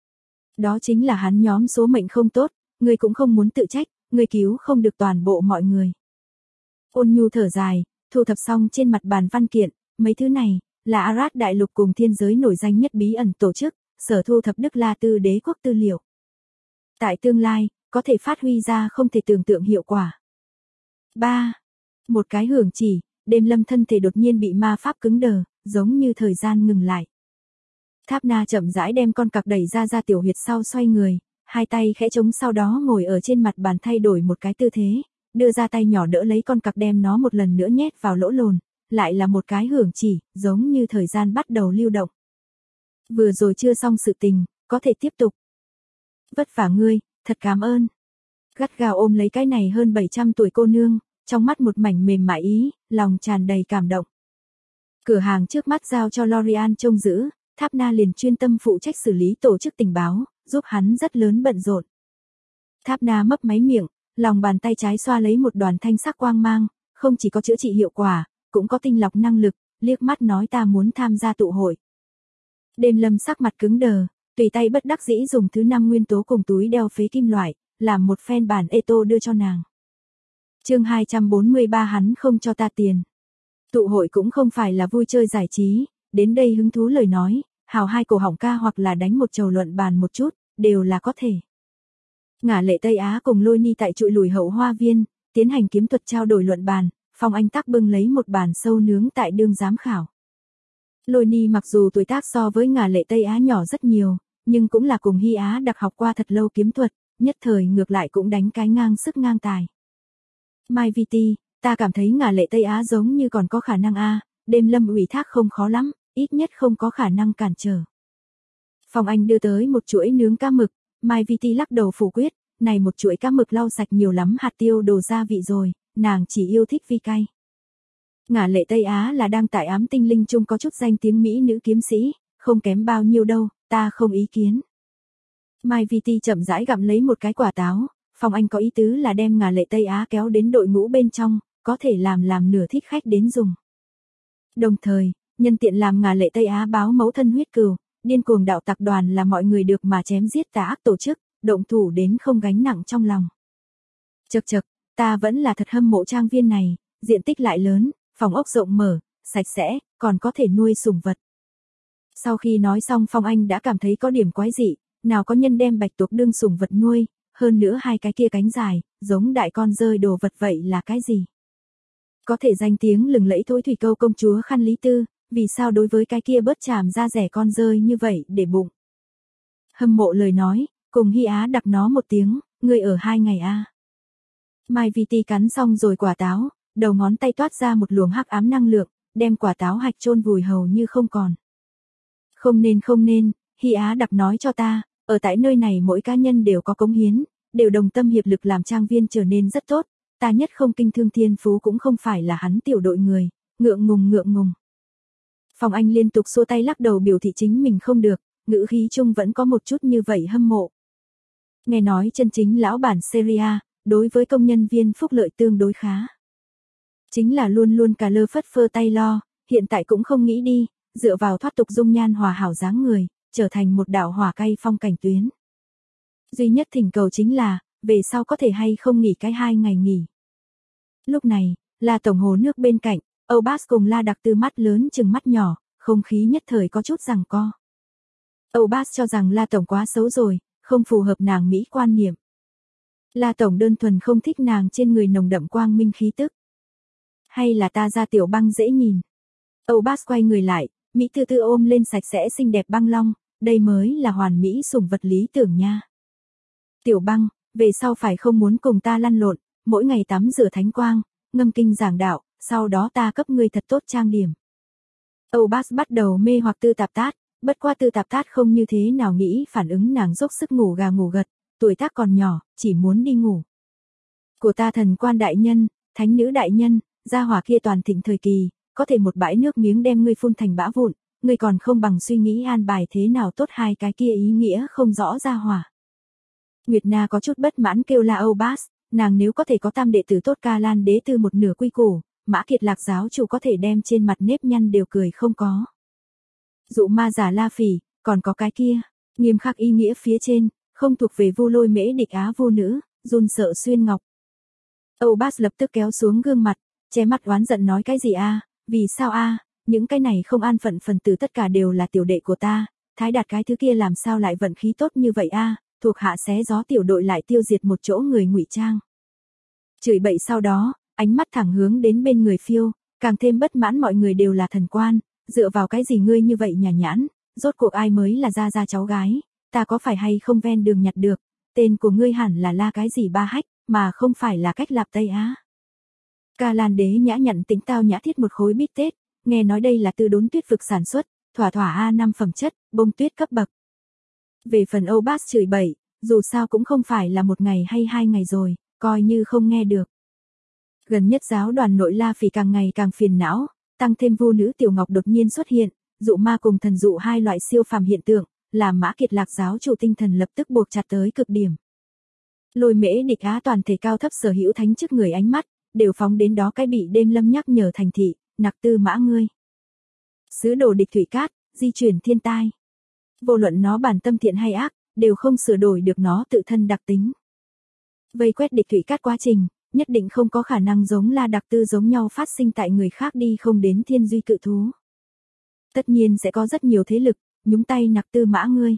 S1: Đó chính là hắn nhóm số mệnh không tốt, ngươi cũng không muốn tự trách, ngươi cứu không được toàn bộ mọi người. Ôn nhu thở dài, thu thập xong trên mặt bàn văn kiện, mấy thứ này, là Arad đại lục cùng thiên giới nổi danh nhất bí ẩn tổ chức, sở thu thập Đức La Tư đế quốc tư liệu. Tại tương lai, có thể phát huy ra không thể tưởng tượng hiệu quả. 3. Một cái hưởng chỉ, Đêm Lâm thân thể đột nhiên bị ma pháp cứng đờ, giống như thời gian ngừng lại. Tháp Na chậm rãi đem con cặc đẩy ra tiểu huyệt sau xoay người, hai tay khẽ chống sau đó ngồi ở trên mặt bàn thay đổi một cái tư thế, đưa ra tay nhỏ đỡ lấy con cặc đem nó một lần nữa nhét vào lỗ lồn, lại là một cái hưởng chỉ, giống như thời gian bắt đầu lưu động. Vừa rồi chưa xong sự tình, có thể tiếp tục. Vất vả ngươi, thật cảm ơn. Gắt gao ôm lấy cái này hơn 700 tuổi cô nương, trong mắt một mảnh mềm mại ý, lòng tràn đầy cảm động. Cửa hàng trước mắt giao cho Lorian trông giữ, Tháp Na liền chuyên tâm phụ trách xử lý tổ chức tình báo, giúp hắn rất lớn bận rộn. Tháp Na mấp máy miệng, lòng bàn tay trái xoa lấy một đoàn thanh sắc quang mang, không chỉ có chữa trị hiệu quả, cũng có tinh lọc năng lực, liếc mắt nói ta muốn tham gia tụ hội. Đêm Lâm sắc mặt cứng đờ, tùy tay bất đắc dĩ dùng thứ 5 nguyên tố cùng túi đeo phế kim loại, làm một phen bản Eto đưa cho nàng. Chương 243 hắn không cho ta tiền. Tụ hội cũng không phải là vui chơi giải trí, đến đây hứng thú lời nói, hào hai cổ họng ca hoặc là đánh một chầu luận bàn một chút, đều là có thể. Ngả Lệ Tây Á cùng Lôi Ni tại trụi lùi hậu hoa viên, tiến hành kiếm thuật trao đổi luận bàn, Phong Anh Tắc bưng lấy một bàn sâu nướng tại đương giám khảo. Lôi Ni mặc dù tuổi tác so với Ngả Lệ Tây Á nhỏ rất nhiều, nhưng cũng là cùng Hy Á đặc học qua thật lâu kiếm thuật, nhất thời ngược lại cũng đánh cái ngang sức ngang tài. Mai Viti, ta cảm thấy Ngả Lệ Tây Á giống như còn có khả năng a, Đêm Lâm ủy thác không khó lắm, ít nhất không có khả năng cản trở. Phong Anh đưa tới một chuỗi nướng cá mực, Mai Viti lắc đầu phủ quyết, này một chuỗi cá mực lau sạch nhiều lắm hạt tiêu đồ gia vị rồi, nàng chỉ yêu thích vi cay. Ngả Lệ Tây Á là đang tại ám tinh linh chung có chút danh tiếng mỹ nữ kiếm sĩ, không kém bao nhiêu đâu, ta không ý kiến. Mai Viti chậm rãi gặm lấy một cái quả táo, Phong Anh có ý tứ là đem Ngả Lệ Tây Á kéo đến đội ngũ bên trong, có thể làm nửa thích khách đến dùng. Đồng thời, nhân tiện làm Ngả Lệ Tây Á báo mẫu thân huyết cừu, điên cuồng đạo tặc đoàn là mọi người được mà chém giết tà ác tổ chức, động thủ đến không gánh nặng trong lòng. Chậc chậc, ta vẫn là thật hâm mộ trang viên này, diện tích lại lớn, phòng ốc rộng mở, sạch sẽ, còn có thể nuôi sủng vật. Sau khi nói xong Phong Anh đã cảm thấy có điểm quái dị, nào có nhân đem bạch tuộc đương sủng vật nuôi, hơn nữa hai cái kia cánh dài, giống đại con rơi đồ vật vậy là cái gì? Có thể danh tiếng lừng lẫy Thối Thủy Câu công chúa Khăn Lý Tư, vì sao đối với cái kia bớt chàm ra rẻ con rơi như vậy để bụng? Hâm mộ lời nói, cùng Hy Á đặc nó một tiếng, ngươi ở 2 ngày a. Mai Viti cắn xong rồi quả táo, đầu ngón tay toát ra một luồng hắc ám năng lượng, đem quả táo hạch chôn vùi hầu như không còn. Không nên, Hy Á đặc nói cho ta, ở tại nơi này mỗi cá nhân đều có cống hiến, đều đồng tâm hiệp lực làm trang viên trở nên rất tốt, ta nhất không kinh thương thiên phú cũng không phải là hắn tiểu đội người, ngượng ngùng. Phong Anh liên tục xua tay lắc đầu biểu thị chính mình không được, ngữ khí chung vẫn có một chút như vậy hâm mộ. Nghe nói chân chính lão bản Syria, đối với công nhân viên phúc lợi tương đối khá. Chính là luôn cả lơ phất phơ tay lo, hiện tại cũng không nghĩ đi, dựa vào thoát tục dung nhan hòa hảo dáng người, trở thành một đạo hỏa cay phong cảnh tuyến. Duy nhất thỉnh cầu chính là, về sau có thể hay không nghỉ cái 2 ngày nghỉ. Lúc này, La Tổng hồ nước bên cạnh, Âu Bas cùng La Đặc Tư mắt lớn chừng mắt nhỏ, không khí nhất thời có chút giằng co. Âu Bas cho rằng La Tổng quá xấu rồi, không phù hợp nàng Mỹ quan niệm. La Tổng đơn thuần không thích nàng trên người nồng đậm quang minh khí tức. Hay là ta ra tiểu băng dễ nhìn. Âu Bas quay người lại, Mỹ tư tư ôm lên sạch sẽ xinh đẹp băng long, đây mới là hoàn mỹ sủng vật lý tưởng nha. Tiểu băng, về sau phải không muốn cùng ta lăn lộn, mỗi ngày tắm rửa thánh quang, ngâm kinh giảng đạo, sau đó ta cấp ngươi thật tốt trang điểm. Âu Bas bắt đầu mê hoặc Tư Tạp Tát, bất qua Tư Tạp Tát không như thế nào nghĩ phản ứng nàng dốc sức ngủ gà ngủ gật, tuổi tác còn nhỏ, chỉ muốn đi ngủ. Của ta thần quan đại nhân, thánh nữ đại nhân, gia hỏa kia toàn thịnh thời kỳ, có thể một bãi nước miếng đem ngươi phun thành bã vụn, ngươi còn không bằng suy nghĩ an bài thế nào tốt hai cái kia ý nghĩa không rõ gia hỏa. Nguyệt Na có chút bất mãn kêu la Âu Bas, nàng nếu có thể có tam đệ tử tốt Ca Lan đế tư một nửa quy củ, Mã Kiệt Lạc giáo chủ có thể đem trên mặt nếp nhăn đều cười không có. Dụ ma giả La Phỉ, còn có cái kia, nghiêm khắc ý nghĩa phía trên, không thuộc về Vu Lôi Mễ địch Á vô nữ, run sợ xuyên ngọc. Âu Bas lập tức kéo xuống gương mặt, che mắt oán giận nói cái gì a? Vì sao a? Những cái này không an phận phần tử tất cả đều là tiểu đệ của ta, Thái Đạt cái thứ kia làm sao lại vận khí tốt như vậy a? Thuộc hạ xé gió tiểu đội lại tiêu diệt một chỗ người ngụy trang. Chửi bậy sau đó, ánh mắt thẳng hướng đến bên người Phiêu, càng thêm bất mãn mọi người đều là thần quan, dựa vào cái gì ngươi như vậy nhả nhãn, rốt cuộc ai mới là gia cháu gái, ta có phải hay không ven đường nhặt được, tên của ngươi hẳn là La cái gì Ba Hách, mà không phải là Cách Lạp Tây Á. Ca Lan đế nhã nhặn tính tao nhã thiết một khối bít tết, nghe nói đây là từ đốn tuyết vực sản xuất, thỏa A5 phẩm chất, bông tuyết cấp bậc. Về phần Âu Bas chửi bậy, dù sao cũng không phải là một ngày hay 2 ngày rồi, coi như không nghe được. Gần nhất giáo đoàn nội La Phỉ càng ngày càng phiền não, tăng thêm Vu nữ Tiểu Ngọc đột nhiên xuất hiện, dụ ma cùng thần dụ hai loại siêu phàm hiện tượng, làm Mã Kiệt Lạc giáo chủ tinh thần lập tức buộc chặt tới cực điểm. Lôi Mễ địch Á toàn thể cao thấp sở hữu thánh chức người ánh mắt, đều phóng đến đó cái bị đêm lâm nhắc nhở thành thị, nặc tư mã ngươi. Sứ đồ địch thủy cát, di chuyển thiên tai. Vô luận nó bản tâm thiện hay ác, đều không sửa đổi được nó tự thân đặc tính. Vây quét địch thủy cát quá trình, nhất định không có khả năng giống La Đặc Tư giống nhau phát sinh tại người khác đi không đến thiên duy cự thú. Tất nhiên sẽ có rất nhiều thế lực, nhúng tay nặc tư mã ngươi.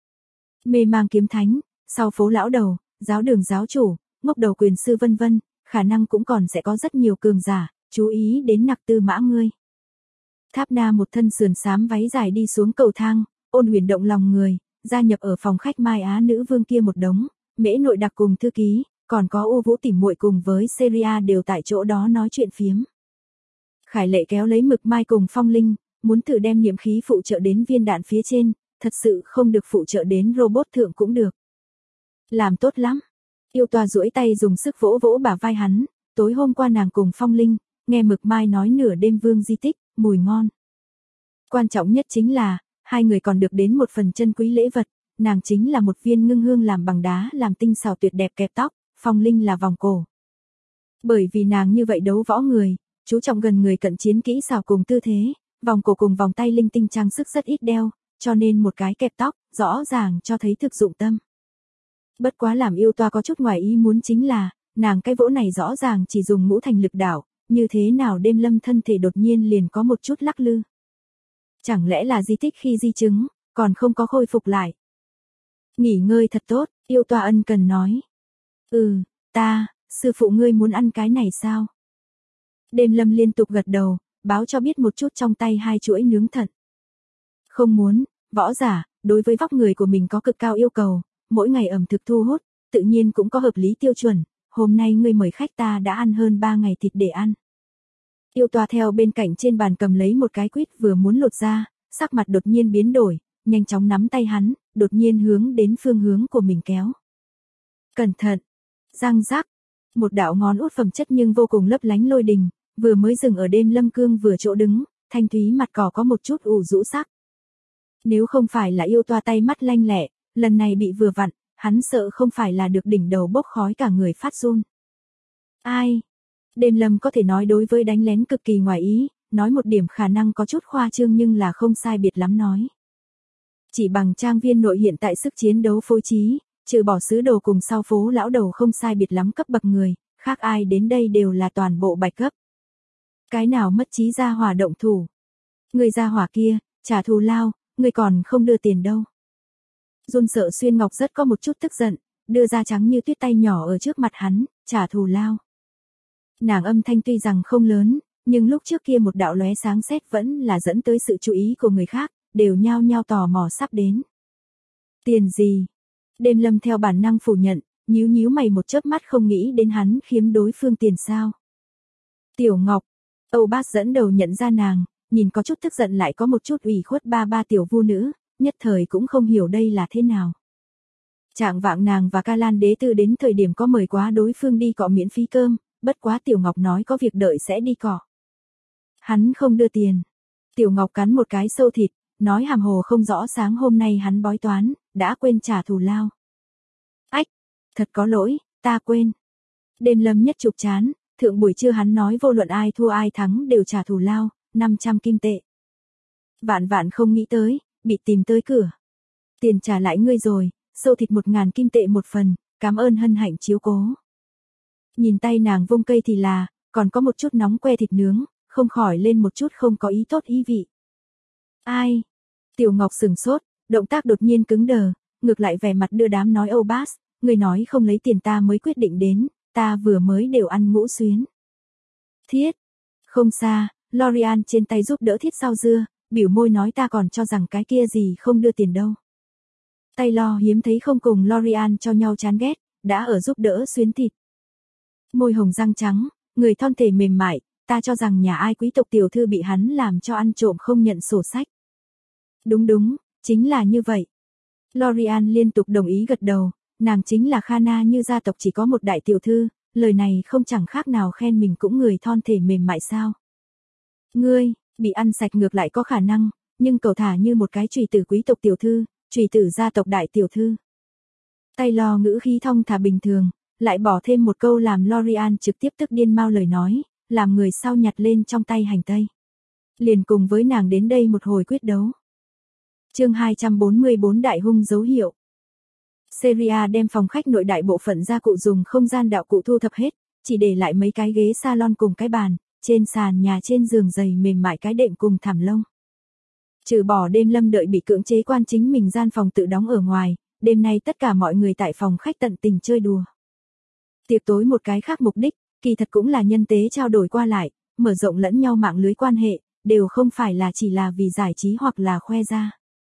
S1: Mê mang kiếm thánh, sau phố lão đầu, giáo đường giáo chủ, ngốc đầu quyền sư vân vân, khả năng cũng còn sẽ có rất nhiều cường giả, chú ý đến nặc tư mã ngươi. Tháp Na một thân sườn xám váy dài đi xuống cầu thang, ôn huyền động lòng người, gia nhập ở phòng khách Mai Á nữ vương kia một đống, Mễ nội đặc cùng thư ký, còn có Ô Vũ tỉ muội cùng với Seria đều tại chỗ đó nói chuyện phiếm. Khải Lệ kéo lấy Mực Mai cùng Phong Linh, muốn thử đem niệm khí phụ trợ đến viên đạn phía trên, thật sự không được phụ trợ đến robot thượng cũng được. Làm tốt lắm. Yêu Tòa duỗi tay dùng sức vỗ vỗ bả vai hắn, tối hôm qua nàng cùng Phong Linh, nghe Mực Mai nói nửa đêm vương di tích, mùi ngon. Quan trọng nhất chính là, hai người còn được đến một phần chân quý lễ vật, nàng chính là một viên ngưng hương làm bằng đá làm tinh xảo tuyệt đẹp kẹp tóc, Phong Linh là vòng cổ. Bởi vì nàng như vậy đấu võ người, chú trọng gần người cận chiến kỹ xảo cùng tư thế, vòng cổ cùng vòng tay linh tinh trang sức rất ít đeo, cho nên một cái kẹp tóc, rõ ràng cho thấy thực dụng tâm. Bất quá làm Yêu Toa có chút ngoài ý muốn chính là, nàng cái vỗ này rõ ràng chỉ dùng ngũ thành lực đảo, như thế nào đêm lâm thân thể đột nhiên liền có một chút lắc lư. Chẳng lẽ là di tích khi di chứng, còn không có khôi phục lại. Nghỉ ngơi thật tốt, Yêu Toa ân cần nói. Sư phụ ngươi muốn ăn cái này sao? Đêm lâm liên tục gật đầu, báo cho biết một chút trong tay 2 chuỗi nướng thận. Không muốn, võ giả, đối với vóc người của mình có cực cao yêu cầu, mỗi ngày ẩm thực thu hút, tự nhiên cũng có hợp lý tiêu chuẩn, hôm nay ngươi mời khách ta đã ăn hơn 3 ngày thịt để ăn. Yêu Toa theo bên cạnh trên bàn cầm lấy một cái quýt vừa muốn lột ra, sắc mặt đột nhiên biến đổi, nhanh chóng nắm tay hắn, đột nhiên hướng đến phương hướng của mình kéo. Cẩn thận! Răng rắc! Một đạo ngón út phẩm chất nhưng vô cùng lấp lánh lôi đình, vừa mới dừng ở đêm lâm cương vừa chỗ đứng, thanh thúy mặt cỏ có một chút ủ rũ sắc. Nếu không phải là Yêu Toa tay mắt lanh lẹ, lần này bị vừa vặn, hắn sợ không phải là được đỉnh đầu bốc khói cả người phát run. Ai? Đêm lâm có thể nói đối với đánh lén cực kỳ ngoài ý, nói một điểm khả năng có chút khoa trương nhưng là không sai biệt lắm nói. Chỉ bằng trang viên nội hiện tại sức chiến đấu phối trí, trừ bỏ sứ đồ cùng sau phố lão đầu không sai biệt lắm cấp bậc người, khác ai đến đây đều là toàn bộ bạch cấp. Cái nào mất trí ra hỏa động thủ. Người ra hỏa kia, trả thù lao, người còn không đưa tiền đâu. Run Sợ Xuyên Ngọc rất có một chút tức giận, đưa ra trắng như tuyết tay nhỏ ở trước mặt hắn, trả thù lao. Nàng âm thanh tuy rằng không lớn, nhưng lúc trước kia một đạo lóe sáng sét vẫn là dẫn tới sự chú ý của người khác, đều nhao nhao tò mò sắp đến. Tiền gì? Đêm Lâm theo bản năng phủ nhận, nhíu nhíu mày một chớp mắt không nghĩ đến hắn khiếm đối phương tiền sao. Tiểu Ngọc, Âu Bác dẫn đầu nhận ra nàng, nhìn có chút tức giận lại có một chút ủy khuất ba tiểu vu nữ, nhất thời cũng không hiểu đây là thế nào. Trạng vạng nàng và Ca Lan đế tư đến thời điểm có mời quá đối phương đi cọ miễn phí cơm, bất quá Tiểu Ngọc nói có việc đợi sẽ đi cọ. Hắn không đưa tiền. Tiểu Ngọc cắn một cái sâu thịt, nói hàm hồ không rõ sáng hôm nay hắn bói toán, đã quên trả thù lao. Ách, thật có lỗi, ta quên. Đêm Lâm nhất chụp chán, thượng buổi trưa hắn nói vô luận ai thua ai thắng đều trả thù lao, 500 kim tệ. Vạn không nghĩ tới, bị tìm tới cửa. Tiền trả lại ngươi rồi, sâu thịt 1.000 kim tệ một phần, cảm ơn hân hạnh chiếu cố. Nhìn tay nàng vung cây thì là, còn có một chút nóng que thịt nướng, không khỏi lên một chút không có ý tốt ý vị. Ai? Tiểu Ngọc sừng sốt, động tác đột nhiên cứng đờ, ngược lại vẻ mặt đưa đám nói Âu Bác, người nói không lấy tiền ta mới quyết định đến, ta vừa mới đều ăn ngũ xuyến. Thiết, không xa, Lorian trên tay giúp đỡ Thiết rau dưa, biểu môi nói ta còn cho rằng cái kia gì không đưa tiền đâu. Tay lo hiếm thấy không cùng Lorian cho nhau chán ghét, đã ở giúp đỡ xuyến thịt. Môi hồng răng trắng, người thon thể mềm mại, ta cho rằng nhà ai quý tộc tiểu thư bị hắn làm cho ăn trộm không nhận sổ sách. Đúng, chính là như vậy. Lorian liên tục đồng ý gật đầu, nàng chính là Khana như gia tộc chỉ có một đại tiểu thư, lời này không chẳng khác nào khen mình cũng người thon thể mềm mại sao. Ngươi, bị ăn sạch ngược lại có khả năng, nhưng cầu thả như một cái trùy tử quý tộc tiểu thư, trùy tử gia tộc đại tiểu thư. Tay lo ngữ khí thong thả bình thường, lại bỏ thêm một câu làm Lorian trực tiếp tức điên mau lời nói, làm người sau nhặt lên trong tay hành tây. Liền cùng với nàng đến đây một hồi quyết đấu. Chương 244 Đại hung dấu hiệu. Seria đem phòng khách nội đại bộ phận gia cụ dùng không gian đạo cụ thu thập hết, chỉ để lại mấy cái ghế salon cùng cái bàn, trên sàn nhà trên giường dày mềm mại cái đệm cùng thảm lông. Trừ bỏ Đêm Lâm đợi bị cưỡng chế quan chính mình gian phòng tự đóng ở ngoài, đêm nay tất cả mọi người tại phòng khách tận tình chơi đùa. Tiệc tối một cái khác mục đích, kỳ thật cũng là nhân tế trao đổi qua lại, mở rộng lẫn nhau mạng lưới quan hệ, đều không phải là chỉ là vì giải trí hoặc là khoe ra.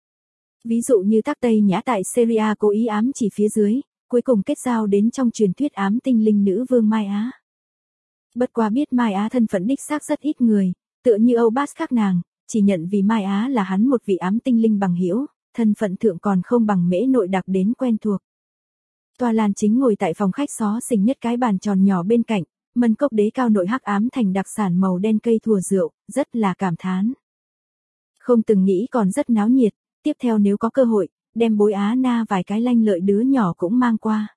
S1: Ví dụ như Tắc Tây Nhã tại Seria cố ý ám chỉ phía dưới, cuối cùng kết giao đến trong truyền thuyết ám tinh linh nữ vương Mai Á. Bất quá biết Mai Á thân phận đích xác rất ít người, tựa như Âu Bác khác nàng, chỉ nhận vì Mai Á là hắn một vị ám tinh linh bằng hữu, thân phận thượng còn không bằng Mễ nội đặc đến quen thuộc. Toa Lan chính ngồi tại phòng khách xó xỉnh nhất cái bàn tròn nhỏ bên cạnh, mân cốc đế cao nội hắc ám thành đặc sản màu đen cây thùa rượu, rất là cảm thán. Không từng nghĩ còn rất náo nhiệt, tiếp theo nếu có cơ hội, đem Bối Á Na vài cái lanh lợi đứa nhỏ cũng mang qua.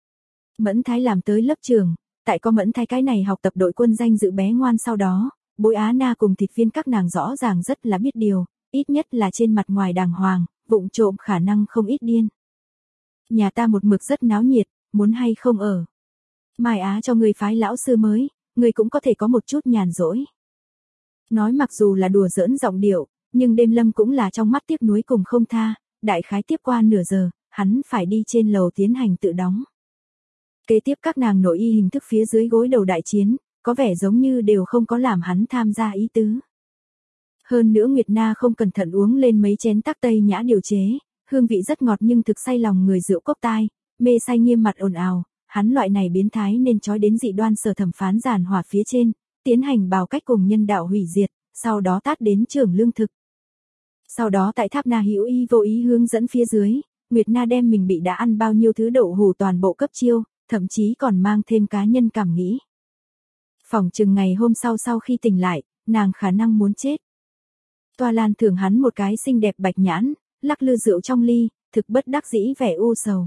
S1: Mẫn Thái làm tới lớp trường, tại có Mẫn Thái cái này học tập đội quân danh dự bé ngoan sau đó, Bối Á Na cùng thịt viên các nàng rõ ràng rất là biết điều, ít nhất là trên mặt ngoài đàng hoàng, vụng trộm khả năng không ít điên. Nhà ta một mực rất náo nhiệt, muốn hay không ở. Mai Á cho người phái lão sư mới, người cũng có thể có một chút nhàn rỗi. Nói mặc dù là đùa giỡn giọng điệu, nhưng Đêm Lâm cũng là trong mắt tiếc nuối cùng không tha, đại khái tiếp qua nửa giờ, hắn phải đi trên lầu tiến hành tự đóng. Kế tiếp các nàng nội y hình thức phía dưới gối đầu đại chiến, có vẻ giống như đều không có làm hắn tham gia ý tứ. Hơn nữa Nguyệt Na không cẩn thận uống lên mấy chén Tắc Tây Nhã điều chế, hương vị rất ngọt nhưng thực say lòng người rượu cốc tai, mê say nghiêm mặt ồn ào, hắn loại này biến thái nên trói đến dị đoan sở thẩm phán giàn hỏa phía trên, tiến hành bào cách cùng nhân đạo hủy diệt, sau đó tát đến trường lương thực. Sau đó tại Tháp Na Hữu Y vô ý hướng dẫn phía dưới, Nguyệt Na đem mình bị đã ăn bao nhiêu thứ đậu hủ toàn bộ cấp chiêu, thậm chí còn mang thêm cá nhân cảm nghĩ. Phỏng chừng ngày hôm sau khi tỉnh lại, nàng khả năng muốn chết. Toa Lan thưởng hắn một cái xinh đẹp bạch nhãn, lắc lư rượu trong ly, thực bất đắc dĩ vẻ u sầu.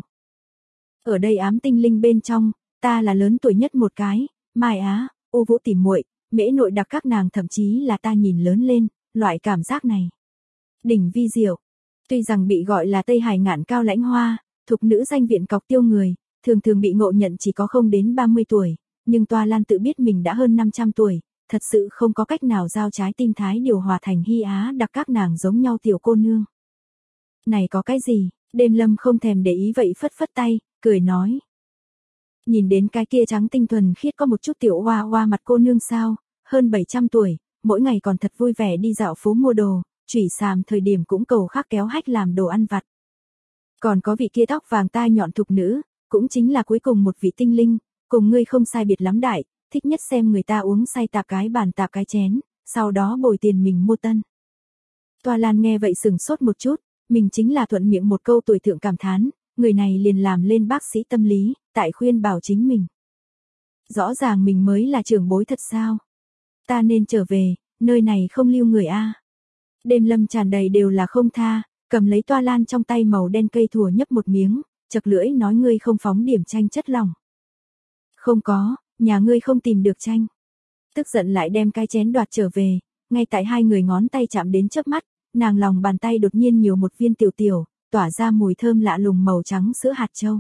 S1: Ở đây ám tinh linh bên trong, ta là lớn tuổi nhất một cái, Mai Á, Ô Vũ tỉ muội, mễ nội đặc các nàng thậm chí là ta nhìn lớn lên, loại cảm giác này. Đỉnh vi diệu. Tuy rằng bị gọi là Tây Hải ngạn cao lãnh hoa, thục nữ danh viện cọc tiêu người, thường thường bị ngộ nhận chỉ có không đến 30 tuổi, nhưng Toa Lan tự biết mình đã hơn 500 tuổi, thật sự không có cách nào giao trái tim thái điều hòa thành hy á đặc các nàng giống nhau tiểu cô nương. Này có cái gì, Đêm Lâm không thèm để ý vậy phất phất tay, cười nói. Nhìn đến cái kia trắng tinh thuần khiết có một chút tiểu hoa hoa mặt cô nương sao, hơn 700 tuổi, mỗi ngày còn thật vui vẻ đi dạo phố mua đồ, chủy sàm thời điểm cũng cầu khắc kéo hách làm đồ ăn vặt. Còn có vị kia tóc vàng tai nhọn thục nữ, cũng chính là cuối cùng một vị tinh linh, cùng ngươi không sai biệt lắm đại, thích nhất xem người ta uống say tạp cái bàn tạp cái chén, sau đó bồi tiền mình mua tân. Toa Lan nghe vậy sừng sốt một chút, mình chính là thuận miệng một câu tuổi thượng cảm thán, người này liền làm lên bác sĩ tâm lý, tại khuyên bảo chính mình. Rõ ràng mình mới là trưởng bối thật sao? Ta nên trở về, nơi này không lưu người a. Đêm Lâm tràn đầy đều là không tha, cầm lấy Toa Lan trong tay màu đen cây thùa nhấp một miếng, chật lưỡi nói ngươi không phóng điểm chanh chất lỏng. Không có, nhà ngươi không tìm được chanh. Tức giận lại đem cái chén đoạt trở về, ngay tại hai người ngón tay chạm đến chớp mắt, nàng lòng bàn tay đột nhiên nhiều một viên tiểu tiểu, tỏa ra mùi thơm lạ lùng màu trắng sữa hạt châu.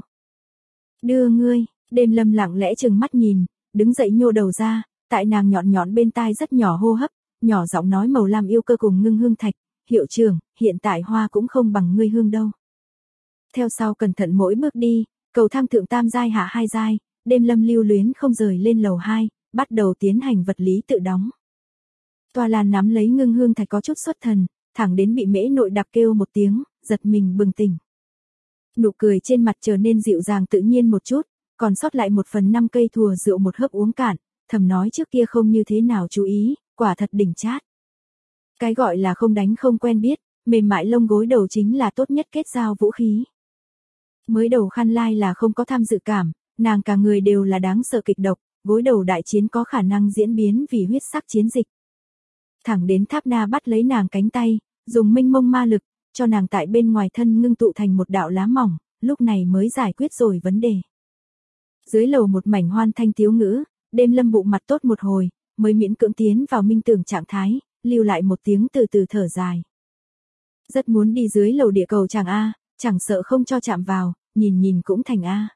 S1: Đưa ngươi, Đêm Lâm lặng lẽ trừng mắt nhìn, đứng dậy nhô đầu ra, tại nàng nhọn nhọn bên tai rất nhỏ hô hấp, nhỏ giọng nói màu lam yêu cơ cùng ngưng hương thạch, hiệu trưởng, hiện tại hoa cũng không bằng ngươi hương đâu. Theo sau cẩn thận mỗi bước đi, cầu thang thượng tam giai hạ hai giai, Đêm Lâm lưu luyến không rời lên lầu 2, bắt đầu tiến hành vật lý tự đóng. Toa Lan nắm lấy ngưng hương thạch có chút xuất thần, thẳng đến bị mễ nội đặc kêu một tiếng, giật mình bừng tỉnh. Nụ cười trên mặt trở nên dịu dàng tự nhiên một chút, còn sót lại 1/5 cây thùa rượu một hớp uống cạn, thầm nói trước kia không như thế nào chú ý, quả thật đỉnh chát. Cái gọi là không đánh không quen biết, mềm mại lông gối đầu chính là tốt nhất kết giao vũ khí. Mới đầu Khăn Lai là không có tham dự cảm, nàng cả người đều là đáng sợ kịch độc, gối đầu đại chiến có khả năng diễn biến vì huyết sắc chiến dịch. Thẳng đến Tháp Na bắt lấy nàng cánh tay, dùng mênh mông ma lực, cho nàng tại bên ngoài thân ngưng tụ thành một đạo lá mỏng, lúc này mới giải quyết rồi vấn đề. Dưới lầu một mảnh hoan thanh tiếu ngữ, Đêm Lâm bụng mặt tốt một hồi, mới miễn cưỡng tiến vào minh tưởng trạng thái, lưu lại một tiếng từ từ thở dài. Rất muốn đi dưới lầu địa cầu chàng A, chẳng sợ không cho chạm vào, nhìn nhìn cũng thành A.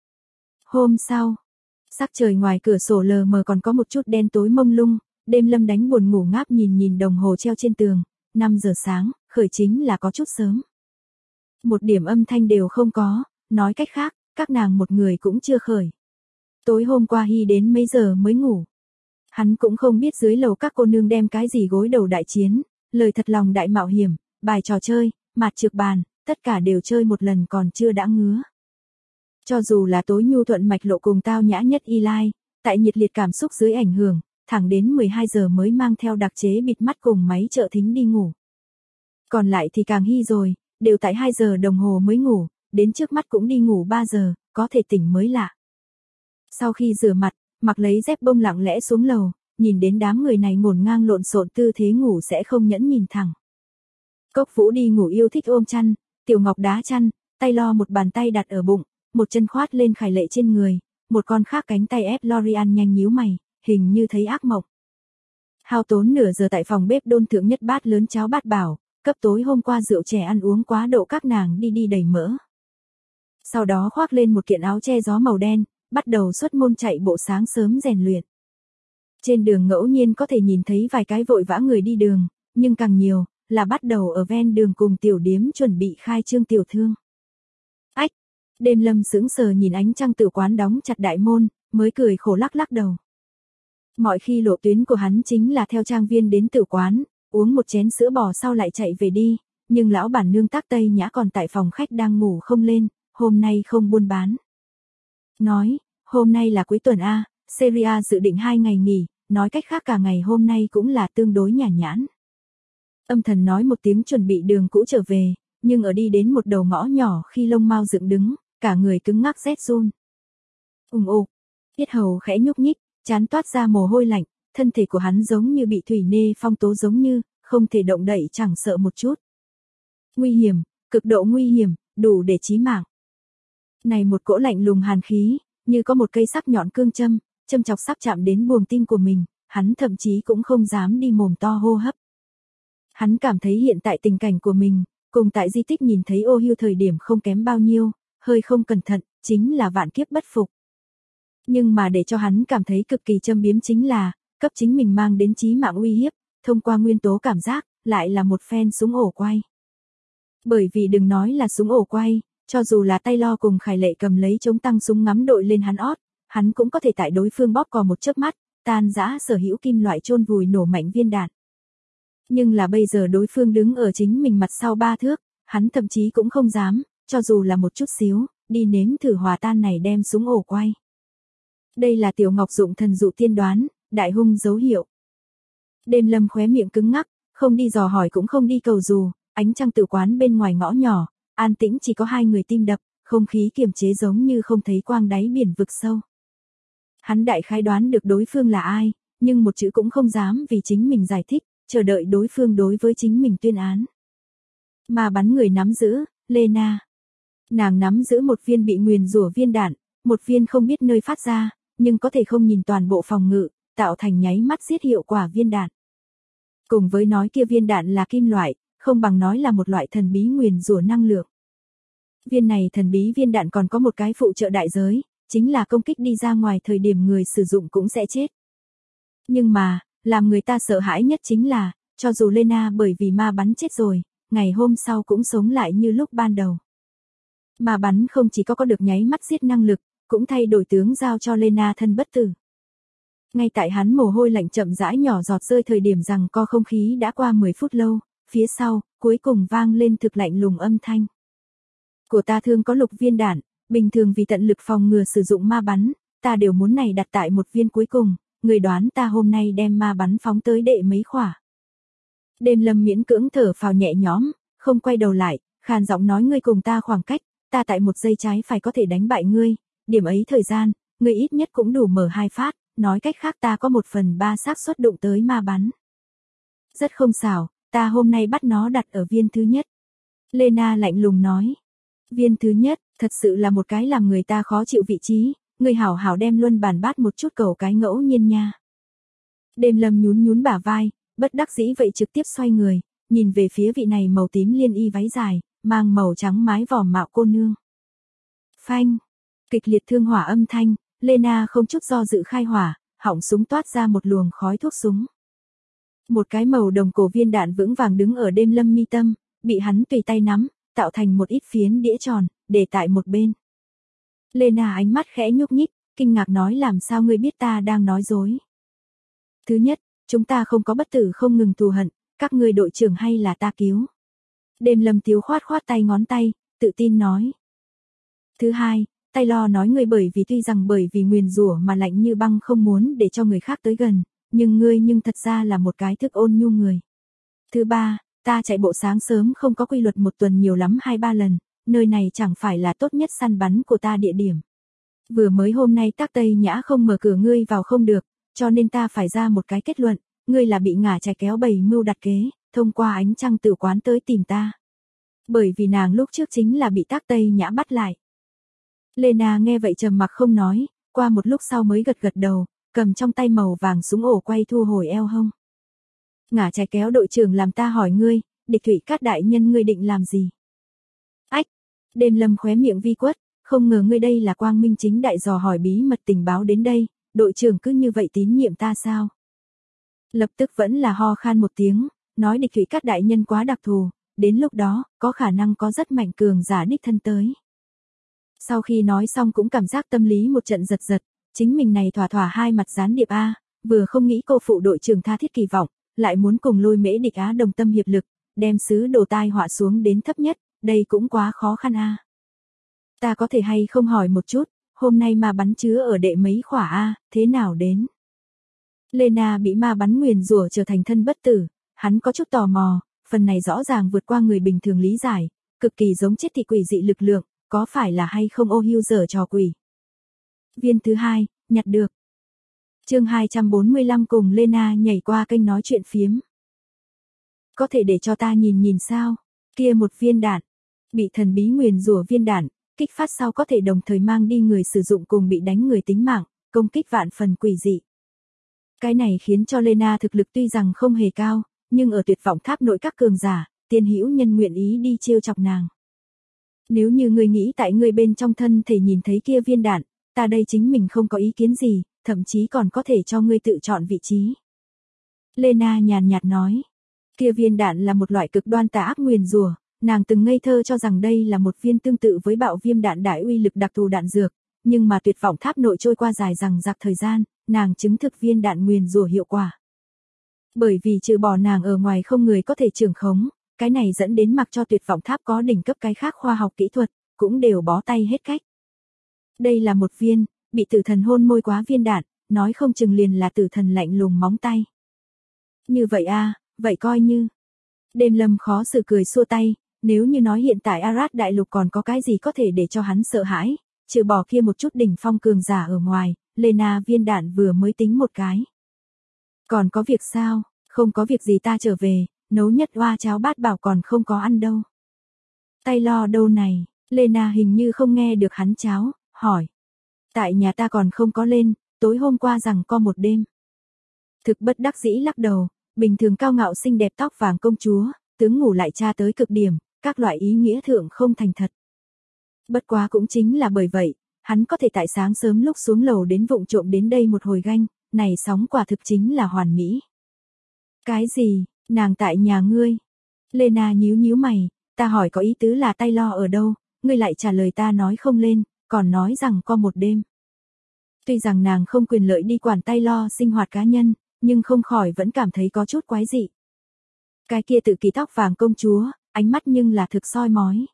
S1: Hôm sau, sắc trời ngoài cửa sổ lờ mờ còn có một chút đen tối mông lung, Đêm Lâm đánh buồn ngủ ngáp nhìn nhìn đồng hồ treo trên tường, 5 giờ sáng, khởi chính là có chút sớm. Một điểm âm thanh đều không có, nói cách khác, các nàng một người cũng chưa khởi. Tối hôm qua Hy đến mấy giờ mới ngủ. Hắn cũng không biết dưới lầu các cô nương đem cái gì gối đầu đại chiến, lời thật lòng đại mạo hiểm, bài trò chơi, mạt trược bàn, tất cả đều chơi một lần còn chưa đã ngứa. Cho dù là tối nhu thuận mạch lộ cùng tao nhã nhất Y Lai, tại nhiệt liệt cảm xúc dưới ảnh hưởng, thẳng đến 12 giờ mới mang theo đặc chế bịt mắt cùng máy trợ thính đi ngủ. Còn lại thì càng Hy rồi, đều tại 2 giờ đồng hồ mới ngủ, đến trước mắt cũng đi ngủ 3 giờ, có thể tỉnh mới lạ. Sau khi rửa mặt, mặc lấy dép bông lặng lẽ xuống lầu, nhìn đến đám người này ngổn ngang lộn xộn tư thế ngủ sẽ không nhẫn nhìn thẳng. Cốc Vũ đi ngủ yêu thích ôm chăn, Tiểu Ngọc đá chăn, tay lo một bàn tay đặt ở bụng, một chân khoát lên Khải Lệ trên người, một con khác cánh tay ép Lorian nhanh nhíu mày, hình như thấy ác mộng. Hao tốn nửa giờ tại phòng bếp đôn thượng nhất bát lớn cháo bát bảo, cấp tối hôm qua rượu trẻ ăn uống quá độ các nàng đi đầy mỡ. Sau đó khoác lên một kiện áo che gió màu đen, bắt đầu xuất môn chạy bộ sáng sớm rèn luyện. Trên đường ngẫu nhiên có thể nhìn thấy vài cái vội vã người đi đường, nhưng càng nhiều là bắt đầu ở ven đường cùng tiểu điếm chuẩn bị khai trương tiểu thương. Ách, Đêm Lâm sững sờ nhìn ánh trăng tử quán đóng chặt đại môn, mới cười khổ lắc lắc đầu. Mọi khi lộ tuyến của hắn chính là theo trang viên đến tử quán, uống một chén sữa bò sau lại chạy về đi, nhưng lão bản nương Tác Tây Nhã còn tại phòng khách đang ngủ không lên, hôm nay không buôn bán. Nói, hôm nay là cuối tuần A, Seria dự định 2 ngày nghỉ, nói cách khác cả ngày hôm nay cũng là tương đối nhàn nhãn. Âm Thần nói một tiếng chuẩn bị đường cũ trở về, nhưng ở đi đến một đầu ngõ nhỏ khi lông mao dựng đứng, cả người cứng ngắc rét run. Ục, yết hầu khẽ nhúc nhích, trán toát ra mồ hôi lạnh, thân thể của hắn giống như bị thủy nê phong tố giống như, không thể động đậy chẳng sợ một chút. Nguy hiểm, cực độ nguy hiểm, đủ để chí mạng. Này một cỗ lạnh lùng hàn khí, như có một cây sắc nhọn cương châm chọc sắp chạm đến buồng tim của mình, hắn thậm chí cũng không dám đi mồm to hô hấp. Hắn cảm thấy hiện tại tình cảnh của mình, cùng tại di tích nhìn thấy ô hưu thời điểm không kém bao nhiêu, hơi không cẩn thận, chính là vạn kiếp bất phục. Nhưng mà để cho hắn cảm thấy cực kỳ châm biếm chính là, cấp chính mình mang đến chí mạng uy hiếp, thông qua nguyên tố cảm giác, lại là một phen súng ổ quay. Bởi vì đừng nói là súng ổ quay, cho dù là Taylor cùng Khải Lệ cầm lấy chống tăng súng ngắm đội lên hắn ót, hắn cũng có thể tại đối phương bóp cò một chớp mắt, tan rã sở hữu kim loại chôn vùi nổ mạnh viên đạn. Nhưng là bây giờ đối phương đứng ở chính mình mặt sau 3 thước, hắn thậm chí cũng không dám, cho dù là một chút xíu, đi nếm thử hòa tan này đem súng ổ quay. Đây là Tiểu Ngọc dụng thần dụ tiên đoán, đại hung dấu hiệu. Đêm Lâm khóe miệng cứng ngắc, không đi dò hỏi cũng không đi cầu dù, ánh trăng tử quán bên ngoài ngõ nhỏ, an tĩnh chỉ có hai người tim đập, không khí kiềm chế giống như không thấy quang đáy biển vực sâu. Hắn đại khái đoán được đối phương là ai, nhưng một chữ cũng không dám vì chính mình giải thích, chờ đợi đối phương đối với chính mình tuyên án. Mà bắn người nắm giữ, Lena. Nàng nắm giữ một viên bị nguyền rủa viên đạn, một viên không biết nơi phát ra, nhưng có thể không nhìn toàn bộ phòng ngự, tạo thành nháy mắt giết hiệu quả viên đạn. Cùng với nói kia viên đạn là kim loại, không bằng nói là một loại thần bí nguyền rủa năng lượng. Viên này thần bí viên đạn còn có một cái phụ trợ đại giới, chính là công kích đi ra ngoài thời điểm người sử dụng cũng sẽ chết. Nhưng mà, làm người ta sợ hãi nhất chính là, cho dù Lena bởi vì ma bắn chết rồi, ngày hôm sau cũng sống lại như lúc ban đầu. Ma bắn không chỉ có được nháy mắt giết năng lực, cũng thay đổi tướng giao cho Lena thân bất tử. Ngay tại hắn mồ hôi lạnh chậm rãi nhỏ giọt rơi thời điểm rằng co không khí đã qua 10 phút lâu, phía sau, cuối cùng vang lên thực lạnh lùng âm thanh. Của ta thương có lục viên đạn, bình thường vì tận lực phòng ngừa sử dụng ma bắn, ta đều muốn này đặt tại một viên cuối cùng, người đoán ta hôm nay đem ma bắn phóng tới đệ mấy khỏa. Đêm Lâm miễn cưỡng thở phào nhẹ nhõm, không quay đầu lại, khàn giọng nói ngươi cùng ta khoảng cách, ta tại một giây trái phải có thể đánh bại ngươi, điểm ấy thời gian, ngươi ít nhất cũng đủ mở 2 phát, nói cách khác ta có 1/3 xác suất đụng tới ma bắn. Rất không xảo, ta hôm nay bắt nó đặt ở viên thứ nhất. Lena lạnh lùng nói. Viên thứ nhất, thật sự là một cái làm người ta khó chịu vị trí, người hảo hảo đem luân bàn bát một chút cầu cái ngẫu nhiên nha. Đêm Lâm nhún nhún bả vai, bất đắc dĩ vậy trực tiếp xoay người, nhìn về phía vị này màu tím liên y váy dài, mang màu trắng mái vòm mạo cô nương. Phanh, kịch liệt thương hỏa âm thanh, Lena không chút do dự khai hỏa, họng súng toát ra một luồng khói thuốc súng. Một cái màu đồng cổ viên đạn vững vàng đứng ở Đêm Lâm mi tâm, bị hắn tùy tay nắm, tạo thành một ít phiến đĩa tròn, để tại một bên. Lena ánh mắt khẽ nhúc nhích, kinh ngạc nói làm sao ngươi biết ta đang nói dối. Thứ nhất, chúng ta không có bất tử không ngừng thù hận, các ngươi đội trưởng hay là ta cứu. Đêm Lâm Tiếu khoát khoát tay ngón tay, tự tin nói. Thứ hai, Taylor nói ngươi bởi vì nguyền rủa mà lạnh như băng không muốn để cho người khác tới gần, nhưng ngươi thật ra là một cái thức ôn nhu người. Thứ ba, ta chạy bộ sáng sớm không có quy luật một tuần nhiều lắm 2-3 lần, nơi này chẳng phải là tốt nhất săn bắn của ta địa điểm. Vừa mới hôm nay Tác Tây Nhã không mở cửa ngươi vào không được, cho nên ta phải ra một cái kết luận, ngươi là bị ngả chài kéo bầy mưu đặt kế, thông qua ánh trăng tử quán tới tìm ta. Bởi vì nàng lúc trước chính là bị Tác Tây Nhã bắt lại. Lena nghe vậy trầm mặc không nói, qua một lúc sau mới gật gật đầu, cầm trong tay màu vàng súng ổ quay thu hồi eo hông. Ngả chài kéo đội trưởng làm ta hỏi ngươi, Địch Thủy Cát đại nhân ngươi định làm gì? Ách, Đêm Lâm khóe miệng vi quất, không ngờ ngươi đây là quang minh chính đại dò hỏi bí mật tình báo đến đây, đội trưởng cứ như vậy tín nhiệm ta sao? Lập tức vẫn là ho khan một tiếng, nói Địch Thủy Cát đại nhân quá đặc thù, đến lúc đó, có khả năng có rất mạnh cường giả đích thân tới. Sau khi nói xong cũng cảm giác tâm lý một trận giật giật, chính mình này thỏa thỏa hai mặt gián điệp A, vừa không nghĩ cô phụ đội trưởng tha thiết kỳ vọng, lại muốn cùng Lôi Mễ Địch Á đồng tâm hiệp lực, đem sứ đồ tai họa xuống đến thấp nhất, đây cũng quá khó khăn A. Ta có thể hay không hỏi một chút, hôm nay ma bắn chứa ở đệ mấy khỏa A, thế nào đến? Lena bị ma bắn nguyền rủa trở thành thân bất tử, hắn có chút tò mò, phần này rõ ràng vượt qua người bình thường lý giải, cực kỳ giống chết thị quỷ dị lực lượng, có phải là hay không ô hưu dở trò quỷ? Viên thứ hai, nhặt được. Chương 245 cùng Lena nhảy qua kênh nói chuyện phiếm. Có thể để cho ta nhìn nhìn sao? Kia một viên đạn, bị thần bí nguyền rủa viên đạn, kích phát sau có thể đồng thời mang đi người sử dụng cùng bị đánh người tính mạng, công kích vạn phần quỷ dị. Cái này khiến cho Lena thực lực tuy rằng không hề cao, nhưng ở tuyệt vọng tháp nội các cường giả, tiên hữu nhân nguyện ý đi trêu chọc nàng. Nếu như ngươi nghĩ tại ngươi bên trong thân thể nhìn thấy kia viên đạn, ta đây chính mình không có ý kiến gì, thậm chí còn có thể cho ngươi tự chọn vị trí. Lena nhàn nhạt nói, kia viên đạn là một loại cực đoan tà ác nguyền rủa, nàng từng ngây thơ cho rằng đây là một viên tương tự với bạo viêm đạn đại uy lực đặc thù đạn dược, nhưng mà tuyệt vọng tháp nội trôi qua dài rằng rạc thời gian, nàng chứng thực viên đạn nguyền rủa hiệu quả. Bởi vì trừ bỏ nàng ở ngoài không người có thể trưởng khống, cái này dẫn đến mặc cho tuyệt vọng tháp có đỉnh cấp cái khác khoa học kỹ thuật, cũng đều bó tay hết cách. Đây là một viên, bị tử thần hôn môi quá viên đạn, nói không chừng liền là tử thần lạnh lùng móng tay. Như vậy a, vậy coi như. Đêm Lâm khó xử cười xua tay, nếu như nói hiện tại Arad đại lục còn có cái gì có thể để cho hắn sợ hãi, trừ bỏ kia một chút đỉnh phong cường giả ở ngoài, Lena viên đạn vừa mới tính một cái. Còn có việc sao, không có việc gì ta trở về, nấu nhất oa cháo bát bảo còn không có ăn đâu. Tay lo đâu này, Lena hình như không nghe được hắn cháo, hỏi. Tại nhà ta còn không có lên, tối hôm qua rằng có một đêm. Thực bất đắc dĩ lắc đầu, bình thường cao ngạo xinh đẹp tóc vàng công chúa, tướng ngủ lại cha tới cực điểm, các loại ý nghĩa thượng không thành thật. Bất quá cũng chính là bởi vậy, hắn có thể tại sáng sớm lúc xuống lầu đến vụng trộm đến đây một hồi ganh, này sóng quả thực chính là hoàn mỹ. Cái gì, nàng tại nhà ngươi? Lena nhíu nhíu mày, ta hỏi có ý tứ là tay lo ở đâu, ngươi lại trả lời ta nói không lên, còn nói rằng có một đêm. Tuy rằng nàng không quyền lợi đi quản tay lo sinh hoạt cá nhân, nhưng không khỏi vẫn cảm thấy có chút quái dị. Cái kia tự kỷ tóc vàng công chúa, ánh mắt nhưng là thực soi mói.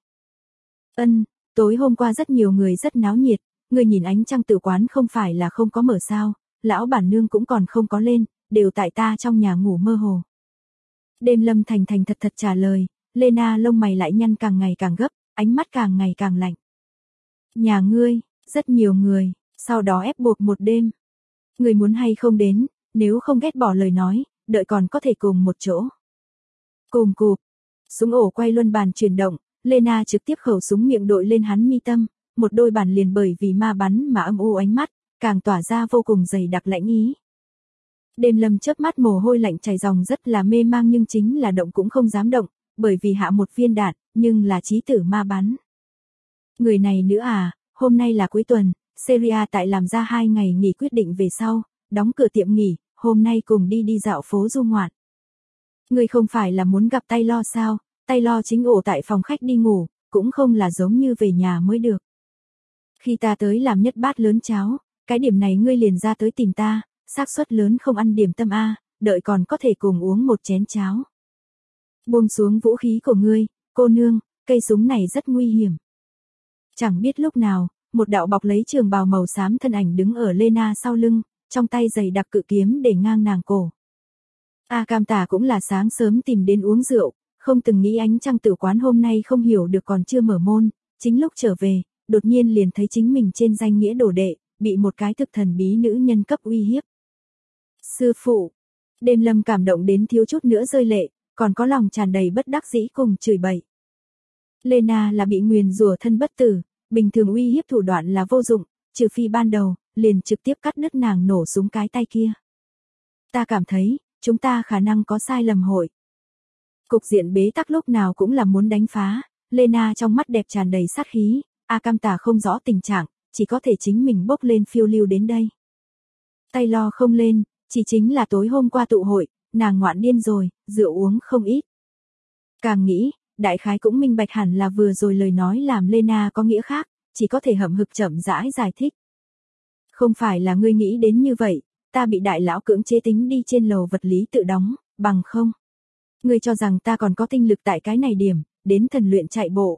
S1: Tối hôm qua rất nhiều người rất náo nhiệt, người nhìn ánh trăng tử quán không phải là không có mở sao, lão bản nương cũng còn không có lên, đều tại ta trong nhà ngủ mơ hồ. Đêm Lâm thành thành thật thật trả lời, Lena lông mày lại nhăn càng ngày càng gấp, ánh mắt càng ngày càng lạnh. Nhà ngươi, rất nhiều người, sau đó ép buộc một đêm. Người muốn hay không đến, nếu không ghét bỏ lời nói, đợi còn có thể cùng một chỗ. Cùng cụp, súng ổ quay luân bàn chuyển động, Lena trực tiếp khẩu súng miệng đội lên hắn mi tâm, một đôi bàn liền bởi vì ma bắn mà âm u ánh mắt, càng tỏa ra vô cùng dày đặc lãnh ý. Đêm Lâm chớp mắt mồ hôi lạnh chảy ròng rất là mê mang nhưng chính là động cũng không dám động, bởi vì hạ một viên đạn, nhưng là chí tử ma bắn. Người này nữa à, hôm nay là cuối tuần, Syria tại làm ra 2 ngày nghỉ quyết định về sau, đóng cửa tiệm nghỉ, hôm nay cùng đi dạo phố du ngoạn. Người không phải là muốn gặp tay lo sao, tay lo chính ổ tại phòng khách đi ngủ, cũng không là giống như về nhà mới được. Khi ta tới làm nhất bát lớn cháo, cái điểm này ngươi liền ra tới tìm ta, xác suất lớn không ăn điểm tâm a, đợi còn có thể cùng uống một chén cháo. Buông xuống vũ khí của ngươi, cô nương, cây súng này rất nguy hiểm. Chẳng biết lúc nào, một đạo bọc lấy trường bào màu xám thân ảnh đứng ở Lena sau lưng, trong tay giày đặc cự kiếm để ngang nàng cổ. A Cam Tả cũng là sáng sớm tìm đến uống rượu, không từng nghĩ ánh trăng tử quán hôm nay không hiểu được còn chưa mở môn, chính lúc trở về, đột nhiên liền thấy chính mình trên danh nghĩa đồ đệ, bị một cái thực thần bí nữ nhân cấp uy hiếp. Sư phụ, Đêm Lâm cảm động đến thiếu chút nữa rơi lệ, còn có lòng tràn đầy bất đắc dĩ cùng chửi bậy. Lena là bị nguyền rủa thân bất tử, bình thường uy hiếp thủ đoạn là vô dụng, trừ phi ban đầu, liền trực tiếp cắt đứt nàng nổ súng cái tay kia. Ta cảm thấy, chúng ta khả năng có sai lầm hội. Cục diện bế tắc lúc nào cũng là muốn đánh phá, Lena trong mắt đẹp tràn đầy sát khí, A Cam Tả không rõ tình trạng, chỉ có thể chính mình bốc lên phiêu lưu đến đây. Tay lo không lên, chỉ chính là tối hôm qua tụ hội, nàng ngoạn điên rồi, rượu uống không ít. Càng nghĩ, đại khái cũng minh bạch hẳn là vừa rồi lời nói làm Lena có nghĩa khác, chỉ có thể hậm hực chậm rãi giải thích. Không phải là ngươi nghĩ đến như vậy, ta bị đại lão cưỡng chế tính đi trên lầu vật lý tự đóng, bằng không. Ngươi cho rằng ta còn có tinh lực tại cái này điểm, đến thần luyện chạy bộ.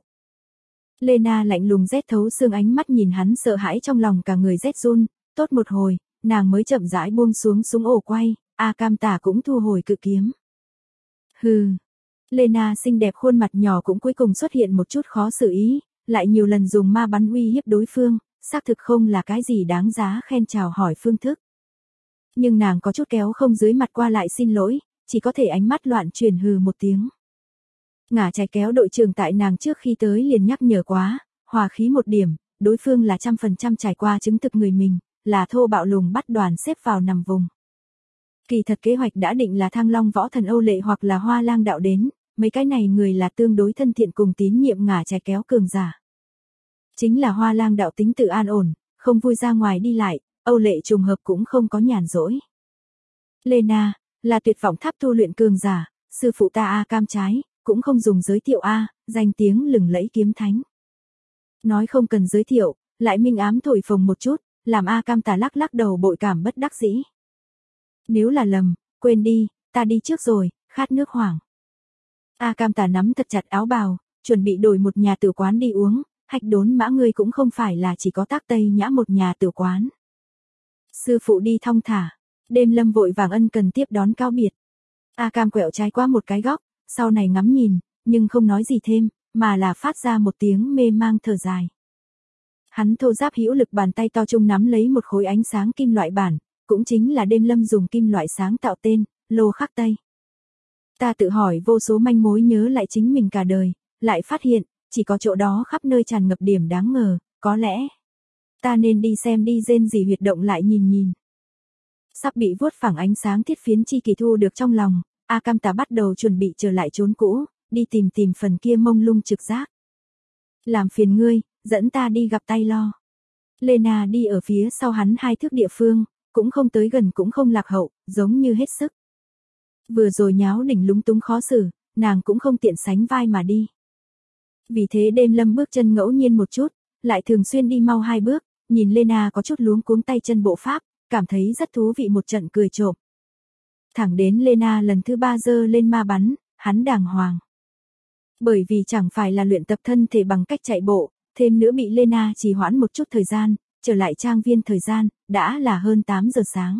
S1: Lena lạnh lùng rét thấu xương ánh mắt nhìn hắn sợ hãi trong lòng cả người rét run, tốt một hồi, nàng mới chậm rãi buông xuống súng ổ quay, A Cam Tả cũng thu hồi cự kiếm. Hừ. Lena xinh đẹp khuôn mặt nhỏ cũng cuối cùng xuất hiện một chút khó xử ý, lại nhiều lần dùng ma bắn uy hiếp đối phương, xác thực không là cái gì đáng giá khen chào hỏi phương thức. Nhưng nàng có chút kéo không dưới mặt qua lại xin lỗi, chỉ có thể ánh mắt loạn truyền hừ một tiếng. Ngả trái kéo đội trưởng tại nàng trước khi tới liền nhắc nhở quá, hòa khí một điểm, đối phương là 100% trải qua chứng thực người mình, là thô bạo lùng bắt đoàn xếp vào nằm vùng. Kỳ thật kế hoạch đã định là Thăng Long Võ Thần Âu Lệ hoặc là Hoa Lang Đạo đến, mấy cái này người là tương đối thân thiện cùng tín nhiệm ngả chè kéo cường giả. Chính là Hoa Lang Đạo tính tự an ổn, không vui ra ngoài đi lại, Âu Lệ trùng hợp cũng không có nhàn rỗi. Lena, là tuyệt vọng tháp tu luyện cường giả, sư phụ ta A Cam trái, cũng không dùng giới thiệu A, danh tiếng lừng lẫy kiếm thánh. Nói không cần giới thiệu, lại minh ám thổi phồng một chút, làm A Cam tà lắc lắc đầu bội cảm bất đắc dĩ. Nếu là lầm, quên đi, ta đi trước rồi, khát nước hoảng. A Cam tà nắm thật chặt áo bào, chuẩn bị đổi một nhà tử quán đi uống, Hạch Đốn Mã ngươi cũng không phải là chỉ có Tác Tây Nhã một nhà tử quán. Sư phụ đi thong thả, Đêm Lâm vội vàng ân cần tiếp đón cáo biệt. A Cam quẹo trái qua một cái góc, sau này ngắm nhìn, nhưng không nói gì thêm, mà là phát ra một tiếng mê mang thở dài. Hắn thô ráp hữu lực bàn tay to trung nắm lấy một khối ánh sáng kim loại bản, cũng chính là Đêm Lâm dùng kim loại sáng tạo tên, lô khắc Tây. Ta tự hỏi vô số manh mối nhớ lại chính mình cả đời, lại phát hiện, chỉ có chỗ đó khắp nơi tràn ngập điểm đáng ngờ, có lẽ ta nên đi xem đi rên gì huyệt động lại nhìn nhìn. Sắp bị vuốt phẳng ánh sáng thiết phiến chi kỳ thu được trong lòng, A Cam tà bắt đầu chuẩn bị trở lại chốn cũ, đi tìm phần kia mông lung trực giác. Làm phiền ngươi, dẫn ta đi gặp tay lo. Lena đi ở phía sau hắn 2 thước địa phương, cũng không tới gần cũng không lạc hậu, giống như hết sức. Vừa rồi nháo đỉnh lúng túng khó xử, nàng cũng không tiện sánh vai mà đi. Vì thế Đêm Lâm bước chân ngẫu nhiên một chút, lại thường xuyên đi mau 2 bước, nhìn Lena có chút luống cuống tay chân bộ pháp, cảm thấy rất thú vị một trận cười trộm. Thẳng đến Lena lần thứ 3 giơ lên ma bắn, hắn đàng hoàng. Bởi vì chẳng phải là luyện tập thân thể bằng cách chạy bộ, thêm nữa bị Lena trì hoãn một chút thời gian, trở lại trang viên thời gian, đã là hơn 8 giờ sáng.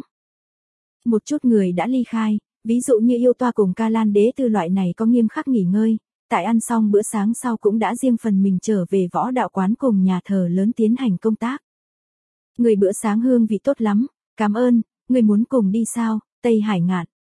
S1: Một chút người đã ly khai, ví dụ như Yêu Toa cùng Ca Lan Đế Tư loại này có nghiêm khắc nghỉ ngơi, tại ăn xong bữa sáng sau cũng đã riêng phần mình trở về võ đạo quán cùng nhà thờ lớn tiến hành công tác. Người bữa sáng hương vị tốt lắm, cảm ơn, người muốn cùng đi sao, Tây Hải Ngạn.